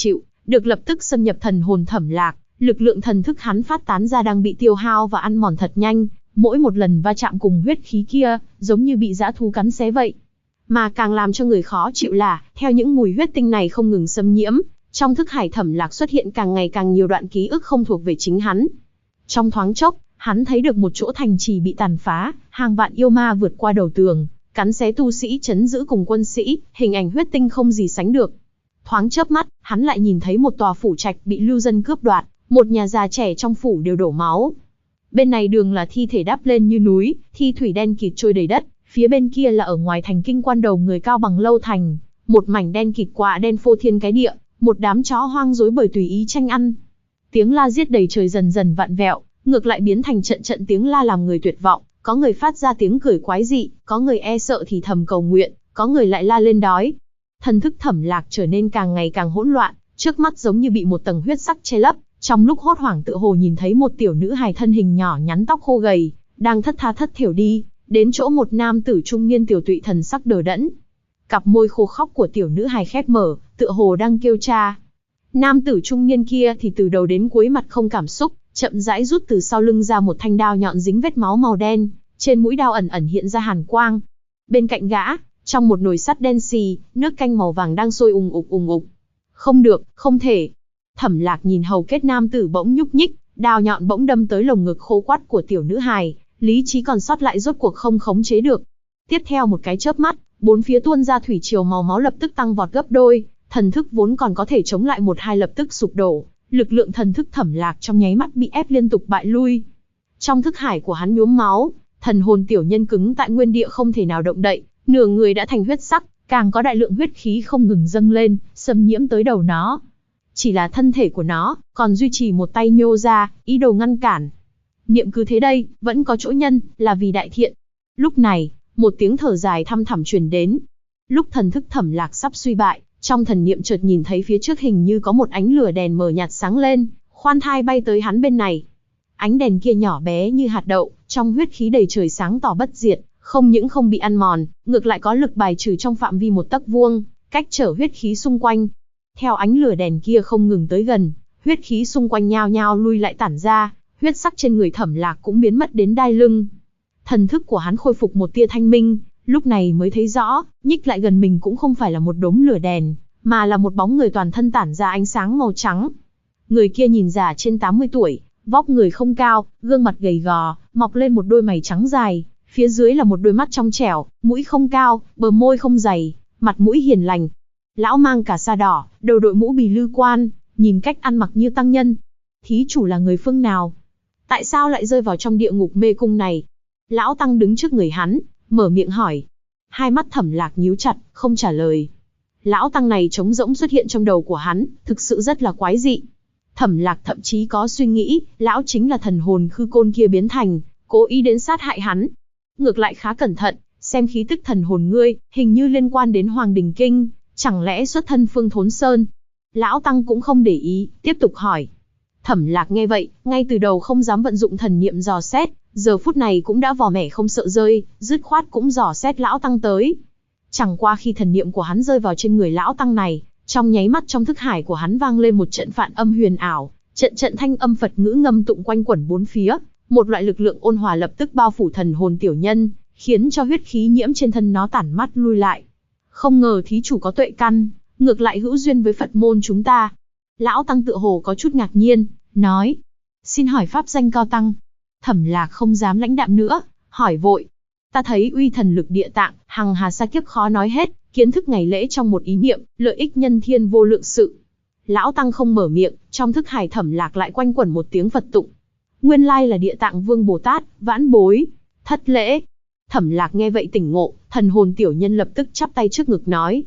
[SPEAKER 1] được lập tức xâm nhập thần hồn Thẩm Lạc, lực lượng thần thức hắn phát tán ra đang bị tiêu hao và ăn mòn thật nhanh, mỗi một lần va chạm cùng huyết khí kia, giống như bị dã thú cắn xé vậy. Mà càng làm cho người khó chịu là, theo những mùi huyết tinh này không ngừng xâm nhiễm, trong thức hải Thẩm Lạc xuất hiện càng ngày càng nhiều đoạn ký ức không thuộc về chính hắn. Trong thoáng chốc, hắn thấy được một chỗ thành trì bị tàn phá, hàng vạn yêu ma vượt qua đầu tường, cắn xé tu sĩ trấn giữ cùng quân sĩ, hình ảnh huyết tinh không gì sánh được. Thoáng chớp mắt, hắn lại nhìn thấy một tòa phủ trạch bị lưu dân cướp đoạt, một nhà già trẻ trong phủ đều đổ máu. Bên này đường là thi thể đắp lên như núi, thi thủy đen kịt trôi đầy đất, phía bên kia là ở ngoài thành kinh quan đầu người cao bằng lâu thành, một mảnh đen kịt quạ đen phô thiên cái địa, một đám chó hoang rối bời tùy ý tranh ăn. Tiếng la giết đầy trời dần dần vặn vẹo, ngược lại biến thành trận trận tiếng la làm người tuyệt vọng, có người phát ra tiếng cười quái dị, có người e sợ thì thầm cầu nguyện, có người lại la lên đói. Thần thức Thẩm Lạc trở nên càng ngày càng hỗn loạn, trước mắt giống như bị một tầng huyết sắc che lấp, trong lúc hốt hoảng tựa hồ nhìn thấy một tiểu nữ hài thân hình nhỏ nhắn tóc khô gầy, đang thất tha thất thểu đi, đến chỗ một nam tử trung niên tiểu tụy thần sắc đờ đẫn. Cặp môi khô khóc của tiểu nữ hài khép mở, tựa hồ đang kêu cha. Nam tử trung niên kia thì từ đầu đến cuối mặt không cảm xúc, chậm rãi rút từ sau lưng ra một thanh đao nhọn dính vết máu màu đen, trên mũi đao ẩn ẩn hiện ra hàn quang. Bên cạnh gã, trong một nồi sắt đen xì, nước canh màu vàng đang sôi ùng ục ùng ục. Không được, không thể. Thẩm Lạc nhìn hầu kết nam tử bỗng nhúc nhích, đao nhọn bỗng đâm tới lồng ngực khô quắt của tiểu nữ hài, lý trí còn sót lại rốt cuộc không khống chế được. Tiếp theo một cái chớp mắt, bốn phía tuôn ra thủy triều màu máu lập tức tăng vọt gấp đôi, thần thức vốn còn có thể chống lại một hai lập tức sụp đổ, lực lượng thần thức Thẩm Lạc trong nháy mắt bị ép liên tục bại lui. Trong thức hải của hắn nhuốm máu, thần hồn tiểu nhân cứng tại nguyên địa không thể nào động đậy, nửa người đã thành huyết sắc, càng có đại lượng huyết khí không ngừng dâng lên, xâm nhiễm tới đầu nó. Chỉ là thân thể của nó còn duy trì một tay nhô ra, ý đồ ngăn cản. Niệm cứ thế đây, vẫn có chỗ nhân, là vì đại thiện. Lúc này, một tiếng thở dài thăm thẳm truyền đến. Lúc thần thức Thẩm Lạc sắp suy bại, trong thần niệm chợt nhìn thấy phía trước hình như có một ánh lửa đèn mờ nhạt sáng lên, khoan thai bay tới hắn bên này. Ánh đèn kia nhỏ bé như hạt đậu, trong huyết khí đầy trời sáng tỏ bất diệt, không những không bị ăn mòn, ngược lại có lực bài trừ trong phạm vi một tấc vuông, cách trở huyết khí xung quanh. Theo ánh lửa đèn kia không ngừng tới gần, huyết khí xung quanh nhao nhao lui lại tản ra, huyết sắc trên người Thẩm Lạc cũng biến mất đến đai lưng. Thần thức của hắn khôi phục một tia thanh minh, lúc này mới thấy rõ, nhích lại gần mình cũng không phải là một đống lửa đèn, mà là một bóng người toàn thân tản ra ánh sáng màu trắng. Người kia nhìn già trên 80 tuổi, vóc người không cao, gương mặt gầy gò, mọc lên một đôi mày trắng dài, phía dưới là một đôi mắt trong trẻo, mũi không cao, bờ môi không dày, mặt mũi hiền lành. Lão mang cả sa đỏ, đầu đội mũ bì lư quan, nhìn cách ăn mặc như tăng nhân. Thí chủ là người phương nào? Tại sao lại rơi vào trong địa ngục mê cung này? Lão tăng đứng trước người hắn, mở miệng hỏi. Hai mắt Thẩm Lạc nhíu chặt, không trả lời. Lão tăng này trống rỗng xuất hiện trong đầu của hắn, thực sự rất là quái dị. Thẩm Lạc thậm chí có suy nghĩ, lão chính là thần hồn khư côn kia biến thành, cố ý đến sát hại hắn. Ngược lại khá cẩn thận, xem khí tức thần hồn ngươi, hình như liên quan đến Hoàng Đình Kinh, chẳng lẽ xuất thân Phương Thốn Sơn? Lão tăng cũng không để ý, tiếp tục hỏi. Thẩm Lạc nghe vậy, ngay từ đầu không dám vận dụng thần niệm dò xét, giờ phút này cũng đã vò mẻ không sợ rơi, dứt khoát cũng dò xét lão tăng tới. Chẳng qua khi thần niệm của hắn rơi vào trên người lão tăng này, trong nháy mắt trong thức hải của hắn vang lên một trận phản âm huyền ảo, trận trận thanh âm Phật ngữ ngâm tụng quanh quẩn bốn phía, một loại lực lượng ôn hòa lập tức bao phủ thần hồn tiểu nhân, khiến cho huyết khí nhiễm trên thân nó tản mắt lui lại. Không ngờ thí chủ có tuệ căn, ngược lại hữu duyên với Phật môn chúng ta. Lão tăng tựa hồ có chút ngạc nhiên, nói. Xin hỏi pháp danh cao tăng. Thẩm Lạc không dám lãnh đạm nữa, hỏi vội. Ta thấy uy thần lực địa tạng, hằng hà sa kiếp khó nói hết, kiến thức ngày lễ trong một ý niệm, lợi ích nhân thiên vô lượng sự. Lão tăng không mở miệng, trong thức hải Thẩm Lạc lại quanh quẩn một tiếng Phật tụng. Nguyên lai là địa tạng vương Bồ Tát, vãn bối, thất lễ. Thẩm Lạc nghe vậy tỉnh ngộ, thần hồn tiểu nhân lập tức chắp tay trước ngực nói.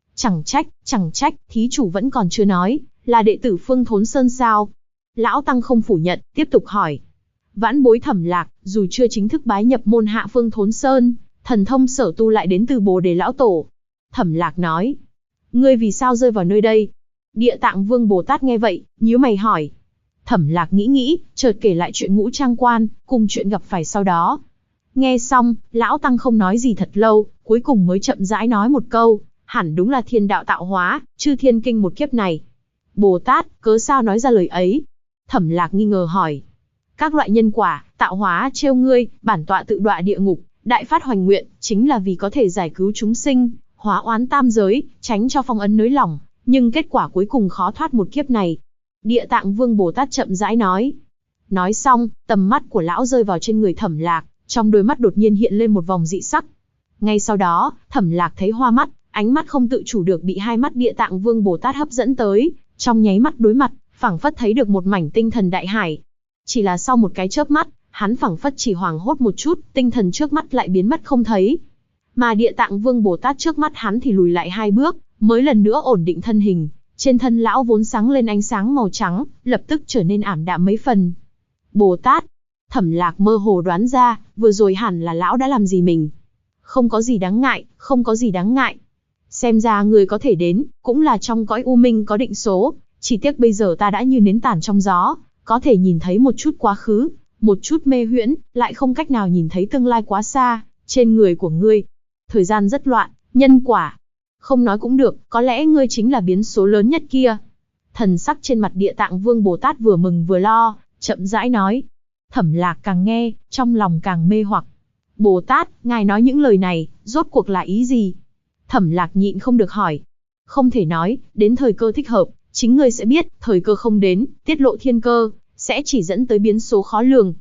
[SPEAKER 1] Chẳng trách, thí chủ vẫn còn chưa nói, là đệ tử Phương Thốn Sơn sao? Lão tăng không phủ nhận, tiếp tục hỏi. Vãn bối Thẩm Lạc, dù chưa chính thức bái nhập môn hạ Phương Thốn Sơn, thần thông sở tu lại đến từ Bồ Đề Lão Tổ. Thẩm Lạc nói. Ngươi vì sao rơi vào nơi đây? Địa tạng vương Bồ Tát nghe vậy, nhíu mày hỏi. Thẩm Lạc nghĩ, chợt kể lại chuyện Ngũ Trang Quan, cùng chuyện gặp phải sau đó. Nghe xong, lão tăng không nói gì thật lâu, cuối cùng mới chậm rãi nói một câu, hẳn đúng là thiên đạo tạo hóa, chư thiên kinh một kiếp này. Bồ Tát, cớ sao nói ra lời ấy? Thẩm Lạc nghi ngờ hỏi. Các loại nhân quả, tạo hóa trêu ngươi, bản tọa tự đọa địa ngục, đại phát hoành nguyện, chính là vì có thể giải cứu chúng sinh, hóa oán tam giới, tránh cho phong ấn nới lỏng, nhưng kết quả cuối cùng khó thoát một kiếp này. Địa Tạng Vương Bồ Tát chậm rãi nói. Nói xong, tầm mắt của lão rơi vào trên người Thẩm Lạc, trong đôi mắt đột nhiên hiện lên một vòng dị sắc. Ngay sau đó, Thẩm Lạc thấy hoa mắt, ánh mắt không tự chủ được bị hai mắt Địa Tạng Vương Bồ Tát hấp dẫn tới, trong nháy mắt đối mặt, phảng phất thấy được một mảnh tinh thần đại hải. Chỉ là sau một cái chớp mắt, hắn phảng phất chỉ hoảng hốt một chút, tinh thần trước mắt lại biến mất không thấy. Mà Địa Tạng Vương Bồ Tát trước mắt hắn thì lùi lại 2 bước, mới lần nữa ổn định thân hình. Trên thân lão vốn sáng lên ánh sáng màu trắng, lập tức trở nên ảm đạm mấy phần. Bồ Tát, Thẩm Lạc mơ hồ đoán ra, vừa rồi hẳn là lão đã làm gì mình. Không có gì đáng ngại, không có gì đáng ngại. Xem ra người có thể đến, cũng là trong cõi u minh có định số, chỉ tiếc bây giờ ta đã như nến tàn trong gió, có thể nhìn thấy một chút quá khứ, một chút mê huyễn, lại không cách nào nhìn thấy tương lai quá xa, trên người của ngươi. Thời gian rất loạn, nhân quả. Không nói cũng được, có lẽ ngươi chính là biến số lớn nhất kia. Thần sắc trên mặt Địa Tạng Vương Bồ Tát vừa mừng vừa lo, chậm rãi nói. Thẩm Lạc càng nghe, trong lòng càng mê hoặc. Bồ Tát, ngài nói những lời này, rốt cuộc là ý gì? Thẩm Lạc nhịn không được hỏi. Không thể nói, đến thời cơ thích hợp, chính ngươi sẽ biết, thời cơ không đến, tiết lộ thiên cơ, sẽ chỉ dẫn tới biến số khó lường.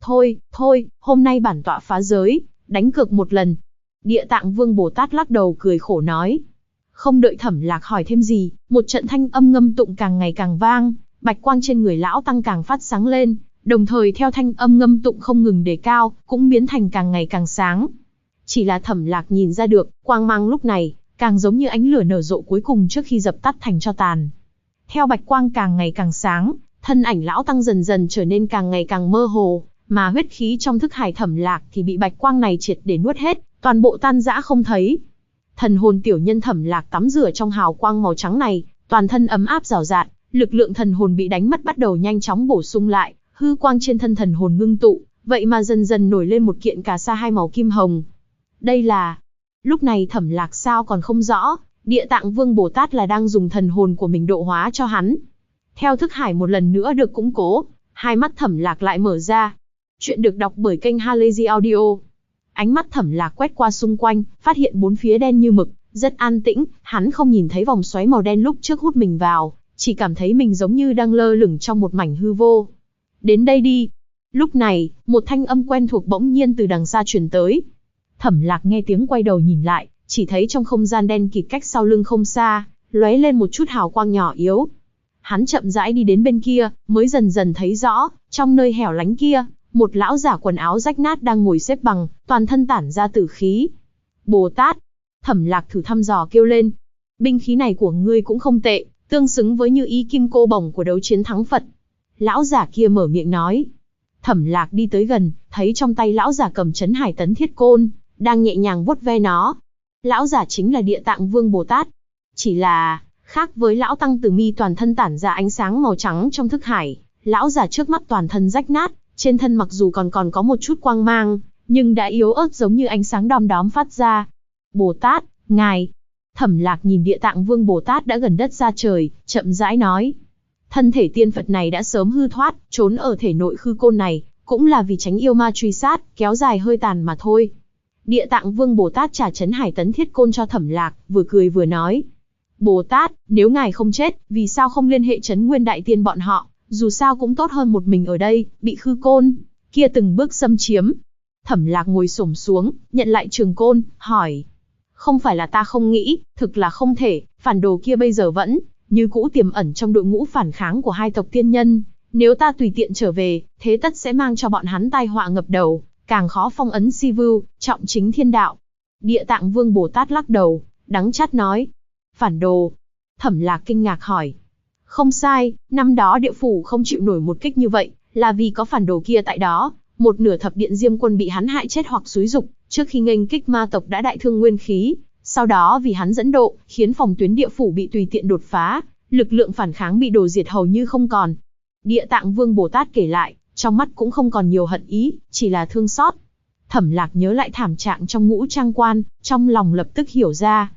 [SPEAKER 1] Thôi, hôm nay bản tọa phá giới, đánh cược một lần. Địa Tạng Vương Bồ Tát lắc đầu cười khổ nói. Không đợi Thẩm Lạc hỏi thêm gì, một trận thanh âm ngâm tụng càng ngày càng vang, bạch quang trên người lão tăng càng phát sáng lên, đồng thời theo thanh âm ngâm tụng không ngừng đề cao, cũng biến thành càng ngày càng sáng. Chỉ là Thẩm Lạc nhìn ra được, quang mang lúc này, càng giống như ánh lửa nở rộ cuối cùng trước khi dập tắt thành tro tàn. Theo bạch quang càng ngày càng sáng, thân ảnh lão tăng dần dần trở nên càng ngày càng mơ hồ, mà huyết khí trong thức hải Thẩm Lạc thì bị bạch quang này triệt để nuốt hết, toàn bộ tan rã không thấy. Thần hồn tiểu nhân Thẩm Lạc tắm rửa trong hào quang màu trắng này, toàn thân ấm áp rào rạt, lực lượng thần hồn bị đánh mất bắt đầu nhanh chóng bổ sung lại, hư quang trên thân thần hồn ngưng tụ, vậy mà dần dần nổi lên một kiện cà sa 2 màu kim hồng. Đây là... Lúc này Thẩm Lạc sao còn không rõ, Địa Tạng Vương Bồ Tát là đang dùng thần hồn của mình độ hóa cho hắn. Theo thức hải một lần nữa được củng cố, hai mắt Thẩm Lạc lại mở ra. Chuyện được đọc bởi kênh Halazy Audio. Ánh mắt Thẩm Lạc quét qua xung quanh, phát hiện bốn phía đen như mực, rất an tĩnh, hắn không nhìn thấy vòng xoáy màu đen lúc trước hút mình vào, chỉ cảm thấy mình giống như đang lơ lửng trong một mảnh hư vô. Đến đây đi. Lúc này, một thanh âm quen thuộc bỗng nhiên từ đằng xa truyền tới. Thẩm Lạc nghe tiếng quay đầu nhìn lại, chỉ thấy trong không gian đen kịt cách sau lưng không xa, lóe lên một chút hào quang nhỏ yếu. Hắn chậm rãi đi đến bên kia, mới dần dần thấy rõ, trong nơi hẻo lánh kia, một lão giả quần áo rách nát đang ngồi xếp bằng, toàn thân tản ra tử khí. Bồ Tát, Thẩm Lạc thử thăm dò kêu lên. Binh khí này của ngươi cũng không tệ, tương xứng với Như Ý Kim Cô Bổng của đấu chiến thắng Phật. Lão giả kia mở miệng nói. Thẩm Lạc đi tới gần, thấy trong tay lão giả cầm Chấn Hải Tấn Thiết Côn, đang nhẹ nhàng vuốt ve nó. Lão giả chính là Địa Tạng Vương Bồ Tát. Chỉ là, khác với lão tăng từ mi toàn thân tản ra ánh sáng màu trắng trong thức hải, lão giả trước mắt toàn thân rách nát, trên thân mặc dù còn có một chút quang mang, nhưng đã yếu ớt giống như ánh sáng đom đóm phát ra. Bồ Tát, ngài. Thẩm Lạc nhìn Địa Tạng Vương Bồ Tát đã gần đất xa trời, chậm rãi nói. Thân thể tiên Phật này đã sớm hư thoát, trốn ở thể nội khư côn này, cũng là vì tránh yêu ma truy sát, kéo dài hơi tàn mà thôi. Địa Tạng Vương Bồ Tát trả Chấn Hải Tấn Thiết Côn cho Thẩm Lạc, vừa cười vừa nói. Bồ Tát, nếu ngài không chết, vì sao không liên hệ Trấn Nguyên Đại Tiên bọn họ, dù sao cũng tốt hơn một mình ở đây, bị khư côn kia từng bước xâm chiếm. Thẩm Lạc ngồi xổm xuống, nhận lại trường côn, hỏi. Không phải là ta không nghĩ, thực là không thể, phản đồ kia bây giờ vẫn như cũ tiềm ẩn trong đội ngũ phản kháng của hai tộc tiên nhân. Nếu ta tùy tiện trở về, thế tất sẽ mang cho bọn hắn tai họa ngập đầu, càng khó phong ấn si vưu, trọng chính thiên đạo. Địa Tạng Vương Bồ Tát lắc đầu, đắng chát nói. Phản đồ. Thẩm Lạc kinh ngạc hỏi. Không sai, năm đó địa phủ không chịu nổi một kích như vậy, là vì có phản đồ kia tại đó. Một nửa thập điện Diêm Quân bị hắn hại chết hoặc xúi dục, trước khi nghênh kích ma tộc đã đại thương nguyên khí. Sau đó vì hắn dẫn độ, khiến phòng tuyến địa phủ bị tùy tiện đột phá, lực lượng phản kháng bị đổ diệt hầu như không còn. Địa Tạng Vương Bồ Tát kể lại, trong mắt cũng không còn nhiều hận ý, chỉ là thương xót. Thẩm Lạc nhớ lại thảm trạng trong Ngũ Trang Quan, trong lòng lập tức hiểu ra.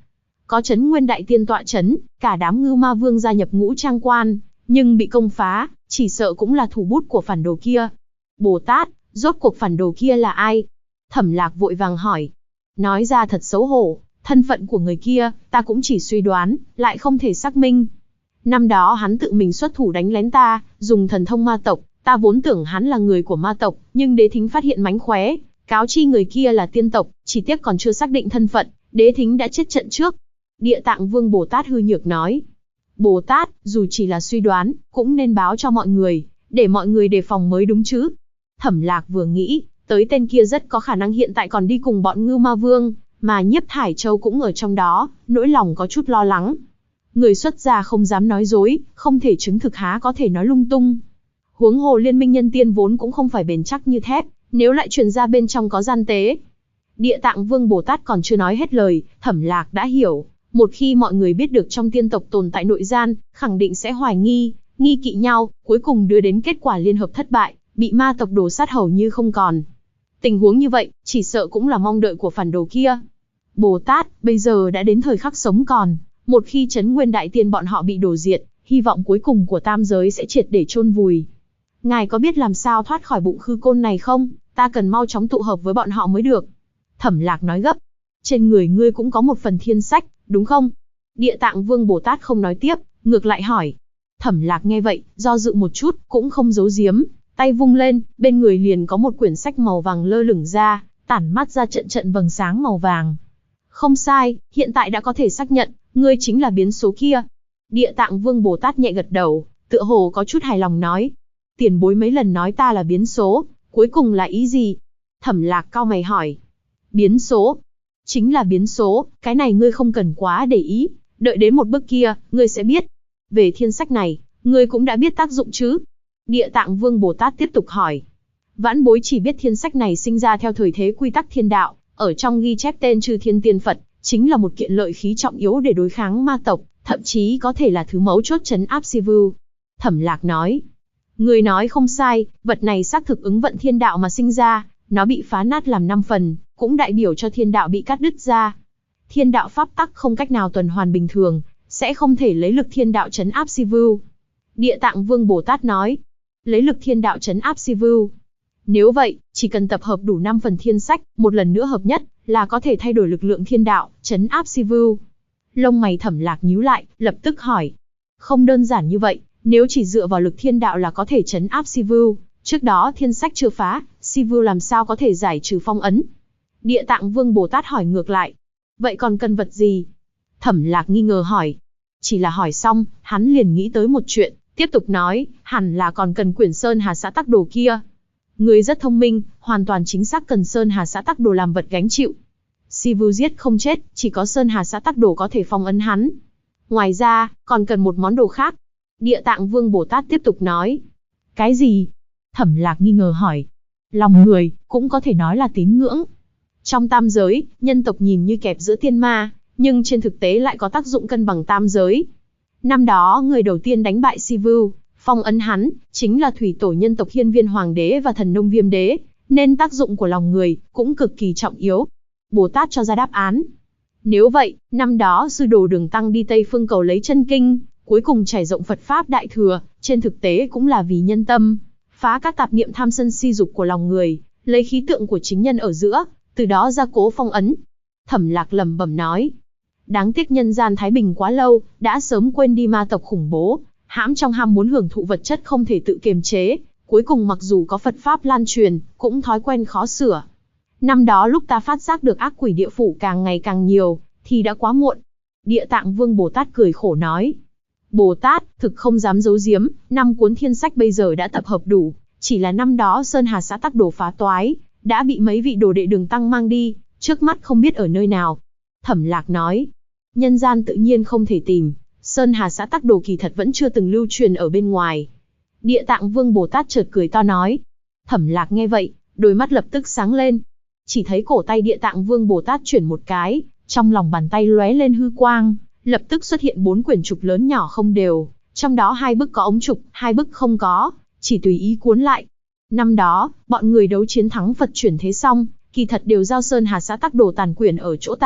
[SPEAKER 1] Có Trấn Nguyên Đại Tiên tọa chấn, cả đám Ngưu Ma Vương gia nhập ngũ trang quan, nhưng bị công phá, chỉ sợ cũng là thủ bút của phản đồ kia. Bồ Tát, rốt cuộc phản đồ kia là ai? Thẩm Lạc vội vàng hỏi. Nói ra thật xấu hổ, thân phận của người kia, ta cũng chỉ suy đoán, lại không thể xác minh. Năm đó hắn tự mình xuất thủ đánh lén ta, dùng thần thông ma tộc, ta vốn tưởng hắn là người của ma tộc, nhưng Đế Thính phát hiện mánh khóe, cáo chi người kia là tiên tộc, chỉ tiếc còn chưa xác định thân phận, Đế Thính đã chết trận trước. Địa Tạng Vương Bồ Tát hư nhược nói. Bồ Tát, dù chỉ là suy đoán, cũng nên báo cho mọi người, để mọi người đề phòng mới đúng chứ. Thẩm Lạc vừa nghĩ, tới tên kia rất có khả năng hiện tại còn đi cùng bọn Ngưu Ma Vương, mà Nhiếp Thải Châu cũng ở trong đó, nỗi lòng có chút lo lắng. Người xuất gia không dám nói dối, không thể chứng thực há có thể nói lung tung. Huống hồ liên minh nhân tiên vốn cũng không phải bền chắc như thép, nếu lại truyền ra bên trong có gian tế. Địa Tạng Vương Bồ Tát còn chưa nói hết lời, Thẩm Lạc đã hiểu. Một khi mọi người biết được trong tiên tộc tồn tại nội gian, khẳng định sẽ hoài nghi, nghi kỵ nhau, cuối cùng đưa đến kết quả liên hợp thất bại, bị ma tộc đổ sát hầu như không còn. Tình huống như vậy, chỉ sợ cũng là mong đợi của phản đồ kia. Bồ Tát, bây giờ đã đến thời khắc sống còn, một khi Trấn Nguyên Đại Tiên bọn họ bị đổ diệt, hy vọng cuối cùng của tam giới sẽ triệt để chôn vùi. Ngài có biết làm sao thoát khỏi bụng khư côn này không? Ta cần mau chóng tụ hợp với bọn họ mới được. Thẩm Lạc nói gấp. Trên người ngươi cũng có một phần thiên sách, đúng không? Địa Tạng Vương Bồ Tát không nói tiếp, ngược lại hỏi. Thẩm Lạc nghe vậy, do dự một chút, cũng không giấu giếm, tay vung lên, bên người liền có một quyển sách màu vàng lơ lửng ra, tản mát ra trận trận vầng sáng màu vàng. Không sai, hiện tại đã có thể xác nhận, ngươi chính là biến số kia. Địa Tạng Vương Bồ Tát nhẹ gật đầu, tựa hồ có chút hài lòng nói. Tiền bối mấy lần nói ta là biến số, cuối cùng là ý gì? Thẩm Lạc cau mày hỏi. Biến số? Chính là biến số, cái này ngươi không cần quá để ý, đợi đến một bước kia, ngươi sẽ biết. Về thiên sách này, ngươi cũng đã biết tác dụng chứ? Địa Tạng Vương Bồ Tát tiếp tục hỏi. Vãn bối chỉ biết thiên sách này sinh ra theo thời thế quy tắc thiên đạo, ở trong ghi chép tên Chư Thiên Tiên Phật, chính là một kiện lợi khí trọng yếu để đối kháng ma tộc, thậm chí có thể là thứ mấu chốt trấn áp Sivu. Thẩm Lạc nói. Người nói không sai, vật này xác thực ứng vận thiên đạo mà sinh ra, nó bị phá nát làm 5 phần, cũng đại biểu cho thiên đạo bị cắt đứt ra. Thiên đạo pháp tắc không cách nào tuần hoàn bình thường, sẽ không thể lấy lực thiên đạo trấn áp Sivu. Địa Tạng Vương Bồ Tát nói. Lấy lực thiên đạo trấn áp Sivu. Nếu vậy, chỉ cần tập hợp đủ 5 phần thiên sách, một lần nữa hợp nhất, là có thể thay đổi lực lượng thiên đạo, trấn áp Sivu. Lông mày Thẩm Lạc nhíu lại, lập tức hỏi. Không đơn giản như vậy, nếu chỉ dựa vào lực thiên đạo là có thể trấn áp Sivu, trước đó thiên sách chưa phá, Sivu làm sao có thể giải trừ phong ấn? Địa Tạng Vương Bồ Tát hỏi ngược lại. Vậy còn cần vật gì? Thẩm Lạc nghi ngờ hỏi. Chỉ là hỏi xong, hắn liền nghĩ tới một chuyện, tiếp tục nói, hẳn là còn cần quyển Sơn Hà Xã Tắc Đồ kia. Người rất thông minh, hoàn toàn chính xác cần Sơn Hà Xã Tắc Đồ làm vật gánh chịu. Sivu giết không chết, chỉ có Sơn Hà Xã Tắc Đồ có thể phong ấn hắn. Ngoài ra, còn cần một món đồ khác. Địa Tạng Vương Bồ Tát tiếp tục nói. Cái gì? Thẩm Lạc nghi ngờ hỏi. Lòng người, cũng có thể nói là tín ngưỡng. Trong tam giới, nhân tộc nhìn như kẹp giữa tiên ma, nhưng trên thực tế lại có tác dụng cân bằng tam giới. Năm đó, người đầu tiên đánh bại Sivu, phong ấn hắn, chính là thủy tổ nhân tộc Hiên Viên Hoàng đế và Thần Nông Viêm đế, nên tác dụng của lòng người cũng cực kỳ trọng yếu. Bồ Tát cho ra đáp án. Nếu vậy, năm đó sư đồ Đường Tăng đi Tây Phương cầu lấy chân kinh, cuối cùng trải rộng Phật Pháp Đại Thừa, trên thực tế cũng là vì nhân tâm, phá các tạp niệm tham sân si dục của lòng người, lấy khí tượng của chính nhân ở giữa, từ đó ra cố phong ấn. Thẩm Lạc lẩm bẩm nói. Đáng tiếc nhân gian thái bình quá lâu, đã sớm quên đi ma tộc khủng bố, hãm trong ham muốn hưởng thụ vật chất không thể tự kiềm chế, cuối cùng mặc dù có Phật Pháp lan truyền, cũng thói quen khó sửa. Năm đó lúc ta phát giác được ác quỷ địa phủ càng ngày càng nhiều, thì đã quá muộn. Địa Tạng Vương Bồ Tát cười khổ nói. Bồ Tát, thực không dám giấu giếm, 5 cuốn thiên sách bây giờ đã tập hợp đủ, chỉ là năm đó Sơn Hà Xã Tắc Đồ phá toái, đã bị mấy vị đồ đệ Đường Tăng mang đi, trước mắt không biết ở nơi nào. Thẩm Lạc nói. Nhân gian tự nhiên không thể tìm, Sơn Hà Xã Tắc Đồ kỳ thật vẫn chưa từng lưu truyền ở bên ngoài. Địa Tạng Vương Bồ Tát chợt cười to nói. Thẩm Lạc nghe vậy, đôi mắt lập tức sáng lên. Chỉ thấy cổ tay Địa Tạng Vương Bồ Tát chuyển một cái, trong lòng bàn tay lóe lên hư quang, lập tức xuất hiện 4 quyển trục lớn nhỏ không đều, trong đó 2 bức có ống trục, 2 bức không có, chỉ tùy ý cuốn lại. Năm đó, bọn người đấu chiến thắng Phật chuyển thế xong, kỳ thật đều giao Sơn Hà Xã Tắc Đồ tàn quyển ở chỗ ta,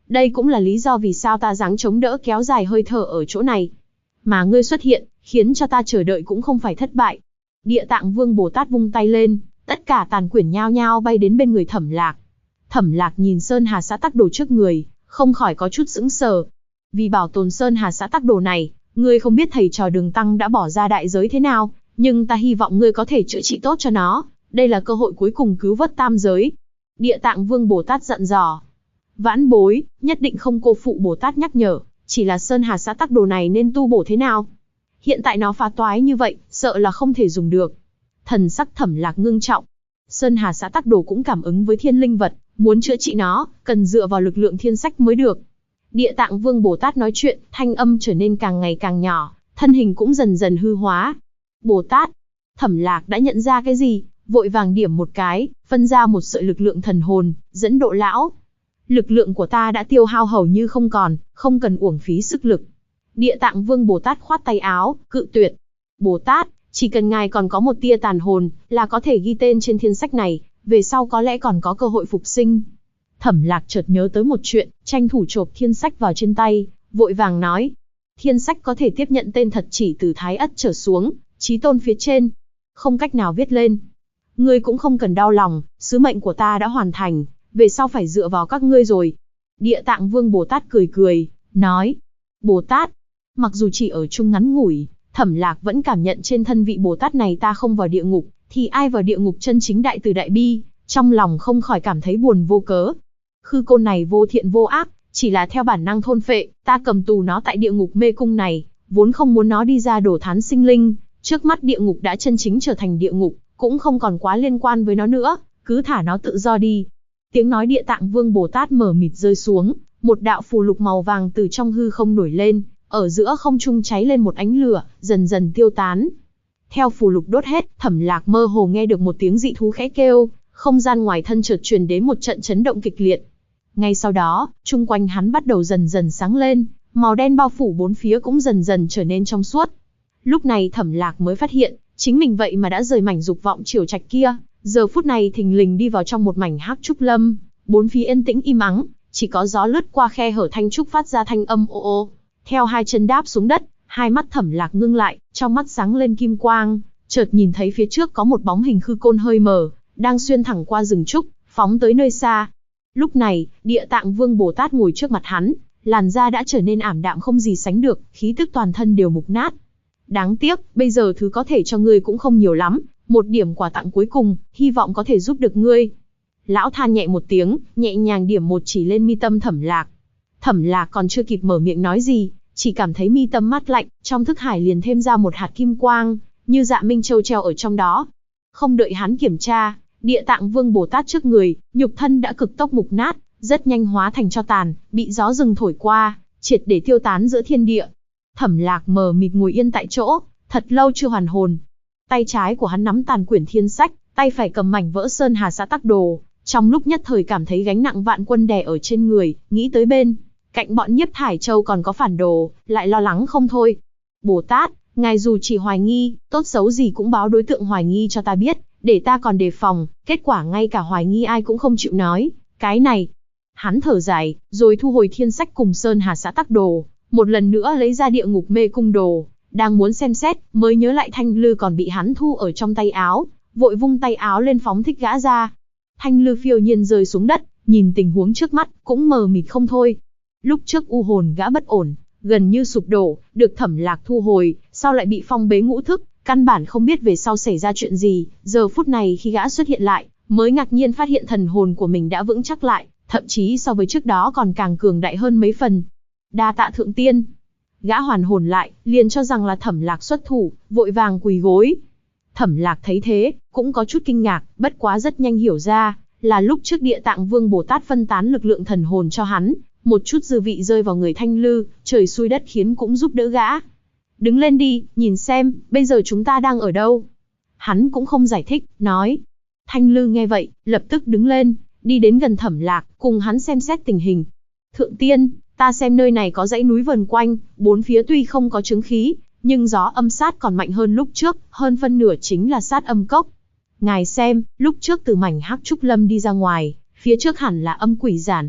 [SPEAKER 1] Đây cũng là lý do vì sao ta giáng chống đỡ kéo dài hơi thở ở chỗ này. Mà ngươi xuất hiện, khiến cho ta chờ đợi cũng không phải thất bại. Địa Tạng Vương Bồ Tát vung tay lên, tất cả tàn quyển nhao nhao bay đến bên người Thẩm Lạc. Thẩm Lạc nhìn Sơn Hà Xã Tắc Đồ trước người, không khỏi có chút sững sờ. Vì bảo tồn Sơn Hà Xã Tắc Đồ này, ngươi không biết thầy trò Đường Tăng đã bỏ ra đại giới thế nào, nhưng ta hy vọng ngươi có thể chữa trị tốt cho nó. Đây là cơ hội cuối cùng cứu vớt tam giới. Địa Tạng Vương Bồ Tát dặn dò. Vãn bối, nhất định không cô phụ Bồ Tát nhắc nhở, chỉ là Sơn Hà Xã Tắc Đồ này nên tu bổ thế nào? Hiện tại nó phá toái như vậy, sợ là không thể dùng được. Thần sắc Thẩm Lạc ngưng trọng. Sơn Hà Xã Tắc Đồ cũng cảm ứng với thiên linh vật, muốn chữa trị nó, cần dựa vào lực lượng thiên sách mới được. Địa Tạng Vương Bồ Tát nói chuyện, thanh âm trở nên càng ngày càng nhỏ, thân hình cũng dần dần hư hóa. Bồ Tát, Thẩm Lạc đã nhận ra cái gì, vội vàng điểm một cái, phân ra một sợi lực lượng thần hồn, dẫn độ lão. Lực lượng của ta đã tiêu hao hầu như không còn, không cần uổng phí sức lực. Địa Tạng Vương Bồ Tát khoát tay áo, cự tuyệt. Bồ Tát, chỉ cần ngài còn có một tia tàn hồn, là có thể ghi tên trên thiên sách này, về sau có lẽ còn có cơ hội phục sinh. Thẩm Lạc chợt nhớ tới một chuyện, tranh thủ chộp thiên sách vào trên tay, vội vàng nói. Thiên sách có thể tiếp nhận tên thật chỉ từ Thái Ất trở xuống, Chí Tôn phía trên. Không cách nào viết lên. Ngươi cũng không cần đau lòng, sứ mệnh của ta đã hoàn thành, về sau phải dựa vào các ngươi rồi. Địa Tạng Vương Bồ Tát cười cười, nói. Bồ Tát, mặc dù chỉ ở chung ngắn ngủi, Thẩm Lạc vẫn cảm nhận trên thân vị Bồ Tát này ta không vào địa ngục, thì ai vào địa ngục chân chính đại từ đại bi, trong lòng không khỏi cảm thấy buồn vô cớ. Khư côn này vô thiện vô ác, chỉ là theo bản năng thôn phệ, ta cầm tù nó tại địa ngục mê cung này, vốn không muốn nó đi ra đổ thán sinh linh, trước mắt địa ngục đã chân chính trở thành địa ngục, cũng không còn quá liên quan với nó nữa, cứ thả nó tự do đi. Tiếng nói Địa Tạng Vương Bồ Tát mờ mịt rơi xuống, một đạo phù lục màu vàng từ trong hư không nổi lên, ở giữa không trung cháy lên một ánh lửa, dần dần tiêu tán. Theo phù lục đốt hết, Thẩm Lạc mơ hồ nghe được một tiếng dị thú khẽ kêu, không gian ngoài thân chợt truyền đến một trận chấn động kịch liệt. Ngay sau đó, chung quanh hắn bắt đầu dần dần sáng lên, màu đen bao phủ bốn phía cũng dần dần trở nên trong suốt. Lúc này Thẩm Lạc mới phát hiện, chính mình vậy mà đã rời mảnh dục vọng triều trạch kia, giờ phút này thình lình đi vào trong một mảnh hắc trúc lâm, bốn phía yên tĩnh im ắng, chỉ có gió lướt qua khe hở thanh trúc phát ra thanh âm ô ô. Theo hai chân đáp xuống đất, hai mắt Thẩm Lạc ngưng lại, trong mắt sáng lên kim quang, chợt nhìn thấy phía trước có một bóng hình khư côn hơi mờ, đang xuyên thẳng qua rừng trúc, phóng tới nơi xa. Lúc này, Địa Tạng Vương Bồ Tát ngồi trước mặt hắn, làn da đã trở nên ảm đạm không gì sánh được, khí tức toàn thân đều mục nát. Đáng tiếc, bây giờ thứ có thể cho ngươi cũng không nhiều lắm, một điểm quà tặng cuối cùng, hy vọng có thể giúp được ngươi. Lão than nhẹ một tiếng, nhẹ nhàng điểm một chỉ lên mi tâm Thẩm Lạc. Thẩm Lạc còn chưa kịp mở miệng nói gì, chỉ cảm thấy mi tâm mát lạnh, trong thức hải liền thêm ra một hạt kim quang, như dạ minh châu treo ở trong đó. Không đợi hắn kiểm tra, Địa Tạng Vương Bồ Tát trước người, nhục thân đã cực tốc mục nát, rất nhanh hóa thành tro tàn, bị gió rừng thổi qua, triệt để tiêu tán giữa thiên địa. Thẩm Lạc mờ mịt ngồi yên tại chỗ, thật lâu chưa hoàn hồn. Tay trái của hắn nắm tàn quyển thiên sách, tay phải cầm mảnh vỡ Sơn Hà Xã Tắc Đồ, trong lúc nhất thời cảm thấy gánh nặng vạn quân đè ở trên người, nghĩ tới bên cạnh bọn Nhiếp Thải Châu còn có phản đồ, lại lo lắng không thôi. Bồ Tát, ngài dù chỉ hoài nghi, tốt xấu gì cũng báo đối tượng hoài nghi cho ta biết, để ta còn đề phòng, kết quả ngay cả hoài nghi ai cũng không chịu nói, cái này. Hắn thở dài, rồi thu hồi thiên sách cùng Sơn Hà Xã Tắc Đồ, một lần nữa lấy ra địa ngục mê cung đồ, đang muốn xem xét, mới nhớ lại thanh lư còn bị hắn thu ở trong tay áo, vội vung tay áo lên phóng thích gã ra. Thanh lư phiêu nhiên rơi xuống đất, nhìn tình huống trước mắt, cũng mờ mịt không thôi. Lúc trước u hồn gã bất ổn, gần như sụp đổ, được Thẩm Lạc thu hồi, sau lại bị phong bế ngũ thức, căn bản không biết về sau xảy ra chuyện gì, giờ phút này khi gã xuất hiện lại, mới ngạc nhiên phát hiện thần hồn của mình đã vững chắc lại, thậm chí so với trước đó còn càng cường đại hơn mấy phần. Đa tạ thượng tiên. Gã hoàn hồn lại, liền cho rằng là Thẩm Lạc xuất thủ, vội vàng quỳ gối. Thẩm Lạc thấy thế, cũng có chút kinh ngạc, bất quá rất nhanh hiểu ra, là lúc trước Địa Tạng Vương Bồ Tát phân tán lực lượng thần hồn cho hắn, một chút dư vị rơi vào người thanh lư, trời xui đất khiến cũng giúp đỡ gã. Đứng lên đi, nhìn xem, bây giờ chúng ta đang ở đâu. Hắn cũng không giải thích, nói. Thanh lư nghe vậy, lập tức đứng lên, đi đến gần Thẩm Lạc, cùng hắn xem xét tình hình. Thượng tiên, ta xem nơi này có dãy núi vần quanh, bốn phía tuy không có chứng khí, nhưng gió âm sát còn mạnh hơn lúc trước, hơn phân nửa chính là sát âm cốc. Ngài xem, lúc trước từ mảnh hắc trúc lâm đi ra ngoài, phía trước hẳn là âm quỷ giản.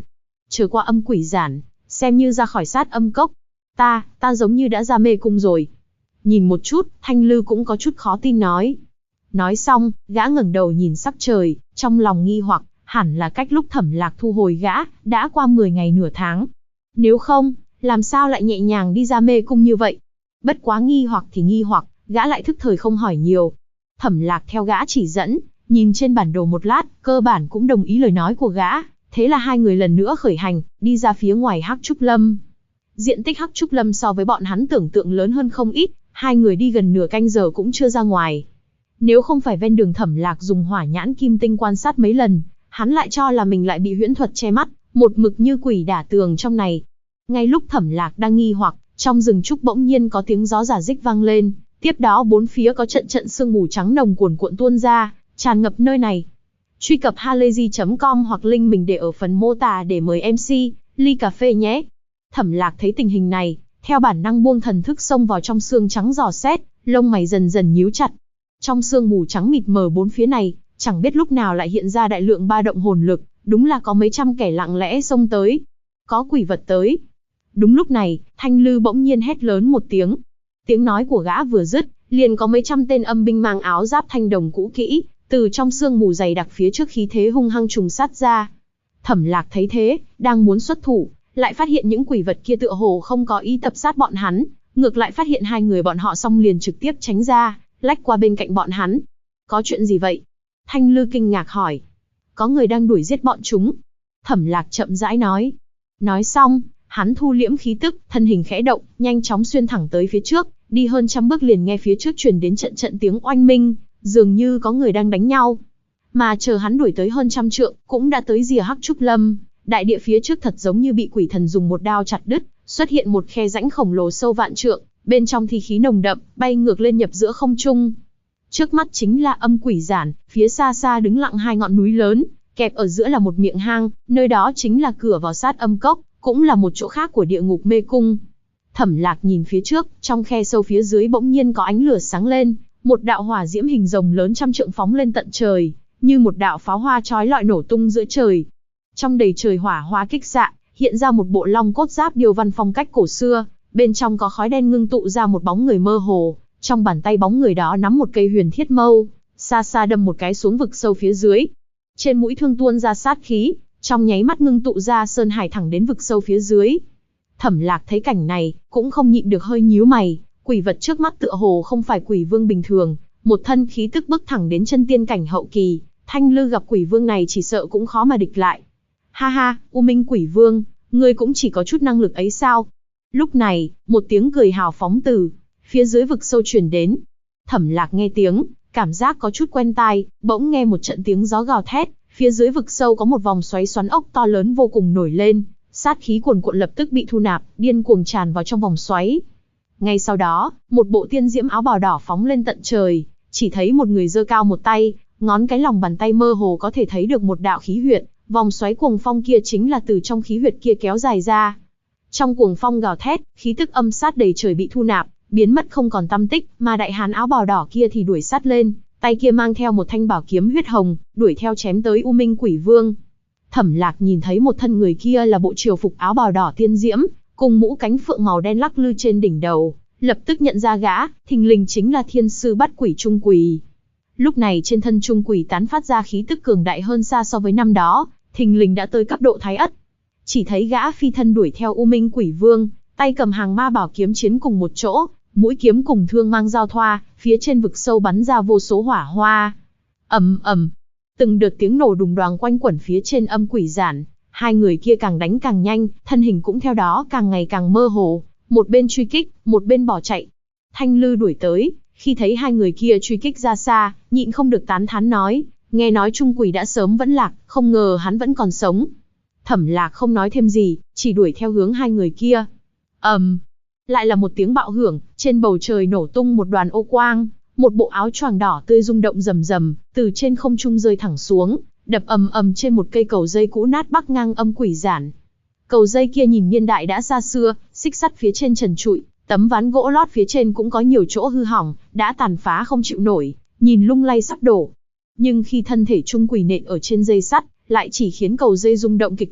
[SPEAKER 1] Chờ qua âm quỷ giản, xem như ra khỏi sát âm cốc. Ta giống như đã ra mê cung rồi. Nhìn một chút, Thanh Lư cũng có chút khó tin nói. Nói xong, gã ngẩng đầu nhìn sắc trời, trong lòng nghi hoặc, hẳn là cách lúc Thẩm Lạc thu hồi gã, đã qua 10 ngày nửa tháng. Nếu không, làm sao lại nhẹ nhàng đi ra mê cung như vậy? Bất quá nghi hoặc thì nghi hoặc, gã lại thức thời không hỏi nhiều. Thẩm Lạc theo gã chỉ dẫn, nhìn trên bản đồ một lát, cơ bản cũng đồng ý lời nói của gã. Thế là hai người lần nữa khởi hành, đi ra phía ngoài Hắc Trúc Lâm. Diện tích Hắc Trúc Lâm so với bọn hắn tưởng tượng lớn hơn không ít, hai người đi gần nửa canh giờ cũng chưa ra ngoài. Nếu không phải ven đường Thẩm Lạc dùng hỏa nhãn kim tinh quan sát mấy lần, hắn lại cho là mình lại bị huyễn thuật che mắt, một mực như quỷ đả tường trong này. Ngay lúc Thẩm Lạc đang nghi hoặc, trong rừng trúc bỗng nhiên có tiếng gió rả rích vang lên, tiếp đó bốn phía có trận trận sương mù trắng nồng cuồn cuộn tuôn ra, tràn ngập nơi này. Truy cập halayzi.com hoặc link mình để ở phần mô tả để mời MC ly cà phê nhé. Thẩm Lạc thấy tình hình này, theo bản năng buông thần thức xông vào trong sương trắng dò xét, lông mày dần dần nhíu chặt. Trong sương mù trắng mịt mờ bốn phía này, chẳng biết lúc nào lại hiện ra đại lượng ba động hồn lực, đúng là có mấy trăm kẻ lặng lẽ xông tới. Có quỷ vật tới. Đúng lúc này, Thanh Lư bỗng nhiên hét lớn một tiếng. Tiếng nói của gã vừa dứt, liền có mấy trăm tên âm binh mang áo giáp thanh đồng cũ kỹ, từ trong sương mù dày đặc phía trước khí thế hung hăng trùng sát ra. Thẩm Lạc thấy thế, đang muốn xuất thủ, lại phát hiện những quỷ vật kia tựa hồ không có ý tập sát bọn hắn, ngược lại phát hiện hai người bọn họ xong liền trực tiếp tránh ra, lách qua bên cạnh bọn hắn. Có chuyện gì vậy? Thanh Lư kinh ngạc hỏi. Có người đang đuổi giết bọn chúng. Thẩm Lạc chậm rãi nói. Nói xong, hắn thu liễm khí tức, thân hình khẽ động, nhanh chóng xuyên thẳng tới phía trước, đi hơn trăm bước liền nghe phía trước truyền đến trận trận tiếng oanh minh, dường như có người đang đánh nhau. Mà chờ hắn đuổi tới hơn trăm trượng, cũng đã tới rìa Hắc Trúc Lâm, đại địa phía trước thật giống như bị quỷ thần dùng một đao chặt đứt, xuất hiện một khe rãnh khổng lồ sâu vạn trượng, bên trong thi khí nồng đậm, bay ngược lên nhập giữa không trung. Trước mắt chính là âm quỷ giản, phía xa xa đứng lặng hai ngọn núi lớn, kẹp ở giữa là một miệng hang, nơi đó chính là cửa vào sát âm cốc, cũng là một chỗ khác của địa ngục mê cung. Thẩm Lạc nhìn phía trước, trong khe sâu phía dưới bỗng nhiên có ánh lửa sáng lên, một đạo hỏa diễm hình rồng lớn trăm trượng phóng lên tận trời, như một đạo pháo hoa chói lọi nổ tung giữa trời. Trong đầy trời hỏa hoa kích xạ, hiện ra một bộ long cốt giáp điêu văn phong cách cổ xưa, bên trong có khói đen ngưng tụ ra một bóng người mơ hồ, trong bàn tay bóng người đó nắm một cây huyền thiết mâu, xa xa đâm một cái xuống vực sâu phía dưới. Trên mũi thương tuôn ra sát khí, trong nháy mắt ngưng tụ ra sơn hải thẳng đến vực sâu phía dưới. Thẩm Lạc thấy cảnh này, cũng không nhịn được hơi nhíu mày, quỷ vật trước mắt tựa hồ không phải quỷ vương bình thường, một thân khí tức bước thẳng đến chân tiên cảnh hậu kỳ, Thanh Lư gặp quỷ vương này chỉ sợ cũng khó mà địch lại. Ha ha, U Minh quỷ vương, ngươi cũng chỉ có chút năng lực ấy sao? Lúc này, một tiếng cười hào phóng từ phía dưới vực sâu truyền đến. Thẩm Lạc nghe tiếng, cảm giác có chút quen tai, bỗng nghe một trận tiếng gió gào thét, phía dưới vực sâu có một vòng xoáy xoắn ốc to lớn vô cùng nổi lên, sát khí cuồn cuộn lập tức bị thu nạp, điên cuồng tràn vào trong vòng xoáy. Ngay sau đó, một bộ tiên diễm áo bào đỏ phóng lên tận trời, chỉ thấy một người giơ cao một tay, ngón cái lòng bàn tay mơ hồ có thể thấy được một đạo khí huyệt, vòng xoáy cuồng phong kia chính là từ trong khí huyệt kia kéo dài ra. Trong cuồng phong gào thét, khí tức âm sát đầy trời bị thu nạp, biến mất không còn tăm tích, mà đại hán áo bào đỏ kia thì đuổi sát lên, tay kia mang theo một thanh bảo kiếm huyết hồng, đuổi theo chém tới U Minh quỷ vương. Thẩm Lạc nhìn thấy một thân người kia là bộ triều phục áo bào đỏ tiên diễm, cùng mũ cánh phượng màu đen lắc lư trên đỉnh đầu, lập tức nhận ra gã, thình lình chính là thiên sư bắt quỷ Trung Quỳ. Lúc này trên thân Trung Quỳ tán phát ra khí tức cường đại hơn xa so với năm đó, thình lình đã tới cấp độ thái ất. Chỉ thấy gã phi thân đuổi theo U Minh quỷ vương, tay cầm hàng ma bảo kiếm chiến cùng một chỗ, mũi kiếm cùng thương mang giao thoa, phía trên vực sâu bắn ra vô số hỏa hoa. Ầm ầm, từng đợt tiếng nổ đùng đoàng quanh quẩn phía trên âm quỷ giản, hai người kia càng đánh càng nhanh, thân hình cũng theo đó càng ngày càng mơ hồ, một bên truy kích, một bên bỏ chạy. Thanh Lư đuổi tới, khi thấy hai người kia truy kích ra xa, nhịn không được tán thán nói, nghe nói Trung Quỳ đã sớm vẫn lạc, không ngờ hắn vẫn còn sống. Thẩm Lạc không nói thêm gì, chỉ đuổi theo hướng hai người kia. Lại là một tiếng bạo hưởng, trên bầu trời nổ tung một đoàn ô quang, một bộ áo choàng đỏ tươi rung động rầm rầm, từ trên không trung rơi thẳng xuống, đập ầm ầm trên một cây cầu dây cũ nát bắc ngang âm quỷ giản. Cầu dây kia nhìn niên đại đã xa xưa, xích sắt phía trên trần trụi, tấm ván gỗ lót phía trên cũng có nhiều chỗ hư hỏng, đã tàn phá không chịu nổi, nhìn lung lay sắp đổ. Nhưng khi thân thể Trung Quỳ nện ở trên dây sắt, lại chỉ khiến cầu dây rung động kịch liệt,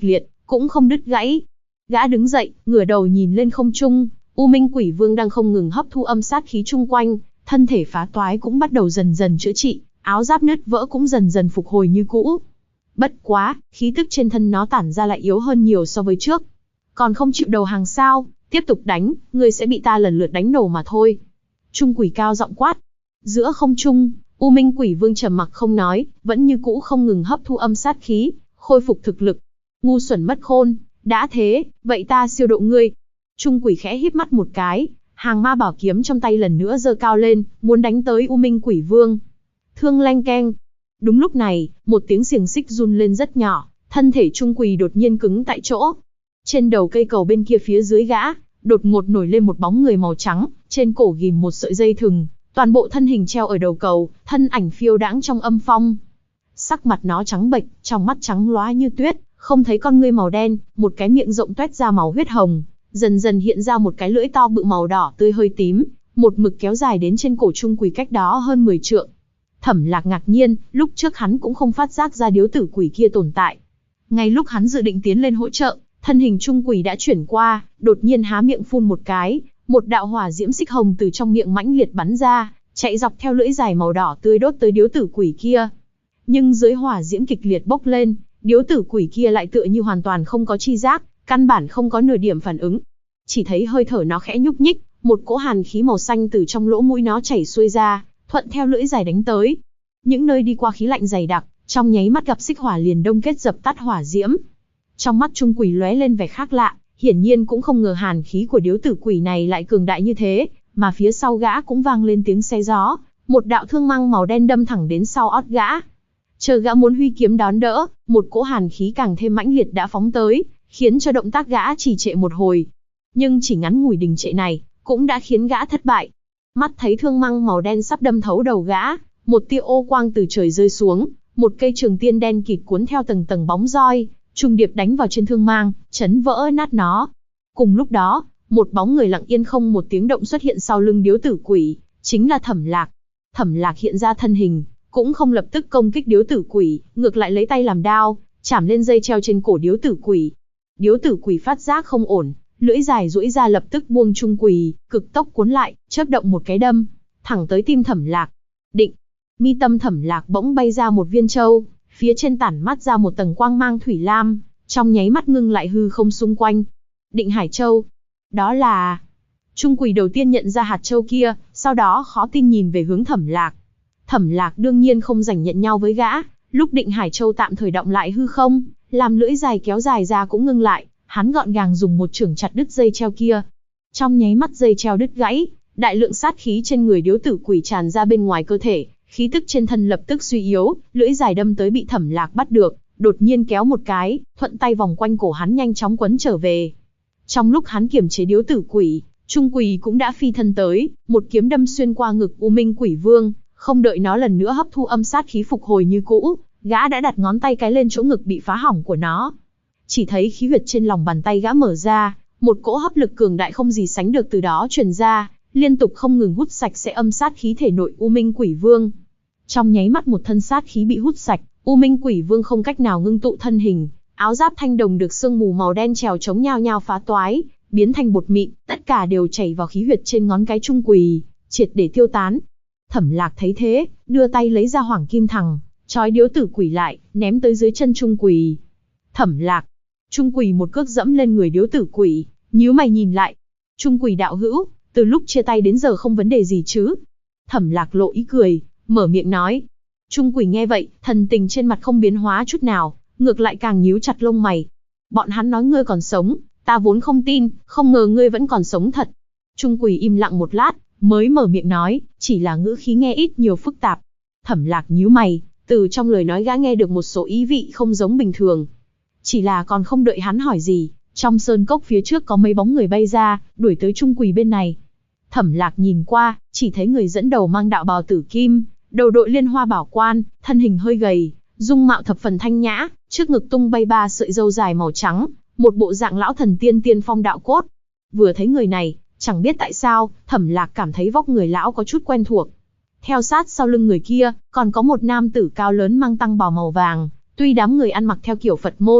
[SPEAKER 1] cũng không đứt gãy. Gã đứng dậy, ngửa đầu nhìn lên không trung, U Minh Quỷ Vương đang không ngừng hấp thu âm sát khí chung quanh, thân thể phá toái cũng bắt đầu dần dần chữa trị, áo giáp nứt vỡ cũng dần dần phục hồi như cũ. Bất quá, khí tức trên thân nó tản ra lại yếu hơn nhiều so với trước. Còn không chịu đầu hàng sao, tiếp tục đánh, ngươi sẽ bị ta lần lượt đánh nổ mà thôi. Trung Quỷ cao giọng quát. Giữa không trung, U Minh Quỷ Vương trầm mặc không nói, vẫn như cũ không ngừng hấp thu âm sát khí, khôi phục thực lực. Ngu xuẩn mất khôn, đã thế, vậy ta siêu độ ngươi. Trung Quỷ khẽ híp mắt một cái, hàng ma bảo kiếm trong tay lần nữa giơ cao lên, muốn đánh tới U Minh Quỷ Vương. Thương leng keng. Đúng lúc này, một tiếng xiềng xích run lên rất nhỏ, thân thể Trung Quỷ đột nhiên cứng tại chỗ. Trên đầu cây cầu bên kia phía dưới gã, đột ngột nổi lên một bóng người màu trắng, trên cổ ghim một sợi dây thừng, toàn bộ thân hình treo ở đầu cầu, thân ảnh phiêu đãng trong âm phong. Sắc mặt nó trắng bệch, trong mắt trắng lóa như tuyết, không thấy con ngươi màu đen, một cái miệng rộng toét ra màu huyết hồng, dần dần hiện ra một cái lưỡi to bự màu đỏ tươi hơi tím, một mực kéo dài đến trên cổ Trung Quỷ cách đó hơn 10 trượng. Thẩm Lạc ngạc nhiên, lúc trước hắn cũng không phát giác ra điếu tử quỷ kia tồn tại. Ngay lúc hắn dự định tiến lên hỗ trợ, thân hình Trung Quỷ đã chuyển qua, đột nhiên há miệng phun một cái, một đạo hỏa diễm xích hồng từ trong miệng mãnh liệt bắn ra, chạy dọc theo lưỡi dài màu đỏ tươi đốt tới điếu tử quỷ kia. Nhưng dưới hỏa diễm kịch liệt bốc lên, điếu tử quỷ kia lại tựa như hoàn toàn không có chi giác, căn bản không có nửa điểm phản ứng. Chỉ thấy hơi thở nó khẽ nhúc nhích, một cỗ hàn khí màu xanh từ trong lỗ mũi nó chảy xuôi ra, thuận theo lưỡi dài đánh tới. Những nơi đi qua khí lạnh dày đặc, trong nháy mắt gặp xích hỏa liền đông kết dập tắt hỏa diễm. Trong mắt Trung Quỷ lóe lên vẻ khác lạ, hiển nhiên cũng không ngờ hàn khí của điếu tử quỷ này lại cường đại như thế, mà phía sau gã cũng vang lên tiếng xé gió, một đạo thương mang màu đen đâm thẳng đến sau ót gã. Chờ gã muốn huy kiếm đón đỡ, một cỗ hàn khí càng thêm mãnh liệt đã phóng tới, khiến cho động tác gã trì trệ một hồi. Nhưng chỉ ngắn ngủi đình trệ này, cũng đã khiến gã thất bại. Mắt thấy thương mang màu đen sắp đâm thấu đầu gã, một tia ô quang từ trời rơi xuống, một cây trường tiên đen kịt cuốn theo tầng tầng bóng roi, trùng điệp đánh vào trên thương mang, chấn vỡ nát nó. Cùng lúc đó, một bóng người lặng yên không một tiếng động xuất hiện sau lưng điếu tử quỷ, chính là Thẩm Lạc. Thẩm Lạc hiện ra thân hình, cũng không lập tức công kích điếu tử quỷ, ngược lại lấy tay làm đao, chảm lên dây treo trên cổ điếu tử quỷ. Điếu tử quỷ phát giác không ổn, lưỡi dài duỗi ra lập tức buông Trung Quỷ, cực tốc cuốn lại, chớp động một cái đâm, thẳng tới tim Thẩm Lạc. Định, mi tâm Thẩm Lạc bỗng bay ra một viên châu, phía trên tản mắt ra một tầng quang mang thủy lam, trong nháy mắt ngưng lại hư không xung quanh. Định Hải Châu, đó là... Trung Quỷ đầu tiên nhận ra hạt châu kia, sau đó khó tin nhìn về hướng Thẩm Lạc. Thẩm Lạc đương nhiên không rảnh nhận nhau với gã, lúc Định Hải Châu tạm thời động lại hư không, làm lưỡi dài kéo dài ra cũng ngưng lại, hắn gọn gàng dùng một chưởng chặt đứt dây treo kia. Trong nháy mắt dây treo đứt gãy, đại lượng sát khí trên người điếu tử quỷ tràn ra bên ngoài cơ thể, khí tức trên thân lập tức suy yếu, lưỡi dài đâm tới bị Thẩm Lạc bắt được, đột nhiên kéo một cái, thuận tay vòng quanh cổ hắn nhanh chóng quấn trở về. Trong lúc hắn kiềm chế điếu tử quỷ, Trung Quỷ cũng đã phi thân tới, một kiếm đâm xuyên qua ngực U Minh Quỷ Vương, không đợi nó lần nữa hấp thu âm sát khí phục hồi như cũ, gã đã đặt ngón tay cái lên chỗ ngực bị phá hỏng của nó. Chỉ thấy khí huyệt trên lòng bàn tay gã mở ra, một cỗ hấp lực cường đại không gì sánh được từ đó truyền ra, liên tục không ngừng hút sạch sẽ âm sát khí thể nội U Minh Quỷ Vương. Trong nháy mắt một thân sát khí bị hút sạch, U Minh Quỷ Vương không cách nào ngưng tụ thân hình, áo giáp thanh đồng được sương mù màu đen trèo chống nhao nhao phá toái, biến thành bột mịn, tất cả đều chảy vào khí huyệt trên ngón cái Trung Quỷ, triệt để tiêu tán. Thẩm Lạc thấy thế, đưa tay lấy ra Hoàng Kim Thằng, trói điếu tử quỷ lại, ném tới dưới chân Trung Quỷ. Thẩm Lạc, Trung Quỷ một cước dẫm lên người điếu tử quỷ, nhíu mày nhìn lại. Trung Quỷ đạo hữu, từ lúc chia tay đến giờ không vấn đề gì chứ? Thẩm Lạc lộ ý cười, mở miệng nói. Trung Quỷ nghe vậy, thần tình trên mặt không biến hóa chút nào, ngược lại càng nhíu chặt lông mày. Bọn hắn nói ngươi còn sống, ta vốn không tin, không ngờ ngươi vẫn còn sống thật. Trung Quỷ im lặng một lát, mới mở miệng nói, chỉ là ngữ khí nghe ít nhiều phức tạp. Thẩm Lạc nhíu mày, từ trong lời nói gã nghe được một số ý vị không giống bình thường. Chỉ là còn không đợi hắn hỏi gì, trong sơn cốc phía trước có mấy bóng người bay ra, đuổi tới Trung Quỷ bên này. Thẩm Lạc nhìn qua, chỉ thấy người dẫn đầu mang đạo bào tử kim, đầu đội liên hoa bảo quan, thân hình hơi gầy, dung mạo thập phần thanh nhã, trước ngực tung bay 3 sợi râu dài màu trắng, một bộ dạng lão thần tiên tiên phong đạo cốt. Vừa thấy người này, chẳng biết tại sao, Thẩm Lạc cảm thấy vóc người lão có chút quen thuộc. Theo sát sau lưng người kia, còn có một nam tử cao lớn mang tăng bào màu vàng, tuy đám người ăn mặc theo kiểu Phật môn,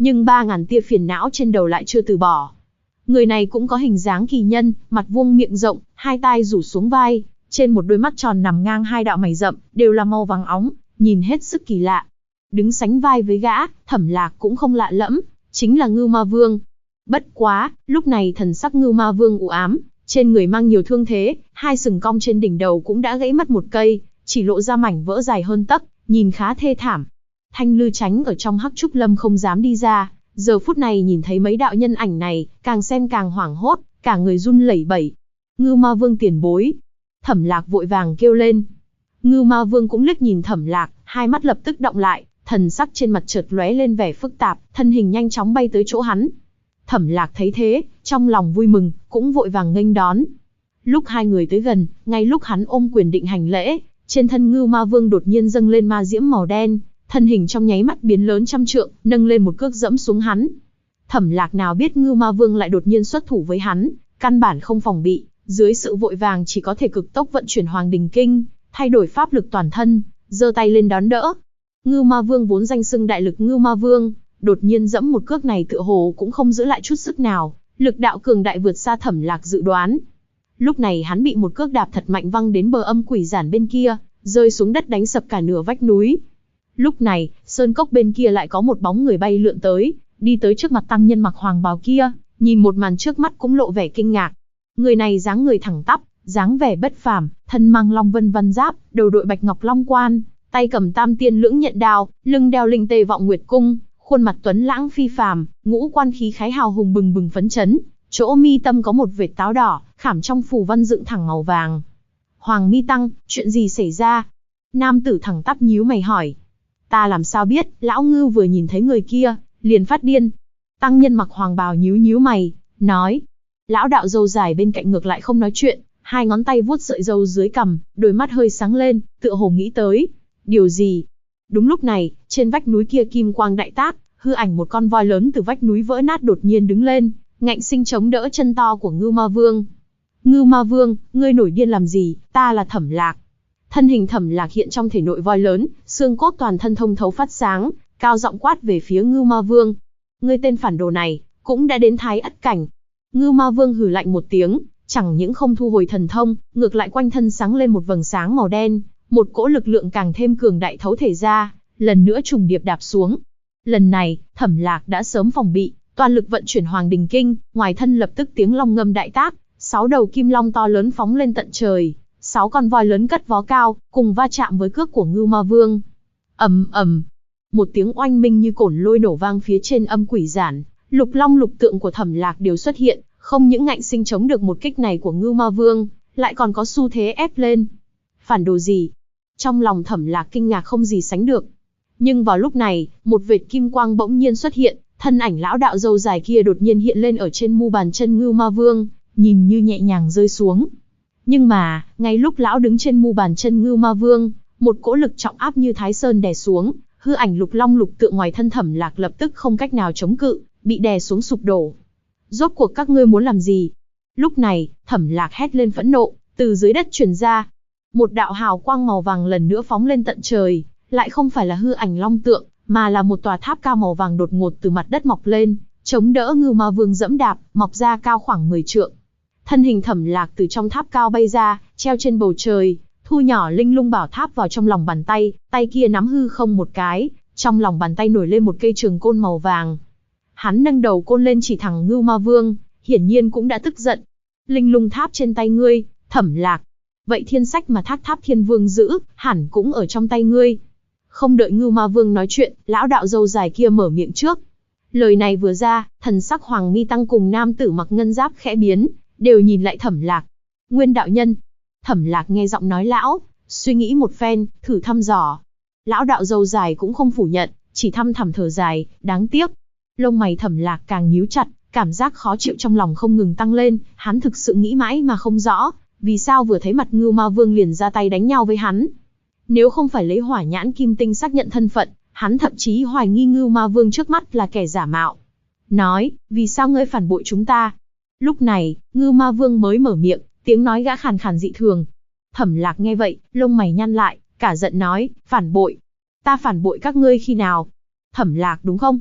[SPEAKER 1] nhưng 3.000 tia phiền não trên đầu lại chưa từ bỏ. Người này cũng có hình dáng kỳ nhân, mặt vuông miệng rộng, hai tai rủ xuống vai, trên một đôi mắt tròn nằm ngang hai đạo mày rậm, đều là màu vàng óng, nhìn hết sức kỳ lạ. Đứng sánh vai với gã, Thẩm Lạc cũng không lạ lẫm, chính là Ngưu Ma Vương. Bất quá, lúc này thần sắc Ngưu Ma Vương u ám, trên người mang nhiều thương thế, hai sừng cong trên đỉnh đầu cũng đã gãy mất một cây, chỉ lộ ra mảnh vỡ dài hơn tấc, nhìn khá thê thảm. Thanh Lư tránh ở trong Hắc Trúc Lâm không dám đi ra, giờ phút này nhìn thấy mấy đạo nhân ảnh này, càng xem càng hoảng hốt, cả người run lẩy bẩy. Ngưu Ma Vương tiền bối. Thẩm Lạc vội vàng kêu lên. Ngưu Ma Vương cũng liếc nhìn Thẩm Lạc, hai mắt lập tức động lại, thần sắc trên mặt chợt lóe lên vẻ phức tạp, thân hình nhanh chóng bay tới chỗ hắn. Thẩm Lạc thấy thế, trong lòng vui mừng, cũng vội vàng nghênh đón. Lúc hai người tới gần, ngay lúc hắn ôm quyền định hành lễ, trên thân Ngưu Ma Vương đột nhiên dâng lên ma diễm màu đen, thân hình trong nháy mắt biến lớn trăm trượng, nâng lên một cước dẫm xuống hắn. Thẩm Lạc nào biết Ngưu Ma Vương lại đột nhiên xuất thủ với hắn, căn bản không phòng bị, dưới sự vội vàng chỉ có thể cực tốc vận chuyển Hoàng Đình Kinh, thay đổi pháp lực toàn thân, giơ tay lên đón đỡ. Ngưu Ma Vương vốn danh xưng đại lực Ngưu Ma Vương, đột nhiên dẫm một cước này tựa hồ cũng không giữ lại chút sức nào, lực đạo cường đại vượt xa Thẩm Lạc dự đoán. Lúc này hắn bị một cước đạp thật mạnh văng đến bờ âm quỷ giản bên kia, rơi xuống đất đánh sập cả nửa vách núi. Lúc này, sơn cốc bên kia lại có một bóng người bay lượn tới, đi tới trước mặt tăng nhân mặc hoàng bào kia, nhìn một màn trước mắt cũng lộ vẻ kinh ngạc. Người này dáng người thẳng tắp, dáng vẻ bất phàm, thân mang long vân văn giáp, đầu đội bạch ngọc long quan, tay cầm tam tiên lưỡng nhận đao, lưng đeo linh tê vọng nguyệt cung, khuôn mặt tuấn lãng phi phàm, ngũ quan khí khái hào hùng bừng bừng phấn chấn, chỗ mi tâm có một vệt táo đỏ, khảm trong phù văn dựng thẳng màu vàng. Hoàng Mi Tăng, chuyện gì xảy ra? Nam tử thẳng tắp nhíu mày hỏi. Ta làm sao biết, lão Ngưu vừa nhìn thấy người kia, liền phát điên. Tăng nhân mặc hoàng bào nhíu mày, nói. Lão đạo râu dài bên cạnh ngược lại không nói chuyện, hai ngón tay vuốt sợi râu dưới cằm, đôi mắt hơi sáng lên, tựa hồ nghĩ tới. Điều gì? Đúng lúc này, trên vách núi kia kim quang đại tác, hư ảnh một con voi lớn từ vách núi vỡ nát đột nhiên đứng lên, ngạnh sinh chống đỡ chân to của Ngưu Ma Vương. Ngưu Ma Vương, ngươi nổi điên làm gì, ta là Thẩm Lạc. Thân hình Thẩm Lạc hiện trong thể nội voi lớn, xương cốt toàn thân thông thấu phát sáng, cao giọng quát về phía Ngưu Ma Vương. Ngươi tên phản đồ này, cũng đã đến Thái Ất cảnh. Ngưu Ma Vương hừ lạnh một tiếng, chẳng những không thu hồi thần thông, ngược lại quanh thân sáng lên một vầng sáng màu đen, một cỗ lực lượng càng thêm cường đại thấu thể ra, lần nữa trùng điệp đạp xuống. Lần này, Thẩm Lạc đã sớm phòng bị, toàn lực vận chuyển Hoàng Đình Kinh, ngoài thân lập tức tiếng long ngâm đại tác, 6 đầu kim long to lớn phóng lên tận trời, 6 con voi lớn cất vó cao, cùng va chạm với cước của Ngưu Ma Vương. Ầm ầm, một tiếng oanh minh như cổn lôi nổ vang phía trên âm quỷ giản, lục long lục tượng của Thẩm Lạc đều xuất hiện, không những ngạnh sinh chống được một kích này của Ngưu Ma Vương, lại còn có xu thế ép lên. Phản đồ gì? Trong lòng Thẩm Lạc kinh ngạc không gì sánh được. Nhưng vào lúc này, một vệt kim quang bỗng nhiên xuất hiện, thân ảnh lão đạo râu dài kia đột nhiên hiện lên ở trên mu bàn chân Ngưu Ma Vương, nhìn như nhẹ nhàng rơi xuống. Nhưng mà, ngay lúc lão đứng trên mu bàn chân Ngưu Ma Vương, một cỗ lực trọng áp như Thái Sơn đè xuống, hư ảnh lục long lục tượng ngoài thân Thẩm Lạc lập tức không cách nào chống cự, bị đè xuống sụp đổ. Rốt cuộc các ngươi muốn làm gì? Lúc này, Thẩm Lạc hét lên phẫn nộ, từ dưới đất truyền ra. Một đạo hào quang màu vàng lần nữa phóng lên tận trời, lại không phải là hư ảnh long tượng, mà là một tòa tháp cao màu vàng đột ngột từ mặt đất mọc lên, chống đỡ Ngưu Ma Vương dẫm đạp, mọc ra cao khoảng 10 trượng. Thân hình Thẩm Lạc từ trong tháp cao bay ra, treo trên bầu trời, thu nhỏ linh lung bảo tháp vào trong lòng bàn tay, tay kia nắm hư không một cái, trong lòng bàn tay nổi lên một cây trường côn màu vàng. Hắn nâng đầu côn lên chỉ thẳng Ngưu Ma Vương, hiển nhiên cũng đã tức giận. Linh lung tháp trên tay ngươi, Thẩm Lạc. Vậy thiên sách mà Thác Tháp Thiên Vương giữ, hẳn cũng ở trong tay ngươi. Không đợi Ngưu Ma Vương nói chuyện, lão đạo râu dài kia mở miệng trước. Lời này vừa ra, thần sắc Hoàng Mi Tăng cùng nam tử mặc ngân giáp khẽ biến, đều nhìn lại Thẩm Lạc. Nguyên đạo nhân. Thẩm Lạc nghe giọng nói lão, suy nghĩ một phen, thử thăm dò. Lão đạo râu dài cũng không phủ nhận, chỉ thăm thẳm thở dài, đáng tiếc. Lông mày Thẩm Lạc càng nhíu chặt, cảm giác khó chịu trong lòng không ngừng tăng lên, hắn thực sự nghĩ mãi mà không rõ, vì sao vừa thấy mặt Ngưu Ma Vương liền ra tay đánh nhau với hắn. Nếu không phải lấy hỏa nhãn kim tinh xác nhận thân phận, hắn thậm chí hoài nghi Ngưu Ma Vương trước mắt là kẻ giả mạo. Nói, vì sao ngươi phản bội chúng ta? Lúc này, Ngưu Ma Vương mới mở miệng, tiếng nói gã khàn khàn dị thường. Thẩm Lạc nghe vậy, lông mày nhăn lại, cả giận nói, phản bội. Ta phản bội các ngươi khi nào? Thẩm Lạc đúng không?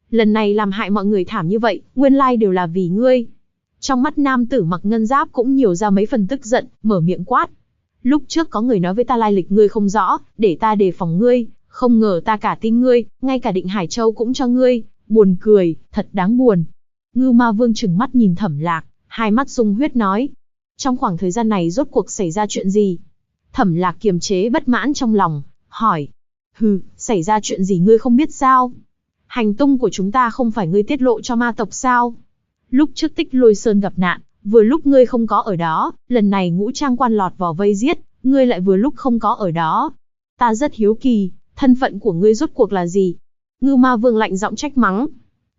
[SPEAKER 1] lần này làm hại mọi người thảm như vậy, nguyên lai đều là vì ngươi. Trong mắt nam tử mặc ngân giáp cũng nhiều ra mấy phần tức giận, mở miệng quát. Lúc trước có người nói với ta lai lịch ngươi không rõ, để ta đề phòng ngươi, không ngờ ta cả tin ngươi, ngay cả Định Hải Châu cũng cho ngươi, buồn cười, thật đáng buồn. Ngưu Ma Vương trừng mắt nhìn Thẩm Lạc, hai mắt sung huyết nói. Trong khoảng thời gian này rốt cuộc xảy ra chuyện gì? Thẩm Lạc kiềm chế bất mãn trong lòng, hỏi. Hừ, xảy ra chuyện gì ngươi không biết sao? Hành tung của chúng ta không phải ngươi tiết lộ cho ma tộc sao? Lúc trước Tích Lôi Sơn gặp nạn, vừa lúc ngươi không có ở đó, lần này Ngũ Trang quan lọt vào vây giết, ngươi lại vừa lúc không có ở đó. Ta rất hiếu kỳ, thân phận của ngươi rốt cuộc là gì? Ngưu Ma Vương lạnh giọng trách mắng.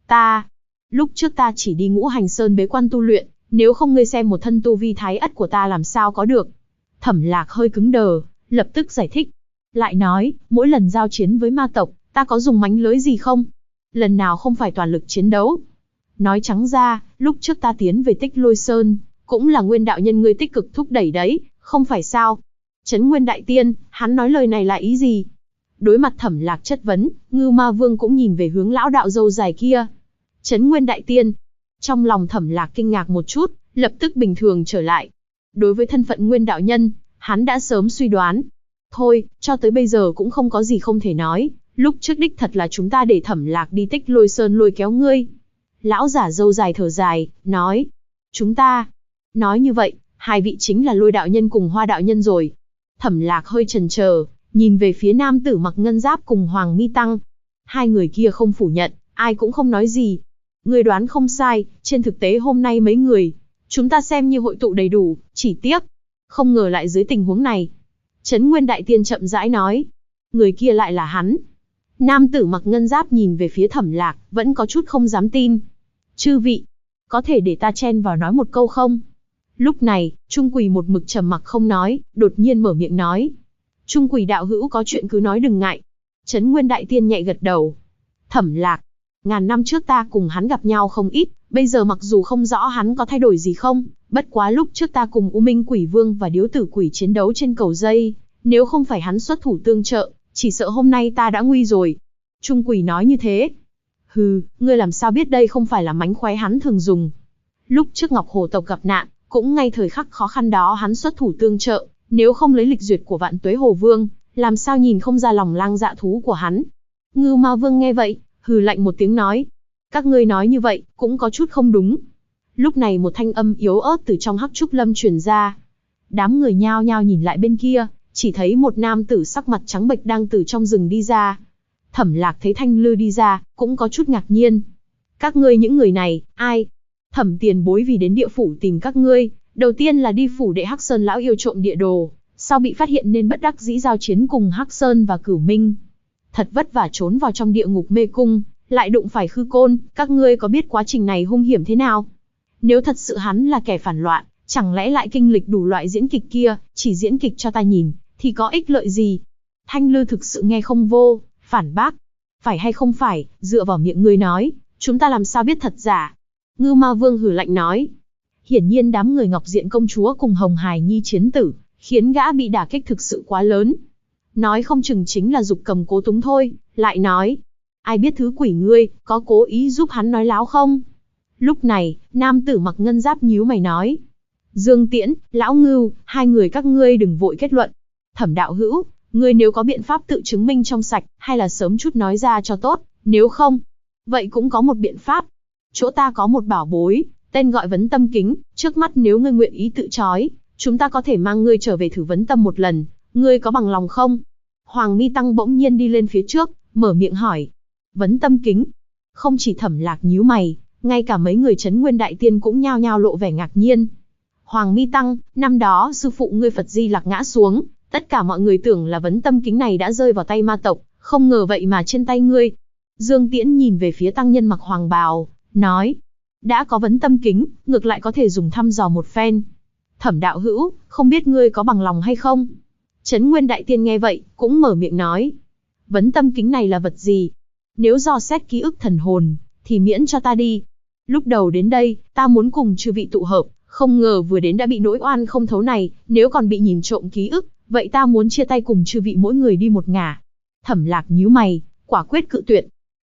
[SPEAKER 1] Lúc trước ta chỉ đi Ngũ Hành Sơn bế quan tu luyện, nếu không ngươi xem một thân tu vi thái ất của ta làm sao có được. Thẩm Lạc hơi cứng đờ, lập tức giải thích. Lại nói, mỗi lần giao chiến với ma tộc, ta có dùng mánh lới gì không? Lần nào không phải toàn lực chiến đấu. Nói trắng ra, lúc trước ta tiến về Tích Lôi Sơn, cũng là Nguyên đạo nhân ngươi tích cực thúc đẩy đấy, không phải sao? Trấn Nguyên Đại Tiên, hắn nói lời này là ý gì? Đối mặt Thẩm Lạc chất vấn, Ngưu Ma Vương cũng nhìn về hướng lão đạo râu dài kia. Trấn Nguyên Đại Tiên. Trong lòng Thẩm Lạc kinh ngạc một chút, lập tức bình thường trở lại. Đối với thân phận Nguyên đạo nhân, hắn đã sớm suy đoán. Thôi, cho tới bây giờ cũng không có gì không thể nói, lúc trước đích thật là chúng ta để Thẩm Lạc đi Tích Lôi Sơn lôi kéo ngươi. Lão giả râu dài thở dài, nói. Chúng ta. Nói như vậy, hai vị chính là Lôi đạo nhân cùng Hoa đạo nhân rồi. Thẩm Lạc hơi chần chờ, nhìn về phía nam tử mặc ngân giáp cùng Hoàng Mi Tăng. Hai người kia không phủ nhận, ai cũng không nói gì. Người đoán không sai, trên thực tế hôm nay mấy người, chúng ta xem như hội tụ đầy đủ, chỉ tiếc. Không ngờ lại dưới tình huống này. Trấn Nguyên Đại Tiên chậm rãi nói. Người kia lại là hắn. Nam tử mặc ngân giáp nhìn về phía Thẩm Lạc, vẫn có chút không dám tin. Chư vị, có thể để ta chen vào nói một câu không? Lúc này, Trung Quỳ một mực trầm mặc không nói, đột nhiên mở miệng nói. Trung Quỳ đạo hữu có chuyện cứ nói đừng ngại. Trấn Nguyên Đại Tiên nhẹ gật đầu. Thẩm Lạc, ngàn năm trước ta cùng hắn gặp nhau không ít, bây giờ mặc dù không rõ hắn có thay đổi gì không, bất quá lúc trước ta cùng U Minh Quỷ Vương và Điếu Tử Quỷ chiến đấu trên cầu dây, nếu không phải hắn xuất thủ tương trợ, chỉ sợ hôm nay ta đã nguy rồi. Trung Quỳ nói như thế. Hừ, ngươi làm sao biết đây không phải là mánh khóe hắn thường dùng. Lúc trước Ngọc Hồ tộc gặp nạn, cũng ngay thời khắc khó khăn đó hắn xuất thủ tương trợ, nếu không lấy lịch duyệt của Vạn Tuế Hồ Vương, làm sao nhìn không ra lòng lang dạ thú của hắn. Ngưu Ma Vương nghe vậy, hừ lạnh một tiếng nói. Các ngươi nói như vậy, cũng có chút không đúng. Lúc này một thanh âm yếu ớt từ trong Hắc Trúc Lâm truyền ra. Đám người nhao nhao nhìn lại bên kia, chỉ thấy một nam tử sắc mặt trắng bệch đang từ trong rừng đi ra. Thẩm Lạc thấy Thanh Lư đi ra, cũng có chút ngạc nhiên. Các ngươi những người này, ai? Thẩm tiền bối vì đến địa phủ tìm các ngươi, đầu tiên là đi phủ đệ Hắc Sơn lão yêu trộm địa đồ, sau bị phát hiện nên bất đắc dĩ giao chiến cùng Hắc Sơn và Cửu Minh. Thật vất vả trốn vào trong địa ngục mê cung, lại đụng phải Khư Côn, các ngươi có biết quá trình này hung hiểm thế nào? Nếu thật sự hắn là kẻ phản loạn, chẳng lẽ lại kinh lịch đủ loại diễn kịch kia, chỉ diễn kịch cho ta nhìn, thì có ích lợi gì? Thanh Lư thực sự nghe không vô, phản bác. Phải hay không phải, dựa vào miệng ngươi nói, chúng ta làm sao biết thật giả? Ngưu Ma Vương hừ lạnh nói. Hiển nhiên đám người Ngọc Diện công chúa cùng Hồng Hải Nhi chiến tử, khiến gã bị đả kích thực sự quá lớn. Nói không chừng chính là dục cầm cố túng thôi, lại nói. Ai biết thứ quỷ ngươi, có cố ý giúp hắn nói láo không? Lúc này, nam tử mặc ngân giáp nhíu mày nói. Dương Tiễn, Lão Ngưu, hai người các ngươi đừng vội kết luận. Thẩm đạo hữu, ngươi nếu có biện pháp tự chứng minh trong sạch, hay là sớm chút nói ra cho tốt, nếu không. Vậy cũng có một biện pháp. Chỗ ta có một bảo bối, tên gọi Vấn Tâm Kính, trước mắt nếu ngươi nguyện ý tự trói, chúng ta có thể mang ngươi trở về thử vấn tâm một lần, ngươi có bằng lòng không? Hoàng Mi Tăng bỗng nhiên đi lên phía trước, mở miệng hỏi. Vấn Tâm Kính. Không chỉ Thẩm Lạc nhíu mày, ngay cả mấy người Trấn Nguyên Đại Tiên cũng nhao nhao lộ vẻ ngạc nhiên. Hoàng Mi Tăng, năm đó sư phụ ngươi Phật Di Lặc ngã xuống, tất cả mọi người tưởng là Vấn Tâm Kính này đã rơi vào tay ma tộc, không ngờ vậy mà trên tay ngươi. Dương Tiễn nhìn về phía tăng nhân mặc hoàng bào, nói. Đã có Vấn Tâm Kính, ngược lại có thể dùng thăm dò một phen. Thẩm đạo hữu, không biết ngươi có bằng lòng hay không? Trấn Nguyên Đại Tiên nghe vậy, cũng mở miệng nói. Vấn Tâm Kính này là vật gì? Nếu dò xét ký ức thần hồn, thì miễn cho ta đi. Lúc đầu đến đây, ta muốn cùng chư vị tụ hợp, không ngờ vừa đến đã bị nỗi oan không thấu này, nếu còn bị nhìn trộm ký ức, vậy ta muốn chia tay cùng chư vị mỗi người đi một ngả. Thẩm Lạc nhíu mày, quả quyết cự tuyệt.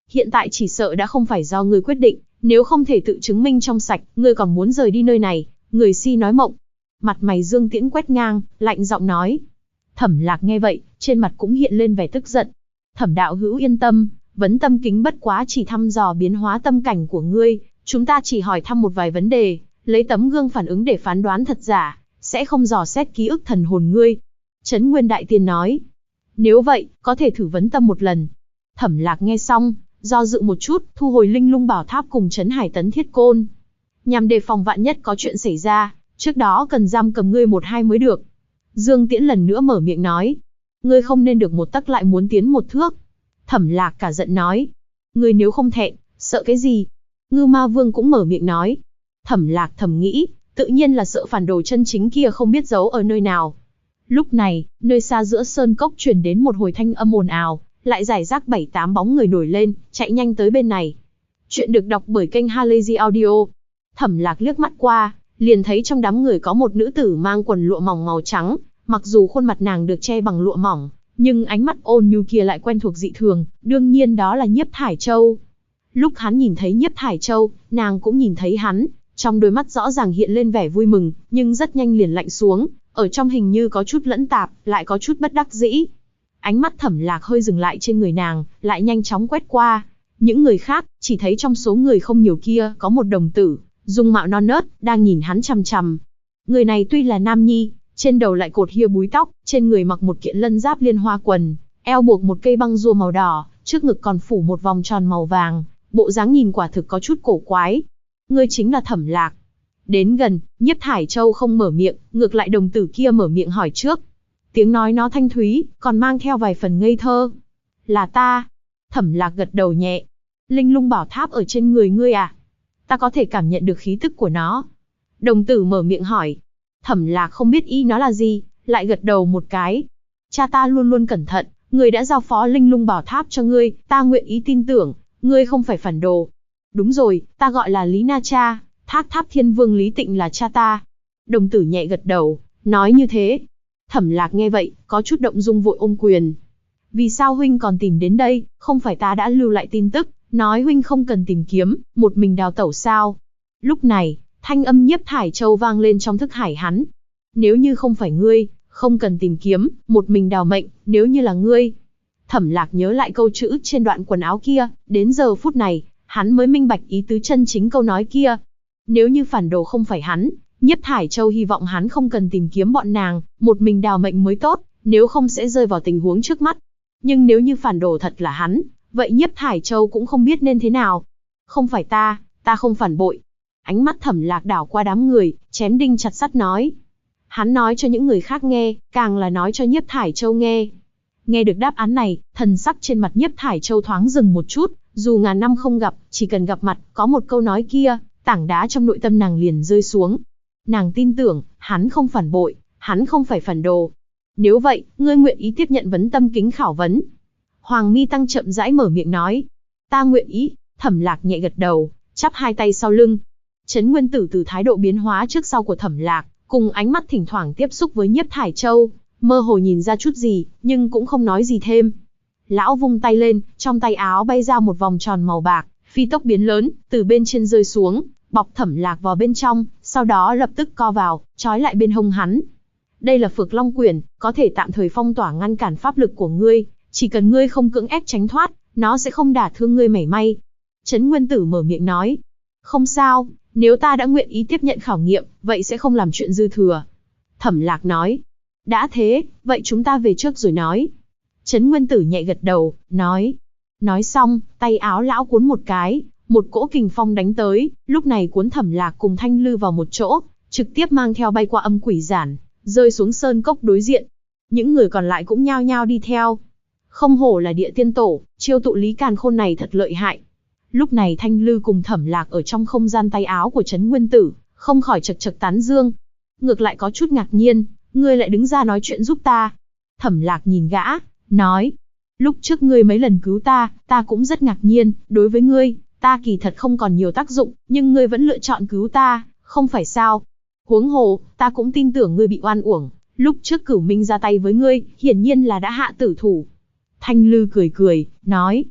[SPEAKER 1] Hiện tại chỉ sợ đã không phải do ngươi quyết định, nếu không thể tự chứng minh trong sạch, ngươi còn muốn rời đi nơi này, người si nói mộng. Mặt mày Dương Tiễn quét ngang, lạnh giọng nói. Thẩm Lạc nghe vậy, trên mặt cũng hiện lên vẻ tức giận. Thẩm đạo hữu yên tâm, vấn tâm kính bất quá chỉ thăm dò biến hóa tâm cảnh của ngươi, chúng ta chỉ hỏi thăm một vài vấn đề, lấy tấm gương phản ứng để phán đoán thật giả, sẽ không dò xét ký ức thần hồn ngươi. Trấn Nguyên Đại Tiên nói. Nếu vậy, có thể thử vấn tâm một lần. Thẩm Lạc nghe xong, do dự một chút, thu hồi Linh Lung Bảo Tháp cùng Trấn Hải Tấn Thiết Côn. Nhằm đề phòng vạn nhất có chuyện xảy ra, trước đó cần giam cầm ngươi 1-2 mới được. Dương Tiễn lần nữa mở miệng nói. Ngươi không nên được một tấc lại muốn tiến một thước. Thẩm Lạc cả giận nói. Ngươi nếu không thẹn, sợ cái gì? Ngưu Ma Vương cũng mở miệng nói. Thẩm Lạc thầm nghĩ, tự nhiên là sợ phản đồ chân chính kia không biết giấu ở nơi nào. Lúc này, nơi xa giữa sơn cốc truyền đến một hồi thanh âm ồn ào, lại rải rác 7-8 bóng người nổi lên, chạy nhanh tới bên này. Chuyện được đọc bởi kênh Halazy Audio. Thẩm Lạc liếc mắt qua, liền thấy trong đám người có một nữ tử mang quần lụa mỏng màu trắng, mặc dù khuôn mặt nàng được che bằng lụa mỏng, nhưng ánh mắt ôn nhu kia lại quen thuộc dị thường, đương nhiên đó là Nhiếp Thải Châu. Lúc hắn nhìn thấy Nhiếp Thải Châu, nàng cũng nhìn thấy hắn, trong đôi mắt rõ ràng hiện lên vẻ vui mừng, nhưng rất nhanh liền lạnh xuống, ở trong hình như có chút lẫn tạp, lại có chút bất đắc dĩ. Ánh mắt Thẩm Lạc hơi dừng lại trên người nàng, lại nhanh chóng quét qua. Những người khác, chỉ thấy trong số người không nhiều kia, có một đồng tử, dung mạo non nớt, đang nhìn hắn chằm chằm. Người này tuy là nam nhi, trên đầu lại cột hia búi tóc, trên người mặc một kiện lân giáp liên hoa quần, eo buộc một cây băng rua màu đỏ, trước ngực còn phủ một vòng tròn màu vàng, bộ dáng nhìn quả thực có chút cổ quái. Ngươi chính là Thẩm Lạc. Đến gần, Nhiếp Thải Châu không mở miệng, ngược lại đồng tử kia mở miệng hỏi trước. Tiếng nói nó thanh thúy, còn mang theo vài phần ngây thơ. Là ta. Thẩm Lạc gật đầu nhẹ. Linh Lung Bảo Tháp ở trên người ngươi à? Ta có thể cảm nhận được khí tức của nó. Đồng tử mở miệng hỏi. Thẩm Lạc không biết ý nó là gì, lại gật đầu một cái. Cha ta luôn luôn cẩn thận, người đã giao phó Linh Lung Bảo Tháp cho ngươi, ta nguyện ý tin tưởng, ngươi không phải phản đồ. Đúng rồi, ta gọi là Lý Na Cha, Thác Tháp Thiên Vương Lý Tịnh là cha ta. Đồng tử nhẹ gật đầu, nói như thế. Thẩm Lạc nghe vậy, có chút động dung vội ôm quyền. Vì sao huynh còn tìm đến đây, không phải ta đã lưu lại tin tức, nói huynh không cần tìm kiếm, một mình đào tẩu sao? Lúc này, thanh âm Nhiếp Thải Châu vang lên trong thức hải hắn. Nếu như không phải ngươi, không cần tìm kiếm, một mình đào mệnh, nếu như là ngươi. Thẩm Lạc nhớ lại câu chữ trên đoạn quần áo kia, đến giờ phút này, hắn mới minh bạch ý tứ chân chính câu nói kia. Nếu như phản đồ không phải hắn, Nhiếp Thải Châu hy vọng hắn không cần tìm kiếm bọn nàng, một mình đào mệnh mới tốt, nếu không sẽ rơi vào tình huống trước mắt. Nhưng nếu như phản đồ thật là hắn, vậy Nhiếp Thải Châu cũng không biết nên thế nào. Không phải ta không phản bội. Ánh mắt Thẩm Lạc đảo qua đám người, chém đinh chặt sắt nói. Hắn nói cho những người khác nghe, càng là nói cho Nhiếp Thải Châu nghe. Nghe được đáp án này, thần sắc trên mặt Nhiếp Thải Châu thoáng dừng một chút, dù ngàn năm không gặp, chỉ cần gặp mặt, có một câu nói kia, tảng đá trong nội tâm nàng liền rơi xuống. Nàng tin tưởng, hắn không phản bội, hắn không phải phản đồ. Nếu vậy, ngươi nguyện ý tiếp nhận vấn tâm kính khảo vấn? Hoàng Mi Tăng chậm rãi mở miệng nói. Ta nguyện ý. Thẩm Lạc nhẹ gật đầu, chắp hai tay sau lưng. Trấn Nguyên Tử từ thái độ biến hóa trước sau của Thẩm Lạc, cùng ánh mắt thỉnh thoảng tiếp xúc với Nhiếp Thải Châu, mơ hồ nhìn ra chút gì, nhưng cũng không nói gì thêm. Lão vung tay lên, trong tay áo bay ra một vòng tròn màu bạc, phi tốc biến lớn, từ bên trên rơi xuống, bọc Thẩm Lạc vào bên trong, sau đó lập tức co vào, trói lại bên hông hắn. Đây là Phược Long Quyển, có thể tạm thời phong tỏa ngăn cản pháp lực của ngươi, chỉ cần ngươi không cưỡng ép tránh thoát, nó sẽ không đả thương ngươi mảy may. Trấn Nguyên Tử mở miệng nói. Không sao, nếu ta đã nguyện ý tiếp nhận khảo nghiệm, vậy sẽ không làm chuyện dư thừa. Thẩm Lạc nói. Đã thế, vậy chúng ta về trước rồi nói. Trấn Nguyên Tử nhẹ gật đầu, nói. Nói xong, tay áo lão cuốn một cái, một cỗ kình phong đánh tới, lúc này cuốn Thẩm Lạc cùng Thanh Lư vào một chỗ, trực tiếp mang theo bay qua âm quỷ giản, rơi xuống sơn cốc đối diện. Những người còn lại cũng nhao nhao đi theo. Không hổ là địa tiên tổ, chiêu tụ lý càn khôn này thật lợi hại. Lúc này Thanh Lư cùng Thẩm Lạc ở trong không gian tay áo của Trấn Nguyên Tử, không khỏi chật chật tán dương. Ngược lại có chút ngạc nhiên, ngươi lại đứng ra nói chuyện giúp ta. Thẩm Lạc nhìn gã, nói. Lúc trước ngươi mấy lần cứu ta cũng rất ngạc nhiên, đối với ngươi, ta kỳ thật không còn nhiều tác dụng, nhưng ngươi vẫn lựa chọn cứu ta, không phải sao? Huống hồ, ta cũng tin tưởng ngươi bị oan uổng, lúc trước Cửu Minh ra tay với ngươi, hiển nhiên là đã hạ tử thủ. Thanh Lư cười cười, nói.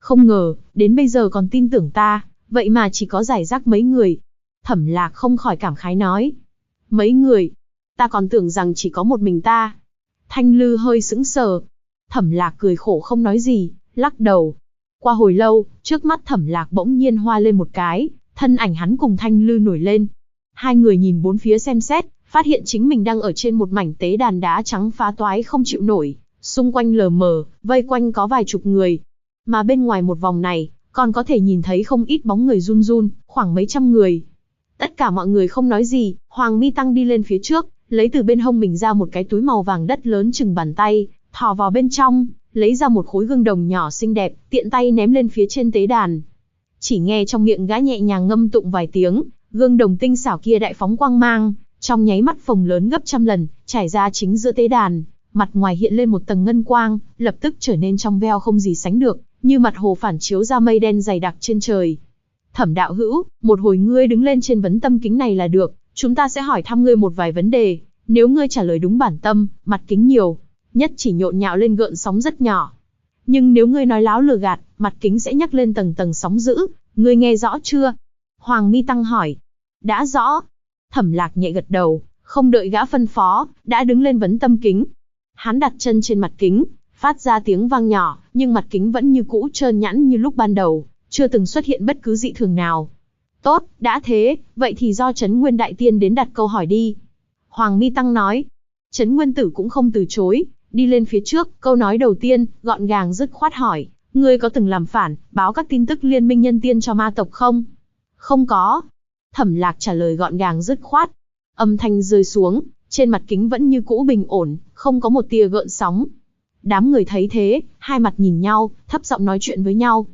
[SPEAKER 1] Không ngờ, đến bây giờ còn tin tưởng ta, vậy mà chỉ có rải rác mấy người. Thẩm Lạc không khỏi cảm khái nói. Mấy người? Ta còn tưởng rằng chỉ có một mình ta. Thanh Lư hơi sững sờ. Thẩm Lạc cười khổ không nói gì, lắc đầu. Qua hồi lâu, trước mắt Thẩm Lạc bỗng nhiên hoa lên một cái, thân ảnh hắn cùng Thanh Lư nổi lên. Hai người nhìn bốn phía xem xét, phát hiện chính mình đang ở trên một mảnh tế đàn đá trắng phá toái không chịu nổi, xung quanh lờ mờ, vây quanh có vài chục người. Mà bên ngoài một vòng này, còn có thể nhìn thấy không ít bóng người run run, khoảng mấy trăm người. Tất cả mọi người không nói gì, Hoàng Mi Tăng đi lên phía trước, lấy từ bên hông mình ra một cái túi màu vàng đất lớn chừng bàn tay, thò vào bên trong, lấy ra một khối gương đồng nhỏ xinh đẹp, tiện tay ném lên phía trên tế đàn. Chỉ nghe trong miệng gã nhẹ nhàng ngâm tụng vài tiếng, gương đồng tinh xảo kia đại phóng quang mang, trong nháy mắt phồng lớn gấp trăm lần, trải ra chính giữa tế đàn, mặt ngoài hiện lên một tầng ngân quang, lập tức trở nên trong veo không gì sánh được, như mặt hồ phản chiếu ra mây đen dày đặc trên trời. Thẩm đạo hữu, một hồi ngươi đứng lên trên vấn tâm kính này là được, chúng ta sẽ hỏi thăm ngươi một vài vấn đề, nếu ngươi trả lời đúng bản tâm, mặt kính nhiều, nhất chỉ nhộn nhạo lên gợn sóng rất nhỏ. Nhưng nếu ngươi nói láo lừa gạt, mặt kính sẽ nhấc lên tầng tầng sóng dữ, ngươi nghe rõ chưa? Hoàng Mi Tăng hỏi. Đã rõ. Thẩm Lạc nhẹ gật đầu, không đợi gã phân phó, đã đứng lên vấn tâm kính. Hắn đặt chân trên mặt kính, phát ra tiếng vang nhỏ, nhưng mặt kính vẫn như cũ trơn nhẵn như lúc ban đầu, chưa từng xuất hiện bất cứ dị thường nào. Tốt, đã thế, vậy thì do Trấn Nguyên Đại Tiên đến đặt câu hỏi đi. Hoàng Mi Tăng nói. Trấn Nguyên Tử cũng không từ chối, đi lên phía trước, câu nói đầu tiên, gọn gàng dứt khoát hỏi, ngươi có từng làm phản, báo các tin tức liên minh nhân tiên cho ma tộc không? Không có. Thẩm Lạc trả lời gọn gàng dứt khoát. Âm thanh rơi xuống, trên mặt kính vẫn như cũ bình ổn, không có một tia gợn sóng. Đám người thấy thế, hai mặt nhìn nhau, thấp giọng nói chuyện với nhau.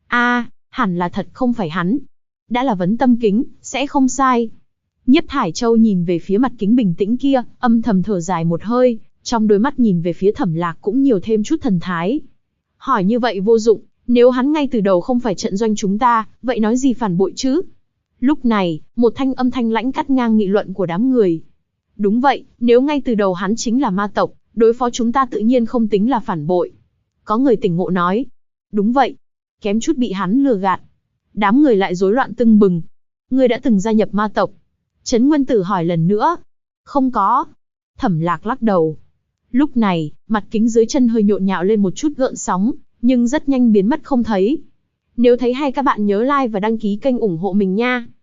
[SPEAKER 1] Hẳn là thật không phải hắn. Đã là vấn tâm kính, sẽ không sai. Nhiếp Thải Châu nhìn về phía mặt kính bình tĩnh kia, âm thầm thở dài một hơi, trong đôi mắt nhìn về phía Thẩm Lạc cũng nhiều thêm chút thần thái. Hỏi như vậy vô dụng, nếu hắn ngay từ đầu không phải trận doanh chúng ta, vậy nói gì phản bội chứ? Lúc này, một thanh âm thanh lãnh cắt ngang nghị luận của đám người. Đúng vậy, nếu ngay từ đầu hắn chính là ma tộc, đối phó chúng ta tự nhiên không tính là phản bội. Có người tỉnh ngộ nói. Đúng vậy, kém chút bị hắn lừa gạt. Đám người lại rối loạn tưng bừng. Ngươi đã từng gia nhập ma tộc? Trấn Nguyên Tử hỏi lần nữa. Không có. Thẩm Lạc lắc đầu. Lúc này, mặt kính dưới chân hơi nhộn nhạo lên một chút gợn sóng, nhưng rất nhanh biến mất không thấy. Nếu thấy hay các bạn nhớ like và đăng ký kênh ủng hộ mình nha.